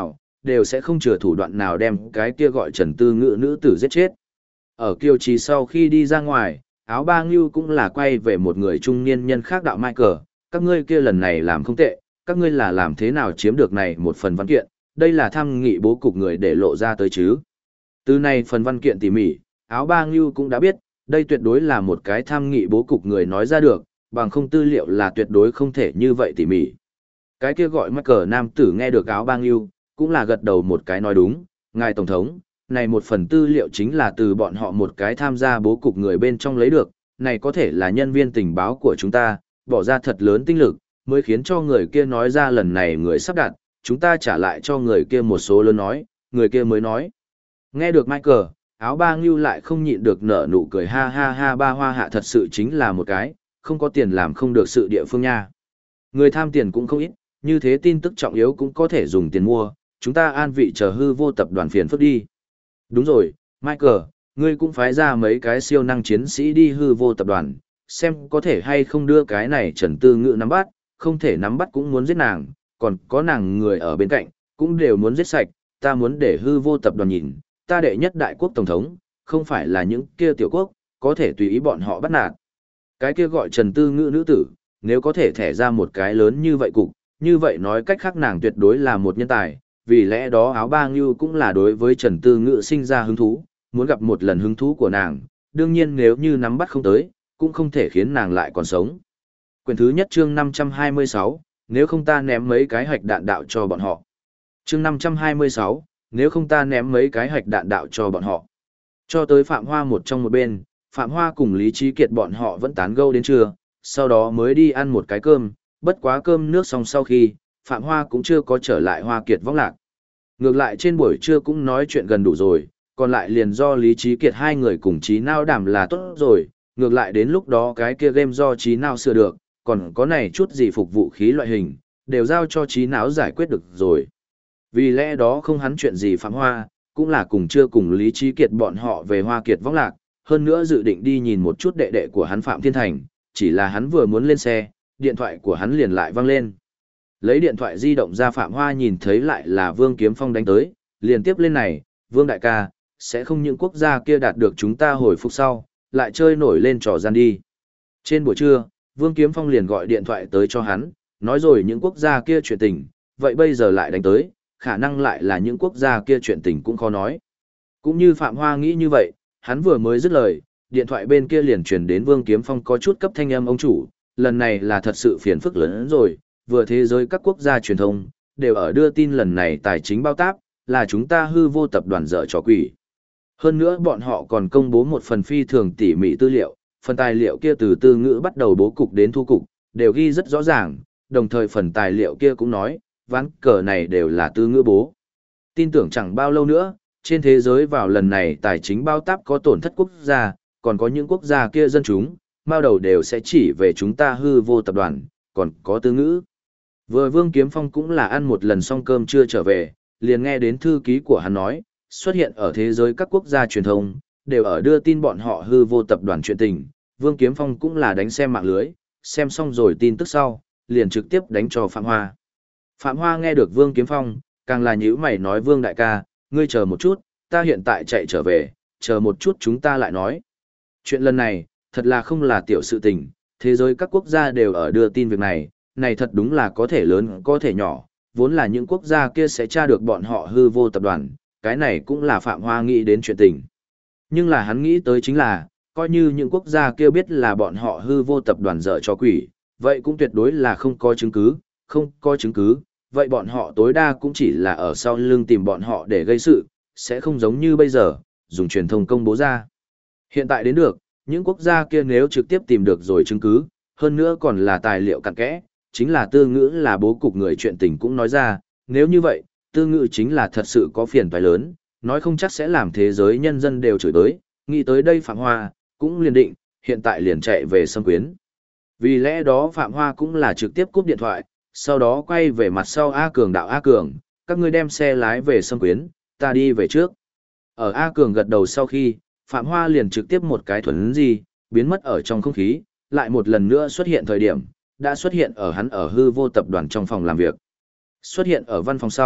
đều sẽ không chừa thủ đoạn nào đem cái kia gọi Trần Tư Ngữ nữ tử giết chết. Ở Kiều Trì sau khi đi ra ngoài, áo ba ngưu cũng là quay về một người trung niên nhân khác đạo Michael, các ngươi kia lần này làm không tệ, các ngươi là làm thế nào chiếm được này một phần văn kiện, đây là tham nghị bố cục người để lộ ra tới chứ. Từ này phần văn kiện tỉ mỉ, áo ba ngưu cũng đã biết, đây tuyệt đối là một cái tham nghị bố cục người nói ra được, bằng không tư liệu là tuyệt đối không thể như vậy tỉ mỉ. Cái kia gọi Michael nam tử nghe được áo ba ngưu, cũng là gật đầu một cái nói đúng, ngài tổng thống, này một phần tư liệu chính là từ bọn họ một cái tham gia bố cục người bên trong lấy được, này có thể là nhân viên tình báo của chúng ta, bỏ ra thật lớn tinh lực, mới khiến cho người kia nói ra lần này người sắp đặt, chúng ta trả lại cho người kia một số lớn nói, người kia mới nói. Nghe được Michael, áo ba ngưu lại không nhịn được nở nụ cười ha ha ha, ba hoa hạ thật sự chính là một cái, không có tiền làm không được sự địa phương nha. Người tham tiền cũng không ít, như thế tin tức trọng yếu cũng có thể dùng tiền mua, chúng ta an vị chờ hư vô tập đoàn phiền phức đi. Đúng rồi, Michael, ngươi cũng phái ra mấy cái siêu năng chiến sĩ đi hư vô tập đoàn, xem có thể hay không đưa cái này Trần Tư Ngữ nắm bắt, không thể nắm bắt cũng muốn giết nàng, còn có nàng người ở bên cạnh, cũng đều muốn giết sạch, ta muốn để hư vô tập đoàn nhìn, ta đệ nhất đại quốc tổng thống, không phải là những kia tiểu quốc, có thể tùy ý bọn họ bắt nạt. Cái kia gọi Trần Tư Ngữ nữ tử, nếu có thể thẻ ra một cái lớn như vậy cục, như vậy nói cách khác nàng tuyệt đối là một nhân tài, vì lẽ đó áo ba ngưu cũng là đối với Trần Tư Ngữ sinh ra hứng thú, muốn gặp một lần hứng thú của nàng, đương nhiên nếu như nắm bắt không tới, cũng không thể khiến nàng lại còn sống. Quyển thứ nhất chương 526, nếu không ta ném mấy cái hạch đạn đạo cho bọn họ. Chương 526, nếu không ta ném mấy cái hạch đạn đạo cho bọn họ. Cho tới Phạm Hoa một trong một bên, Phạm Hoa cùng Lý Trí Kiệt bọn họ vẫn tán gẫu đến trưa, sau đó mới đi ăn một cái cơm, bất quá cơm nước xong sau khi, Phạm Hoa cũng chưa có trở lại Hoa Kiệt võng lạc. Ngược lại trên buổi trưa cũng nói chuyện gần đủ rồi, còn lại liền do Lý Trí Kiệt hai người cùng Trí Nao đảm là tốt rồi, ngược lại đến lúc đó cái kia game do Trí Nao sửa được, còn có này chút gì phục vụ khí loại hình, đều giao cho Trí Nao giải quyết được rồi. Vì lẽ đó không hắn chuyện gì Phạm Hoa, cũng là cùng chưa cùng Lý Trí Kiệt bọn họ về Hoa Kiệt võng lạc, hơn nữa dự định đi nhìn một chút đệ đệ của hắn Phạm Thiên Thành, chỉ là hắn vừa muốn lên xe, điện thoại của hắn liền lại vang lên. Lấy điện thoại di động ra Phạm Hoa nhìn thấy lại là Vương Kiếm Phong đánh tới, liền tiếp lên này, Vương đại ca, sẽ không những quốc gia kia đạt được chúng ta hồi phục sau, lại chơi nổi lên trò gian đi. Trên buổi trưa, Vương Kiếm Phong liền gọi điện thoại tới cho hắn, nói rồi những quốc gia kia chuyện tình, vậy bây giờ lại đánh tới, khả năng lại là những quốc gia kia chuyện tình cũng khó nói. Cũng như Phạm Hoa nghĩ như vậy, hắn vừa mới dứt lời, điện thoại bên kia liền truyền đến Vương Kiếm Phong có chút cấp thanh âm ông chủ, lần này là thật sự phiền phức lớn hơn rồi, vừa thế giới các quốc gia truyền thông, đều ở đưa tin lần này tài chính bao táp, là chúng ta hư vô tập đoàn dở trò quỷ. Hơn nữa bọn họ còn công bố một phần phi thường tỉ mỉ tư liệu, phần tài liệu kia từ Tư Ngữ bắt đầu bố cục đến thu cục, đều ghi rất rõ ràng, đồng thời phần tài liệu kia cũng nói, ván cờ này đều là Tư Ngữ bố. Tin tưởng chẳng bao lâu nữa, trên thế giới vào lần này tài chính bao táp có tổn thất quốc gia, còn có những quốc gia kia dân chúng, bao đầu đều sẽ chỉ về chúng ta hư vô tập đoàn, còn có Tư Ngữ. Vừa Vương Kiếm Phong cũng là ăn một lần xong cơm chưa trở về, liền nghe đến thư ký của hắn nói, xuất hiện ở thế giới các quốc gia truyền thông, đều ở đưa tin bọn họ hư vô tập đoàn chuyện tình. Vương Kiếm Phong cũng là đánh xem mạng lưới, xem xong rồi tin tức sau, liền trực tiếp đánh cho Phạm Hoa. Phạm Hoa nghe được Vương Kiếm Phong, càng là nhíu mày nói Vương đại ca, ngươi chờ một chút, ta hiện tại chạy trở về, chờ một chút chúng ta lại nói. Chuyện lần này, thật là không là tiểu sự tình, thế giới các quốc gia đều ở đưa tin việc này, này thật đúng là có thể lớn có thể nhỏ, vốn là những quốc gia kia sẽ tra được bọn họ hư vô tập đoàn, cái này cũng là Phạm Hoa nghĩ đến chuyện tình. Nhưng là hắn nghĩ tới chính là, coi như những quốc gia kia biết là bọn họ hư vô tập đoàn dở cho quỷ, vậy cũng tuyệt đối là không có chứng cứ, không có chứng cứ, vậy bọn họ tối đa cũng chỉ là ở sau lưng tìm bọn họ để gây sự, sẽ không giống như bây giờ, dùng truyền thông công bố ra. Hiện tại đến được, những quốc gia kia nếu trực tiếp tìm được rồi chứng cứ, hơn nữa còn là tài liệu cặn kẽ, chính là Tư Ngữ là bố cục người chuyện tình cũng nói ra, nếu như vậy, Tư Ngữ chính là thật sự có phiền toái lớn, nói không chắc sẽ làm thế giới nhân dân đều chửi tới, nghĩ tới đây Phạm Hoa, cũng liền định, hiện tại liền chạy về Sâm Quyến. Vì lẽ đó Phạm Hoa cũng là trực tiếp cúp điện thoại, sau đó quay về mặt sau A Cường đạo A Cường, các ngươi đem xe lái về Sâm Quyến, ta đi về trước. Ở A Cường gật đầu sau khi, Phạm Hoa liền trực tiếp một cái thuần gì, biến mất ở trong không khí, lại một lần nữa xuất hiện thời điểm, đã xuất hiện ở hắn ở hư vô tập đoàn trong phòng làm việc. Xuất hiện ở văn phòng sau,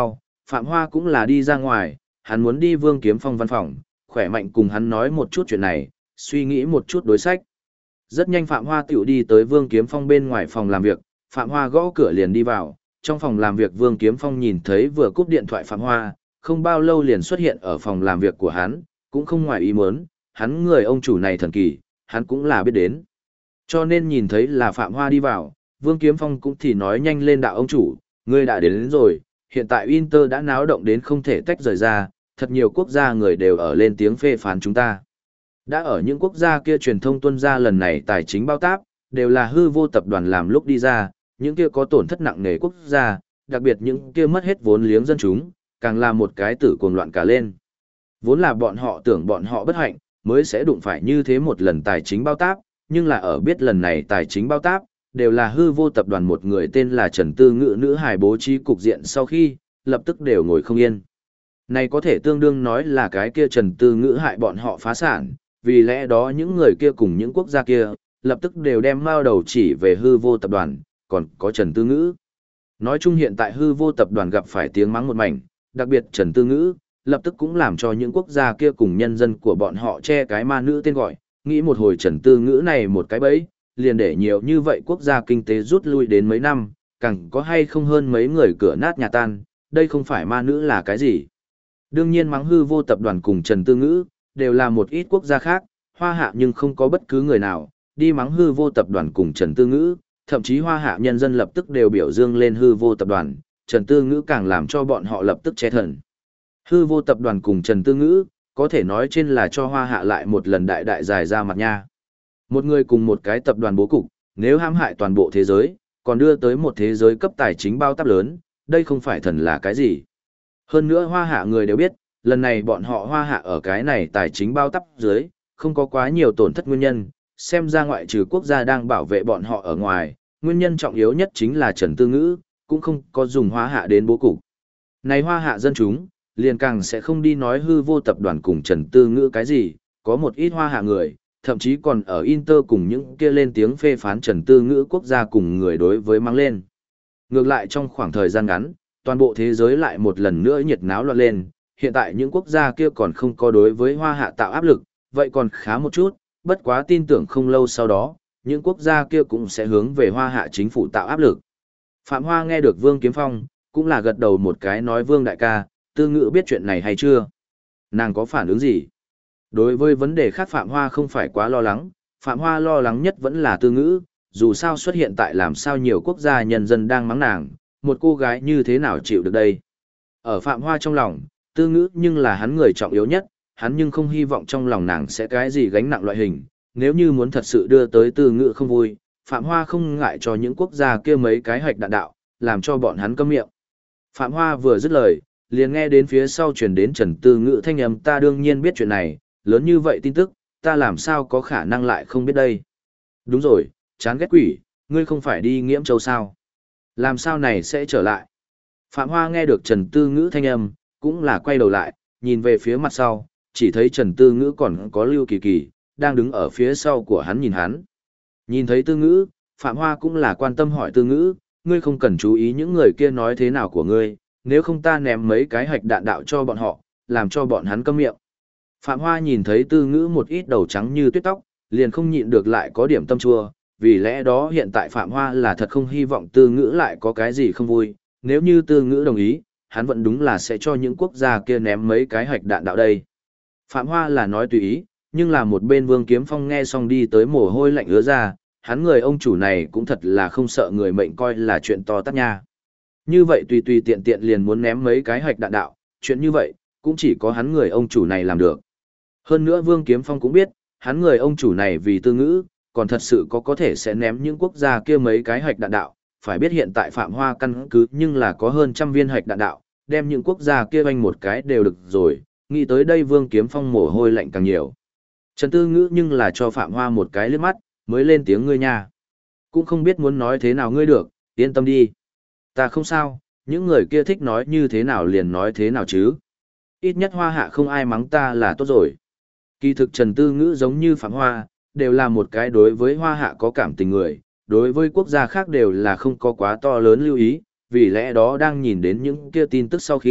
Phạm Hoa cũng là đi ra ngoài, hắn muốn đi Vương Kiếm Phong văn phòng, khỏe mạnh cùng hắn nói một chút chuyện này, suy nghĩ một chút đối sách. Rất nhanh Phạm Hoa tiểu đi tới Vương Kiếm Phong bên ngoài phòng làm việc, Phạm Hoa gõ cửa liền đi vào, trong phòng làm việc Vương Kiếm Phong nhìn thấy vừa cúp điện thoại Phạm Hoa, không bao lâu liền xuất hiện ở phòng làm việc của hắn, cũng không ngoài ý muốn, hắn người ông chủ này thần kỳ, hắn cũng là biết đến. Cho nên nhìn thấy là Phạm Hoa đi vào, Vương Kiếm Phong cũng thì nói nhanh lên đạo ông chủ, ngươi đã đến rồi, hiện tại Inter đã náo động đến không thể tách rời ra, thật nhiều quốc gia người đều ở lên tiếng phê phán chúng ta. Đã ở những quốc gia kia truyền thông tuân ra lần này tài chính bao táp, đều là hư vô tập đoàn làm lúc đi ra, những kia có tổn thất nặng nề quốc gia, đặc biệt những kia mất hết vốn liếng dân chúng, càng là một cái tử cuồng loạn cả lên. Vốn là bọn họ tưởng bọn họ bất hạnh, mới sẽ đụng phải như thế một lần tài chính bao táp, nhưng là ở biết lần này tài chính bao táp, đều là hư vô tập đoàn một người tên là Trần Tư Ngữ nữ hài bố trí cục diện sau khi, lập tức đều ngồi không yên. Này có thể tương đương nói là cái kia Trần Tư Ngữ hại bọn họ phá sản, vì lẽ đó những người kia cùng những quốc gia kia, lập tức đều đem mao đầu chỉ về hư vô tập đoàn, còn có Trần Tư Ngữ. Nói chung hiện tại hư vô tập đoàn gặp phải tiếng mắng một mảnh, đặc biệt Trần Tư Ngữ, lập tức cũng làm cho những quốc gia kia cùng nhân dân của bọn họ che cái ma nữ tên gọi, nghĩ một hồi Trần Tư Ngữ này một cái bẫy, liền để nhiều như vậy quốc gia kinh tế rút lui đến mấy năm, càng có hay không hơn mấy người cửa nát nhà tan, đây không phải ma nữ là cái gì. Đương nhiên mắng hư vô tập đoàn cùng Trần Tư Ngữ, đều là một ít quốc gia khác, Hoa Hạ nhưng không có bất cứ người nào, đi mắng hư vô tập đoàn cùng Trần Tư Ngữ, thậm chí Hoa Hạ nhân dân lập tức đều biểu dương lên hư vô tập đoàn, Trần Tư Ngữ càng làm cho bọn họ lập tức che thần. Hư vô tập đoàn cùng Trần Tư Ngữ, có thể nói trên là cho Hoa Hạ lại một lần đại đại dài ra mặt nha. Một người cùng một cái tập đoàn bố cục, nếu hãm hại toàn bộ thế giới, còn đưa tới một thế giới cấp tài chính bao táp lớn, đây không phải thần là cái gì. Hơn nữa Hoa Hạ người đều biết, lần này bọn họ Hoa Hạ ở cái này tài chính bao táp dưới, không có quá nhiều tổn thất nguyên nhân, xem ra ngoại trừ quốc gia đang bảo vệ bọn họ ở ngoài, nguyên nhân trọng yếu nhất chính là Trần Tư Ngữ, cũng không có dùng Hoa Hạ đến bố cục. Này Hoa Hạ dân chúng, liền càng sẽ không đi nói hư vô tập đoàn cùng Trần Tư Ngữ cái gì, có một ít Hoa Hạ người, thậm chí còn ở Inter cùng những kia lên tiếng phê phán Trần Tư Ngữ quốc gia cùng người đối với mang lên. Ngược lại trong khoảng thời gian ngắn, toàn bộ thế giới lại một lần nữa nhiệt náo loạn lên, hiện tại những quốc gia kia còn không có đối với Hoa Hạ tạo áp lực, vậy còn khá một chút, bất quá tin tưởng không lâu sau đó, những quốc gia kia cũng sẽ hướng về Hoa Hạ chính phủ tạo áp lực. Phạm Hoa nghe được Vương Kiếm Phong, cũng là gật đầu một cái nói Vương đại ca, Tư Ngữ biết chuyện này hay chưa? Nàng có phản ứng gì? Đối với vấn đề khác Phạm Hoa không phải quá lo lắng, Phạm Hoa lo lắng nhất vẫn là Tư Ngữ, dù sao xuất hiện tại làm sao nhiều quốc gia nhân dân đang mắng nàng, một cô gái như thế nào chịu được đây? Ở Phạm Hoa trong lòng, Tư Ngữ nhưng là hắn người trọng yếu nhất, hắn nhưng không hy vọng trong lòng nàng sẽ cái gì gánh nặng loại hình, nếu như muốn thật sự đưa tới Tư Ngữ không vui, Phạm Hoa không ngại cho những quốc gia kia mấy cái hạch đạn đạo, làm cho bọn hắn câm miệng. Phạm Hoa vừa dứt lời, liền nghe đến phía sau truyền đến Trần Tư Ngữ thanh âm, ta đương nhiên biết chuyện này, lớn như vậy tin tức, ta làm sao có khả năng lại không biết đây. Đúng rồi, chán ghét quỷ, ngươi không phải đi Nghiễm Châu sao? Làm sao này sẽ trở lại? Phạm Hoa nghe được Trần Tư Ngữ thanh âm, cũng là quay đầu lại, nhìn về phía mặt sau, chỉ thấy Trần Tư Ngữ còn có Lưu Kỳ Kỳ, đang đứng ở phía sau của hắn nhìn hắn. Nhìn thấy Tư Ngữ, Phạm Hoa cũng là quan tâm hỏi Tư Ngữ, ngươi không cần chú ý những người kia nói thế nào của ngươi, nếu không ta ném mấy cái hạch đạn đạo cho bọn họ, làm cho bọn hắn câm miệng. Phạm Hoa nhìn thấy Tư Ngữ một ít đầu trắng như tuyết tóc, liền không nhịn được lại có điểm tâm chua, vì lẽ đó hiện tại Phạm Hoa là thật không hy vọng Tư Ngữ lại có cái gì không vui, nếu như Tư Ngữ đồng ý, hắn vẫn đúng là sẽ cho những quốc gia kia ném mấy cái hạch đạn đạo đây. Phạm Hoa là nói tùy ý, nhưng là một bên Vương Kiếm Phong nghe xong đi tới mồ hôi lạnh ứa ra, hắn người ông chủ này cũng thật là không sợ người mệnh coi là chuyện to tát nha. Như vậy tùy tùy tiện tiện liền muốn ném mấy cái hạch đạn đạo, chuyện như vậy, cũng chỉ có hắn người ông chủ này làm được. Hơn nữa Vương Kiếm Phong cũng biết, hắn người ông chủ này vì Tư Ngữ, còn thật sự có thể sẽ ném những quốc gia kia mấy cái hạch đạn đạo, phải biết hiện tại Phạm Hoa căn cứ nhưng là có hơn 100 viên hạch đạn đạo, đem những quốc gia kia banh một cái đều được rồi, nghĩ tới đây Vương Kiếm Phong mồ hôi lạnh càng nhiều. Trần Tư Ngữ nhưng là cho Phạm Hoa một cái liếc mắt, mới lên tiếng ngươi nha. Cũng không biết muốn nói thế nào ngươi được, yên tâm đi. Ta không sao, những người kia thích nói như thế nào liền nói thế nào chứ. Ít nhất Hoa Hạ không ai mắng ta là tốt rồi. Kỳ thực Trần Tư Ngữ giống như Phạm Hoa, đều là một cái đối với Hoa Hạ có cảm tình người, đối với quốc gia khác đều là không có quá to lớn lưu ý, vì lẽ đó đang nhìn đến những kia tin tức sau khi,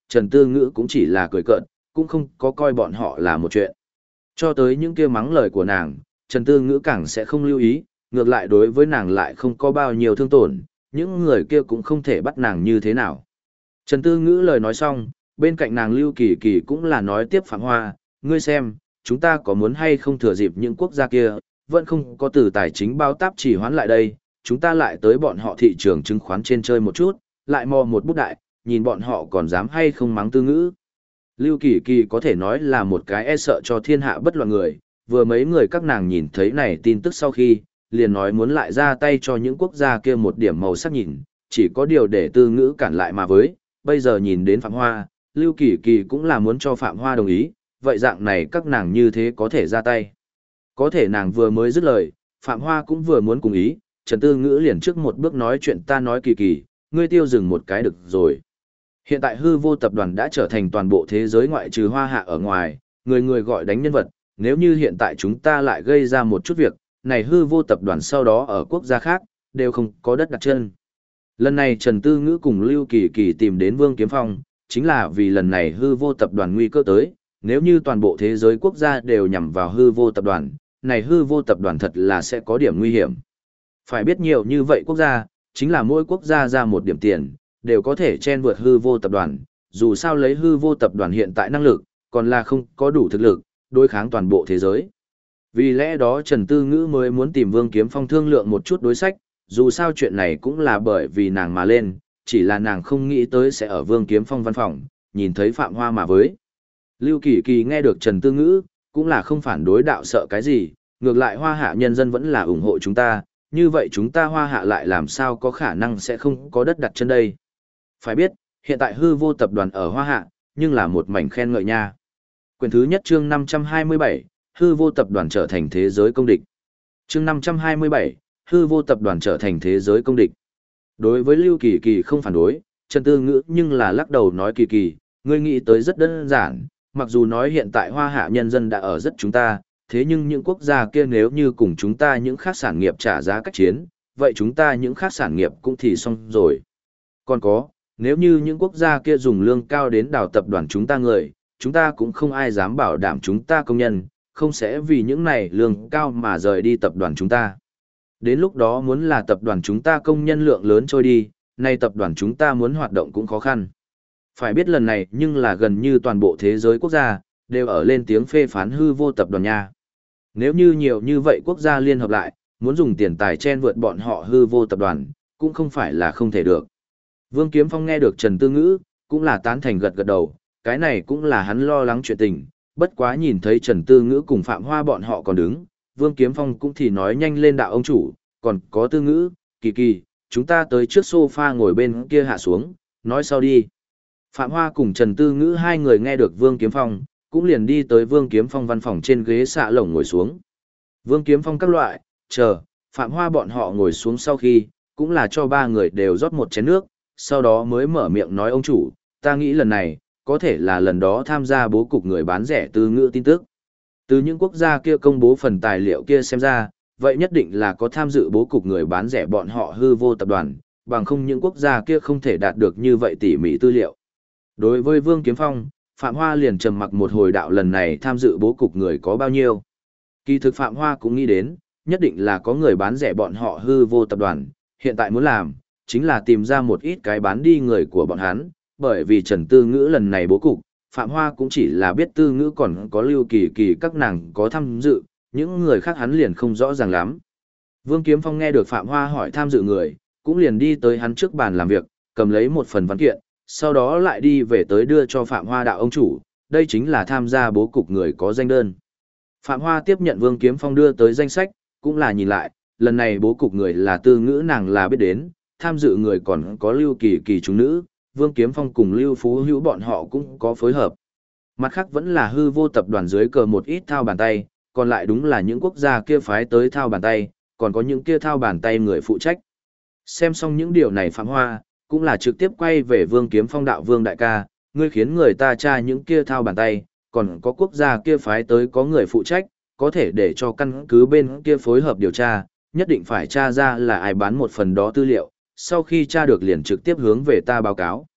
Trần Tư Ngữ cũng chỉ là cười cợt, cũng không có coi bọn họ là một chuyện. Cho tới những kia mắng lời của nàng, Trần Tư Ngữ càng sẽ không lưu ý, ngược lại đối với nàng lại không có bao nhiêu thương tổn, những người kia cũng không thể bắt nàng như thế nào. Trần Tư Ngữ lời nói xong, bên cạnh nàng Lưu Kỳ Kỳ cũng là nói tiếp Phạm Hoa, ngươi xem, chúng ta có muốn hay không thừa dịp những quốc gia kia, vẫn không có từ tài chính bao táp chỉ hoán lại đây, chúng ta lại tới bọn họ thị trường chứng khoán trên chơi một chút, lại mò một bút đại, nhìn bọn họ còn dám hay không mắng Tư Ngữ. Lưu Kỳ Kỳ có thể nói là một cái e sợ cho thiên hạ bất loạn người, vừa mấy người các nàng nhìn thấy này tin tức sau khi, liền nói muốn lại ra tay cho những quốc gia kia một điểm màu sắc nhìn, chỉ có điều để Tư Ngữ cản lại mà với, bây giờ nhìn đến Phạm Hoa, Lưu Kỳ Kỳ cũng là muốn cho Phạm Hoa đồng ý, vậy dạng này các nàng như thế có thể ra tay. Có thể nàng vừa mới dứt lời, Phạm Hoa cũng vừa muốn cùng ý, Trần Tư Ngữ liền trước một bước nói chuyện ta nói Kỳ Kỳ, ngươi tiêu dừng một cái được rồi. Hiện tại hư vô tập đoàn đã trở thành toàn bộ thế giới ngoại trừ Hoa Hạ ở ngoài, người người gọi đánh nhân vật, nếu như hiện tại chúng ta lại gây ra một chút việc, này hư vô tập đoàn sau đó ở quốc gia khác, đều không có đất đặt chân. Lần này Trần Tư Ngữ cùng Lưu Kỳ Kỳ tìm đến Vương Kiếm Phong, chính là vì lần này hư vô tập đoàn nguy cơ tới, nếu như toàn bộ thế giới quốc gia đều nhằm vào hư vô tập đoàn, này hư vô tập đoàn thật là sẽ có điểm nguy hiểm. Phải biết nhiều như vậy quốc gia, chính là mỗi quốc gia ra một điểm tiền, đều có thể chen vượt hư vô tập đoàn, dù sao lấy hư vô tập đoàn hiện tại năng lực, còn là không có đủ thực lực, đối kháng toàn bộ thế giới. Vì lẽ đó Trần Tư Ngữ mới muốn tìm Vương Kiếm Phong thương lượng một chút đối sách, dù sao chuyện này cũng là bởi vì nàng mà lên, chỉ là nàng không nghĩ tới sẽ ở Vương Kiếm Phong văn phòng, nhìn thấy Phạm Hoa mà với. Lưu Kỳ Kỳ nghe được Trần Tư Ngữ, cũng là không phản đối đạo sợ cái gì, ngược lại Hoa Hạ nhân dân vẫn là ủng hộ chúng ta, như vậy chúng ta Hoa Hạ lại làm sao có khả năng sẽ không có đất đặt chân đây. Phải biết, hiện tại hư vô tập đoàn ở Hoa Hạ, nhưng là một mảnh khen ngợi nha. Quyển thứ nhất chương 527, hư vô tập đoàn trở thành thế giới công địch. Chương 527, hư vô tập đoàn trở thành thế giới công địch. Đối với Lưu Kỳ Kỳ không phản đối, Trần Tư Ngữ nhưng là lắc đầu nói Kỳ Kỳ, ngươi nghĩ tới rất đơn giản, mặc dù nói hiện tại Hoa Hạ nhân dân đã ở rất chúng ta, thế nhưng những quốc gia kia nếu như cùng chúng ta những khác sản nghiệp trả giá cách chiến, vậy chúng ta những khác sản nghiệp cũng thì xong rồi. Còn có, nếu như những quốc gia kia dùng lương cao đến đào tập đoàn chúng ta người, chúng ta cũng không ai dám bảo đảm chúng ta công nhân, không sẽ vì những này lương cao mà rời đi tập đoàn chúng ta. Đến lúc đó muốn là tập đoàn chúng ta công nhân lượng lớn trôi đi, nay tập đoàn chúng ta muốn hoạt động cũng khó khăn. Phải biết lần này nhưng là gần như toàn bộ thế giới quốc gia, đều ở lên tiếng phê phán hư vô tập đoàn nha. Nếu như nhiều như vậy quốc gia liên hợp lại, muốn dùng tiền tài chen vượt bọn họ hư vô tập đoàn, cũng không phải là không thể được. Vương Kiếm Phong nghe được Trần Tư Ngữ, cũng là tán thành gật gật đầu, cái này cũng là hắn lo lắng chuyện tình, bất quá nhìn thấy Trần Tư Ngữ cùng Phạm Hoa bọn họ còn đứng, Vương Kiếm Phong cũng thì nói nhanh lên đạo ông chủ, còn có Tư Ngữ, Kỳ Kỳ, chúng ta tới trước sofa ngồi bên kia hạ xuống, nói sau đi. Phạm Hoa cùng Trần Tư Ngữ hai người nghe được Vương Kiếm Phong, cũng liền đi tới Vương Kiếm Phong văn phòng trên ghế xạ lồng ngồi xuống. Vương Kiếm Phong các loại, chờ, Phạm Hoa bọn họ ngồi xuống sau khi, cũng là cho ba người đều rót một chén nước, sau đó mới mở miệng nói ông chủ, ta nghĩ lần này, có thể là lần đó tham gia bố cục người bán rẻ Tư Ngữ tin tức. Từ những quốc gia kia công bố phần tài liệu kia xem ra, vậy nhất định là có tham dự bố cục người bán rẻ bọn họ hư vô tập đoàn, bằng không những quốc gia kia không thể đạt được như vậy tỉ mỉ tư liệu. Đối với Vương Kiếm Phong, Phạm Hoa liền trầm mặc một hồi đạo lần này tham dự bố cục người có bao nhiêu. Kỳ thực Phạm Hoa cũng nghĩ đến, nhất định là có người bán rẻ bọn họ hư vô tập đoàn, hiện tại muốn làm, chính là tìm ra một ít cái bán đi người của bọn hắn, bởi vì Trần Tư Ngữ lần này bố cục, Phạm Hoa cũng chỉ là biết Tư Ngữ còn có Lưu Kỳ Kỳ các nàng có tham dự, những người khác hắn liền không rõ ràng lắm. Vương Kiếm Phong nghe được Phạm Hoa hỏi tham dự người, cũng liền đi tới hắn trước bàn làm việc, cầm lấy một phần văn kiện, sau đó lại đi về tới đưa cho Phạm Hoa đạo ông chủ, đây chính là tham gia bố cục người có danh đơn. Phạm Hoa tiếp nhận Vương Kiếm Phong đưa tới danh sách, cũng là nhìn lại, lần này bố cục người là Tư Ngữ nàng là biết đến, tham dự người còn có Lưu Kỳ Kỳ chúng nữ, Vương Kiếm Phong cùng Lưu Phú Hữu bọn họ cũng có phối hợp. Mặt khác vẫn là hư vô tập đoàn dưới cờ một ít thao bàn tay, còn lại đúng là những quốc gia kia phái tới thao bàn tay, còn có những kia thao bàn tay người phụ trách. Xem xong những điều này Phạm Hoa, cũng là trực tiếp quay về Vương Kiếm Phong đạo Vương đại ca, ngươi khiến người ta tra những kia thao bàn tay, còn có quốc gia kia phái tới có người phụ trách, có thể để cho căn cứ bên kia phối hợp điều tra, nhất định phải tra ra là ai bán một phần đó tư liệu, sau khi tra được liền trực tiếp hướng về ta báo cáo.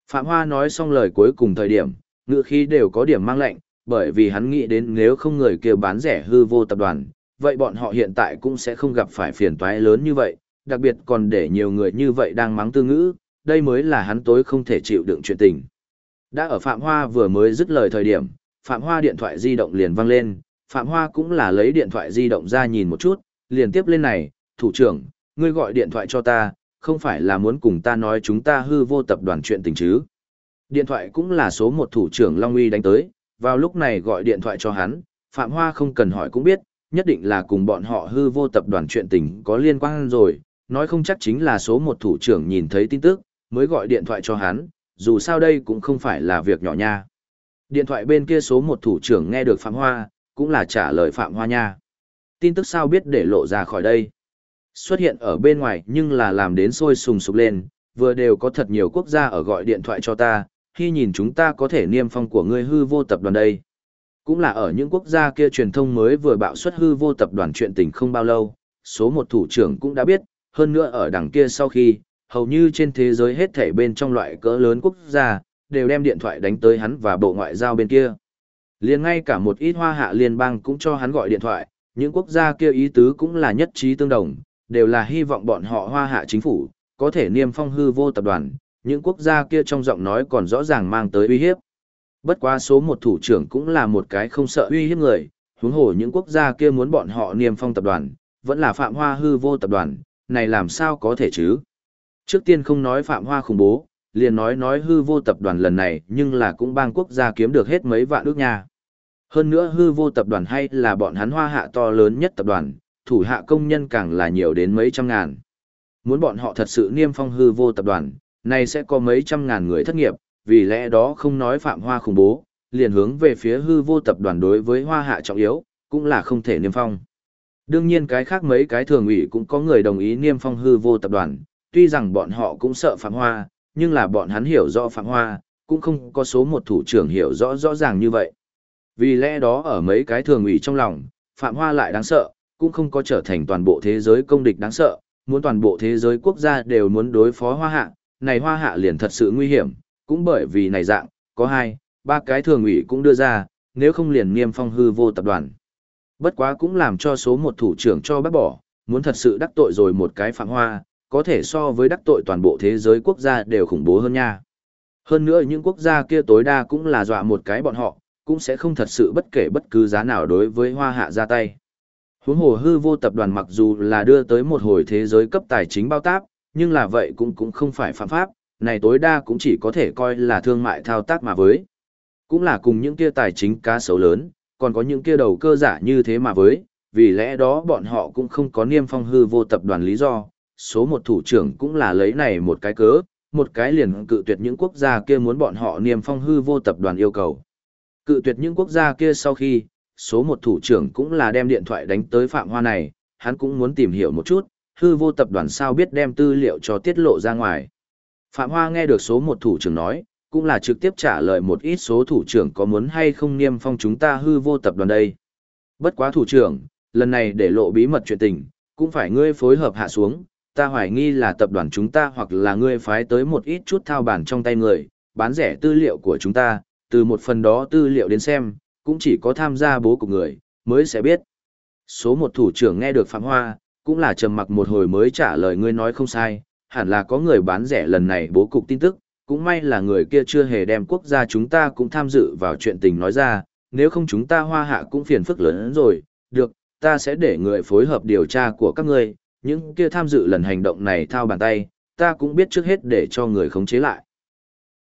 Phạm Hoa nói xong lời cuối cùng thời điểm, ngữ khí đều có điểm mang lệnh, bởi vì hắn nghĩ đến nếu không người kia bán rẻ hư vô tập đoàn, vậy bọn họ hiện tại cũng sẽ không gặp phải phiền toái lớn như vậy, đặc biệt còn để nhiều người như vậy đang mắng Tư Ngữ, đây mới là hắn tối không thể chịu đựng chuyện tình. Đã ở Phạm Hoa vừa mới dứt lời thời điểm, Phạm Hoa điện thoại di động liền vang lên, Phạm Hoa cũng là lấy điện thoại di động ra nhìn một chút, liền tiếp lên này, thủ trưởng, ngươi gọi điện thoại cho ta, không phải là muốn cùng ta nói chúng ta hư vô tập đoàn chuyện tình chứ. Điện thoại cũng là số một thủ trưởng Long Uy đánh tới, vào lúc này gọi điện thoại cho hắn, Phạm Hoa không cần hỏi cũng biết, nhất định là cùng bọn họ hư vô tập đoàn chuyện tình có liên quan rồi, nói không chắc chính là số một thủ trưởng nhìn thấy tin tức, mới gọi điện thoại cho hắn, dù sao đây cũng không phải là việc nhỏ nha. Điện thoại bên kia số một thủ trưởng nghe được Phạm Hoa, cũng là trả lời Phạm Hoa nha. Tin tức sao biết để lộ ra khỏi đây? Xuất hiện ở bên ngoài nhưng là làm đến sôi sùng sục lên, vừa đều có thật nhiều quốc gia ở gọi điện thoại cho ta, khi nhìn chúng ta có thể niêm phong của ngươi hư vô tập đoàn đây. Cũng là ở những quốc gia kia truyền thông mới vừa bạo xuất hư vô tập đoàn chuyện tình không bao lâu, số một thủ trưởng cũng đã biết, hơn nữa ở đằng kia sau khi, hầu như trên thế giới hết thảy bên trong loại cỡ lớn quốc gia, đều đem điện thoại đánh tới hắn và bộ ngoại giao bên kia. Liền ngay cả một ít hoa hạ liên bang cũng cho hắn gọi điện thoại, những quốc gia kia ý tứ cũng là nhất trí tương đồng, đều là hy vọng bọn họ hoa hạ chính phủ, có thể niêm phong hư vô tập đoàn, những quốc gia kia trong giọng nói còn rõ ràng mang tới uy hiếp. Bất quá số một thủ trưởng cũng là một cái không sợ uy hiếp người, huống hồ những quốc gia kia muốn bọn họ niêm phong tập đoàn, vẫn là Phạm Hoa hư vô tập đoàn, này làm sao có thể chứ? Trước tiên không nói Phạm Hoa khủng bố, liền nói hư vô tập đoàn lần này nhưng là cũng bang quốc gia kiếm được hết mấy vạn ước nha. Hơn nữa hư vô tập đoàn hay là bọn hắn hoa hạ to lớn nhất tập đoàn, thủ hạ công nhân càng là nhiều đến mấy trăm ngàn. Muốn bọn họ thật sự niêm phong hư vô tập đoàn, này sẽ có mấy trăm ngàn người thất nghiệp, vì lẽ đó không nói Phạm Hoa khủng bố, liền hướng về phía hư vô tập đoàn đối với hoa hạ trọng yếu, cũng là không thể niêm phong. Đương nhiên cái khác mấy cái thường ủy cũng có người đồng ý niêm phong hư vô tập đoàn, tuy rằng bọn họ cũng sợ Phạm Hoa, nhưng là bọn hắn hiểu rõ Phạm Hoa, cũng không có số một thủ trưởng hiểu rõ ràng như vậy. Vì lẽ đó ở mấy cái thường ủy trong lòng, Phạm Hoa lại đáng sợ, cũng không có trở thành toàn bộ thế giới công địch đáng sợ, muốn toàn bộ thế giới quốc gia đều muốn đối phó hoa hạ, này hoa hạ liền thật sự nguy hiểm, cũng bởi vì này dạng, có 2, 3 cái thường ủy cũng đưa ra, nếu không liền niêm phong hư vô tập đoàn. Bất quá cũng làm cho số một thủ trưởng cho bác bỏ, muốn thật sự đắc tội rồi một cái Phạm Hoa, có thể so với đắc tội toàn bộ thế giới quốc gia đều khủng bố hơn nha. Hơn nữa những quốc gia kia tối đa cũng là dọa một cái bọn họ, cũng sẽ không thật sự bất kể bất cứ giá nào đối với hoa hạ ra tay. Huống hồ hư vô tập đoàn mặc dù là đưa tới một hồi thế giới cấp tài chính bao táp, nhưng là vậy cũng không phải phạm pháp, này tối đa cũng chỉ có thể coi là thương mại thao tác mà với. Cũng là cùng những kia tài chính cá sấu lớn, còn có những kia đầu cơ giả như thế mà với, vì lẽ đó bọn họ cũng không có niêm phong hư vô tập đoàn lý do, số một thủ trưởng cũng là lấy này một cái cớ, một cái liền cự tuyệt những quốc gia kia muốn bọn họ niêm phong hư vô tập đoàn yêu cầu. Cự tuyệt những quốc gia kia sau khi, số một thủ trưởng cũng là đem điện thoại đánh tới Phạm Hoa này, hắn cũng muốn tìm hiểu một chút, hư vô tập đoàn sao biết đem tư liệu cho tiết lộ ra ngoài. Phạm Hoa nghe được số một thủ trưởng nói, cũng là trực tiếp trả lời một ít số thủ trưởng có muốn hay không niêm phong chúng ta hư vô tập đoàn đây. Bất quá thủ trưởng, lần này để lộ bí mật chuyện tình, cũng phải ngươi phối hợp hạ xuống, ta hoài nghi là tập đoàn chúng ta hoặc là ngươi phái tới một ít chút thao bản trong tay người, bán rẻ tư liệu của chúng ta, từ một phần đó tư liệu đến xem, cũng chỉ có tham gia bố cục người, mới sẽ biết. Số một thủ trưởng nghe được Phạm Hoa, cũng là trầm mặc một hồi mới trả lời ngươi nói không sai, hẳn là có người bán rẻ lần này bố cục tin tức, cũng may là người kia chưa hề đem quốc gia chúng ta cũng tham dự vào chuyện tình nói ra, nếu không chúng ta hoa hạ cũng phiền phức lớn hơn rồi, được, ta sẽ để người phối hợp điều tra của các ngươi, những kia tham dự lần hành động này thao bàn tay, ta cũng biết trước hết để cho người khống chế lại.